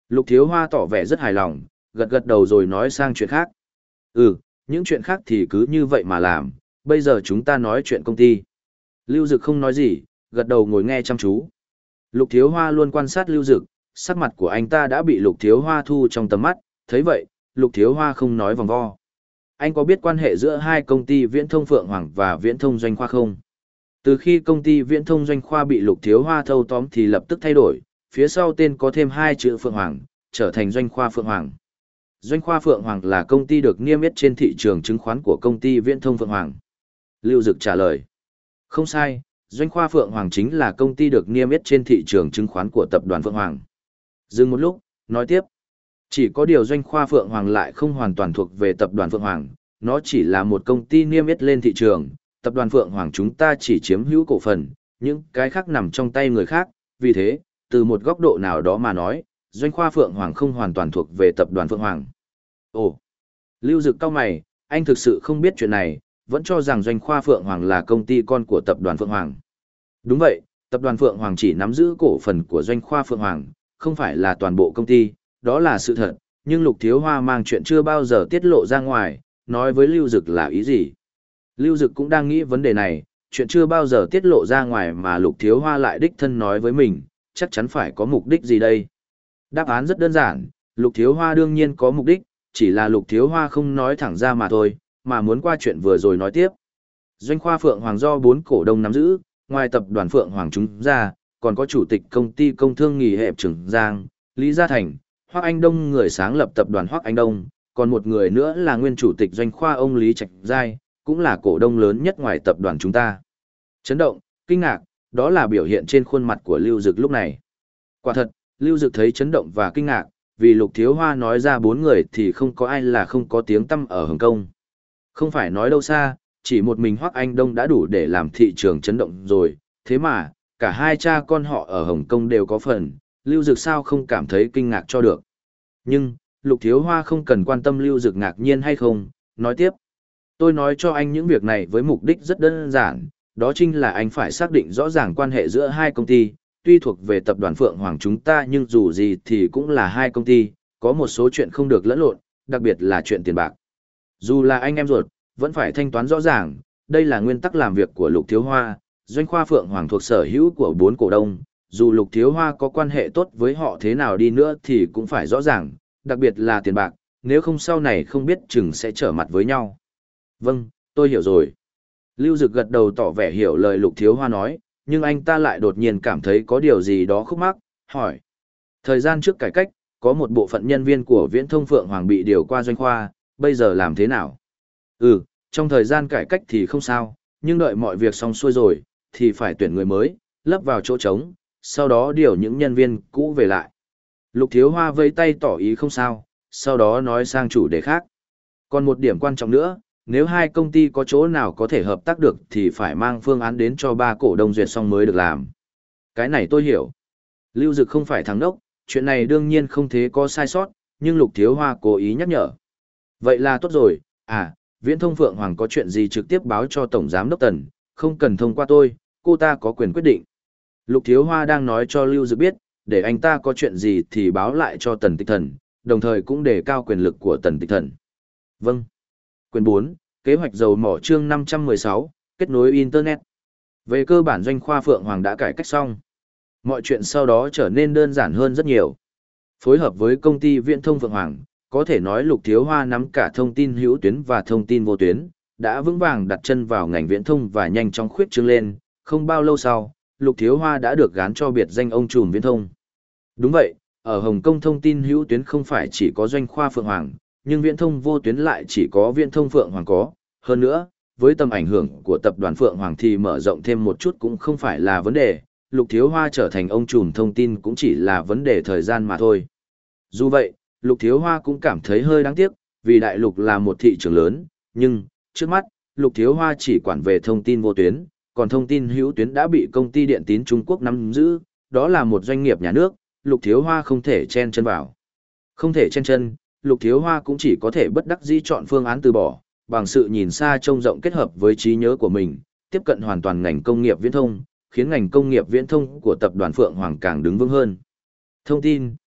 Lục Thiếu Hoa tỏ vẻ rất hài lòng, gật gật đầu rồi nói sang chuyện khác. Ừ, những chuyện khác thì cứ như vậy mà làm, bây giờ chúng ta nói chuyện công ty. Lưu Dực không nói gì, gật đầu ngồi nghe chăm chú. Lục Thiếu Hoa luôn quan sát Lưu Dực, sắc mặt của anh ta đã bị Lục Thiếu Hoa thu trong tầm mắt, thấy vậy, Lục Thiếu Hoa không nói vòng vo. Anh có biết quan hệ giữa hai công ty Viễn thông Phượng Hoàng và Viễn thông Doanh Khoa không? Từ khi công ty Viễn thông Doanh Khoa bị Lục Thiếu Hoa thâu tóm thì lập tức thay đổi, phía sau tên có thêm hai chữ Phượng Hoàng, trở thành Doanh Khoa Phượng Hoàng. Doanh Khoa Phượng Hoàng là công ty được niêm yết trên thị trường chứng khoán của công ty Viễn thông Phượng Hoàng. Lưu Dực trả lời. Không sai, Doanh Khoa Phượng Hoàng chính là công ty được niêm yết trên thị trường chứng khoán của tập đoàn Phượng Hoàng. Dừng một lúc, nói tiếp. Chỉ có điều Doanh Khoa Phượng Hoàng lại không hoàn toàn thuộc về tập đoàn Phượng Hoàng, nó chỉ là một công ty niêm yết lên thị trường, tập đoàn Phượng Hoàng chúng ta chỉ chiếm hữu cổ phần, những cái khác nằm trong tay người khác, vì thế, từ một góc độ nào đó mà nói, Doanh Khoa Phượng Hoàng không hoàn toàn thuộc về tập đoàn Phượng Hoàng. Ồ, Lưu Dực cau mày, anh thực sự không biết chuyện này, vẫn cho rằng Doanh Khoa Phượng Hoàng là công ty con của tập đoàn Phượng Hoàng. Đúng vậy, tập đoàn Phượng Hoàng chỉ nắm giữ cổ phần của Doanh Khoa Phượng Hoàng, không phải là toàn bộ công ty, đó là sự thật, nhưng Lục Thiếu Hoa mang chuyện chưa bao giờ tiết lộ ra ngoài, nói với Lưu Dực là ý gì? Lưu Dực cũng đang nghĩ vấn đề này, chuyện chưa bao giờ tiết lộ ra ngoài mà Lục Thiếu Hoa lại đích thân nói với mình, chắc chắn phải có mục đích gì đây? Đáp án rất đơn giản, Lục Thiếu Hoa đương nhiên có mục đích, chỉ là Lục Thiếu Hoa không nói thẳng ra mà thôi, mà muốn qua chuyện vừa rồi nói tiếp. Doanh Khoa Phượng Hoàng do bốn cổ đông nắm giữ, ngoài tập đoàn Phượng Hoàng chúng ra, còn có chủ tịch công ty công thương nghỉ hẹp Trường Giang, Lý Gia Thành, Hoắc Anh Đông người sáng lập tập đoàn Hoắc Anh Đông, còn một người nữa là nguyên chủ tịch Doanh Khoa ông Lý Trạch Giai, cũng là cổ đông lớn nhất ngoài tập đoàn chúng ta. Chấn động, kinh ngạc, đó là biểu hiện trên khuôn mặt của Lưu Dực lúc này. Quả thật, Lưu Dực thấy chấn động và kinh ngạc, vì Lục Thiếu Hoa nói ra bốn người thì không có ai là không có tiếng tăm ở Hồng Kông. Không phải nói đâu xa, chỉ một mình Hoắc Anh Đông đã đủ để làm thị trường chấn động rồi, thế mà, cả hai cha con họ ở Hồng Kông đều có phần, Lưu Dực sao không cảm thấy kinh ngạc cho được. Nhưng, Lục Thiếu Hoa không cần quan tâm Lưu Dực ngạc nhiên hay không, nói tiếp. Tôi nói cho anh những việc này với mục đích rất đơn giản, đó chính là anh phải xác định rõ ràng quan hệ giữa hai công ty, tuy thuộc về tập đoàn Phượng Hoàng chúng ta nhưng dù gì thì cũng là hai công ty, có một số chuyện không được lẫn lộn, đặc biệt là chuyện tiền bạc. Dù là anh em ruột, vẫn phải thanh toán rõ ràng, đây là nguyên tắc làm việc của Lục Thiếu Hoa, Doanh Khoa Phượng Hoàng thuộc sở hữu của bốn cổ đông, dù Lục Thiếu Hoa có quan hệ tốt với họ thế nào đi nữa thì cũng phải rõ ràng, đặc biệt là tiền bạc, nếu không sau này không biết chừng sẽ trở mặt với nhau. Vâng, tôi hiểu rồi. Lưu Dực gật đầu tỏ vẻ hiểu lời Lục Thiếu Hoa nói, nhưng anh ta lại đột nhiên cảm thấy có điều gì đó khúc mắc, hỏi. Thời gian trước cải cách, có một bộ phận nhân viên của Viễn thông Phượng Hoàng bị điều qua Doanh Khoa, bây giờ làm thế nào? Ừ, trong thời gian cải cách thì không sao, nhưng đợi mọi việc xong xuôi rồi, thì phải tuyển người mới, lấp vào chỗ trống, sau đó điều những nhân viên cũ về lại. Lục Thiếu Hoa vây tay tỏ ý không sao, sau đó nói sang chủ đề khác. Còn một điểm quan trọng nữa, nếu hai công ty có chỗ nào có thể hợp tác được thì phải mang phương án đến cho ba cổ đông duyệt xong mới được làm. Cái này tôi hiểu. Lưu Dực không phải thằng đốc, chuyện này đương nhiên không thế có sai sót, nhưng Lục Thiếu Hoa cố ý nhắc nhở. Vậy là tốt rồi, à, Viễn thông Phượng Hoàng có chuyện gì trực tiếp báo cho Tổng Giám Đốc Tần, không cần thông qua tôi, cô ta có quyền quyết định. Lục Thiếu Hoa đang nói cho Lưu Dực biết, để anh ta có chuyện gì thì báo lại cho Tần Tịch Thần, đồng thời cũng đề cao quyền lực của Tần Tịch Thần. Vâng. Quyền bốn, kế hoạch dầu mỏ chương năm trăm mười sáu, kết nối Internet. Về cơ bản Doanh Khoa Phượng Hoàng đã cải cách xong. Mọi chuyện sau đó trở nên đơn giản hơn rất nhiều. Phối hợp với công ty Viễn thông Phượng Hoàng, có thể nói Lục Thiếu Hoa nắm cả thông tin hữu tuyến và thông tin vô tuyến, đã vững vàng đặt chân vào ngành viễn thông và nhanh chóng khuyết trương lên, không bao lâu sau, Lục Thiếu Hoa đã được gán cho biệt danh ông trùm viễn thông. Đúng vậy, ở Hồng Kông thông tin hữu tuyến không phải chỉ có Doanh Khoa Phượng Hoàng, nhưng viễn thông vô tuyến lại chỉ có Viễn thông Phượng Hoàng có. Hơn nữa, với tầm ảnh hưởng của tập đoàn Phượng Hoàng thì mở rộng thêm một chút cũng không phải là vấn đề, Lục Thiếu Hoa trở thành ông trùm thông tin cũng chỉ là vấn đề thời gian mà thôi. Dù vậy, Lục Thiếu Hoa cũng cảm thấy hơi đáng tiếc, vì đại lục là một thị trường lớn, nhưng, trước mắt, Lục Thiếu Hoa chỉ quản về thông tin vô tuyến, còn thông tin hữu tuyến đã bị công ty điện tín Trung Quốc nắm giữ, đó là một doanh nghiệp nhà nước, Lục Thiếu Hoa không thể chen chân vào. Không thể chen chân, Lục Thiếu Hoa cũng chỉ có thể bất đắc dĩ chọn phương án từ bỏ, bằng sự nhìn xa trông rộng kết hợp với trí nhớ của mình, tiếp cận hoàn toàn ngành công nghiệp viễn thông, khiến ngành công nghiệp viễn thông của tập đoàn Phượng Hoàng càng đứng vững hơn. Thông tin,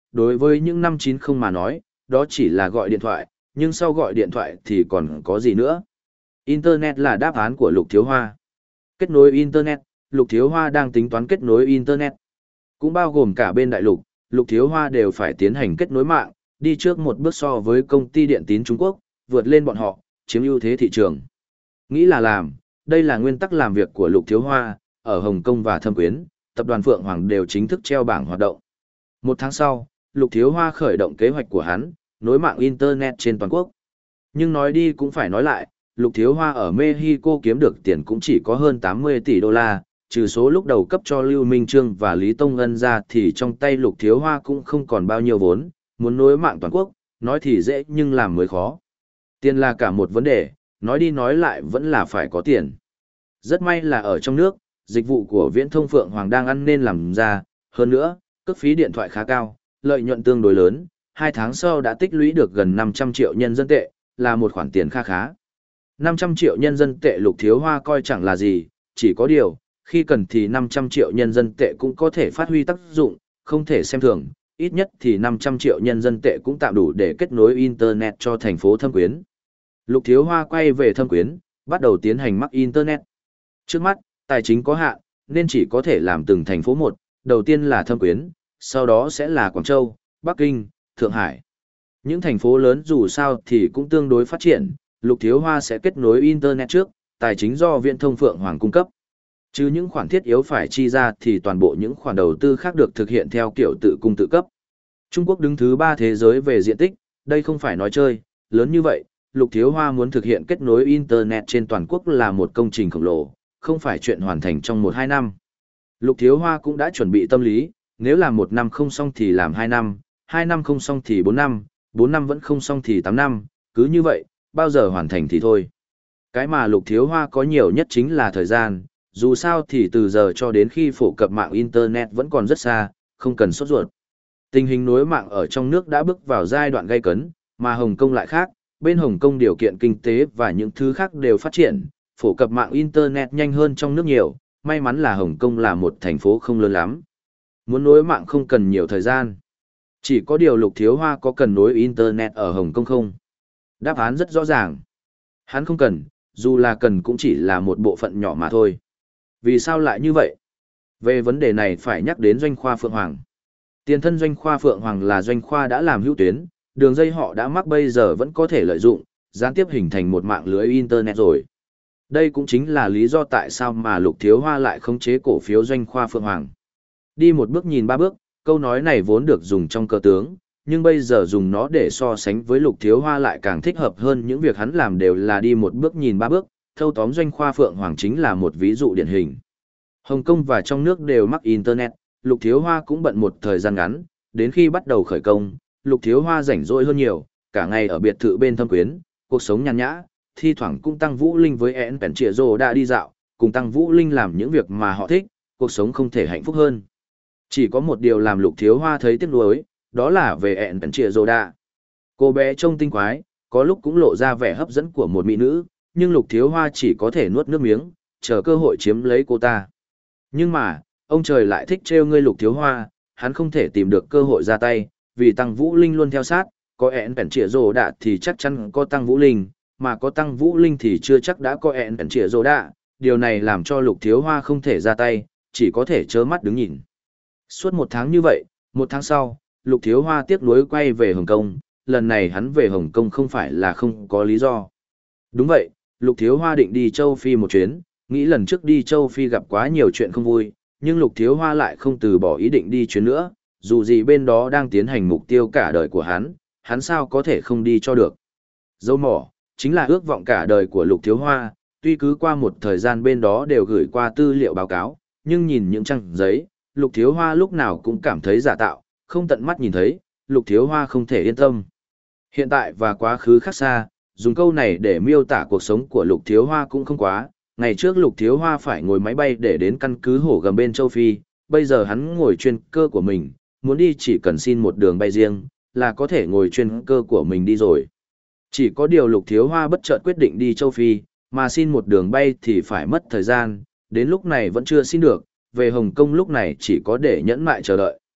đối với những năm chín không mà nói, đó chỉ là gọi điện thoại, nhưng sau gọi điện thoại thì còn có gì nữa? Internet là đáp án của Lục Thiếu Hoa. Kết nối Internet, Lục Thiếu Hoa đang tính toán kết nối Internet. Cũng bao gồm cả bên đại lục, Lục Thiếu Hoa đều phải tiến hành kết nối mạng, đi trước một bước so với công ty điện tín Trung Quốc, vượt lên bọn họ, chiếm ưu thế thị trường. Nghĩ là làm, đây là nguyên tắc làm việc của Lục Thiếu Hoa, ở Hồng Kông và Thâm Quyến, tập đoàn Phượng Hoàng đều chính thức treo bảng hoạt động. Một tháng sau, Lục Thiếu Hoa khởi động kế hoạch của hắn, nối mạng Internet trên toàn quốc. Nhưng nói đi cũng phải nói lại, Lục Thiếu Hoa ở Mexico kiếm được tiền cũng chỉ có hơn tám mươi tỷ đô la, trừ số lúc đầu cấp cho Lưu Minh Trương và Lý Tông Ân ra thì trong tay Lục Thiếu Hoa cũng không còn bao nhiêu vốn, muốn nối mạng toàn quốc, nói thì dễ nhưng làm mới khó. Tiền là cả một vấn đề, nói đi nói lại vẫn là phải có tiền. Rất may là ở trong nước, dịch vụ của Viễn thông Phượng Hoàng đang ăn nên làm ra, hơn nữa, cước phí điện thoại khá cao, lợi nhuận tương đối lớn, hai tháng sau đã tích lũy được gần năm trăm triệu nhân dân tệ, là một khoản tiền kha khá. năm trăm triệu nhân dân tệ Lục Thiếu Hoa coi chẳng là gì, chỉ có điều, khi cần thì năm trăm triệu nhân dân tệ cũng có thể phát huy tác dụng, không thể xem thường, ít nhất thì năm trăm triệu nhân dân tệ cũng tạm đủ để kết nối Internet cho thành phố Thâm Quyến. Lục Thiếu Hoa quay về Thâm Quyến, bắt đầu tiến hành mắc Internet. Trước mắt, tài chính có hạn, nên chỉ có thể làm từng thành phố một, đầu tiên là Thâm Quyến, sau đó sẽ là Quảng Châu, Bắc Kinh, Thượng Hải. Những thành phố lớn dù sao thì cũng tương đối phát triển, Lục Thiếu Hoa sẽ kết nối Internet trước, tài chính do Viễn thông Phượng Hoàng cung cấp. Chứ những khoản thiết yếu phải chi ra thì toàn bộ những khoản đầu tư khác được thực hiện theo kiểu tự cung tự cấp. Trung Quốc đứng thứ ba thế giới về diện tích, đây không phải nói chơi, lớn như vậy, Lục Thiếu Hoa muốn thực hiện kết nối Internet trên toàn quốc là một công trình khổng lồ, không phải chuyện hoàn thành trong một hai năm. Lục Thiếu Hoa cũng đã chuẩn bị tâm lý, nếu làm một năm không xong thì làm hai năm, hai năm không xong thì bốn năm, bốn năm vẫn không xong thì tám năm, cứ như vậy, bao giờ hoàn thành thì thôi. Cái mà Lục Thiếu Hoa có nhiều nhất chính là thời gian, dù sao thì từ giờ cho đến khi phổ cập mạng Internet vẫn còn rất xa, không cần sốt ruột. Tình hình nối mạng ở trong nước đã bước vào giai đoạn gay cấn, mà Hồng Kông lại khác, bên Hồng Kông điều kiện kinh tế và những thứ khác đều phát triển, phổ cập mạng Internet nhanh hơn trong nước nhiều, may mắn là Hồng Kông là một thành phố không lớn lắm. Muốn nối mạng không cần nhiều thời gian. Chỉ có điều Lục Thiếu Hoa có cần nối Internet ở Hồng Kông không? Đáp án rất rõ ràng. Hắn không cần, dù là cần cũng chỉ là một bộ phận nhỏ mà thôi. Vì sao lại như vậy? Về vấn đề này phải nhắc đến Doanh khoa Phượng Hoàng. Tiền thân Doanh khoa Phượng Hoàng là Doanh khoa đã làm hữu tuyến, đường dây họ đã mắc bây giờ vẫn có thể lợi dụng, gián tiếp hình thành một mạng lưới Internet rồi. Đây cũng chính là lý do tại sao mà Lục Thiếu Hoa lại khống chế cổ phiếu Doanh khoa Phượng Hoàng. Đi một bước nhìn ba bước, câu nói này vốn được dùng trong cờ tướng, nhưng bây giờ dùng nó để so sánh với Lục Thiếu Hoa lại càng thích hợp hơn, những việc hắn làm đều là đi một bước nhìn ba bước, thâu tóm Doanh khoa Phượng Hoàng chính là một ví dụ điển hình. Hồng Kông và trong nước đều mắc Internet, Lục Thiếu Hoa cũng bận một thời gian ngắn, đến khi bắt đầu khởi công, Lục Thiếu Hoa rảnh rỗi hơn nhiều, cả ngày ở biệt thự bên Thâm Quyến, cuộc sống nhàn nhã, thi thoảng cũng Tăng Vũ Linh với En Pèn Trịa Rồ đã đi dạo, cùng Tăng Vũ Linh làm những việc mà họ thích, cuộc sống không thể hạnh phúc hơn. Chỉ có một điều làm Lục Thiếu Hoa thấy tiếc nuối, đó là về En Pèn Trịa Rồ đã. Cô bé trông tinh quái, có lúc cũng lộ ra vẻ hấp dẫn của một mỹ nữ, nhưng Lục Thiếu Hoa chỉ có thể nuốt nước miếng, chờ cơ hội chiếm lấy cô ta. Nhưng mà, ông trời lại thích trêu ngươi Lục Thiếu Hoa, hắn không thể tìm được cơ hội ra tay, vì Tăng Vũ Linh luôn theo sát, có En Pèn Trịa Rồ đã thì chắc chắn có Tăng Vũ Linh, mà có Tăng Vũ Linh thì chưa chắc đã có En Pèn Trịa Rồ đã, điều này làm cho Lục Thiếu Hoa không thể ra tay, chỉ có thể trơ mắt đứng nhìn. Suốt một tháng như vậy, một tháng sau, Lục Thiếu Hoa tiếc nuối quay về Hồng Kông, lần này hắn về Hồng Kông không phải là không có lý do. Đúng vậy, Lục Thiếu Hoa định đi châu Phi một chuyến, nghĩ lần trước đi châu Phi gặp quá nhiều chuyện không vui, nhưng Lục Thiếu Hoa lại không từ bỏ ý định đi chuyến nữa, dù gì bên đó đang tiến hành mục tiêu cả đời của hắn, hắn sao có thể không đi cho được. Dâu mỏ, chính là ước vọng cả đời của Lục Thiếu Hoa, tuy cứ qua một thời gian bên đó đều gửi qua tư liệu báo cáo, nhưng nhìn những trang giấy, Lục Thiếu Hoa lúc nào cũng cảm thấy giả tạo, không tận mắt nhìn thấy, Lục Thiếu Hoa không thể yên tâm. Hiện tại và quá khứ khác xa, dùng câu này để miêu tả cuộc sống của Lục Thiếu Hoa cũng không quá. Ngày trước Lục Thiếu Hoa phải ngồi máy bay để đến căn cứ hổ gầm bên châu Phi, bây giờ hắn ngồi chuyên cơ của mình, muốn đi chỉ cần xin một đường bay riêng, là có thể ngồi chuyên cơ của mình đi rồi. Chỉ có điều Lục Thiếu Hoa bất chợt quyết định đi châu Phi, mà xin một đường bay thì phải mất thời gian, đến lúc này vẫn chưa xin được, về Hồng Kông lúc này chỉ có để nhẫn mại chờ đợi.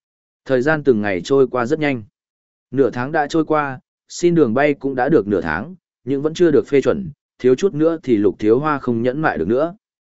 Thời gian từng ngày trôi qua rất nhanh. Nửa tháng đã trôi qua, xin đường bay cũng đã được nửa tháng, nhưng vẫn chưa được phê chuẩn, thiếu chút nữa thì Lục Thiếu Hoa không nhẫn mại được nữa.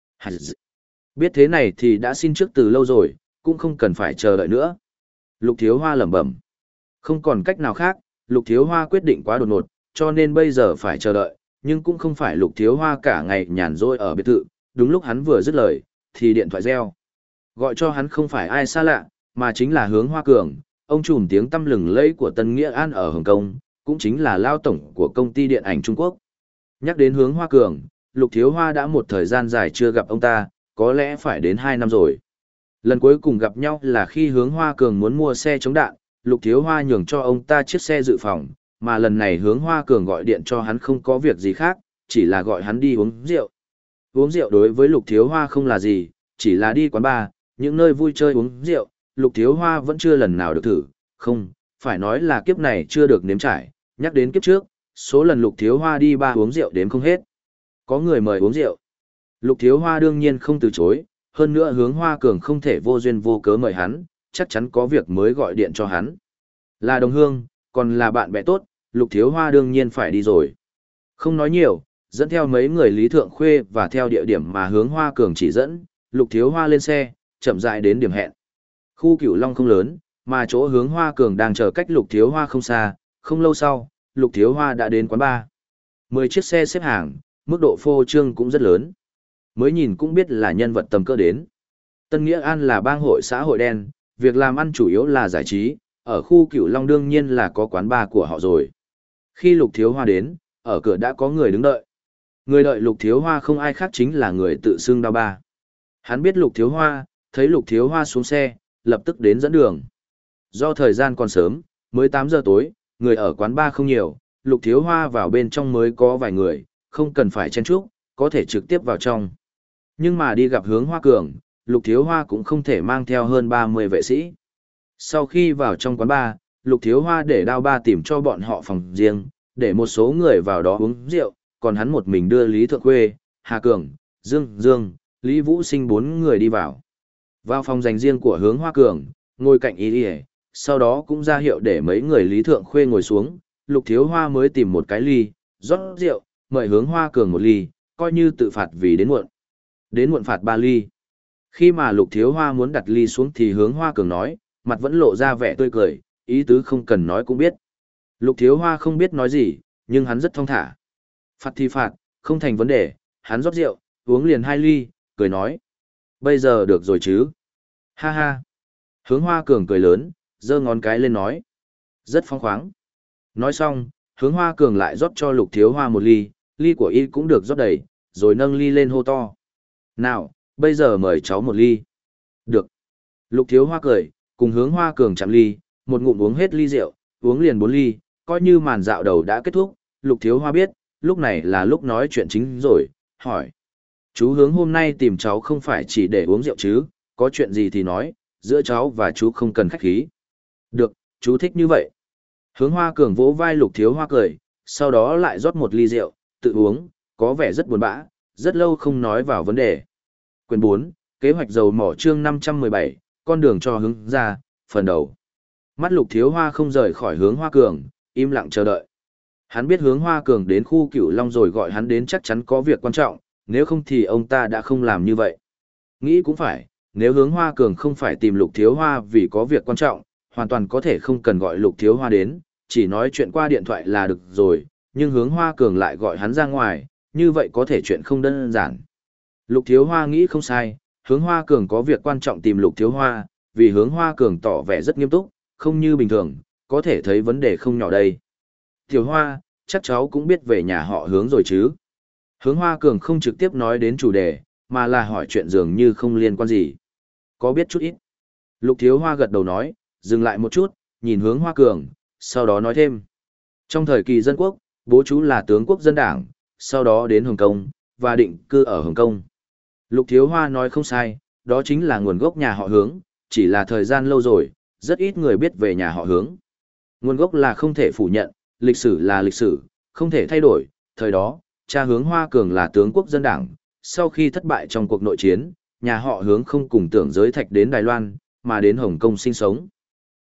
Biết thế này thì đã xin trước từ lâu rồi, cũng không cần phải chờ đợi nữa. Lục Thiếu Hoa lẩm bẩm. Không còn cách nào khác, Lục Thiếu Hoa quyết định quá đột ngột, cho nên bây giờ phải chờ đợi, nhưng cũng không phải Lục Thiếu Hoa cả ngày nhàn rỗi ở biệt thự, đúng lúc hắn vừa dứt lời, thì điện thoại reo. Gọi cho hắn không phải ai xa lạ, mà chính là Hướng Hoa Cường, ông trùm tiếng tăm lừng lẫy của Tân Nghĩa An ở Hồng Kông, cũng chính là lao tổng của công ty điện ảnh Trung Quốc. Nhắc đến Hướng Hoa Cường, Lục Thiếu Hoa đã một thời gian dài chưa gặp ông ta, có lẽ phải đến hai năm rồi. Lần cuối cùng gặp nhau là khi Hướng Hoa Cường muốn mua xe chống đạn, Lục Thiếu Hoa nhường cho ông ta chiếc xe dự phòng, mà lần này Hướng Hoa Cường gọi điện cho hắn không có việc gì khác, chỉ là gọi hắn đi uống rượu. Uống rượu đối với Lục Thiếu Hoa không là gì, chỉ là đi quán bar, những nơi vui chơi uống rượu, Lục Thiếu Hoa vẫn chưa lần nào được thử, không, phải nói là kiếp này chưa được nếm trải, nhắc đến kiếp trước, số lần Lục Thiếu Hoa đi bar uống rượu đếm không hết. Có người mời uống rượu. Lục Thiếu Hoa đương nhiên không từ chối, hơn nữa Hướng Hoa Cường không thể vô duyên vô cớ mời hắn, chắc chắn có việc mới gọi điện cho hắn. Là đồng hương, còn là bạn bè tốt, Lục Thiếu Hoa đương nhiên phải đi rồi. Không nói nhiều, dẫn theo mấy người Lý Thượng Khuê và theo địa điểm mà Hướng Hoa Cường chỉ dẫn, Lục Thiếu Hoa lên xe, chậm rãi đến điểm hẹn. Khu Cửu Long không lớn, mà chỗ Hướng Hoa Cường đang chờ cách Lục Thiếu Hoa không xa, không lâu sau, Lục Thiếu Hoa đã đến quán bar. Mười chiếc xe xếp hàng, mức độ phô trương cũng rất lớn. Mới nhìn cũng biết là nhân vật tầm cỡ đến. Tân Nghĩa An là bang hội xã hội đen, việc làm ăn chủ yếu là giải trí, ở khu Cửu Long đương nhiên là có quán bar của họ rồi. Khi Lục Thiếu Hoa đến, ở cửa đã có người đứng đợi. Người đợi Lục Thiếu Hoa không ai khác chính là người tự xưng Đao Ba. Hắn biết Lục Thiếu Hoa, thấy Lục Thiếu Hoa xuống xe, lập tức đến dẫn đường. Do thời gian còn sớm, mới tám giờ tối, người ở quán bar không nhiều, Lục Thiếu Hoa vào bên trong mới có vài người, không cần phải chen chúc, có thể trực tiếp vào trong. Nhưng mà đi gặp Hướng Hoa Cường, Lục Thiếu Hoa cũng không thể mang theo hơn ba mươi vệ sĩ. Sau khi vào trong quán bar, Lục Thiếu Hoa để Đao Ba tìm cho bọn họ phòng riêng, để một số người vào đó uống rượu, còn hắn một mình đưa Lý Thượng Khuê, Hà Cường, Dương Dương, Lý Vũ Sinh bốn người đi vào. Vào phòng dành riêng của Hướng Hoa Cường, ngồi cạnh y y, sau đó cũng ra hiệu để mấy người Lý Thượng Khuê ngồi xuống, Lục Thiếu Hoa mới tìm một cái ly, rót rượu, mời Hướng Hoa Cường một ly, coi như tự phạt vì đến muộn. Đến muộn phạt ba ly. Khi mà Lục Thiếu Hoa muốn đặt ly xuống thì Hướng Hoa Cường nói, mặt vẫn lộ ra vẻ tươi cười, ý tứ không cần nói cũng biết. Lục Thiếu Hoa không biết nói gì, nhưng hắn rất thong thả. Phạt thì phạt, không thành vấn đề, hắn rót rượu, uống liền hai ly, cười nói. Bây giờ được rồi chứ? Ha ha. Hướng Hoa Cường cười lớn, giơ ngón cái lên nói. Rất phóng khoáng. Nói xong, Hướng Hoa Cường lại rót cho Lục Thiếu Hoa một ly, ly của y cũng được rót đầy, rồi nâng ly lên hô to. Nào, bây giờ mời cháu một ly. Được. Lục Thiếu Hoa cười, cùng Hướng Hoa Cường chạm ly, một ngụm uống hết ly rượu, uống liền bốn ly, coi như màn dạo đầu đã kết thúc. Lục Thiếu Hoa biết, lúc này là lúc nói chuyện chính rồi, hỏi. Chú Hướng hôm nay tìm cháu không phải chỉ để uống rượu chứ, có chuyện gì thì nói, giữa cháu và chú không cần khách khí. Được, chú thích như vậy. Hướng Hoa Cường vỗ vai Lục Thiếu Hoa cười, sau đó lại rót một ly rượu, tự uống, có vẻ rất buồn bã, rất lâu không nói vào vấn đề. Quyển bốn, kế hoạch dầu mỏ chương năm trăm mười bảy, con đường cho Hướng ra, phần đầu. Mắt Lục Thiếu Hoa không rời khỏi Hướng Hoa Cường, im lặng chờ đợi. Hắn biết Hướng Hoa Cường đến khu Cửu Long rồi gọi hắn đến chắc chắn có việc quan trọng, nếu không thì ông ta đã không làm như vậy. Nghĩ cũng phải, nếu Hướng Hoa Cường không phải tìm Lục Thiếu Hoa vì có việc quan trọng, hoàn toàn có thể không cần gọi Lục Thiếu Hoa đến, chỉ nói chuyện qua điện thoại là được rồi, nhưng Hướng Hoa Cường lại gọi hắn ra ngoài, như vậy có thể chuyện không đơn giản. Lục Thiếu Hoa nghĩ không sai, Hướng Hoa Cường có việc quan trọng tìm Lục Thiếu Hoa, vì Hướng Hoa Cường tỏ vẻ rất nghiêm túc, không như bình thường, có thể thấy vấn đề không nhỏ đây. Tiểu Hoa, chắc cháu cũng biết về nhà họ Hướng rồi chứ? Hướng Hoa Cường không trực tiếp nói đến chủ đề, mà là hỏi chuyện dường như không liên quan gì. Có biết chút ít. Lục Thiếu Hoa gật đầu nói, dừng lại một chút, nhìn Hướng Hoa Cường, sau đó nói thêm. Trong thời kỳ dân quốc, bố chú là tướng quốc dân đảng, sau đó đến Hồng Kông, và định cư ở Hồng Kông. Lục Thiếu Hoa nói không sai, đó chính là nguồn gốc nhà họ Hướng, chỉ là thời gian lâu rồi, rất ít người biết về nhà họ Hướng. Nguồn gốc là không thể phủ nhận, lịch sử là lịch sử, không thể thay đổi, thời đó, cha Hướng Hoa Cường là tướng quốc dân đảng, sau khi thất bại trong cuộc nội chiến, nhà họ Hướng không cùng Tưởng Giới Thạch đến Đài Loan, mà đến Hồng Kông sinh sống.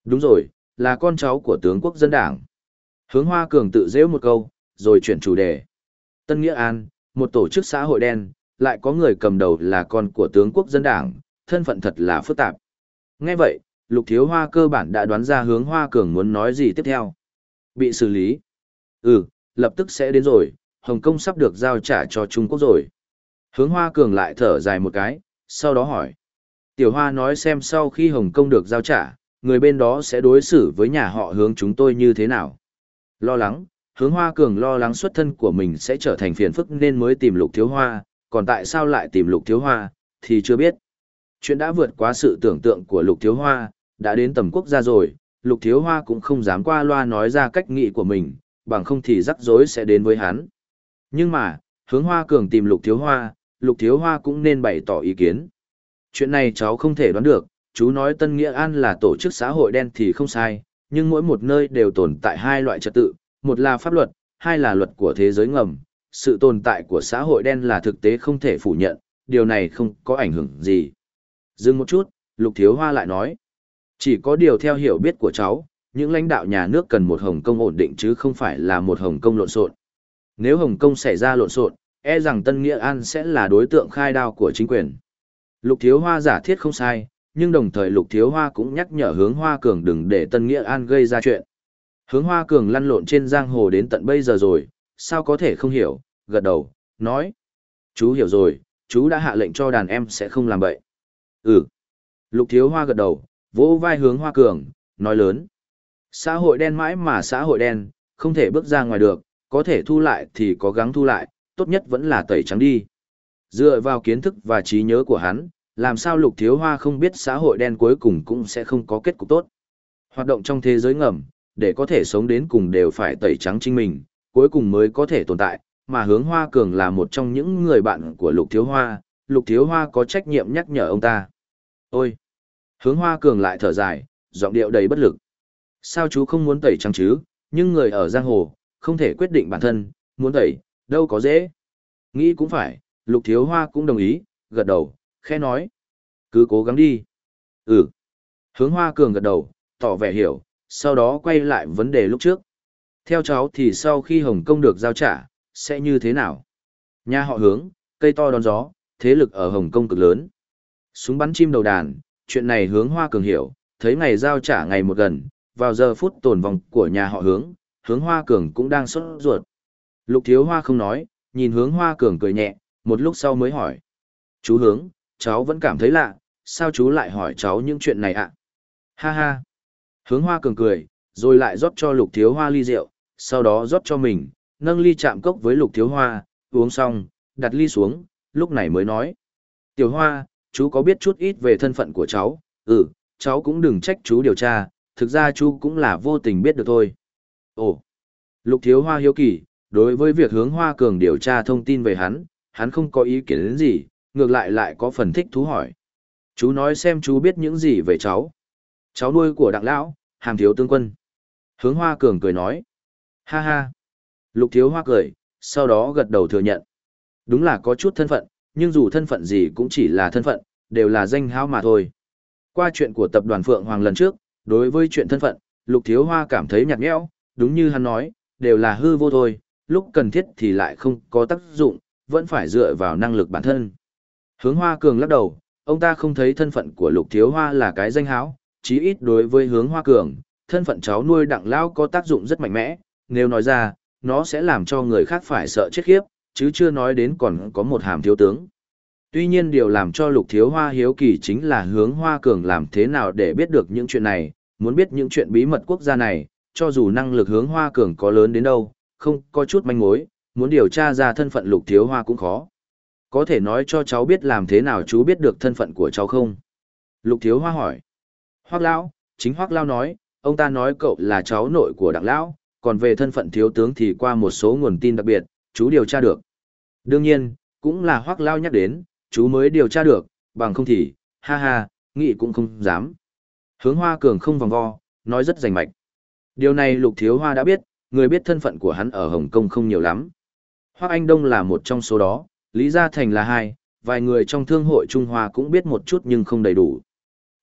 Đúng rồi, là con cháu của tướng quốc dân đảng. Hướng Hoa Cường tự giễu một câu, rồi chuyển chủ đề. Tân Nghĩa An, một tổ chức xã hội đen, lại có người cầm đầu là con của tướng quốc dân đảng, thân phận thật là phức tạp. Nghe vậy, Lục Thiếu Hoa cơ bản đã đoán ra Hướng Hoa Cường muốn nói gì tiếp theo. Bị xử lý. Ừ, lập tức sẽ đến rồi, Hồng Kông sắp được giao trả cho Trung Quốc rồi. Hướng Hoa Cường lại thở dài một cái, sau đó hỏi. Tiểu Hoa nói xem sau khi Hồng Kông được giao trả, người bên đó sẽ đối xử với nhà họ Hướng chúng tôi như thế nào? Lo lắng, Hướng Hoa Cường lo lắng xuất thân của mình sẽ trở thành phiền phức nên mới tìm Lục Thiếu Hoa, còn tại sao lại tìm Lục Thiếu Hoa, thì chưa biết. Chuyện đã vượt quá sự tưởng tượng của Lục Thiếu Hoa, đã đến tầm quốc gia rồi, Lục Thiếu Hoa cũng không dám qua loa nói ra cách nghĩ của mình, bằng không thì rắc rối sẽ đến với hắn. Nhưng mà, Hướng Hoa Cường tìm Lục Thiếu Hoa, Lục Thiếu Hoa cũng nên bày tỏ ý kiến. Chuyện này cháu không thể đoán được, chú nói Tân Nghĩa An là tổ chức xã hội đen thì không sai, nhưng mỗi một nơi đều tồn tại hai loại trật tự, một là pháp luật, hai là luật của thế giới ngầm. Sự tồn tại của xã hội đen là thực tế không thể phủ nhận, điều này không có ảnh hưởng gì. Dừng một chút, Lục Thiếu Hoa lại nói. Chỉ có điều theo hiểu biết của cháu, những lãnh đạo nhà nước cần một Hồng Kông ổn định chứ không phải là một Hồng Kông lộn xộn. Nếu Hồng Kông xảy ra lộn xộn, e rằng Tân Nghĩa An sẽ là đối tượng khai đao của chính quyền. Lục Thiếu Hoa giả thiết không sai, nhưng đồng thời Lục Thiếu Hoa cũng nhắc nhở Hướng Hoa Cường đừng để Tân Nghĩa An gây ra chuyện. Hướng Hoa Cường lăn lộn trên giang hồ đến tận bây giờ rồi, sao có thể không hiểu, gật đầu, nói. Chú hiểu rồi, chú đã hạ lệnh cho đàn em sẽ không làm bậy. Ừ. Lục Thiếu Hoa gật đầu, vỗ vai Hướng Hoa Cường, nói lớn. Xã hội đen mãi mà xã hội đen, không thể bước ra ngoài được, có thể thu lại thì cố gắng thu lại, tốt nhất vẫn là tẩy trắng đi. Dựa vào kiến thức và trí nhớ của hắn, làm sao Lục Thiếu Hoa không biết xã hội đen cuối cùng cũng sẽ không có kết cục tốt. Hoạt động trong thế giới ngầm, để có thể sống đến cùng đều phải tẩy trắng chính mình, cuối cùng mới có thể tồn tại, mà Hướng Hoa Cường là một trong những người bạn của Lục Thiếu Hoa, Lục Thiếu Hoa có trách nhiệm nhắc nhở ông ta. Ôi! Hướng Hoa Cường lại thở dài, giọng điệu đầy bất lực. Sao chú không muốn tẩy trắng chứ, nhưng người ở giang hồ, không thể quyết định bản thân, muốn tẩy, đâu có dễ. Nghĩ cũng phải, Lục Thiếu Hoa cũng đồng ý, gật đầu, khẽ nói. Cứ cố gắng đi. Ừ. Hướng Hoa Cường gật đầu, tỏ vẻ hiểu, sau đó quay lại vấn đề lúc trước. Theo cháu thì sau khi Hồng Kông được giao trả, sẽ như thế nào? Nhà họ Hướng, cây to đón gió, thế lực ở Hồng Kông cực lớn. Súng bắn chim đầu đàn, chuyện này Hướng Hoa Cường hiểu, thấy ngày giao trả ngày một gần, vào giờ phút tồn vong của nhà họ Hướng, Hướng Hoa Cường cũng đang sốt ruột. Lục Thiếu Hoa không nói, nhìn Hướng Hoa Cường cười nhẹ, một lúc sau mới hỏi. Chú Hướng, cháu vẫn cảm thấy lạ, sao chú lại hỏi cháu những chuyện này ạ? Ha ha. Hướng Hoa Cường cười, rồi lại rót cho Lục Thiếu Hoa ly rượu, sau đó rót cho mình, nâng ly chạm cốc với Lục Thiếu Hoa, uống xong, đặt ly xuống, lúc này mới nói. Tiểu Hoa, chú có biết chút ít về thân phận của cháu, ừ, cháu cũng đừng trách chú điều tra, thực ra chú cũng là vô tình biết được thôi. Ồ, Lục Thiếu Hoa hiếu kỳ, đối với việc Hướng Hoa Cường điều tra thông tin về hắn, hắn không có ý kiến đến gì, ngược lại lại có phần thích thú hỏi. Chú nói xem chú biết những gì về cháu. Cháu nuôi của Đặng Lão, Hàm Thiếu Tướng Quân. Hướng Hoa Cường cười nói. Ha ha. Lục Thiếu Hoa cười, sau đó gật đầu thừa nhận. Đúng là có chút thân phận, nhưng dù thân phận gì cũng chỉ là thân phận, đều là danh hão mà thôi. Qua chuyện của tập đoàn Phượng Hoàng lần trước, đối với chuyện thân phận, Lục Thiếu Hoa cảm thấy nhạt nhẽo, đúng như hắn nói, đều là hư vô thôi, lúc cần thiết thì lại không có tác dụng, vẫn phải dựa vào năng lực bản thân. Hướng Hoa Cường lắc đầu, ông ta không thấy thân phận của Lục Thiếu Hoa là cái danh hão, chí ít đối với Hướng Hoa Cường, thân phận cháu nuôi Đặng Lão có tác dụng rất mạnh mẽ, nếu nói ra, nó sẽ làm cho người khác phải sợ chết khiếp, chứ chưa nói đến còn có một Hàm Thiếu Tướng. Tuy nhiên điều làm cho Lục Thiếu Hoa hiếu kỳ chính là Hướng Hoa Cường làm thế nào để biết được những chuyện này, muốn biết những chuyện bí mật quốc gia này, cho dù năng lực Hướng Hoa Cường có lớn đến đâu, không có chút manh mối, muốn điều tra ra thân phận Lục Thiếu Hoa cũng khó. Có thể nói cho cháu biết làm thế nào chú biết được thân phận của cháu không? Lục Thiếu Hoa hỏi. Hoắc Lão, chính Hoắc Lão nói, ông ta nói cậu là cháu nội của Đặng Lão, còn về thân phận thiếu tướng thì qua một số nguồn tin đặc biệt, chú điều tra được. Đương nhiên, cũng là Hoắc Lão nhắc đến, chú mới điều tra được, bằng không thì, ha ha, nghĩ cũng không dám. Hướng Hoa Cường không vòng vo, nói rất rành mạch. Điều này Lục Thiếu Hoa đã biết, người biết thân phận của hắn ở Hồng Kông không nhiều lắm. Hoắc Anh Đông là một trong số đó, Lý Gia Thành là hai, vài người trong thương hội Trung Hoa cũng biết một chút nhưng không đầy đủ.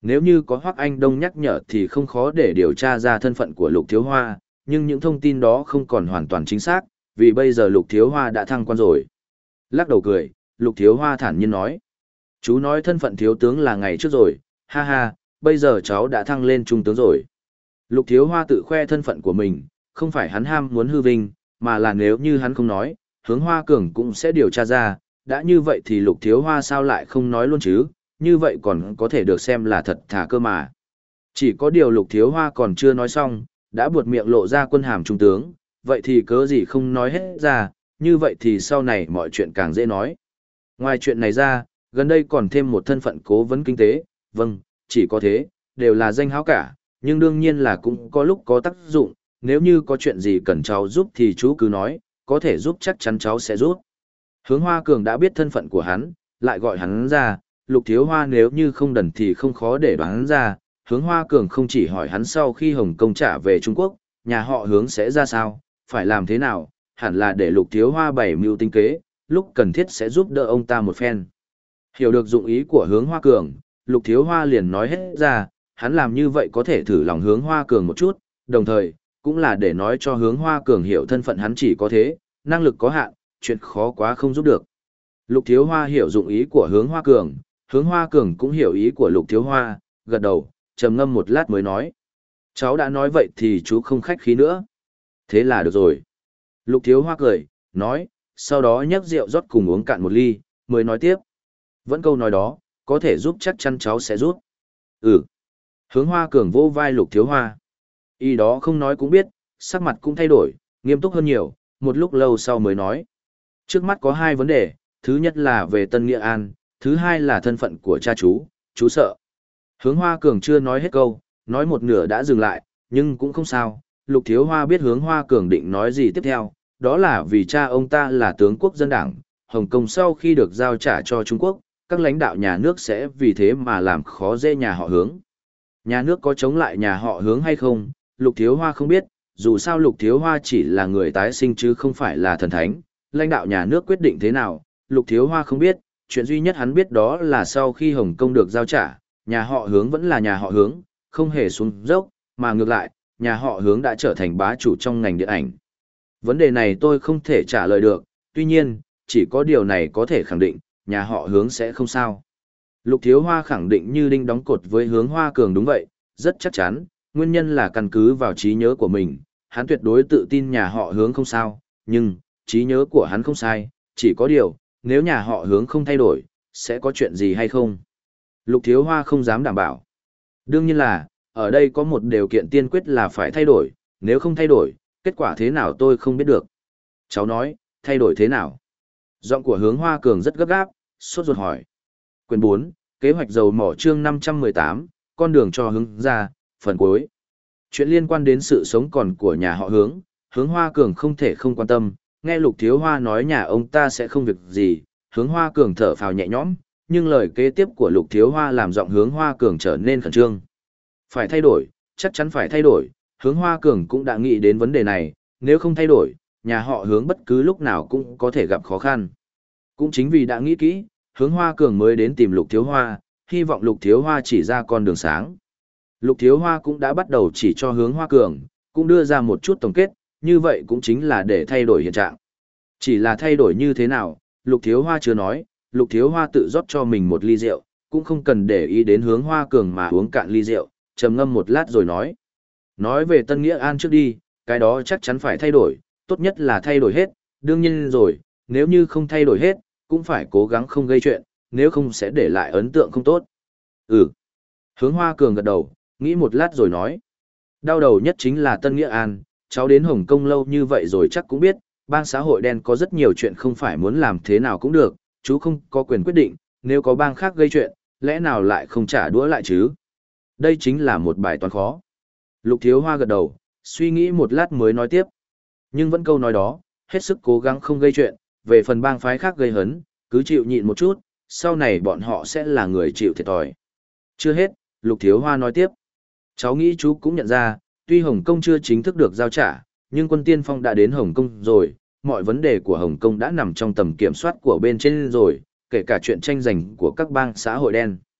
Nếu như có Hoắc Anh Đông nhắc nhở thì không khó để điều tra ra thân phận của Lục Thiếu Hoa, nhưng những thông tin đó không còn hoàn toàn chính xác, vì bây giờ Lục Thiếu Hoa đã thăng quan rồi. Lắc đầu cười, Lục Thiếu Hoa thản nhiên nói. Chú nói thân phận thiếu tướng là ngày trước rồi, ha ha, bây giờ cháu đã thăng lên trung tướng rồi. Lục Thiếu Hoa tự khoe thân phận của mình, không phải hắn ham muốn hư vinh, mà là nếu như hắn không nói, Hướng Hoa Cường cũng sẽ điều tra ra, đã như vậy thì Lục Thiếu Hoa sao lại không nói luôn chứ, như vậy còn có thể được xem là thật thà cơ mà. Chỉ có điều Lục Thiếu Hoa còn chưa nói xong, đã buột miệng lộ ra quân hàm trung tướng, vậy thì cớ gì không nói hết ra, như vậy thì sau này mọi chuyện càng dễ nói. Ngoài chuyện này ra, gần đây còn thêm một thân phận cố vấn kinh tế, vâng, chỉ có thế, đều là danh háo cả, nhưng đương nhiên là cũng có lúc có tác dụng, nếu như có chuyện gì cần cháu giúp thì chú cứ nói, có thể giúp chắc chắn cháu sẽ giúp. Hướng Hoa Cường đã biết thân phận của hắn, lại gọi hắn ra, Lục Thiếu Hoa nếu như không đần thì không khó để đoán hắn ra, Hướng Hoa Cường không chỉ hỏi hắn sau khi Hồng Kông trả về Trung Quốc, nhà họ Hướng sẽ ra sao, phải làm thế nào, hẳn là để Lục Thiếu Hoa bày mưu tinh kế, lúc cần thiết sẽ giúp đỡ ông ta một phen. Hiểu được dụng ý của Hướng Hoa Cường, Lục Thiếu Hoa liền nói hết ra, hắn làm như vậy có thể thử lòng Hướng Hoa Cường một chút, đồng thời, cũng là để nói cho Hướng Hoa Cường hiểu thân phận hắn chỉ có thế, năng lực có hạn, chuyện khó quá không giúp được. Lục Thiếu Hoa hiểu dụng ý của Hướng Hoa Cường, Hướng Hoa Cường cũng hiểu ý của Lục Thiếu Hoa, gật đầu, trầm ngâm một lát mới nói. Cháu đã nói vậy thì chú không khách khí nữa. Thế là được rồi. Lục Thiếu Hoa cười, nói, sau đó nhấc rượu rót cùng uống cạn một ly, mới nói tiếp. Vẫn câu nói đó, có thể giúp chắc chắn cháu sẽ giúp. Ừ. Hướng Hoa Cường vỗ vai Lục Thiếu Hoa. Y đó không nói cũng biết, sắc mặt cũng thay đổi, nghiêm túc hơn nhiều, một lúc lâu sau mới nói. Trước mắt có hai vấn đề, thứ nhất là về Tân Nghĩa An, thứ hai là thân phận của cha chú, chú sợ. Hướng Hoa Cường chưa nói hết câu, nói một nửa đã dừng lại, nhưng cũng không sao, Lục Thiếu Hoa biết Hướng Hoa Cường định nói gì tiếp theo, đó là vì cha ông ta là tướng quốc dân đảng, Hồng Kông sau khi được giao trả cho Trung Quốc, các lãnh đạo nhà nước sẽ vì thế mà làm khó dễ nhà họ Hướng. Nhà nước có chống lại nhà họ Hướng hay không, Lục Thiếu Hoa không biết, dù sao Lục Thiếu Hoa chỉ là người tái sinh chứ không phải là thần thánh, lãnh đạo nhà nước quyết định thế nào, Lục Thiếu Hoa không biết, chuyện duy nhất hắn biết đó là sau khi Hồng Kông được giao trả, nhà họ Hướng vẫn là nhà họ Hướng, không hề xuống dốc, mà ngược lại, nhà họ Hướng đã trở thành bá chủ trong ngành điện ảnh. Vấn đề này tôi không thể trả lời được, tuy nhiên, chỉ có điều này có thể khẳng định, nhà họ Hướng sẽ không sao. Lục Thiếu Hoa khẳng định như đinh đóng cột với Hướng Hoa Cường đúng vậy, rất chắc chắn, nguyên nhân là căn cứ vào trí nhớ của mình, hắn tuyệt đối tự tin nhà họ Hướng không sao, nhưng, trí nhớ của hắn không sai, chỉ có điều, nếu nhà họ Hướng không thay đổi, sẽ có chuyện gì hay không? Lục Thiếu Hoa không dám đảm bảo. Đương nhiên là, ở đây có một điều kiện tiên quyết là phải thay đổi, nếu không thay đổi, kết quả thế nào tôi không biết được. Cháu nói, thay đổi thế nào? Giọng của Hướng Hoa Cường rất gấp gáp, sốt ruột hỏi. Quyển bốn, kế hoạch dầu mỏ chương năm trăm mười tám, con đường cho Hướng ra, phần cuối. Chuyện liên quan đến sự sống còn của nhà họ Hướng, Hướng Hoa Cường không thể không quan tâm, nghe Lục Thiếu Hoa nói nhà ông ta sẽ không việc gì, Hướng Hoa Cường thở phào nhẹ nhõm, nhưng lời kế tiếp của Lục Thiếu Hoa làm giọng Hướng Hoa Cường trở nên khẩn trương. Phải thay đổi, chắc chắn phải thay đổi, Hướng Hoa Cường cũng đã nghĩ đến vấn đề này, nếu không thay đổi, nhà họ Hướng bất cứ lúc nào cũng có thể gặp khó khăn. Cũng chính vì đã nghĩ kỹ, Hướng Hoa Cường mới đến tìm Lục Thiếu Hoa, hy vọng Lục Thiếu Hoa chỉ ra con đường sáng. Lục Thiếu Hoa cũng đã bắt đầu chỉ cho Hướng Hoa Cường, cũng đưa ra một chút tổng kết, như vậy cũng chính là để thay đổi hiện trạng. Chỉ là thay đổi như thế nào, Lục Thiếu Hoa chưa nói, Lục Thiếu Hoa tự rót cho mình một ly rượu, cũng không cần để ý đến Hướng Hoa Cường mà uống cạn ly rượu, trầm ngâm một lát rồi nói. Nói về Tân Nghĩa An trước đi, cái đó chắc chắn phải thay đổi, tốt nhất là thay đổi hết, đương nhiên rồi, nếu như không thay đổi hết, cũng phải cố gắng không gây chuyện, nếu không sẽ để lại ấn tượng không tốt. Ừ. Hướng Hoa Cường gật đầu, nghĩ một lát rồi nói. Đau đầu nhất chính là Tân Nghĩa An, cháu đến Hồng Kông lâu như vậy rồi chắc cũng biết, bang xã hội đen có rất nhiều chuyện không phải muốn làm thế nào cũng được, chú không có quyền quyết định, nếu có bang khác gây chuyện, lẽ nào lại không trả đũa lại chứ? Đây chính là một bài toán khó. Lục Thiếu Hoa gật đầu, suy nghĩ một lát mới nói tiếp. Nhưng vẫn câu nói đó, hết sức cố gắng không gây chuyện, về phần bang phái khác gây hấn, cứ chịu nhịn một chút, sau này bọn họ sẽ là người chịu thiệt thòi. Chưa hết, Lục Thiếu Hoa nói tiếp. Cháu nghĩ chú cũng nhận ra, tuy Hồng Kông chưa chính thức được giao trả, nhưng quân tiên phong đã đến Hồng Kông rồi, mọi vấn đề của Hồng Kông đã nằm trong tầm kiểm soát của bên trên rồi, kể cả chuyện tranh giành của các bang xã hội đen.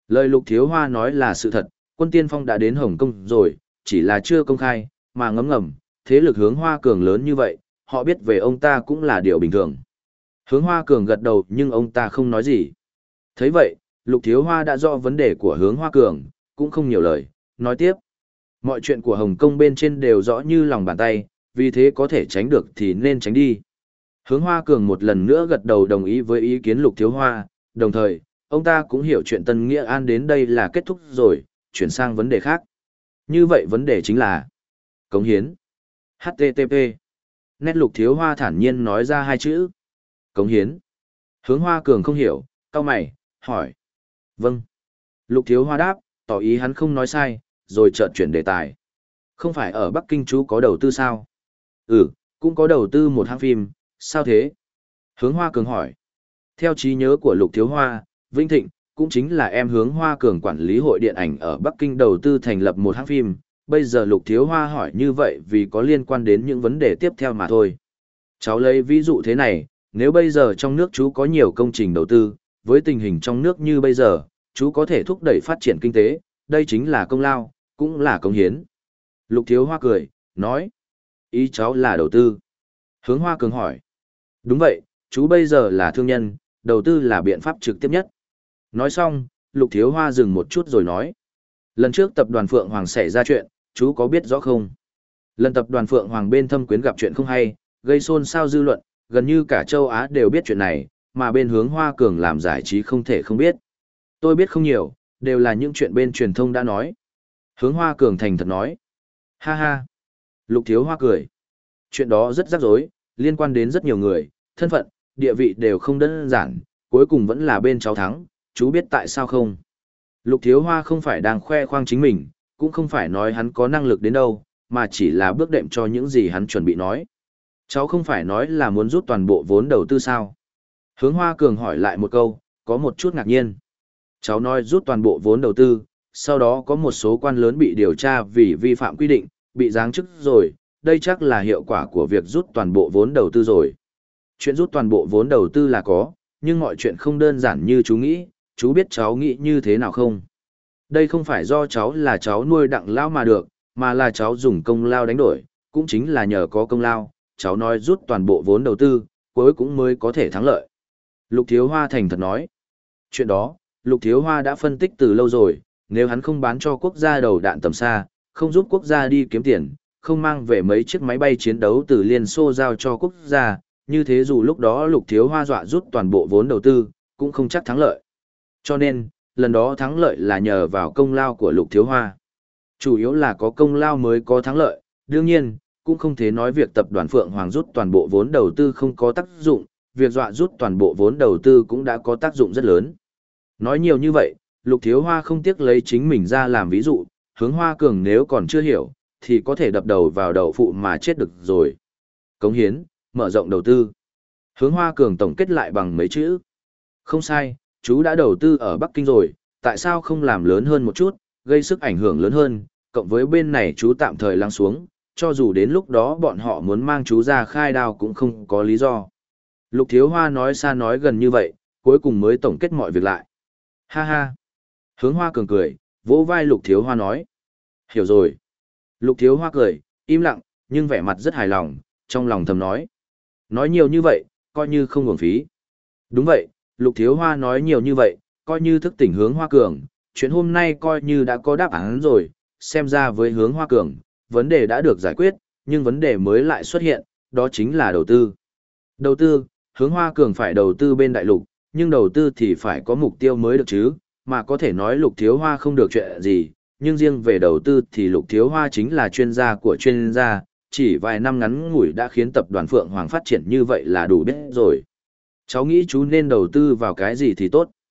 Lời Lục Thiếu Hoa nói là sự thật, quân tiên phong đã đến Hồng Kông rồi, chỉ là chưa công khai, mà ngấm ngầm, thế lực Hướng Hoa Cường lớn như vậy, họ biết về ông ta cũng là điều bình thường. Hướng Hoa Cường gật đầu nhưng ông ta không nói gì. Thấy vậy, Lục Thiếu Hoa đã rõ vấn đề của Hướng Hoa Cường, cũng không nhiều lời, nói tiếp. Mọi chuyện của Hồng Kông bên trên đều rõ như lòng bàn tay, vì thế có thể tránh được thì nên tránh đi. Hướng Hoa Cường một lần nữa gật đầu đồng ý với ý kiến Lục Thiếu Hoa, đồng thời, ông ta cũng hiểu chuyện Tân Nghĩa An đến đây là kết thúc rồi, chuyển sang vấn đề khác. Như vậy vấn đề chính là cống hiến. hát tê tê pê. Nét Lục Thiếu Hoa thản nhiên nói ra hai chữ. Cống hiến. Hướng Hoa Cường không hiểu, cau mày, hỏi. Vâng. Lục Thiếu Hoa đáp, tỏ ý hắn không nói sai, rồi chợt chuyển đề tài. Không phải ở Bắc Kinh chú có đầu tư sao? Ừ, cũng có đầu tư một hãng phim, sao thế? Hướng Hoa Cường hỏi. Theo trí nhớ của Lục Thiếu Hoa, Vinh Thịnh, cũng chính là em Hướng Hoa Cường quản lý hội điện ảnh ở Bắc Kinh đầu tư thành lập một hãng phim. Bây giờ Lục Thiếu Hoa hỏi như vậy vì có liên quan đến những vấn đề tiếp theo mà thôi. Cháu lấy ví dụ thế này, nếu bây giờ trong nước chú có nhiều công trình đầu tư, với tình hình trong nước như bây giờ, chú có thể thúc đẩy phát triển kinh tế, đây chính là công lao, cũng là công hiến. Lục Thiếu Hoa cười, nói. Ý cháu là đầu tư. Hướng Hoa Cường hỏi. Đúng vậy, chú bây giờ là thương nhân, đầu tư là biện pháp trực tiếp nhất. Nói xong, Lục Thiếu Hoa dừng một chút rồi nói. Lần trước tập đoàn Phượng Hoàng xảy ra chuyện, chú có biết rõ không? Lần tập đoàn Phượng Hoàng bên Thâm Quyến gặp chuyện không hay, gây xôn xao dư luận, gần như cả châu Á đều biết chuyện này, mà bên Hướng Hoa Cường làm giải trí không thể không biết. Tôi biết không nhiều, đều là những chuyện bên truyền thông đã nói. Hướng Hoa Cường thành thật nói. Ha ha. Lục Thiếu Hoa cười. Chuyện đó rất rắc rối, liên quan đến rất nhiều người, thân phận, địa vị đều không đơn giản, cuối cùng vẫn là bên cháu thắng, chú biết tại sao không? Lục Thiếu Hoa không phải đang khoe khoang chính mình, cũng không phải nói hắn có năng lực đến đâu, mà chỉ là bước đệm cho những gì hắn chuẩn bị nói. Cháu không phải nói là muốn rút toàn bộ vốn đầu tư sao? Hướng Hoa Cường hỏi lại một câu, có một chút ngạc nhiên. Cháu nói rút toàn bộ vốn đầu tư, sau đó có một số quan lớn bị điều tra vì vi phạm quy định, bị giáng chức rồi, đây chắc là hiệu quả của việc rút toàn bộ vốn đầu tư rồi. Chuyện rút toàn bộ vốn đầu tư là có, nhưng mọi chuyện không đơn giản như chú nghĩ, chú biết cháu nghĩ như thế nào không? Đây không phải do cháu là cháu nuôi đặng lao mà được, mà là cháu dùng công lao đánh đổi, cũng chính là nhờ có công lao, cháu nói rút toàn bộ vốn đầu tư, cuối cũng mới có thể thắng lợi. Lục Thiếu Hoa thành thật nói. Chuyện đó, Lục Thiếu Hoa đã phân tích từ lâu rồi, nếu hắn không bán cho quốc gia đầu đạn tầm xa, không giúp quốc gia đi kiếm tiền, không mang về mấy chiếc máy bay chiến đấu từ Liên Xô giao cho quốc gia, như thế dù lúc đó Lục Thiếu Hoa dọa rút toàn bộ vốn đầu tư, cũng không chắc thắng lợi. Cho nên, lần đó thắng lợi là nhờ vào công lao của Lục Thiếu Hoa. Chủ yếu là có công lao mới có thắng lợi, đương nhiên, cũng không thể nói việc tập đoàn Phượng Hoàng rút toàn bộ vốn đầu tư không có tác dụng, việc dọa rút toàn bộ vốn đầu tư cũng đã có tác dụng rất lớn. Nói nhiều như vậy, Lục Thiếu Hoa không tiếc lấy chính mình ra làm ví dụ, Hướng Hoa Cường nếu còn chưa hiểu, thì có thể đập đầu vào đầu phụ mà chết được rồi. Cống hiến, mở rộng đầu tư. Hướng Hoa Cường tổng kết lại bằng mấy chữ. Không sai, chú đã đầu tư ở Bắc Kinh rồi, tại sao không làm lớn hơn một chút, gây sức ảnh hưởng lớn hơn, cộng với bên này chú tạm thời lắng xuống, cho dù đến lúc đó bọn họ muốn mang chú ra khai đao cũng không có lý do. Lục Thiếu Hoa nói xa nói gần như vậy, cuối cùng mới tổng kết mọi việc lại. Ha ha. Hướng Hoa Cường cười, vỗ vai Lục Thiếu Hoa nói. Hiểu rồi. Lục Thiếu Hoa cười, im lặng, nhưng vẻ mặt rất hài lòng, trong lòng thầm nói. Nói nhiều như vậy, coi như không uổng phí. Đúng vậy, Lục Thiếu Hoa nói nhiều như vậy, coi như thức tỉnh Hướng Hoa Cường, chuyện hôm nay coi như đã có đáp án rồi, xem ra với Hướng Hoa Cường, vấn đề đã được giải quyết, nhưng vấn đề mới lại xuất hiện, đó chính là đầu tư. Đầu tư, Hướng Hoa Cường phải đầu tư bên đại lục, nhưng đầu tư thì phải có mục tiêu mới được chứ, mà có thể nói Lục Thiếu Hoa không được chuyện gì, nhưng riêng về đầu tư thì Lục Thiếu Hoa chính là chuyên gia của chuyên gia, chỉ vài năm ngắn ngủi đã khiến tập đoàn Phượng Hoàng phát triển như vậy là đủ biết rồi. Cháu nghĩ chú nên đầu tư vào cái gì thì tốt.